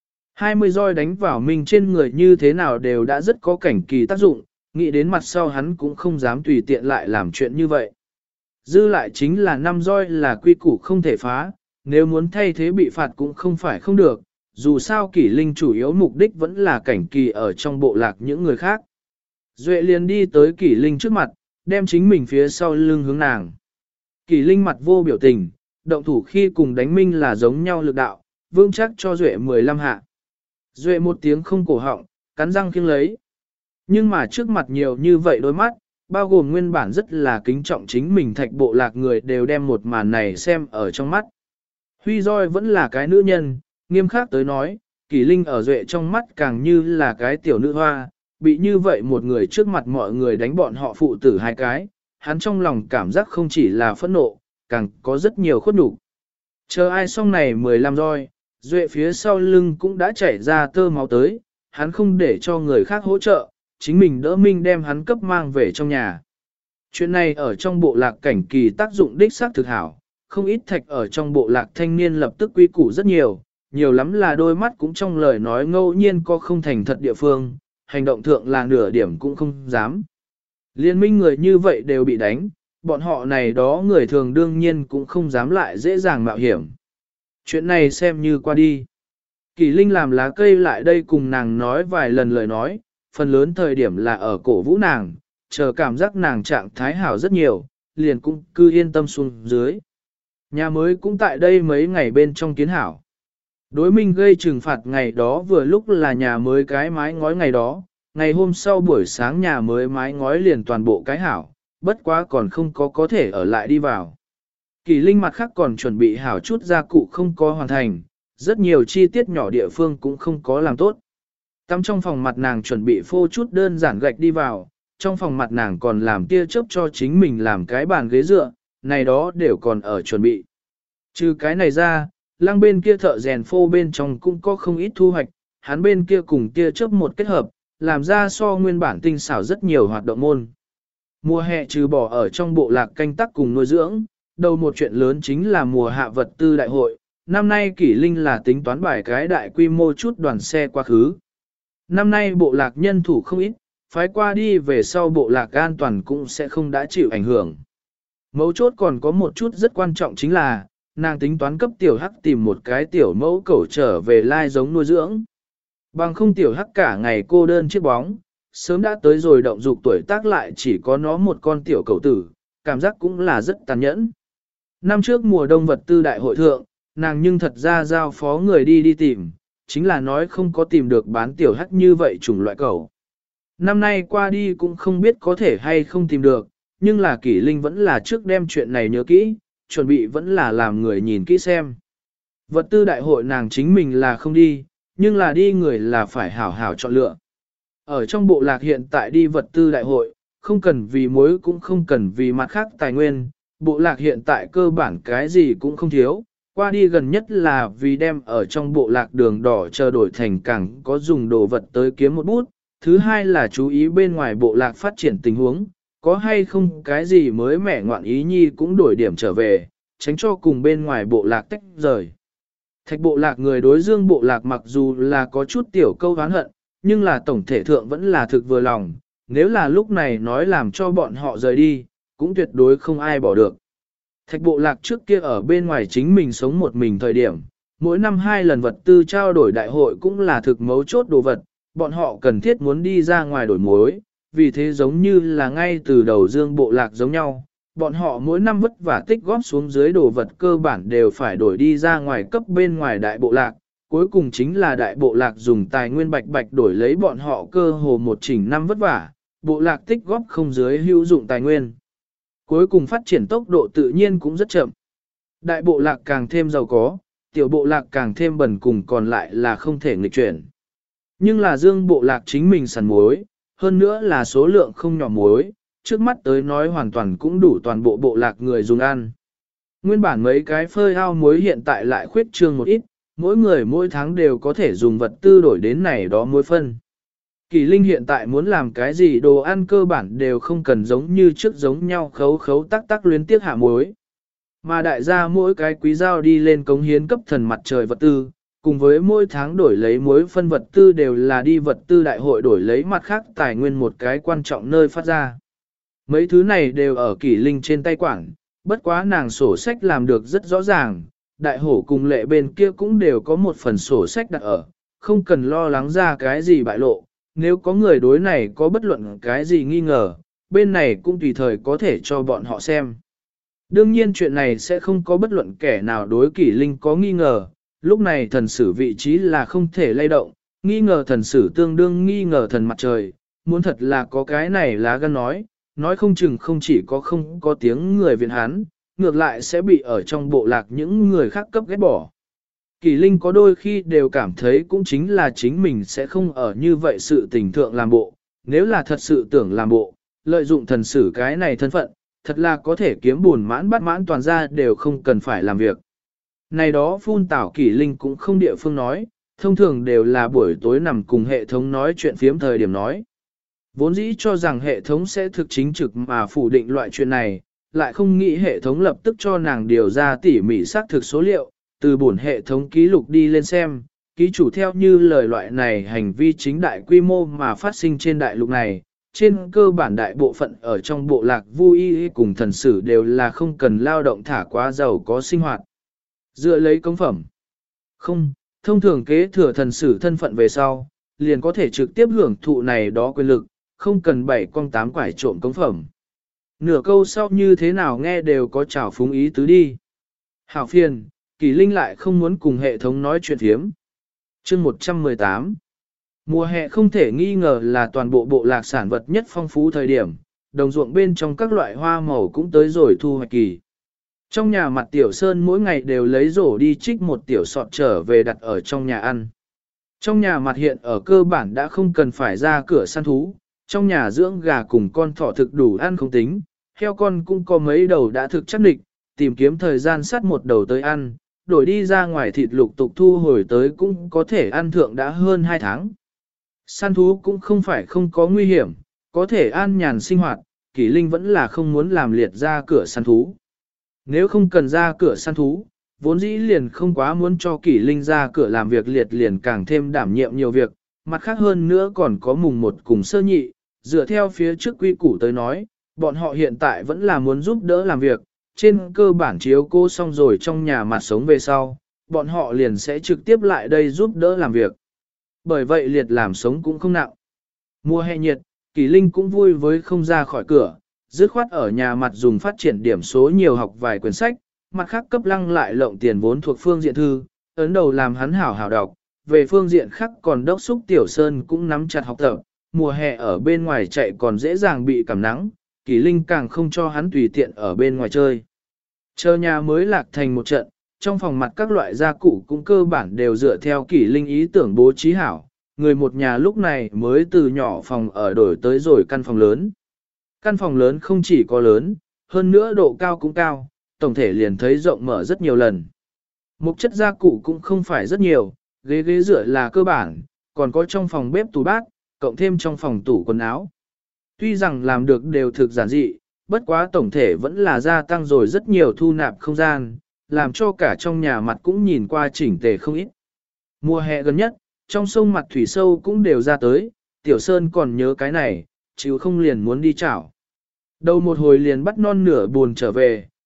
20 roi đánh vào Minh trên người như thế nào đều đã rất có cảnh kỳ tác dụng, nghĩ đến mặt sau hắn cũng không dám tùy tiện lại làm chuyện như vậy. Dư lại chính là 5 roi là quy củ không thể phá, nếu muốn thay thế bị phạt cũng không phải không được, dù sao Kỷ Linh chủ yếu mục đích vẫn là cảnh kỳ ở trong bộ lạc những người khác. Duệ liền đi tới Kỷ Linh trước mặt, đem chính mình phía sau lưng hướng nàng. Kỷ Linh mặt vô biểu tình, động thủ khi cùng đánh Minh là giống nhau lực đạo, vững chắc cho Duệ 15 hạ. Duệ một tiếng không cổ họng, cắn răng kiêng lấy. Nhưng mà trước mặt nhiều như vậy đôi mắt, bao gồm nguyên bản rất là kính trọng chính mình Thạch bộ lạc người đều đem một màn này xem ở trong mắt. Huy roi vẫn là cái nữ nhân, nghiêm khắc tới nói, Kỷ Linh ở Duệ trong mắt càng như là cái tiểu nữ hoa, bị như vậy một người trước mặt mọi người đánh bọn họ phụ tử hai cái, hắn trong lòng cảm giác không chỉ là phẫn nộ, càng có rất nhiều khuất nhục. Chờ ai xong này 15 roi, Duệ phía sau lưng cũng đã chảy ra tơ máu tới, hắn không để cho người khác hỗ trợ, chính mình đỡ Minh đem hắn cấp mang về trong nhà. Chuyện này ở trong bộ lạc cảnh kỳ tác dụng đích xác thực hảo, không ít Thạch ở trong bộ lạc thanh niên lập tức quy củ rất nhiều, nhiều lắm là đôi mắt cũng trong lời nói ngẫu nhiên có không thành thật địa phương, hành động thượng là nửa điểm cũng không dám. Liên minh người như vậy đều bị đánh, bọn họ này đó người thường đương nhiên cũng không dám lại dễ dàng mạo hiểm. Chuyện này xem như qua đi. Kỷ Linh làm lá cây lại đây cùng nàng nói vài lần lời nói, phần lớn thời điểm là ở cổ vũ nàng, chờ cảm giác nàng trạng thái hảo rất nhiều, liền cũng cứ yên tâm xuống dưới. Nhà mới cũng tại đây mấy ngày bên trong kiến hảo. Đối Minh gây trừng phạt ngày đó vừa lúc là nhà mới cái mái ngói ngày đó, ngày hôm sau buổi sáng nhà mới mái ngói liền toàn bộ cái hảo, bất quá còn không có thể ở lại đi vào. Kỷ Linh mặt khác còn chuẩn bị hảo chút gia cụ không có hoàn thành, rất nhiều chi tiết nhỏ địa phương cũng không có làm tốt. Tắm trong phòng mặt nàng chuẩn bị phô chút đơn giản gạch đi vào, trong phòng mặt nàng còn làm tia chớp cho chính mình làm cái bàn ghế dựa, này đó đều còn ở chuẩn bị. Trừ cái này ra, lăng bên kia thợ rèn phô bên trong cũng có không ít thu hoạch, hắn bên kia cùng tia chớp một kết hợp, làm ra so nguyên bản tinh xảo rất nhiều hoạt động môn. Mùa hè trừ bỏ ở trong bộ lạc canh tác cùng nuôi dưỡng, đầu một chuyện lớn chính là mùa hạ vật tư đại hội, năm nay Kỷ Linh là tính toán bài cái đại quy mô chút đoàn xe quá khứ. Năm nay bộ lạc nhân thủ không ít, phái qua đi về sau bộ lạc an toàn cũng sẽ không đã chịu ảnh hưởng. Mấu chốt còn có một chút rất quan trọng chính là, nàng tính toán cấp tiểu hắc tìm một cái tiểu mẫu cẩu trở về lai giống nuôi dưỡng. Bằng không tiểu hắc cả ngày cô đơn chiếc bóng, sớm đã tới rồi động dục tuổi tác lại chỉ có nó một con tiểu cẩu tử, cảm giác cũng là rất tàn nhẫn. Năm trước mùa đông vật tư đại hội thượng, nàng nhưng thật ra giao phó người đi tìm, chính là nói không có tìm được bán tiểu hắc như vậy chủng loại cẩu. Năm nay qua đi cũng không biết có thể hay không tìm được, nhưng là Kỷ Linh vẫn là trước đem chuyện này nhớ kỹ, chuẩn bị vẫn là làm người nhìn kỹ xem. Vật tư đại hội nàng chính mình là không đi, nhưng là đi người là phải hảo hảo chọn lựa. Ở trong bộ lạc hiện tại đi vật tư đại hội, không cần vì muối cũng không cần vì mặt khác tài nguyên, bộ lạc hiện tại cơ bản cái gì cũng không thiếu, qua đi gần nhất là vì đem ở trong bộ lạc đường đỏ chờ đổi thành càng có dùng đồ vật tới kiếm một bút, thứ hai là chú ý bên ngoài bộ lạc phát triển tình huống, có hay không cái gì mới mẻ ngoạn ý nhi cũng đổi điểm trở về, tránh cho cùng bên ngoài bộ lạc tách rời. Thạch bộ lạc người đối dương bộ lạc mặc dù là có chút tiểu câu oán hận, nhưng là tổng thể thượng vẫn là thực vừa lòng, nếu là lúc này nói làm cho bọn họ rời đi, cũng tuyệt đối không ai bỏ được. Thạch bộ lạc trước kia ở bên ngoài chính mình sống một mình thời điểm, mỗi năm 2 lần vật tư trao đổi đại hội cũng là thực mấu chốt đồ vật, bọn họ cần thiết muốn đi ra ngoài đổi mối, vì thế giống như là ngay từ đầu dương bộ lạc giống nhau, bọn họ mỗi năm vất vả tích góp xuống dưới đồ vật cơ bản đều phải đổi đi ra ngoài cấp bên ngoài đại bộ lạc, cuối cùng chính là đại bộ lạc dùng tài nguyên bạch bạch đổi lấy bọn họ cơ hồ một chỉnh năm vất vả, bộ lạc tích góp không dưới hữu dụng tài nguyên. Cuối cùng phát triển tốc độ tự nhiên cũng rất chậm. Đại bộ lạc càng thêm giàu có, tiểu bộ lạc càng thêm bẩn cùng còn lại là không thể nghịch chuyển. Nhưng là dương bộ lạc chính mình sản muối, hơn nữa là số lượng không nhỏ muối, trước mắt tới nói hoàn toàn cũng đủ toàn bộ bộ lạc người dùng ăn. Nguyên bản mấy cái phơi ao muối hiện tại lại khuyết trương một ít, mỗi người mỗi tháng đều có thể dùng vật tư đổi đến này đó muối phân. Kỳ Linh hiện tại muốn làm cái gì đồ ăn cơ bản đều không cần giống như trước giống nhau khấu khấu tắc tắc luyến tiếc hạ muối. Mà đại gia mỗi cái quý giao đi lên cống hiến cấp thần mặt trời vật tư, cùng với mỗi tháng đổi lấy muối phân vật tư đều là đi vật tư đại hội đổi lấy mặt khác tài nguyên một cái quan trọng nơi phát ra. Mấy thứ này đều ở Kỳ Linh trên tay quản, bất quá nàng sổ sách làm được rất rõ ràng, đại hổ cùng lệ bên kia cũng đều có một phần sổ sách đặt ở, không cần lo lắng ra cái gì bại lộ, nếu có người đối này có bất luận cái gì nghi ngờ, bên này cũng tùy thời có thể cho bọn họ xem. Đương nhiên chuyện này sẽ không có bất luận kẻ nào đối Kỷ Linh có nghi ngờ, lúc này thần sử vị trí là không thể lay động, nghi ngờ thần sử tương đương nghi ngờ thần mặt trời, muốn thật là có cái này lá gan nói không chừng không chỉ có không có tiếng người viện hắn, ngược lại sẽ bị ở trong bộ lạc những người khác cấp ghét bỏ. Kỳ Linh có đôi khi đều cảm thấy cũng chính là chính mình sẽ không ở như vậy sự tình thượng làm bộ, nếu là thật sự tưởng làm bộ, lợi dụng thần sử cái này thân phận, thật là có thể kiếm buồn mãn bắt mãn toàn ra đều không cần phải làm việc. Này đó phun tảo Kỳ Linh cũng không địa phương nói, thông thường đều là buổi tối nằm cùng hệ thống nói chuyện phiếm thời điểm nói. Vốn dĩ cho rằng hệ thống sẽ thực chính trực mà phủ định loại chuyện này, lại không nghĩ hệ thống lập tức cho nàng điều ra tỉ mỉ xác thực số liệu, từ bổn hệ thống ký lục đi lên xem, ký chủ theo như lời loại này hành vi chính đại quy mô mà phát sinh trên đại lục này, trên cơ bản đại bộ phận ở trong bộ lạc vui cùng thần sử đều là không cần lao động thả quá giàu có sinh hoạt. Dựa lấy công phẩm. Không, thông thường kế thừa thần sử thân phận về sau, liền có thể trực tiếp hưởng thụ này đó quyền lực, không cần 7 con 8 quải trộm công phẩm. Nửa câu sau như thế nào nghe đều có trào phúng ý tứ đi. Hảo phiền, Kỳ Linh lại không muốn cùng hệ thống nói chuyện thiếm. Chương 118 Mùa hè không thể nghi ngờ là toàn bộ bộ lạc sản vật nhất phong phú thời điểm, đồng ruộng bên trong các loại hoa màu cũng tới rồi thu hoạch kỳ. Trong nhà mặt Tiểu Sơn mỗi ngày đều lấy rổ đi trích một tiểu sọt trở về đặt ở trong nhà ăn. Trong nhà mặt hiện ở cơ bản đã không cần phải ra cửa săn thú, trong nhà dưỡng gà cùng con thỏ thực đủ ăn không tính, heo con cũng có mấy đầu đã thực chắc địch, tìm kiếm thời gian sát một đầu tới ăn, đổi đi ra ngoài thịt lục tục thu hồi tới cũng có thể ăn thượng đã hơn 2 tháng. Săn thú cũng không phải không có nguy hiểm, có thể an nhàn sinh hoạt, Kỷ Linh vẫn là không muốn làm liệt ra cửa săn thú. Nếu không cần ra cửa săn thú, vốn dĩ liền không quá muốn cho Kỷ Linh ra cửa làm việc liệt liền càng thêm đảm nhiệm nhiều việc, mặt khác hơn nữa còn có mùng 1 cùng sơ nhị, dựa theo phía trước quy củ tới nói, bọn họ hiện tại vẫn là muốn giúp đỡ làm việc, trên cơ bản chiếu cô xong rồi trong nhà mặt sống về sau, bọn họ liền sẽ trực tiếp lại đây giúp đỡ làm việc. Bởi vậy liệt làm sống cũng không nặng. Mùa hè nhiệt, Kỳ Linh cũng vui với không ra khỏi cửa, dứt khoát ở nhà mặt dùng phát triển điểm số nhiều học vài quyển sách, mặt khác cấp lăng lại lộng tiền vốn thuộc phương diện thư, ấn đầu làm hắn hảo hảo đọc, về phương diện khác còn đốc xúc Tiểu Sơn cũng nắm chặt học tập, mùa hè ở bên ngoài chạy còn dễ dàng bị cảm nắng, Kỳ Linh càng không cho hắn tùy tiện ở bên ngoài chơi. Chờ nhà mới lạc thành một trận, trong phòng mặt các loại gia cụ cũng cơ bản đều dựa theo Kỳ Linh ý tưởng bố trí hảo, người một nhà lúc này mới từ nhỏ phòng ở đổi tới rồi căn phòng lớn. Căn phòng lớn không chỉ có lớn, hơn nữa độ cao cũng cao, tổng thể liền thấy rộng mở rất nhiều lần. Mục chất gia cụ cũng không phải rất nhiều, ghế ghế dựa là cơ bản, còn có trong phòng bếp tủ bát, cộng thêm trong phòng tủ quần áo. Tuy rằng làm được đều thực giản dị, bất quá tổng thể vẫn là gia tăng rồi rất nhiều thu nạp không gian, làm cho cả trong nhà mặt cũng nhìn qua chỉnh tề không ít. Mùa hè gần nhất, trong sông mặt thủy sâu cũng đều ra tới, Tiểu Sơn còn nhớ cái này, chịu không liền muốn đi chảo. Đầu một hồi liền bắt non nửa buồn trở về,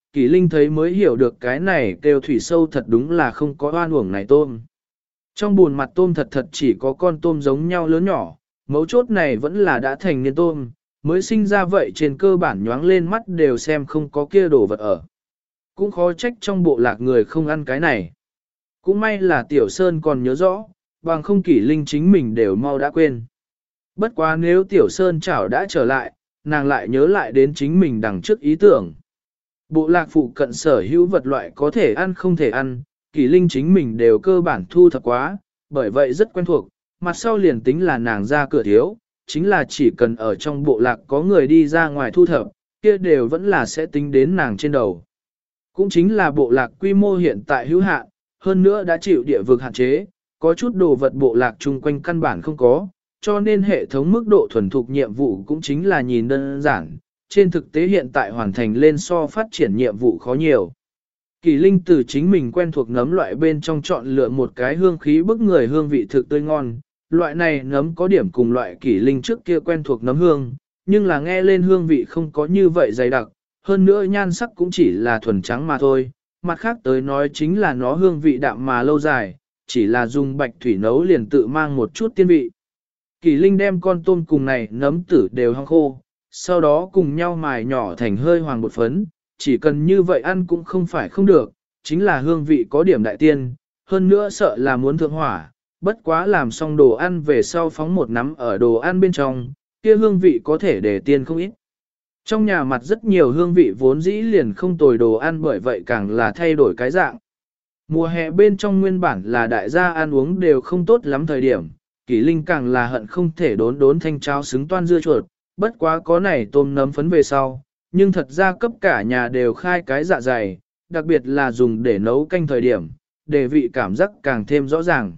Kỷ Linh thấy mới hiểu được cái này kêu thủy sâu thật đúng là không có oan uổng này tôm. Trong buồn mặt tôm thật thật chỉ có con tôm giống nhau lớn nhỏ, mấu chốt này vẫn là đã thành niên tôm, mới sinh ra vậy trên cơ bản nhoáng lên mắt đều xem không có kia đồ vật ở. Cũng khó trách trong bộ lạc người không ăn cái này. Cũng may là Tiểu Sơn còn nhớ rõ, bằng không Kỷ Linh chính mình đều mau đã quên. Bất quá nếu Tiểu Sơn chảo đã trở lại, nàng lại nhớ lại đến chính mình đằng trước ý tưởng. Bộ lạc phụ cận sở hữu vật loại có thể ăn không thể ăn, Kỷ Linh chính mình đều cơ bản thu thập quá, bởi vậy rất quen thuộc, mặt sau liền tính là nàng ra cửa thiếu, chính là chỉ cần ở trong bộ lạc có người đi ra ngoài thu thập, kia đều vẫn là sẽ tính đến nàng trên đầu. Cũng chính là bộ lạc quy mô hiện tại hữu hạn, hơn nữa đã chịu địa vực hạn chế, có chút đồ vật bộ lạc chung quanh căn bản không có, cho nên hệ thống mức độ thuần thục nhiệm vụ cũng chính là nhìn đơn giản, trên thực tế hiện tại hoàn thành lên so phát triển nhiệm vụ khó nhiều. Kỳ Linh từ chính mình quen thuộc nấm loại bên trong chọn lựa một cái hương khí bức người hương vị thực tươi ngon, loại này nấm có điểm cùng loại Kỳ Linh trước kia quen thuộc nấm hương, nhưng là nghe lên hương vị không có như vậy dày đặc, hơn nữa nhan sắc cũng chỉ là thuần trắng mà thôi, mặt khác tới nói chính là nó hương vị đạm mà lâu dài, chỉ là dùng bạch thủy nấu liền tự mang một chút tiên vị. Kỳ Linh đem con tôm cùng này nấm tử đều hong khô, sau đó cùng nhau mài nhỏ thành hơi hoàng bột phấn, chỉ cần như vậy ăn cũng không phải không được, chính là hương vị có điểm đại tiên, hơn nữa sợ là muốn thượng hỏa, bất quá làm xong đồ ăn về sau phóng một nắm ở đồ ăn bên trong, kia hương vị có thể để tiên không ít. Trong nhà mặt rất nhiều hương vị vốn dĩ liền không tồi đồ ăn bởi vậy càng là thay đổi cái dạng. Mùa hè bên trong nguyên bản là đại gia ăn uống đều không tốt lắm thời điểm, Kỷ Linh càng là hận không thể đốn đốn thanh cháo xứng toan dưa chuột, bất quá có này tôm nấm phấn về sau, nhưng thật ra cấp cả nhà đều khai cái dạ dày, đặc biệt là dùng để nấu canh thời điểm, để vị cảm giác càng thêm rõ ràng.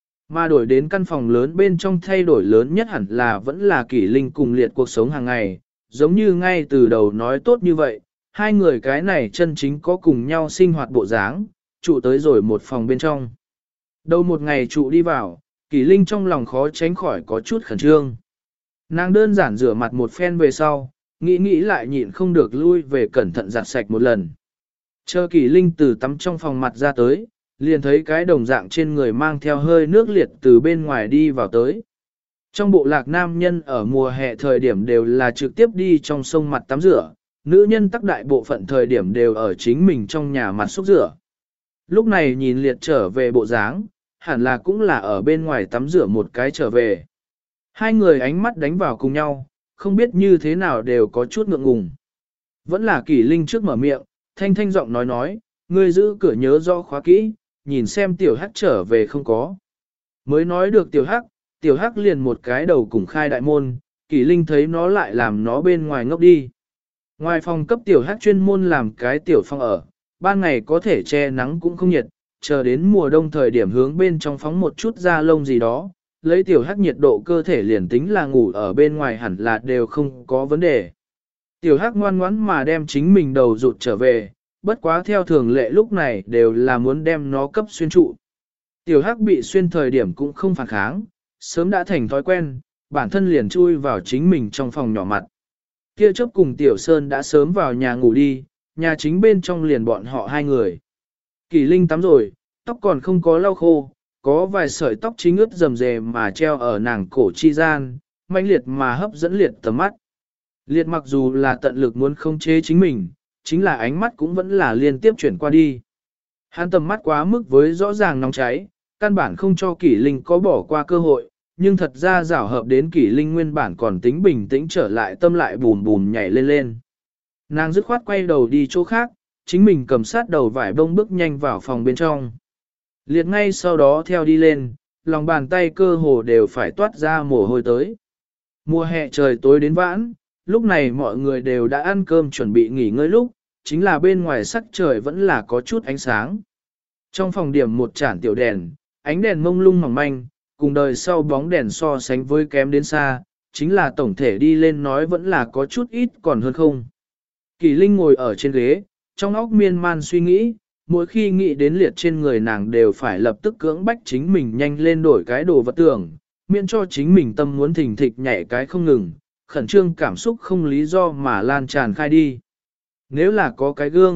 Mà đổi đến căn phòng lớn bên trong thay đổi lớn nhất hẳn là vẫn là Kỷ Linh cùng liệt cuộc sống hàng ngày, giống như ngay từ đầu nói tốt như vậy, hai người cái này chân chính có cùng nhau sinh hoạt bộ dáng, trụ tới rồi một phòng bên trong. Đầu một ngày trụ đi vào, Kỷ Linh trong lòng khó tránh khỏi có chút khẩn trương. Nàng đơn giản rửa mặt một phen về sau, nghĩ lại nhịn không được lui về cẩn thận giặt sạch một lần. Chờ Kỷ Linh từ tắm trong phòng mặt ra tới, liền thấy cái đồng dạng trên người mang theo hơi nước liệt từ bên ngoài đi vào tới. Trong bộ lạc nam nhân ở mùa hè thời điểm đều là trực tiếp đi trong sông mặt tắm rửa, nữ nhân tắc đại bộ phận thời điểm đều ở chính mình trong nhà mặt xúc rửa. Lúc này nhìn liệt trở về bộ dáng, hẳn là cũng là ở bên ngoài tắm rửa một cái trở về. Hai người ánh mắt đánh vào cùng nhau, không biết như thế nào đều có chút ngượng ngùng. Vẫn là Kỷ Linh trước mở miệng, thanh giọng nói, ngươi giữ cửa nhớ rõ khóa kỹ, nhìn xem tiểu hắc trở về không có. Mới nói được tiểu hắc liền một cái đầu cùng khai đại môn, Kỷ Linh thấy nó lại làm nó bên ngoài ngốc đi. Ngoài phòng cấp tiểu hắc chuyên môn làm cái tiểu phòng ở, ban ngày có thể che nắng cũng không nhiệt, chờ đến mùa đông thời điểm hướng bên trong phóng một chút da lông gì đó, lấy tiểu hắc nhiệt độ cơ thể liền tính là ngủ ở bên ngoài hẳn là đều không có vấn đề. Tiểu hắc ngoan ngoãn mà đem chính mình đầu rụt trở về, bất quá theo thường lệ lúc này đều là muốn đem nó cấp xuyên trụ. Tiểu hắc bị xuyên thời điểm cũng không phản kháng, sớm đã thành thói quen, bản thân liền chui vào chính mình trong phòng nhỏ mặt. Kia chớp cùng Tiểu Sơn đã sớm vào nhà ngủ đi, nhà chính bên trong liền bọn họ hai người. Kỷ Linh tắm rồi, tóc còn không có lau khô, có vài sợi tóc chính ướt rầm rề mà treo ở nàng cổ chi gian, mãnh liệt mà hấp dẫn liệt tầm mắt. Liệt mặc dù là tận lực muốn khống chế chính mình, chính là ánh mắt cũng vẫn là liên tiếp chuyển qua đi. Hắn tầm mắt quá mức với rõ ràng nóng cháy, căn bản không cho Kỷ Linh có bỏ qua cơ hội, nhưng thật ra giảo hợp đến Kỷ Linh nguyên bản còn tính bình tĩnh trở lại tâm lại bùn bùn nhảy lên lên. Nàng dứt khoát quay đầu đi chỗ khác, chính mình cầm sát đầu vải bông bước nhanh vào phòng bên trong. Liệt ngay sau đó theo đi lên, lòng bàn tay cơ hồ đều phải toát ra mồ hôi tới. Mùa hè trời tối đến vãn, lúc này mọi người đều đã ăn cơm chuẩn bị nghỉ ngơi lúc, chính là bên ngoài sắc trời vẫn là có chút ánh sáng. Trong phòng điểm một chản tiểu đèn, ánh đèn mông lung mỏng manh, cùng đời sau bóng đèn so sánh với kém đến xa, chính là tổng thể đi lên nói vẫn là có chút ít còn hơn không. Kỳ Linh ngồi ở trên ghế, trong óc miên man suy nghĩ, mỗi khi nghĩ đến liệt trên người nàng đều phải lập tức cưỡng bách chính mình nhanh lên đổi cái đồ vật tưởng, miễn cho chính mình tâm muốn thình thịch nhảy cái không ngừng, khẩn trương cảm xúc không lý do mà lan tràn khai đi. Nếu là có cái gương,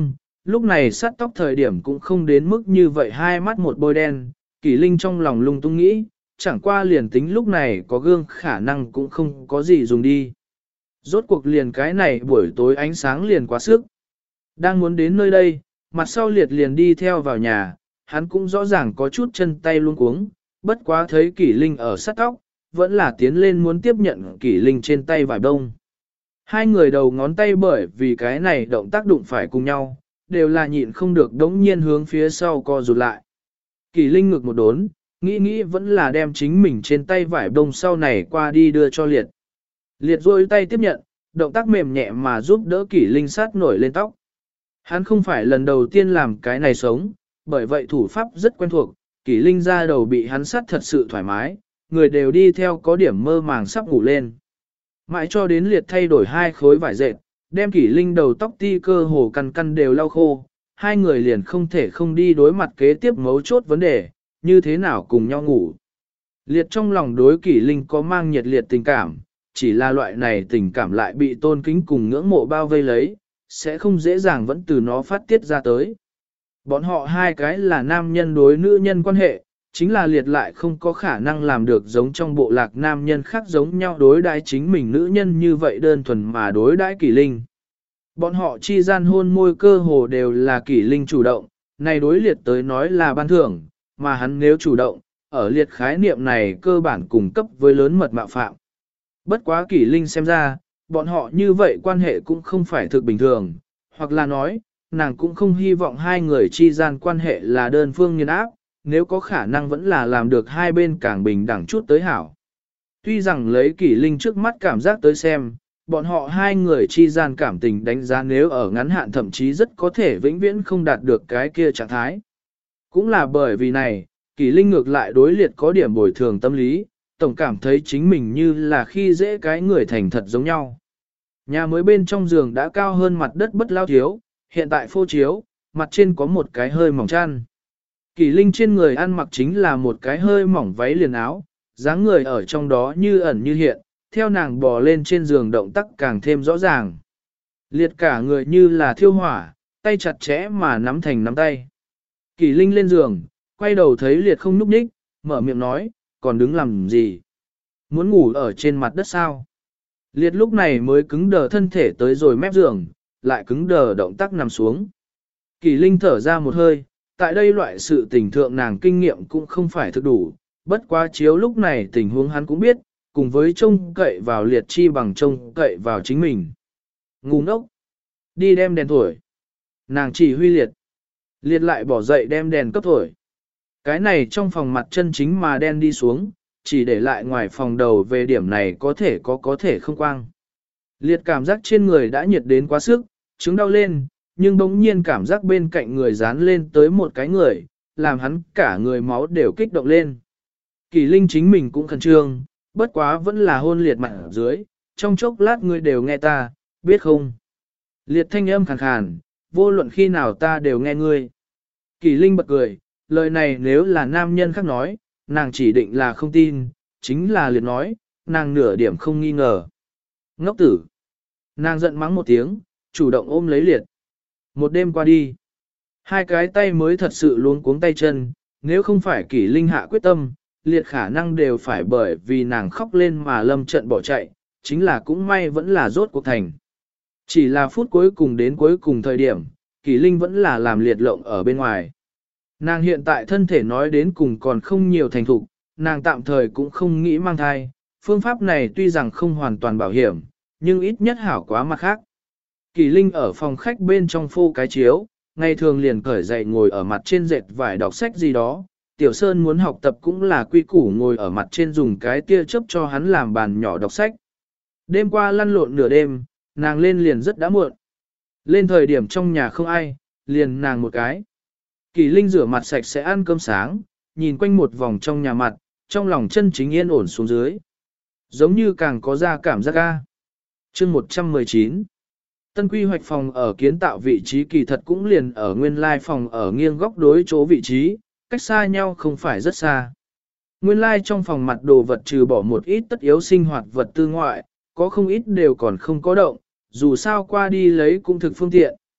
lúc này sát tóc thời điểm cũng không đến mức như vậy hai mắt một bôi đen, Kỷ Linh trong lòng lung tung nghĩ, chẳng qua liền tính lúc này có gương khả năng cũng không có gì dùng đi. Rốt cuộc liền cái này buổi tối ánh sáng liền quá sức. Đang muốn đến nơi đây, mặt sau liệt liền đi theo vào nhà, hắn cũng rõ ràng có chút chân tay luống cuống, bất quá thấy Kỷ Linh ở sát tóc, vẫn là tiến lên muốn tiếp nhận Kỷ Linh trên tay vải đông. Hai người đầu ngón tay bởi vì cái này động tác đụng phải cùng nhau, đều là nhịn không được đống nhiên hướng phía sau co rụt lại. Kỷ Linh ngực một đốn, nghĩ vẫn là đem chính mình trên tay vải đông sau này qua đi đưa cho liệt. Liệt rôi tay tiếp nhận, động tác mềm nhẹ mà giúp đỡ Kỷ Linh sát nổi lên tóc. Hắn không phải lần đầu tiên làm cái này sống, bởi vậy thủ pháp rất quen thuộc, Kỷ Linh ra đầu bị hắn sát thật sự thoải mái, người đều đi theo có điểm mơ màng sắp ngủ lên. Mãi cho đến liệt thay đổi hai khối vải dệt, đem Kỷ Linh đầu tóc ti cơ hồ căn đều lau khô, hai người liền không thể không đi đối mặt kế tiếp mấu chốt vấn đề, như thế nào cùng nhau ngủ. Liệt trong lòng đối Kỷ Linh có mang nhiệt liệt tình cảm, chỉ là loại này tình cảm lại bị tôn kính cùng ngưỡng mộ bao vây lấy, sẽ không dễ dàng vẫn từ nó phát tiết ra tới. Bọn họ hai cái là nam nhân đối nữ nhân quan hệ, chính là liệt lại không có khả năng làm được giống trong bộ lạc nam nhân khác giống nhau đối đãi chính mình nữ nhân như vậy đơn thuần mà đối đãi Kỷ Linh. Bọn họ chi gian hôn môi cơ hồ đều là Kỷ Linh chủ động, này đối liệt tới nói là ban thưởng, mà hắn nếu chủ động, ở liệt khái niệm này cơ bản cùng cấp với lớn mật mạo phạm. Bất quá Kỷ Linh xem ra, bọn họ như vậy quan hệ cũng không phải thực bình thường, hoặc là nói, nàng cũng không hy vọng hai người chi gian quan hệ là đơn phương nghiền áp, nếu có khả năng vẫn là làm được hai bên càng bình đẳng chút tới hảo. Tuy rằng lấy Kỷ Linh trước mắt cảm giác tới xem, bọn họ hai người chi gian cảm tình đánh giá nếu ở ngắn hạn thậm chí rất có thể vĩnh viễn không đạt được cái kia trạng thái. Cũng là bởi vì này, Kỷ Linh ngược lại đối liệt có điểm bồi thường tâm lý, tổng cảm thấy chính mình như là khi dễ cái người thành thật giống nhau. Nhà mới bên trong giường đã cao hơn mặt đất bất lao thiếu, hiện tại phô chiếu, mặt trên có một cái hơi mỏng chăn. Kỷ Linh trên người ăn mặc chính là một cái hơi mỏng váy liền áo, dáng người ở trong đó như ẩn như hiện, theo nàng bò lên trên giường động tác càng thêm rõ ràng. Liệt cả người như là thiêu hỏa, tay chặt chẽ mà nắm thành nắm tay. Kỷ Linh lên giường, quay đầu thấy liệt không núp ních, mở miệng nói, còn đứng làm gì? Muốn ngủ ở trên mặt đất sao? Liệt lúc này mới cứng đờ thân thể tới rồi mép giường, lại cứng đờ động tác nằm xuống. Kỷ Linh thở ra một hơi, tại đây loại sự tình thượng nàng kinh nghiệm cũng không phải thực đủ, bất quá chiếu lúc này tình huống hắn cũng biết, cùng với trông cậy vào liệt chi bằng trông cậy vào chính mình. Ngu ngốc! Đi đem đèn thổi. Nàng chỉ huy liệt. Liệt lại bỏ dậy đem đèn cấp thổi. Cái này trong phòng mặt chân chính mà đen đi xuống, chỉ để lại ngoài phòng đầu về điểm này có thể không quang. Liệt cảm giác trên người đã nhiệt đến quá sức, chứng đau lên, nhưng bỗng nhiên cảm giác bên cạnh người dán lên tới một cái người, làm hắn cả người máu đều kích động lên. Kỷ Linh chính mình cũng khẩn trương, bất quá vẫn là hôn liệt mặt ở dưới, trong chốc lát ngươi đều nghe ta, biết không? Liệt thanh âm khàn khàn, vô luận khi nào ta đều nghe ngươi. Kỷ Linh bật cười, lời này nếu là nam nhân khác nói, nàng chỉ định là không tin, chính là liệt nói, nàng nửa điểm không nghi ngờ. Ngốc tử! Nàng giận mắng một tiếng, chủ động ôm lấy liệt. Một đêm qua đi, hai cái tay mới thật sự luống cuống tay chân, nếu không phải Kỷ Linh hạ quyết tâm, liệt khả năng đều phải bởi vì nàng khóc lên mà lâm trận bỏ chạy, chính là cũng may vẫn là rốt cuộc thành. Chỉ là phút cuối cùng đến cuối cùng thời điểm, Kỷ Linh vẫn là làm liệt lộng ở bên ngoài. Nàng hiện tại thân thể nói đến cùng còn không nhiều thành thục, nàng tạm thời cũng không nghĩ mang thai, phương pháp này tuy rằng không hoàn toàn bảo hiểm, nhưng ít nhất hảo quá mặt khác. Kỷ Linh ở phòng khách bên trong phô cái chiếu, ngày thường liền cởi giày ngồi ở mặt trên dệt vải đọc sách gì đó. Tiểu Sơn muốn học tập cũng là quy củ ngồi ở mặt trên dùng cái tia chớp cho hắn làm bàn nhỏ đọc sách. Đêm qua lăn lộn nửa đêm, nàng lên liền rất đã muộn. Lên thời điểm trong nhà không ai, liền nàng một cái. Kỷ Linh rửa mặt sạch sẽ ăn cơm sáng, nhìn quanh một vòng trong nhà mặt, trong lòng chân chính yên ổn xuống dưới. Giống như càng có ra cảm giác ga. Chương 119 Tân quy hoạch phòng ở kiến tạo vị trí kỳ thật cũng liền ở nguyên lai phòng ở nghiêng góc đối chỗ vị trí, cách xa nhau không phải rất xa. Nguyên lai trong phòng mặt đồ vật trừ bỏ một ít tất yếu sinh hoạt vật tư ngoại, có không ít đều còn không có động, dù sao qua đi lấy cũng thực phương tiện.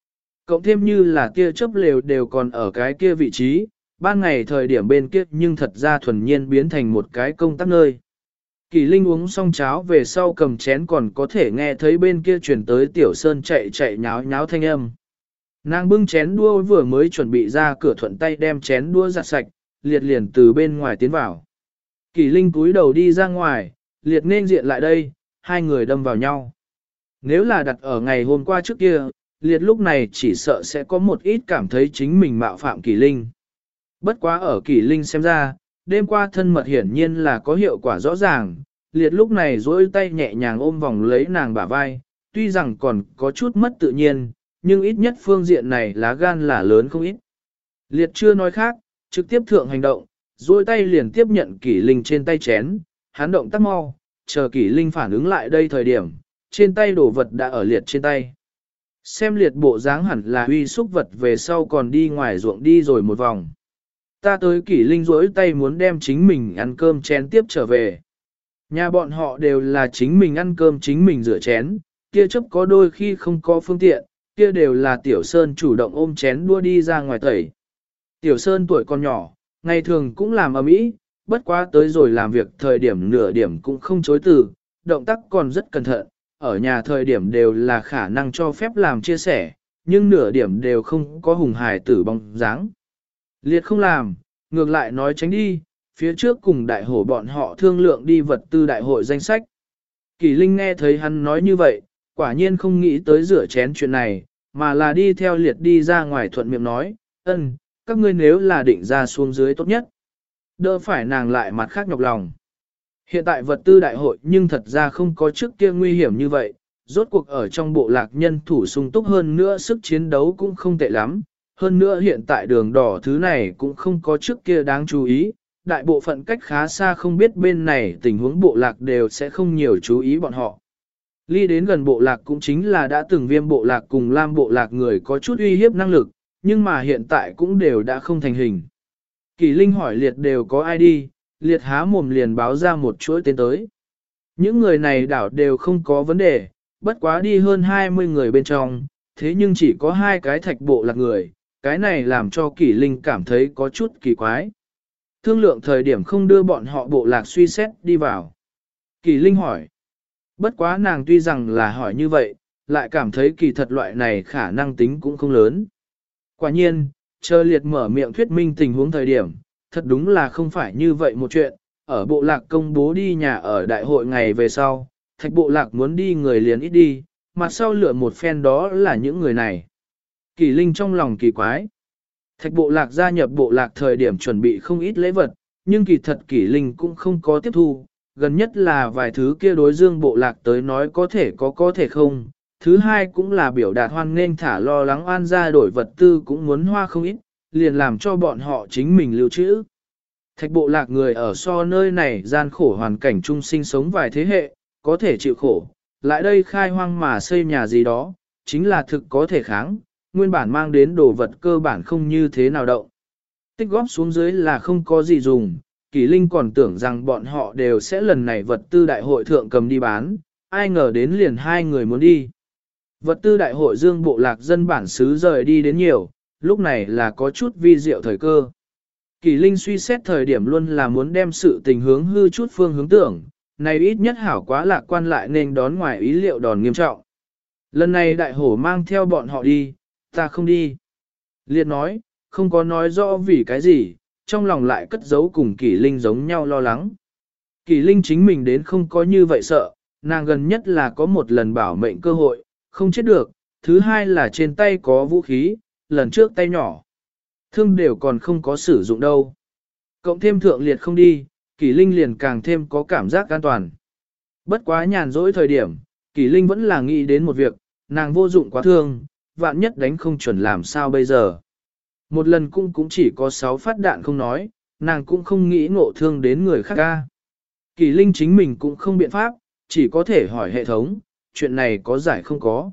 Cộng thêm như là tia chớp lều đều còn ở cái kia vị trí, ban ngày thời điểm bên kia nhưng thật ra thuần nhiên biến thành một cái công tác nơi. Kỳ Linh uống xong cháo về sau cầm chén còn có thể nghe thấy bên kia chuyển tới Tiểu Sơn chạy chạy nháo nháo thanh âm. Nàng bưng chén đua vừa mới chuẩn bị ra cửa thuận tay đem chén đua giặt sạch, liệt liền từ bên ngoài tiến vào. Kỳ Linh cúi đầu đi ra ngoài, liệt nên diện lại đây, hai người đâm vào nhau. Nếu là đặt ở ngày hôm qua trước kia, liệt lúc này chỉ sợ sẽ có một ít cảm thấy chính mình mạo phạm Kỳ Linh. Bất quá ở Kỳ Linh xem ra, đêm qua thân mật hiển nhiên là có hiệu quả rõ ràng, liệt lúc này duỗi tay nhẹ nhàng ôm vòng lấy nàng bả vai, tuy rằng còn có chút mất tự nhiên, nhưng ít nhất phương diện này lá gan là lớn không ít. Liệt chưa nói khác, trực tiếp thượng hành động, duỗi tay liền tiếp nhận Kỷ Linh trên tay chén, hắn động tác mau, chờ Kỷ Linh phản ứng lại đây thời điểm, trên tay đồ vật đã ở liệt trên tay. Xem liệt bộ dáng hẳn là uy xúc vật về sau còn đi ngoài ruộng đi rồi một vòng. Ta tới Kỷ Linh duỗi tay muốn đem chính mình ăn cơm chén tiếp trở về. Nhà bọn họ đều là chính mình ăn cơm chính mình rửa chén, kia chấp có đôi khi không có phương tiện, kia đều là Tiểu Sơn chủ động ôm chén đua đi ra ngoài tẩy. Tiểu Sơn tuổi còn nhỏ, ngày thường cũng làm ầm ĩ, bất quá tới rồi làm việc thời điểm nửa điểm cũng không chối từ, động tác còn rất cẩn thận, ở nhà thời điểm đều là khả năng cho phép làm chia sẻ, nhưng nửa điểm đều không có hùng hài tử bóng dáng. Liệt không làm, ngược lại nói tránh đi, phía trước cùng đại hổ bọn họ thương lượng đi vật tư đại hội danh sách. Kỳ Linh nghe thấy hắn nói như vậy, quả nhiên không nghĩ tới rửa chén chuyện này, mà là đi theo liệt đi ra ngoài thuận miệng nói, các ngươi nếu là định ra xuống dưới tốt nhất. Đỡ phải nàng lại mặt khác nhọc lòng. Hiện tại vật tư đại hội nhưng thật ra không có trước kia nguy hiểm như vậy, rốt cuộc ở trong bộ lạc nhân thủ sung túc hơn nữa sức chiến đấu cũng không tệ lắm, hơn nữa hiện tại đường đỏ thứ này cũng không có trước kia đáng chú ý, đại bộ phận cách khá xa không biết bên này tình huống bộ lạc đều sẽ không nhiều chú ý bọn họ. Ly đến gần bộ lạc cũng chính là đã từng Viêm bộ lạc cùng Lam bộ lạc người có chút uy hiếp năng lực, nhưng mà hiện tại cũng đều đã không thành hình. Kỳ Linh hỏi liệt đều có ai đi, liệt há mồm liền báo ra một chuỗi tên tới. Những người này đảo đều không có vấn đề, bất quá đi hơn 20 người bên trong, thế nhưng chỉ có 2 cái thạch bộ lạc người, cái này làm cho Kỳ Linh cảm thấy có chút kỳ quái. Thương lượng thời điểm không đưa bọn họ bộ lạc suy xét đi vào. Kỳ Linh hỏi. Bất quá nàng tuy rằng là hỏi như vậy, lại cảm thấy kỳ thật loại này khả năng tính cũng không lớn. Quả nhiên, chờ liệt mở miệng thuyết minh tình huống thời điểm, thật đúng là không phải như vậy một chuyện. Ở bộ lạc công bố đi nhà ở đại hội ngày về sau, thạch bộ lạc muốn đi người liền ít đi, mặt sau lựa một phen đó là những người này. Kỳ Linh trong lòng kỳ quái. Thạch bộ lạc gia nhập bộ lạc thời điểm chuẩn bị không ít lễ vật, nhưng kỳ thật Kỳ Linh cũng không có tiếp thu, gần nhất là vài thứ kia đối dương bộ lạc tới nói có thể không. Thứ hai cũng là biểu đạt hoan nghênh thả lo lắng an ra đổi vật tư cũng muốn hoa không ít, liền làm cho bọn họ chính mình lưu trữ. Thạch bộ lạc người ở so nơi này gian khổ hoàn cảnh chung sinh sống vài thế hệ, có thể chịu khổ, lại đây khai hoang mà xây nhà gì đó, chính là thực có thể kháng, nguyên bản mang đến đồ vật cơ bản không như thế nào động. Tích góp xuống dưới là không có gì dùng, Kỳ Linh còn tưởng rằng bọn họ đều sẽ lần này vật tư đại hội thượng cầm đi bán, ai ngờ đến liền 2 người muốn đi. Vật tư đại hội dương bộ lạc dân bản xứ rời đi đến nhiều, lúc này là có chút vi diệu thời cơ. Kỳ Linh suy xét thời điểm luôn là muốn đem sự tình hướng hư chút phương hướng tưởng, này ít nhất hảo quá lạc quan lại nên đón ngoài ý liệu đòn nghiêm trọng. Lần này đại hổ mang theo bọn họ đi, ta không đi. Liệt nói, không có nói rõ vì cái gì, trong lòng lại cất giấu cùng Kỳ Linh giống nhau lo lắng. Kỳ Linh chính mình đến không có như vậy sợ, nàng gần nhất là có một lần bảo mệnh cơ hội, không chết được, thứ hai là trên tay có vũ khí, lần trước tay nhỏ. Thương đều còn không có sử dụng đâu. Cộng thêm thượng liệt không đi, Kỳ Linh liền càng thêm có cảm giác an toàn. Bất quá nhàn rỗi thời điểm, Kỳ Linh vẫn là nghĩ đến một việc, nàng vô dụng quá thương, vạn nhất đánh không chuẩn làm sao bây giờ. Một lần cũng chỉ có 6 phát đạn không nói, nàng cũng không nghĩ ngộ thương đến người khác ca. Kỳ Linh chính mình cũng không biện pháp, chỉ có thể hỏi hệ thống, chuyện này có giải không có.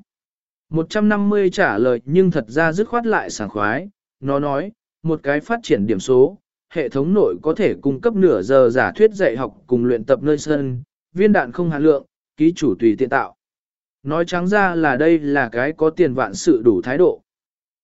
150 trả lời nhưng thật ra dứt khoát lại sảng khoái, nó nói, một cái phát triển điểm số, hệ thống nội có thể cung cấp nửa giờ giả thuyết dạy học cùng luyện tập nơi sân, viên đạn không hạn lượng, ký chủ tùy tiện tạo. Nói trắng ra là đây là cái có tiền vạn sự đủ thái độ.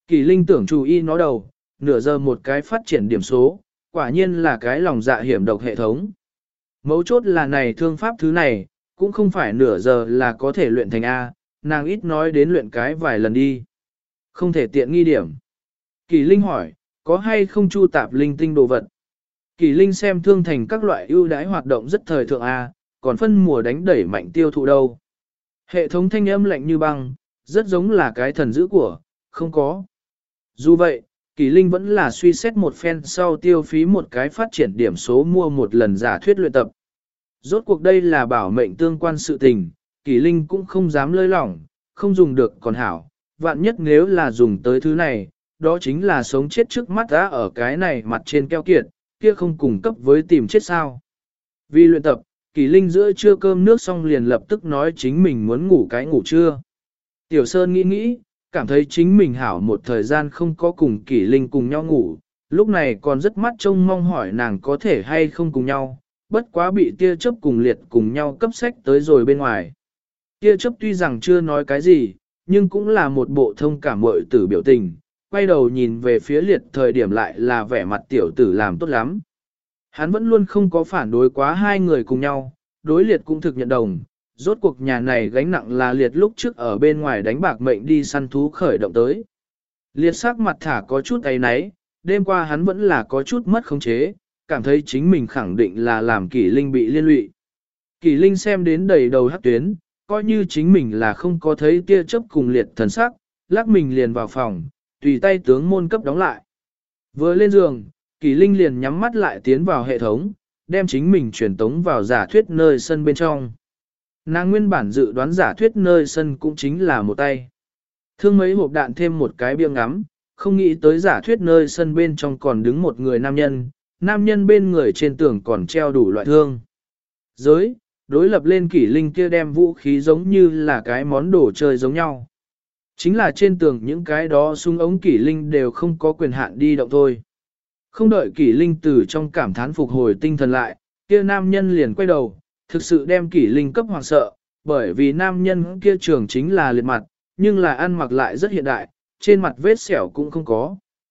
Kỳ Linh tưởng chú ý nó đầu, nửa giờ một cái phát triển điểm số, quả nhiên là cái lòng dạ hiểm độc hệ thống. Mấu chốt là này thương pháp thứ này, cũng không phải nửa giờ là có thể luyện thành A, nàng ít nói đến luyện cái vài lần đi. Không thể tiện nghi điểm. Kỳ Linh hỏi, có hay không chu tạp linh tinh đồ vật? Kỳ Linh xem thương thành các loại ưu đãi hoạt động rất thời thượng A, còn phân mùa đánh đẩy mạnh tiêu thụ đâu. Hệ thống thanh âm lạnh như băng, rất giống là cái thần dữ của, không có. Dù vậy, Kỳ Linh vẫn là suy xét một phen sau tiêu phí một cái phát triển điểm số mua một lần giả thuyết luyện tập. Rốt cuộc đây là bảo mệnh tương quan sự tình, Kỳ Linh cũng không dám lơi lỏng, không dùng được còn hảo. Vạn nhất nếu là dùng tới thứ này, đó chính là sống chết trước mắt đã ở cái này mặt trên keo kiệt, kia không cùng cấp với tìm chết sao. Vì luyện tập, Kỳ Linh giữa trưa cơm nước xong liền lập tức nói chính mình muốn ngủ cái ngủ trưa. Tiểu Sơn nghĩ nghĩ, cảm thấy chính mình hảo một thời gian không có cùng Kỳ Linh cùng nhau ngủ, lúc này còn rất mắt trông mong hỏi nàng có thể hay không cùng nhau, bất quá bị tia chớp cùng liệt cùng nhau cấp sách tới rồi bên ngoài. Tia chớp tuy rằng chưa nói cái gì, nhưng cũng là một bộ thông cảm muội tử biểu tình, quay đầu nhìn về phía liệt thời điểm lại là vẻ mặt tiểu tử làm tốt lắm. Hắn vẫn luôn không có phản đối quá hai người cùng nhau, đối liệt cũng thực nhận đồng, rốt cuộc nhà này gánh nặng là liệt lúc trước ở bên ngoài đánh bạc mệnh đi săn thú khởi động tới. Liệt sắc mặt thả có chút ấy náy, đêm qua hắn vẫn là có chút mất khống chế, cảm thấy chính mình khẳng định là làm Kỳ Linh bị liên lụy. Kỳ Linh xem đến đầy đầu hắc tuyến, coi như chính mình là không có thấy tia chớp cùng liệt thần sắc, lắc mình liền vào phòng, tùy tay tướng môn cấp đóng lại. Vừa lên giường, Kỳ Linh liền nhắm mắt lại tiến vào hệ thống, đem chính mình truyền tống vào giả thuyết nơi sân bên trong. Nàng nguyên bản dự đoán giả thuyết nơi sân cũng chính là một tay. Thương mấy hộp đạn thêm một cái bia ngắm, không nghĩ tới giả thuyết nơi sân bên trong còn đứng một người nam nhân bên người trên tường còn treo đủ loại thương. Giới, đối lập lên Kỳ Linh kia đem vũ khí giống như là cái món đồ chơi giống nhau. Chính là trên tường những cái đó súng ống Kỳ Linh đều không có quyền hạn đi động thôi. Không đợi Kỳ Linh từ trong cảm thán phục hồi tinh thần lại, kia nam nhân liền quay đầu, thực sự đem Kỳ Linh cấp hoàng sợ, bởi vì nam nhân kia trường chính là liệt mặt, nhưng là ăn mặc lại rất hiện đại, trên mặt vết sẹo cũng không có.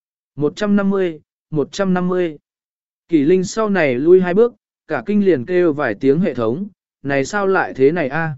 150, 150. Kỳ Linh sau này lui hai bước, cả kinh liền kêu vài tiếng hệ thống, này sao lại thế này a?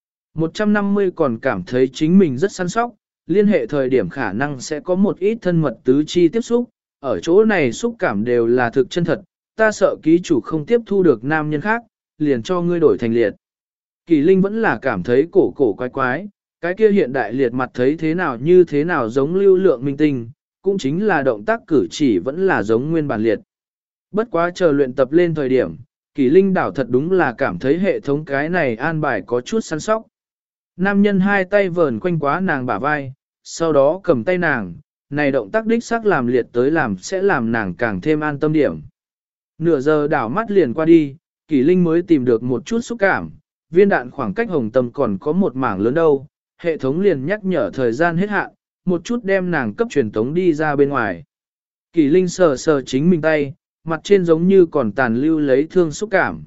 150 còn cảm thấy chính mình rất săn sóc, liên hệ thời điểm khả năng sẽ có một ít thân mật tứ chi tiếp xúc, ở chỗ này xúc cảm đều là thực chân thật, ta sợ ký chủ không tiếp thu được nam nhân khác, liền cho ngươi đổi thành liệt. Kỳ Linh vẫn là cảm thấy cổ cổ quái quái, cái kia hiện đại liệt mặt thấy thế nào như thế nào giống lưu lượng minh tinh, cũng chính là động tác cử chỉ vẫn là giống nguyên bản liệt. Bất quá chờ luyện tập lên thời điểm, Kỳ Linh đảo thật đúng là cảm thấy hệ thống cái này an bài có chút săn sóc. Nam nhân hai tay vờn quanh quá nàng bả vai, sau đó cầm tay nàng, này động tác đích xác làm liệt tới làm sẽ làm nàng càng thêm an tâm điểm. Nửa giờ đảo mắt liền qua đi, Kỳ Linh mới tìm được một chút xúc cảm, viên đạn khoảng cách hồng tâm còn có một mảng lớn đâu, hệ thống liền nhắc nhở thời gian hết hạn, một chút đem nàng cấp truyền tống đi ra bên ngoài. Kỳ Linh sờ sờ chính mình tay, mặt trên giống như còn tàn lưu lấy thương xúc cảm.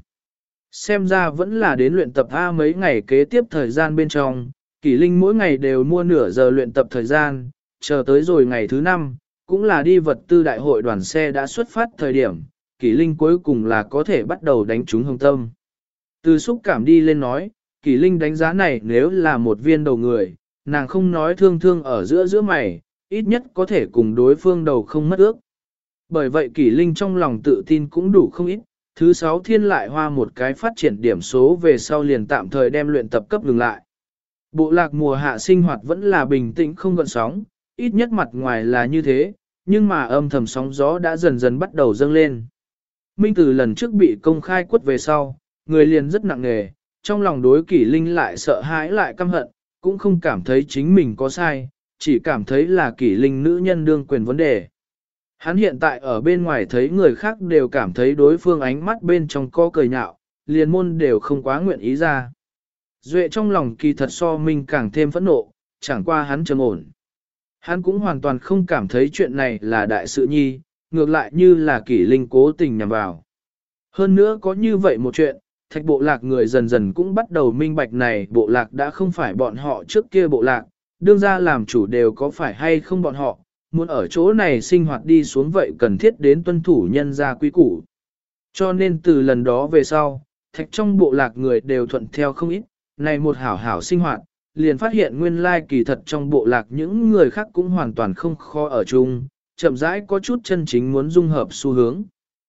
Xem ra vẫn là đến luyện tập A mấy ngày kế tiếp thời gian bên trong, Kỳ Linh mỗi ngày đều mua nửa giờ luyện tập thời gian, chờ tới rồi ngày thứ 5, cũng là đi vật tư đại hội đoàn xe đã xuất phát thời điểm, Kỳ Linh cuối cùng là có thể bắt đầu đánh trúng hồng tâm. Từ xúc cảm đi lên nói, Kỳ Linh đánh giá này nếu là một viên đầu người, nàng không nói thương thương ở giữa mày, ít nhất có thể cùng đối phương đầu không mất ước. Bởi vậy Kỳ Linh trong lòng tự tin cũng đủ không ít, thứ 6 thiên lại hoa một cái phát triển điểm số về sau liền tạm thời đem luyện tập cấp ngừng lại. Bộ lạc mùa hạ sinh hoạt vẫn là bình tĩnh không gợn sóng, ít nhất mặt ngoài là như thế, nhưng mà âm thầm sóng gió đã dần dần bắt đầu dâng lên. Minh từ lần trước bị công khai quất về sau, người liền rất nặng nề, trong lòng đối Kỳ Linh lại sợ hãi lại căm hận, cũng không cảm thấy chính mình có sai, chỉ cảm thấy là Kỳ Linh nữ nhân đương quyền vấn đề. Hắn hiện tại ở bên ngoài thấy người khác đều cảm thấy đối phương ánh mắt bên trong có cười nhạo, liền môn đều không quá nguyện ý ra. Duệ trong lòng kỳ thật so Minh càng thêm phẫn nộ, chẳng qua hắn trầm ổn. Hắn cũng hoàn toàn không cảm thấy chuyện này là đại sự nhi, ngược lại như là Kỳ Linh cố tình nhằm vào. Hơn nữa có như vậy một chuyện, thạch bộ lạc người dần dần cũng bắt đầu minh bạch này bộ lạc đã không phải bọn họ trước kia bộ lạc, đương ra làm chủ đều có phải hay không bọn họ, muốn ở chỗ này sinh hoạt đi xuống vậy cần thiết đến tuân thủ nhân gia quý củ. Cho nên từ lần đó về sau, thạch trong bộ lạc người đều thuận theo không ít, này một hảo hảo sinh hoạt, liền phát hiện nguyên lai kỳ thật trong bộ lạc những người khác cũng hoàn toàn không khó ở chung, chậm rãi có chút chân chính muốn dung hợp xu hướng.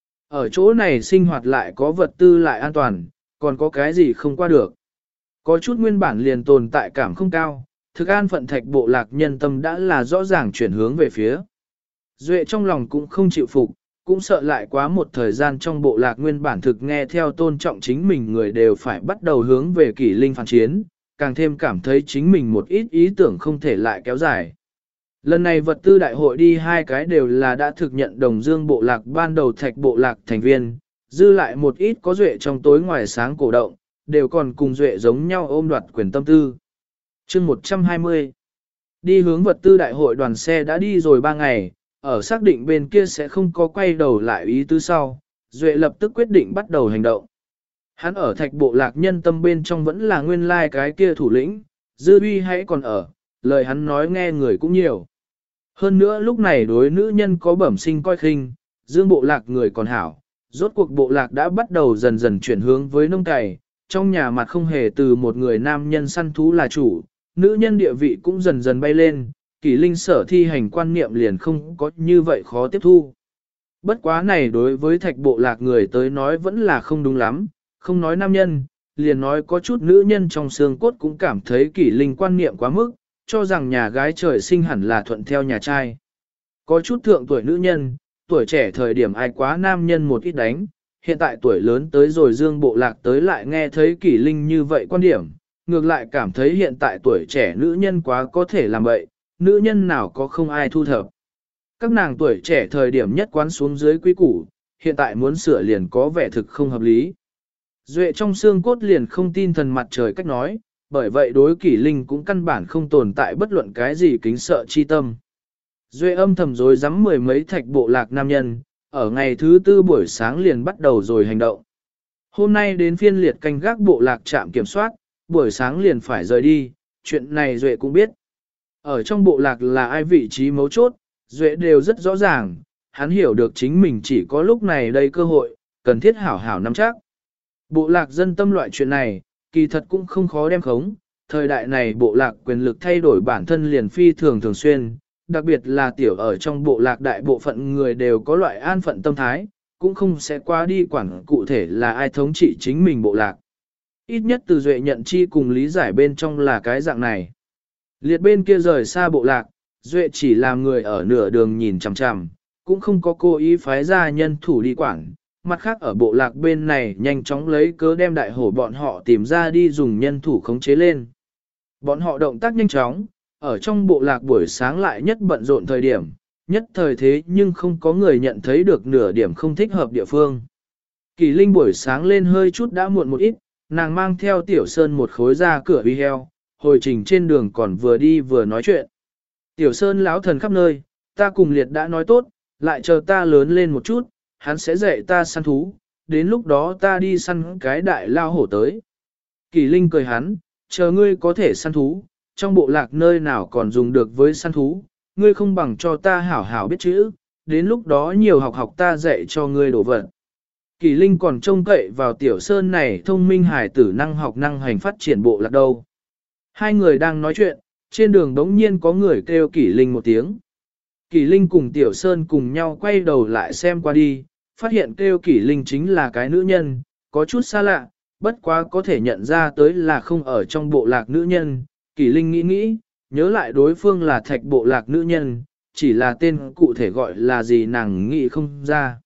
Ở chỗ này sinh hoạt lại có vật tư lại an toàn, còn có cái gì không qua được. Có chút nguyên bản liền tồn tại cảm không cao, thực an phận thạch bộ lạc nhân tâm đã là rõ ràng chuyển hướng về phía. Duệ trong lòng cũng không chịu phục, cũng sợ lại quá một thời gian trong bộ lạc nguyên bản thực nghe theo tôn trọng chính mình người đều phải bắt đầu hướng về kỷ linh phản chiến, càng thêm cảm thấy chính mình một ít ý tưởng không thể lại kéo dài. Lần này vật tư đại hội đi hai cái đều là đã thực nhận đồng dương bộ lạc ban đầu thạch bộ lạc thành viên, dư lại một ít có Duệ trong tối ngoài sáng cổ động, đều còn cùng Duệ giống nhau ôm đoạt quyền tâm tư. chương 120 đi hướng vật tư đại hội đoàn xe đã đi rồi 3 ngày, ở xác định bên kia sẽ không có quay đầu lại ý tứ sau, Duệ lập tức quyết định bắt đầu hành động. Hắn ở thạch bộ lạc nhân tâm bên trong vẫn là nguyên lai cái kia thủ lĩnh, dư uy hãy còn ở, lời hắn nói nghe người cũng nhiều. Hơn nữa lúc này đối nữ nhân có bẩm sinh coi khinh, dương bộ lạc người còn hảo, rốt cuộc bộ lạc đã bắt đầu dần dần chuyển hướng với nông cày, trong nhà mặt không hề từ một người nam nhân săn thú là chủ, nữ nhân địa vị cũng dần dần bay lên, kỷ linh sở thi hành quan niệm liền không có như vậy khó tiếp thu. Bất quá này đối với thạch bộ lạc người tới nói vẫn là không đúng lắm, không nói nam nhân, liền nói có chút nữ nhân trong xương cốt cũng cảm thấy kỷ linh quan niệm quá mức, cho rằng nhà gái trời sinh hẳn là thuận theo nhà trai. Có chút thượng tuổi nữ nhân, tuổi trẻ thời điểm ai quá nam nhân một ít đánh, hiện tại tuổi lớn tới rồi dương bộ lạc tới lại nghe thấy kỷ linh như vậy quan điểm, ngược lại cảm thấy hiện tại tuổi trẻ nữ nhân quá có thể làm vậy, nữ nhân nào có không ai thu thập. Các nàng tuổi trẻ thời điểm nhất quán xuống dưới quý củ, hiện tại muốn sửa liền có vẻ thực không hợp lý. Duệ trong xương cốt liền không tin thần mặt trời cách nói, bởi vậy đối kỷ linh cũng căn bản không tồn tại bất luận cái gì kính sợ chi tâm. Duệ âm thầm rồi dám mười mấy thạch bộ lạc nam nhân, ở ngày thứ tư buổi sáng liền bắt đầu rồi hành động. Hôm nay đến phiên liệt canh gác bộ lạc trạm kiểm soát, buổi sáng liền phải rời đi, chuyện này Duệ cũng biết. Ở trong bộ lạc là ai vị trí mấu chốt, Duệ đều rất rõ ràng, hắn hiểu được chính mình chỉ có lúc này đây cơ hội, cần thiết hảo hảo nắm chắc. Bộ lạc dân tâm loại chuyện này, kỳ thật cũng không khó đem khống, thời đại này bộ lạc quyền lực thay đổi bản thân liền phi thường thường xuyên, đặc biệt là tiểu ở trong bộ lạc đại bộ phận người đều có loại an phận tâm thái, cũng không sẽ qua đi quản cụ thể là ai thống trị chính mình bộ lạc. Ít nhất từ Duệ nhận chi cùng lý giải bên trong là cái dạng này. Liệt bên kia rời xa bộ lạc, Duệ chỉ làm người ở nửa đường nhìn chằm chằm, cũng không có cố ý phái ra nhân thủ đi quản. Mặt khác ở bộ lạc bên này nhanh chóng lấy cớ đem đại hổ bọn họ tìm ra đi dùng nhân thủ khống chế lên. Bọn họ động tác nhanh chóng, ở trong bộ lạc buổi sáng lại nhất bận rộn thời điểm, nhất thời thế nhưng không có người nhận thấy được nửa điểm không thích hợp địa phương. Kỳ Linh buổi sáng lên hơi chút đã muộn một ít, nàng mang theo Tiểu Sơn một khối ra cửa uy heo, hồi trình trên đường còn vừa đi vừa nói chuyện. Tiểu Sơn láo thần khắp nơi, ta cùng liệt đã nói tốt, lại chờ ta lớn lên một chút, hắn sẽ dạy ta săn thú, đến lúc đó ta đi săn cái đại lao hổ tới. Kỳ Linh cười hắn, chờ ngươi có thể săn thú, trong bộ lạc nơi nào còn dùng được với săn thú, ngươi không bằng cho ta hảo hảo biết chữ, đến lúc đó nhiều học học ta dạy cho ngươi đổ vật. Kỳ Linh còn trông cậy vào Tiểu Sơn này thông minh hải tử năng học năng hành phát triển bộ lạc đâu. Hai người đang nói chuyện, trên đường đống nhiên có người kêu Kỳ Linh một tiếng. Kỳ Linh cùng Tiểu Sơn cùng nhau quay đầu lại xem qua đi, phát hiện kêu Kỳ Linh chính là cái nữ nhân, có chút xa lạ, bất quá có thể nhận ra tới là không ở trong bộ lạc nữ nhân. Kỳ Linh nghĩ nghĩ, nhớ lại đối phương là thạch bộ lạc nữ nhân, chỉ là tên cụ thể gọi là gì nàng nghĩ không ra.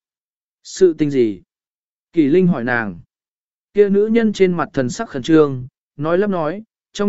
Sự tình gì? Kỳ Linh hỏi nàng. Kia nữ nhân trên mặt thần sắc khẩn trương, nói lắp nói,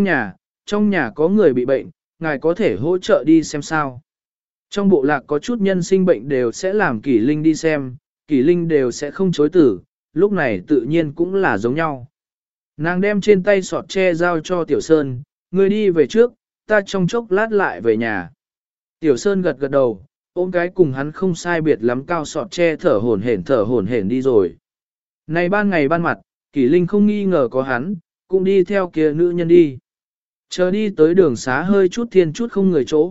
trong nhà có người bị bệnh, ngài có thể hỗ trợ đi xem sao. Trong bộ lạc có chút nhân sinh bệnh đều sẽ làm Kỳ Linh đi xem, Kỳ Linh đều sẽ không chối tử, lúc này tự nhiên cũng là giống nhau. Nàng đem trên tay sọt tre giao cho Tiểu Sơn, ngươi đi về trước, ta trong chốc lát lại về nhà. Tiểu Sơn gật gật đầu, ôm cái cùng hắn không sai biệt lắm cao sọt tre thở hổn hển đi rồi. Này ban ngày ban mặt, Kỳ Linh không nghi ngờ có hắn, cũng đi theo kia nữ nhân đi. Chờ đi tới đường xá hơi chút thiên chút không người chỗ,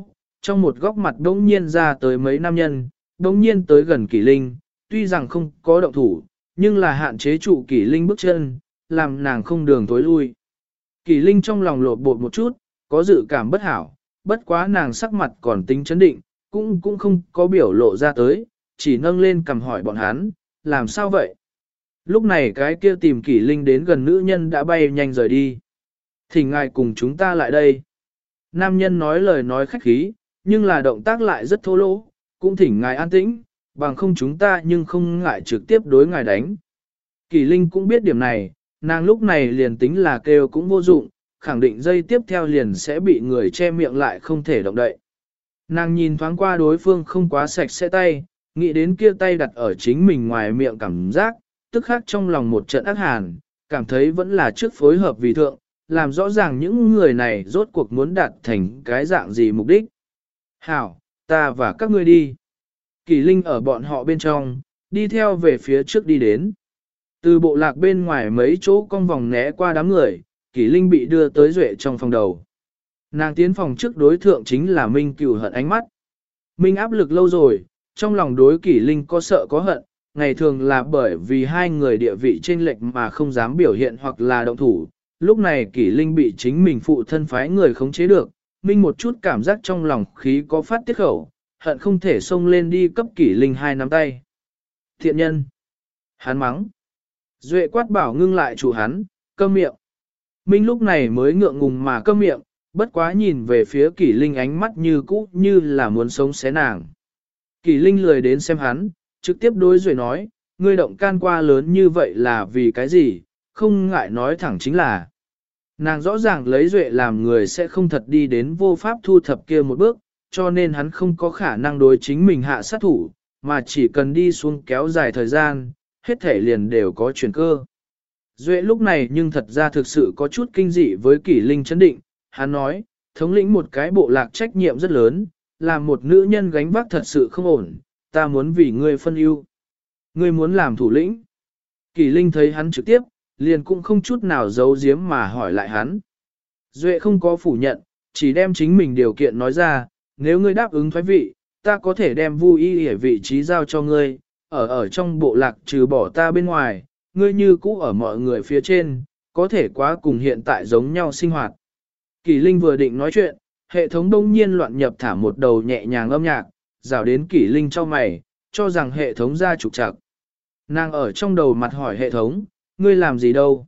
trong một góc mặt đống nhiên ra tới mấy nam nhân, đống nhiên tới gần Kỷ Linh, tuy rằng không có động thủ, nhưng là hạn chế trụ Kỷ Linh bước chân, làm nàng không đường tối lui. Kỷ Linh trong lòng lột bột một chút, có dự cảm bất hảo, bất quá nàng sắc mặt còn tính chấn định, cũng không có biểu lộ ra tới, chỉ nâng lên cầm hỏi bọn hắn, làm sao vậy? Lúc này cái kia tìm Kỷ Linh đến gần nữ nhân đã bay nhanh rời đi. Thỉnh ngài cùng chúng ta lại đây. Nam nhân nói lời nói khách khí, nhưng là động tác lại rất thô lỗ, cũng thỉnh ngài an tĩnh, bằng không chúng ta nhưng không ngại trực tiếp đối ngài đánh. Kỷ Linh cũng biết điểm này, nàng lúc này liền tính là kêu cũng vô dụng, khẳng định dây tiếp theo liền sẽ bị người che miệng lại không thể động đậy. Nàng nhìn thoáng qua đối phương không quá sạch sẽ tay, nghĩ đến kia tay đặt ở chính mình ngoài miệng cảm giác, tức khắc trong lòng một trận ác hàn, cảm thấy vẫn là trước phối hợp vì thượng, làm rõ ràng những người này rốt cuộc muốn đạt thành cái dạng gì mục đích. Hảo, ta và các ngươi đi. Kỷ Linh ở bọn họ bên trong, đi theo về phía trước đi đến. Từ bộ lạc bên ngoài mấy chỗ cong vòng né qua đám người, Kỷ Linh bị đưa tới Duệ trong phòng đầu. Nàng tiến phòng trước đối thượng chính là Minh Cửu hận ánh mắt. Minh áp lực lâu rồi, trong lòng đối Kỷ Linh có sợ có hận, ngày thường là bởi vì hai người địa vị chênh lệch mà không dám biểu hiện hoặc là động thủ. Lúc này Kỷ Linh bị chính mình phụ thân phái người khống chế được, Minh một chút cảm giác trong lòng khí có phát tiết khẩu, hận không thể xông lên đi cấp Kỷ Linh hai nắm tay. Thiện nhân! Hắn mắng! Duệ quát bảo ngưng lại chủ hắn, câm miệng. Minh lúc này mới ngượng ngùng mà câm miệng, bất quá nhìn về phía Kỷ Linh ánh mắt như cũ như là muốn sống xé nàng. Kỷ Linh lười đến xem hắn, trực tiếp đối Duệ nói, ngươi động can qua lớn như vậy là vì cái gì, không ngại nói thẳng chính là. Nàng rõ ràng lấy Duệ làm người sẽ không thật đi đến vô pháp thu thập kia một bước, cho nên hắn không có khả năng đối chính mình hạ sát thủ, mà chỉ cần đi xuống kéo dài thời gian, hết thể liền đều có chuyển cơ. Duệ lúc này nhưng thật ra thực sự có chút kinh dị với Kỷ Linh chấn định, hắn nói, thống lĩnh một cái bộ lạc trách nhiệm rất lớn, làm một nữ nhân gánh vác thật sự không ổn, ta muốn vì ngươi phân ưu. Ngươi muốn làm thủ lĩnh. Kỷ Linh thấy hắn trực tiếp, liền cũng không chút nào giấu giếm mà hỏi lại hắn. Duệ không có phủ nhận, chỉ đem chính mình điều kiện nói ra, nếu ngươi đáp ứng thoái vị, ta có thể đem Vu Y ở vị trí giao cho ngươi, ở trong bộ lạc trừ bỏ ta bên ngoài, ngươi như cũ ở mọi người phía trên, có thể quá cùng hiện tại giống nhau sinh hoạt. Kỷ Linh vừa định nói chuyện, hệ thống đông nhiên loạn nhập thả một đầu nhẹ nhàng âm nhạc, rào đến Kỷ Linh cho mày, cho rằng hệ thống ra trục trặc. Nàng ở trong đầu mặt hỏi hệ thống, ngươi làm gì đâu?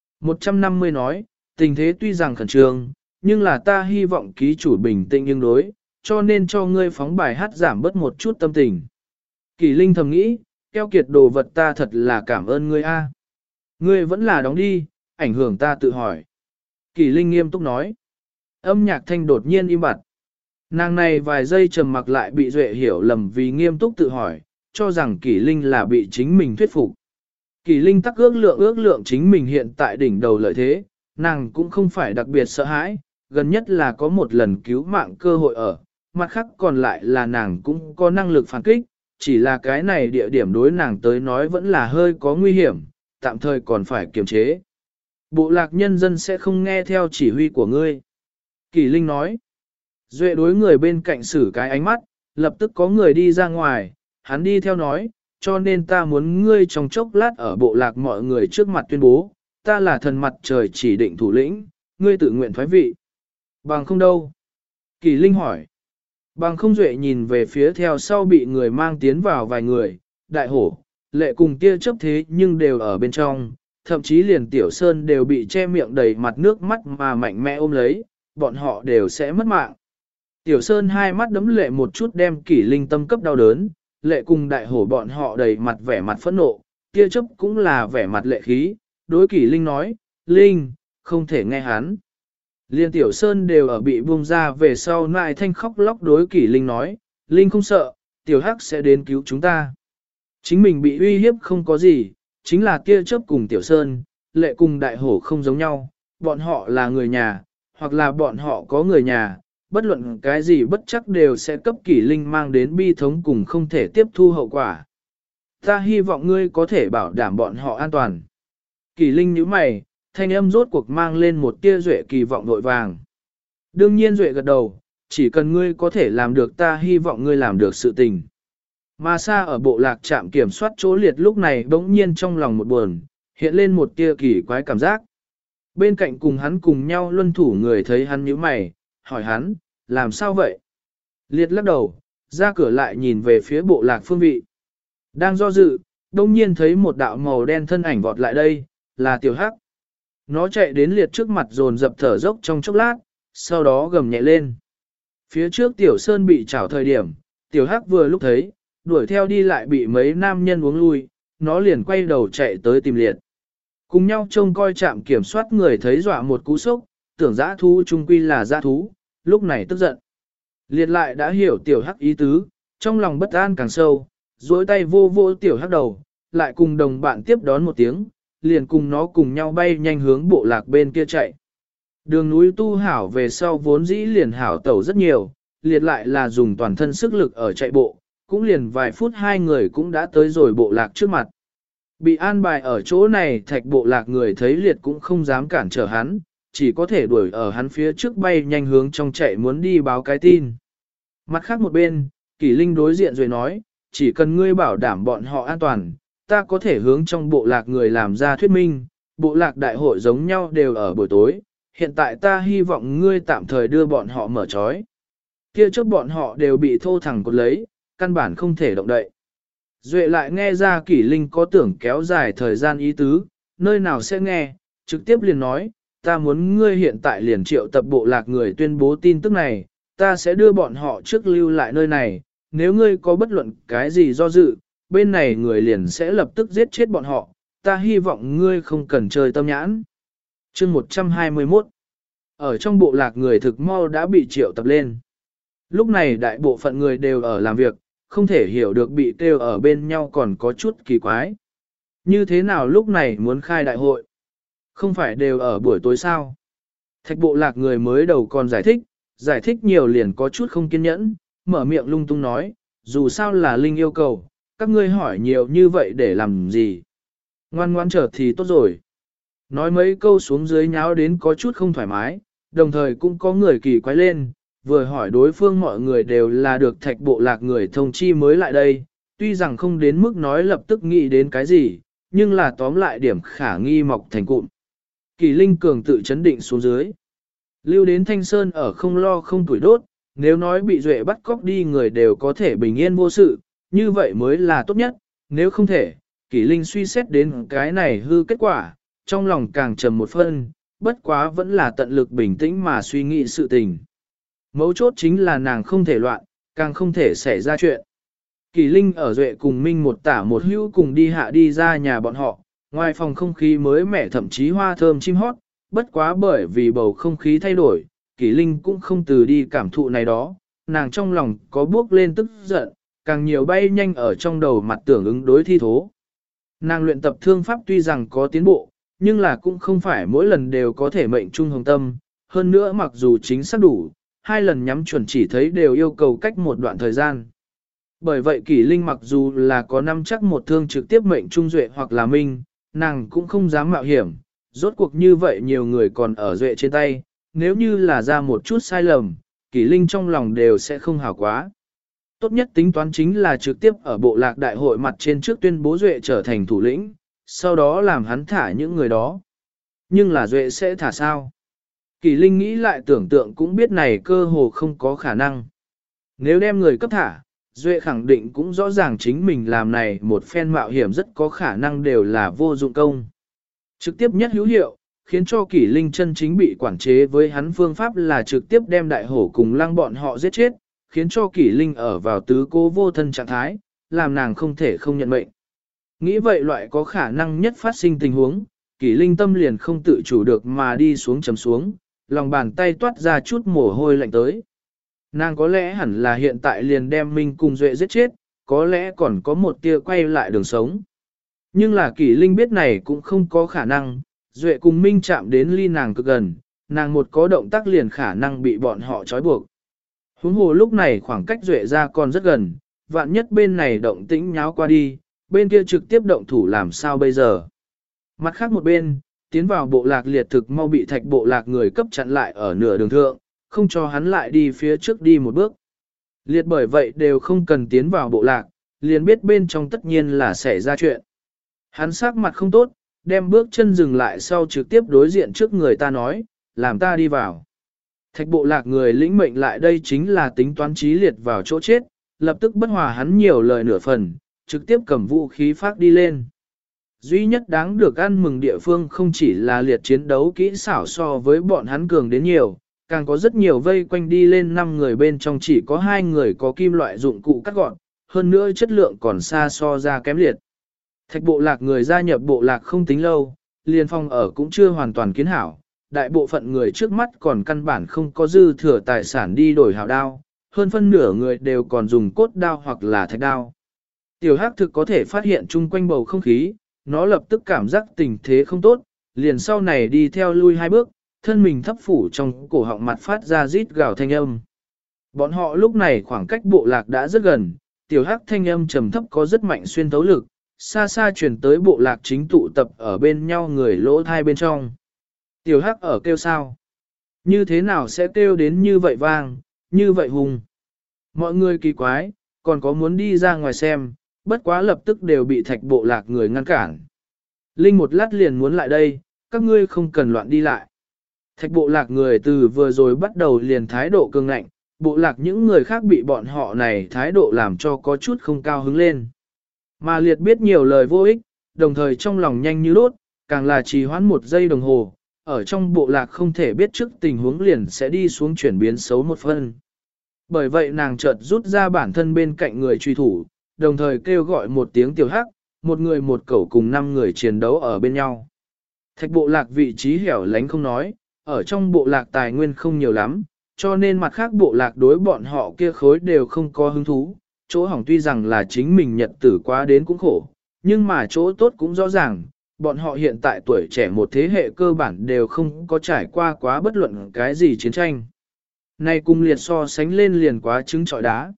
150 nói, tình thế tuy rằng khẩn trương, nhưng là ta hy vọng ký chủ bình tĩnh nhưng đối, cho nên cho ngươi phóng bài hát giảm bớt một chút tâm tình. Kỷ Linh thầm nghĩ, keo kiệt đồ vật ta thật là cảm ơn ngươi a. Ngươi vẫn là đóng đi, ảnh hưởng ta tự hỏi. Kỷ Linh nghiêm túc nói. Âm nhạc thanh đột nhiên im bặt. Nàng này vài giây trầm mặc lại bị Duệ hiểu lầm vì nghiêm túc tự hỏi, cho rằng Kỷ Linh là bị chính mình thuyết phục. Kỷ Linh tắc ước lượng chính mình hiện tại đỉnh đầu lợi thế, nàng cũng không phải đặc biệt sợ hãi, gần nhất là có một lần cứu mạng cơ hội ở, mặt khác còn lại là nàng cũng có năng lực phản kích, chỉ là cái này địa điểm đối nàng tới nói vẫn là hơi có nguy hiểm, tạm thời còn phải kiềm chế. Bộ lạc nhân dân sẽ không nghe theo chỉ huy của ngươi. Kỷ Linh nói. Duệ đối người bên cạnh xử cái ánh mắt, lập tức có người đi ra ngoài, hắn đi theo nói, cho nên ta muốn ngươi trong chốc lát ở bộ lạc mọi người trước mặt tuyên bố, ta là thần mặt trời chỉ định thủ lĩnh, ngươi tự nguyện thoái vị. Bằng không đâu? Kỷ Linh hỏi. Bằng không Duệ nhìn về phía theo sau bị người mang tiến vào vài người, đại hổ, lệ cùng kia chấp thế nhưng đều ở bên trong, thậm chí liền Tiểu Sơn đều bị che miệng đầy mặt nước mắt mà mạnh mẽ ôm lấy, bọn họ đều sẽ mất mạng. Tiểu Sơn hai mắt đấm lệ một chút đem Kỷ Linh tâm cấp đau đớn, lệ cùng đại hổ bọn họ đầy mặt vẻ mặt phẫn nộ, kia chấp cũng là vẻ mặt lệ khí, đối Kỷ Linh nói, Linh, không thể nghe hắn. Liên Tiểu Sơn đều ở bị buông ra về sau nại thanh khóc lóc đối Kỷ Linh nói, Linh không sợ, Tiểu Hắc sẽ đến cứu chúng ta. Chính mình bị uy hiếp không có gì, chính là kia chấp cùng Tiểu Sơn, lệ cùng đại hổ không giống nhau, bọn họ là người nhà, hoặc là bọn họ có người nhà, bất luận cái gì bất chắc đều sẽ cấp Kỷ Linh mang đến bi thống cùng không thể tiếp thu hậu quả. Ta hy vọng ngươi có thể bảo đảm bọn họ an toàn. Kỷ Linh nhíu mày, thanh âm rốt cuộc mang lên một tia Duệ kỳ vọng vội vàng. Đương nhiên Duệ gật đầu, chỉ cần ngươi có thể làm được ta hy vọng ngươi làm được sự tình. Mà xa ở bộ lạc trạm kiểm soát chỗ liệt lúc này bỗng nhiên trong lòng một buồn, hiện lên một tia kỳ quái cảm giác. Bên cạnh cùng hắn cùng nhau luân thủ người thấy hắn nhíu mày, hỏi hắn, làm sao vậy? Liệt lắc đầu, ra cửa lại nhìn về phía bộ lạc phương vị. Đang do dự, đông nhiên thấy một đạo màu đen thân ảnh vọt lại đây, là tiểu hắc. Nó chạy đến liệt trước mặt dồn dập thở dốc trong chốc lát, sau đó gầm nhẹ lên. Phía trước tiểu sơn bị chảo thời điểm, tiểu hắc vừa lúc thấy, đuổi theo đi lại bị mấy nam nhân uống lui, nó liền quay đầu chạy tới tìm liệt. Cùng nhau trông coi trạm kiểm soát người thấy dọa một cú sốc, tưởng dã thú chung quy là dã thú, lúc này tức giận. Liệt lại đã hiểu tiểu hắc ý tứ, trong lòng bất an càng sâu, duỗi tay vô vô tiểu hắc đầu, lại cùng đồng bạn tiếp đón một tiếng, liền cùng nó cùng nhau bay nhanh hướng bộ lạc bên kia chạy. Đường núi tu hảo về sau vốn dĩ liền hảo tẩu rất nhiều, liệt lại là dùng toàn thân sức lực ở chạy bộ, cũng liền vài phút hai người cũng đã tới rồi bộ lạc trước mặt. Bị an bài ở chỗ này thạch bộ lạc người thấy liệt cũng không dám cản trở hắn, chỉ có thể đuổi ở hắn phía trước bay nhanh hướng trong chạy muốn đi báo cái tin. Mặt khác một bên, Kỷ Linh đối diện rồi nói, chỉ cần ngươi bảo đảm bọn họ an toàn, ta có thể hướng trong bộ lạc người làm ra thuyết minh, bộ lạc đại hội giống nhau đều ở buổi tối, hiện tại ta hy vọng ngươi tạm thời đưa bọn họ mở trói. Kia trước bọn họ đều bị thô thẳng cột lấy, căn bản không thể động đậy. Duệ lại nghe ra Kỷ Linh có tưởng kéo dài thời gian ý tứ, nơi nào sẽ nghe, trực tiếp liền nói, ta muốn ngươi hiện tại liền triệu tập bộ lạc người tuyên bố tin tức này, ta sẽ đưa bọn họ trước lưu lại nơi này, nếu ngươi có bất luận cái gì do dự, bên này người liền sẽ lập tức giết chết bọn họ, ta hy vọng ngươi không cần chơi tâm nhãn. Chương 121 Ở trong bộ lạc người thực mau đã bị triệu tập lên. Lúc này đại bộ phận người đều ở làm việc, không thể hiểu được bị kêu ở bên nhau còn có chút kỳ quái. Như thế nào lúc này muốn khai đại hội? Không phải đều ở buổi tối sao? Thạch bộ lạc người mới đầu còn giải thích nhiều liền có chút không kiên nhẫn, mở miệng lung tung nói, dù sao là Linh yêu cầu, các ngươi hỏi nhiều như vậy để làm gì? Ngoan ngoan chờ thì tốt rồi. Nói mấy câu xuống dưới nháo đến có chút không thoải mái, đồng thời cũng có người kỳ quái lên, vừa hỏi đối phương mọi người đều là được thạch bộ lạc người thông chi mới lại đây, tuy rằng không đến mức nói lập tức nghĩ đến cái gì, nhưng là tóm lại điểm khả nghi mọc thành cụm. Kỳ Linh cường tự chấn định xuống dưới. Lưu đến Thanh Sơn ở không lo không tuổi đốt, nếu nói bị Duệ bắt cóc đi người đều có thể bình yên vô sự, như vậy mới là tốt nhất, nếu không thể, Kỳ Linh suy xét đến cái này hư kết quả, trong lòng càng trầm một phân, bất quá vẫn là tận lực bình tĩnh mà suy nghĩ sự tình. Mấu chốt chính là nàng không thể loạn, càng không thể xảy ra chuyện. Kỳ Linh ở Duệ cùng Minh một tả một hữu cùng đi hạ đi ra nhà bọn họ, ngoài phòng không khí mới mẻ thậm chí hoa thơm chim hót, bất quá bởi vì bầu không khí thay đổi, Kỳ Linh cũng không từ đi cảm thụ này đó, nàng trong lòng có bước lên tức giận, càng nhiều bay nhanh ở trong đầu mặt tưởng ứng đối thi thố. Nàng luyện tập thương pháp tuy rằng có tiến bộ, nhưng là cũng không phải mỗi lần đều có thể mệnh trung hồng tâm, hơn nữa mặc dù chính xác đủ, hai lần nhắm chuẩn chỉ thấy đều yêu cầu cách một đoạn thời gian. Bởi vậy Kỷ Linh mặc dù là có năm chắc một thương trực tiếp mệnh trung Duệ hoặc là Minh, nàng cũng không dám mạo hiểm, rốt cuộc như vậy nhiều người còn ở Duệ trên tay, nếu như là ra một chút sai lầm, Kỷ Linh trong lòng đều sẽ không hảo quá. Tốt nhất tính toán chính là trực tiếp ở bộ lạc đại hội mặt trên trước tuyên bố Duệ trở thành thủ lĩnh, sau đó làm hắn thả những người đó. Nhưng là Duệ sẽ thả sao? Kỷ Linh nghĩ lại tưởng tượng cũng biết này cơ hồ không có khả năng. Nếu đem người cấp thả, Duệ khẳng định cũng rõ ràng chính mình làm này một phen mạo hiểm rất có khả năng đều là vô dụng công. Trực tiếp nhất hữu hiệu, khiến cho Kỷ Linh chân chính bị quản chế với hắn phương pháp là trực tiếp đem đại hổ cùng lăng bọn họ giết chết, khiến cho Kỷ Linh ở vào tứ cố vô thân trạng thái, làm nàng không thể không nhận mệnh. Nghĩ vậy loại có khả năng nhất phát sinh tình huống, Kỷ Linh tâm liền không tự chủ được mà đi xuống chấm xuống, lòng bàn tay toát ra chút mồ hôi lạnh tới. Nàng có lẽ hẳn là hiện tại liền đem Minh cùng Duệ giết chết, có lẽ còn có một tia quay lại đường sống. Nhưng là Kỷ Linh biết này cũng không có khả năng, Duệ cùng Minh chạm đến ly nàng cực gần, nàng một có động tác liền khả năng bị bọn họ trói buộc. Huống hồ lúc này khoảng cách Duệ ra còn rất gần, vạn nhất bên này động tĩnh nháo qua đi, bên kia trực tiếp động thủ làm sao bây giờ. Mặt khác một bên, tiến vào bộ lạc liệt thực mau bị thạch bộ lạc người cấp chặn lại ở nửa đường thượng, không cho hắn lại đi phía trước đi một bước. Liệt bởi vậy đều không cần tiến vào bộ lạc, liền biết bên trong tất nhiên là xảy ra chuyện. Hắn sắc mặt không tốt, đem bước chân dừng lại sau trực tiếp đối diện trước người ta nói, làm ta đi vào. Thạch bộ lạc người lĩnh mệnh lại đây chính là tính toán trí liệt vào chỗ chết, lập tức bất hòa hắn nhiều lời nửa phần, trực tiếp cầm vũ khí phát đi lên. Duy nhất đáng được ăn mừng địa phương không chỉ là liệt chiến đấu kỹ xảo so với bọn hắn cường đến nhiều, càng có rất nhiều vây quanh đi lên 5 người bên trong chỉ có 2 người có kim loại dụng cụ cắt gọn, hơn nữa chất lượng còn xa so ra kém liệt. Thạch bộ lạc người gia nhập bộ lạc không tính lâu, liền phong ở cũng chưa hoàn toàn kiến hảo, đại bộ phận người trước mắt còn căn bản không có dư thừa tài sản đi đổi hảo đao, hơn phân nửa người đều còn dùng cốt đao hoặc là thạch đao. Tiểu Hắc thực có thể phát hiện chung quanh bầu không khí, nó lập tức cảm giác tình thế không tốt, liền sau này đi theo lui 2 bước, thân mình thấp phủ trong cổ họng mặt phát ra rít gào thanh âm. Bọn họ lúc này khoảng cách bộ lạc đã rất gần, tiểu Hắc thanh âm trầm thấp có rất mạnh xuyên thấu lực, xa xa truyền tới bộ lạc chính tụ tập ở bên nhau người lỗ thai bên trong. Tiểu Hắc ở kêu sao? Như thế nào sẽ kêu đến như vậy vang, như vậy hùng? Mọi người kỳ quái, còn có muốn đi ra ngoài xem, bất quá lập tức đều bị thạch bộ lạc người ngăn cản. Linh một lát liền muốn lại đây, các ngươi không cần loạn đi lại. Thạch bộ lạc người từ vừa rồi bắt đầu liền thái độ cường ngạnh, bộ lạc những người khác bị bọn họ này thái độ làm cho có chút không cao hứng lên. Mà liệt biết nhiều lời vô ích, đồng thời trong lòng nhanh như đốt, càng là trì hoãn 1 giây đồng hồ, ở trong bộ lạc không thể biết trước tình huống liền sẽ đi xuống chuyển biến xấu một phân. Bởi vậy nàng chợt rút ra bản thân bên cạnh người truy thủ, đồng thời kêu gọi một tiếng tiểu Hắc, một người một cẩu cùng 5 người chiến đấu ở bên nhau. Thạch bộ lạc vị trí hẻo lánh không nói, ở trong bộ lạc tài nguyên không nhiều lắm, cho nên mặt khác bộ lạc đối bọn họ kia khối đều không có hứng thú. Chỗ hỏng tuy rằng là chính mình nhật tử quá đến cũng khổ, nhưng mà chỗ tốt cũng rõ ràng, bọn họ hiện tại tuổi trẻ một thế hệ cơ bản đều không có trải qua quá bất luận cái gì chiến tranh. Này cùng liệt so sánh lên liền quá trứng trọi đá.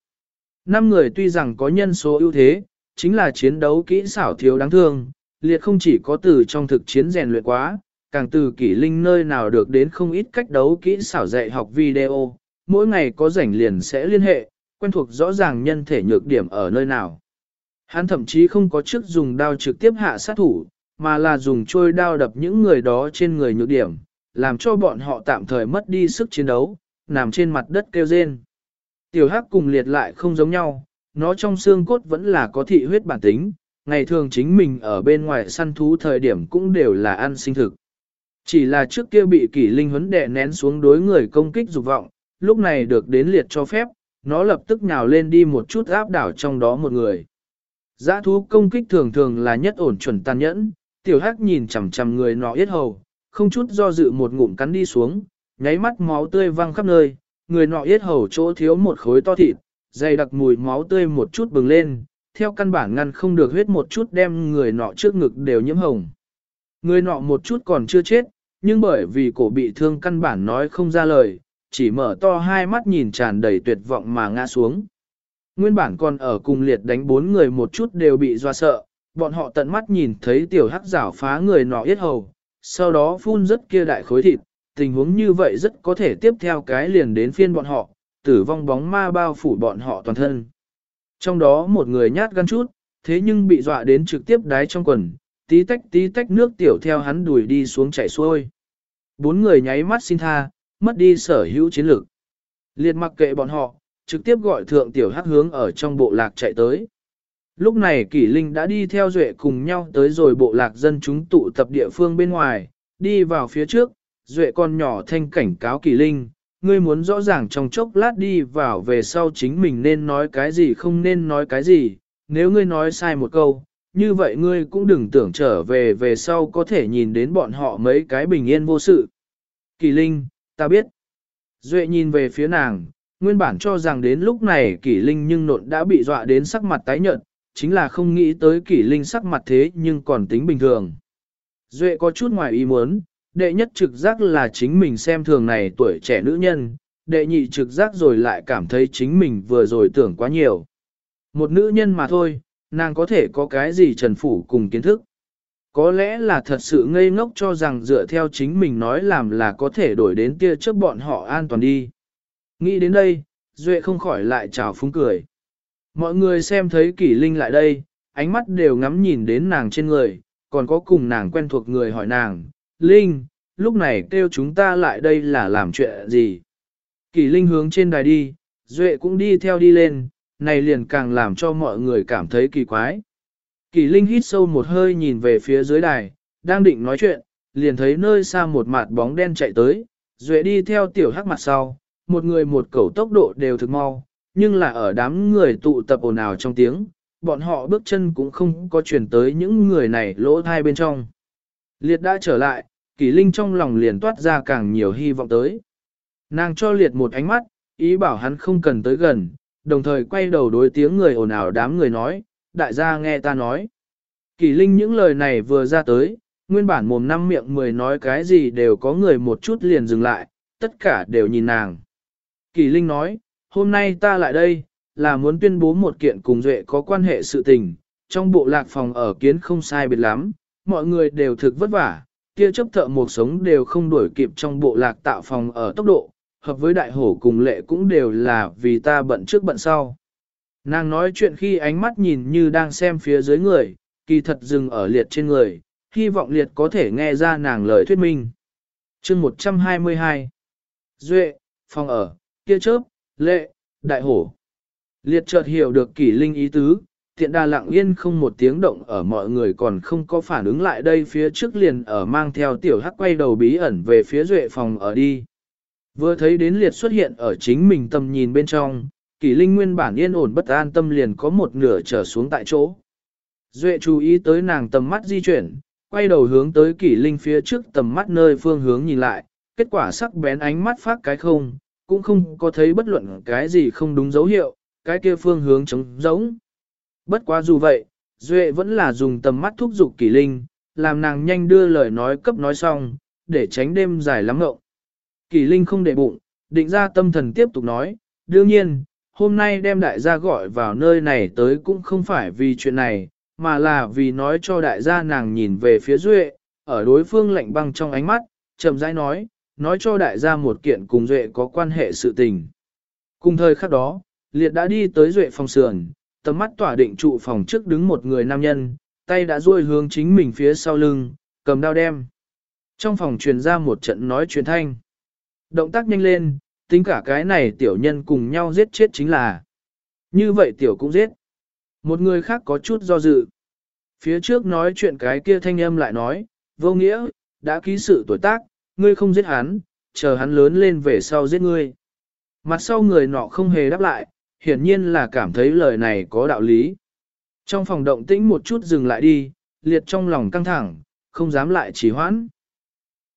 5 người tuy rằng có nhân số ưu thế, chính là chiến đấu kỹ xảo thiếu đáng thương, liệt không chỉ có từ trong thực chiến rèn luyện quá, càng từ kỷ linh nơi nào được đến không ít cách đấu kỹ xảo dạy học video, mỗi ngày có rảnh liền sẽ liên hệ, quen thuộc rõ ràng nhân thể nhược điểm ở nơi nào. Hắn thậm chí không có trước dùng đao trực tiếp hạ sát thủ, mà là dùng trôi đao đập những người đó trên người nhược điểm, làm cho bọn họ tạm thời mất đi sức chiến đấu, nằm trên mặt đất kêu rên. Tiểu Hắc cùng liệt lại không giống nhau, nó trong xương cốt vẫn là có thị huyết bản tính, ngày thường chính mình ở bên ngoài săn thú thời điểm cũng đều là ăn sinh thực. Chỉ là trước kia bị kỷ linh huấn đè nén xuống đối người công kích dục vọng, lúc này được đến liệt cho phép, nó lập tức nhào lên đi một chút áp đảo trong đó một người. Dã thú công kích thường thường là nhất ổn chuẩn tàn nhẫn, tiểu Hắc nhìn chằm chằm người nọ yết hầu, không chút do dự một ngụm cắn đi xuống, nháy mắt máu tươi văng khắp nơi, người nọ yết hầu chỗ thiếu một khối to thịt, dày đặc mùi máu tươi một chút bừng lên, theo căn bản ngăn không được huyết một chút đem người nọ trước ngực đều nhiễm hồng. Người nọ một chút còn chưa chết, nhưng bởi vì cổ bị thương căn bản nói không ra lời, chỉ mở to 2 mắt nhìn tràn đầy tuyệt vọng mà ngã xuống. Nguyên bản còn ở cùng liệt đánh 4 người một chút đều bị doa sợ, bọn họ tận mắt nhìn thấy tiểu Hắc rảo phá người nọ yết hầu, sau đó phun rất kia đại khối thịt, tình huống như vậy rất có thể tiếp theo cái liền đến phiên bọn họ, tử vong bóng ma bao phủ bọn họ toàn thân. Trong đó một người nhát gan chút, thế nhưng bị dọa đến trực tiếp đái trong quần, tí tách nước tiểu theo hắn đùi đi xuống chảy xuôi. 4 người nháy mắt xin tha, mất đi sở hữu chiến lược. Liệt mặc kệ bọn họ, trực tiếp gọi thượng tiểu Hắc hướng ở trong bộ lạc chạy tới. Lúc này Kỷ Linh đã đi theo Duệ cùng nhau tới rồi bộ lạc dân chúng tụ tập địa phương bên ngoài, đi vào phía trước, Duệ con nhỏ thanh cảnh cáo Kỷ Linh, ngươi muốn rõ ràng trong chốc lát đi vào về sau chính mình nên nói cái gì không nên nói cái gì, nếu ngươi nói sai một câu, như vậy ngươi cũng đừng tưởng trở về về sau có thể nhìn đến bọn họ mấy cái bình yên vô sự. Kỷ Linh, ta biết. Duệ nhìn về phía nàng, nguyên bản cho rằng đến lúc này Kỷ Linh nhưng nộn đã bị dọa đến sắc mặt tái nhợt, chính là không nghĩ tới Kỷ Linh sắc mặt thế nhưng còn tính bình thường. Duệ có chút ngoài ý muốn, đệ nhất trực giác là chính mình xem thường này tuổi trẻ nữ nhân, đệ nhị trực giác rồi lại cảm thấy chính mình vừa rồi tưởng quá nhiều. Một nữ nhân mà thôi, nàng có thể có cái gì trần phủ cùng kiến thức. Có lẽ là thật sự ngây ngốc cho rằng dựa theo chính mình nói làm là có thể đổi đến tia trước bọn họ an toàn đi. Nghĩ đến đây, Duệ không khỏi lại chào phúng cười. Mọi người xem thấy Kỷ Linh lại đây, ánh mắt đều ngắm nhìn đến nàng trên người, còn có cùng nàng quen thuộc người hỏi nàng, Linh, lúc này kêu chúng ta lại đây là làm chuyện gì? Kỷ Linh hướng trên đài đi, Duệ cũng đi theo đi lên, này liền càng làm cho mọi người cảm thấy kỳ quái. Kỷ Linh hít sâu một hơi nhìn về phía dưới đài, đang định nói chuyện, liền thấy nơi xa một mặt bóng đen chạy tới, Duệ đi theo tiểu hắc mặt sau, một người một cẩu tốc độ đều thực mau, nhưng là ở đám người tụ tập ồn ào trong tiếng, bọn họ bước chân cũng không có chuyển tới những người này lỗ thai bên trong. Liệt đã trở lại, Kỷ Linh trong lòng liền toát ra càng nhiều hy vọng tới. Nàng cho Liệt một ánh mắt, ý bảo hắn không cần tới gần, đồng thời quay đầu đối tiếng người ồn ào đám người nói, đại gia nghe ta nói. Kỷ Linh những lời này vừa ra tới, nguyên bản mồm năm miệng 10 nói cái gì đều có người một chút liền dừng lại, tất cả đều nhìn nàng. Kỷ Linh nói, hôm nay ta lại đây, là muốn tuyên bố một kiện cùng Duệ có quan hệ sự tình, trong bộ lạc phòng ở kiến không sai biệt lắm, mọi người đều thực vất vả, kia chấp thợ một sống đều không đuổi kịp trong bộ lạc tạo phòng ở tốc độ, hợp với đại hổ cùng lệ cũng đều là vì ta bận trước bận sau. Nàng nói chuyện khi ánh mắt nhìn như đang xem phía dưới người, kỳ thật dừng ở Liệt trên người, hy vọng Liệt có thể nghe ra nàng lời thuyết minh. Chương 122 Duệ, phòng ở, kia chớp, lệ, đại hổ. Liệt chợt hiểu được Kỷ Linh ý tứ, tiện đà lặng yên không một tiếng động ở mọi người còn không có phản ứng lại đây phía trước liền ở mang theo tiểu hắc quay đầu bí ẩn về phía Duệ phòng ở đi. Vừa thấy đến Liệt xuất hiện ở chính mình tầm nhìn bên trong, Kỷ Linh nguyên bản yên ổn bất an tâm liền có một nửa trở xuống tại chỗ. Duệ chú ý tới nàng tầm mắt di chuyển, quay đầu hướng tới Kỷ Linh phía trước tầm mắt nơi phương hướng nhìn lại, kết quả sắc bén ánh mắt phát cái không, cũng không có thấy bất luận cái gì không đúng dấu hiệu, cái kia phương hướng trống rỗng. Bất quá dù vậy, Duệ vẫn là dùng tầm mắt thúc giục Kỷ Linh, làm nàng nhanh đưa lời nói cấp nói xong, để tránh đêm dài lắm ngộng. Kỷ Linh không để bụng, định ra tâm thần tiếp tục nói, đương nhiên, hôm nay đem đại gia gọi vào nơi này tới cũng không phải vì chuyện này, mà là vì nói cho đại gia nàng nhìn về phía Duệ, ở đối phương lạnh băng trong ánh mắt, chậm rãi nói cho đại gia một kiện cùng Duệ có quan hệ sự tình. Cùng thời khắc đó, Liệt đã đi tới Duệ phòng sườn, tầm mắt tỏa định trụ phòng trước đứng một người nam nhân, tay đã duỗi hướng chính mình phía sau lưng, cầm đao đem. Trong phòng truyền ra một trận nói chuyện thanh. Động tác nhanh lên, tính cả cái này tiểu nhân cùng nhau giết chết chính là. Như vậy tiểu cũng giết. Một người khác có chút do dự. Phía trước nói chuyện cái kia thanh âm lại nói, vô nghĩa, đã ký sự tuổi tác, ngươi không giết hắn, chờ hắn lớn lên về sau giết ngươi. Mặt sau người nọ không hề đáp lại, hiển nhiên là cảm thấy lời này có đạo lý. Trong phòng động tĩnh một chút dừng lại đi, Liệt trong lòng căng thẳng, không dám lại trì hoãn.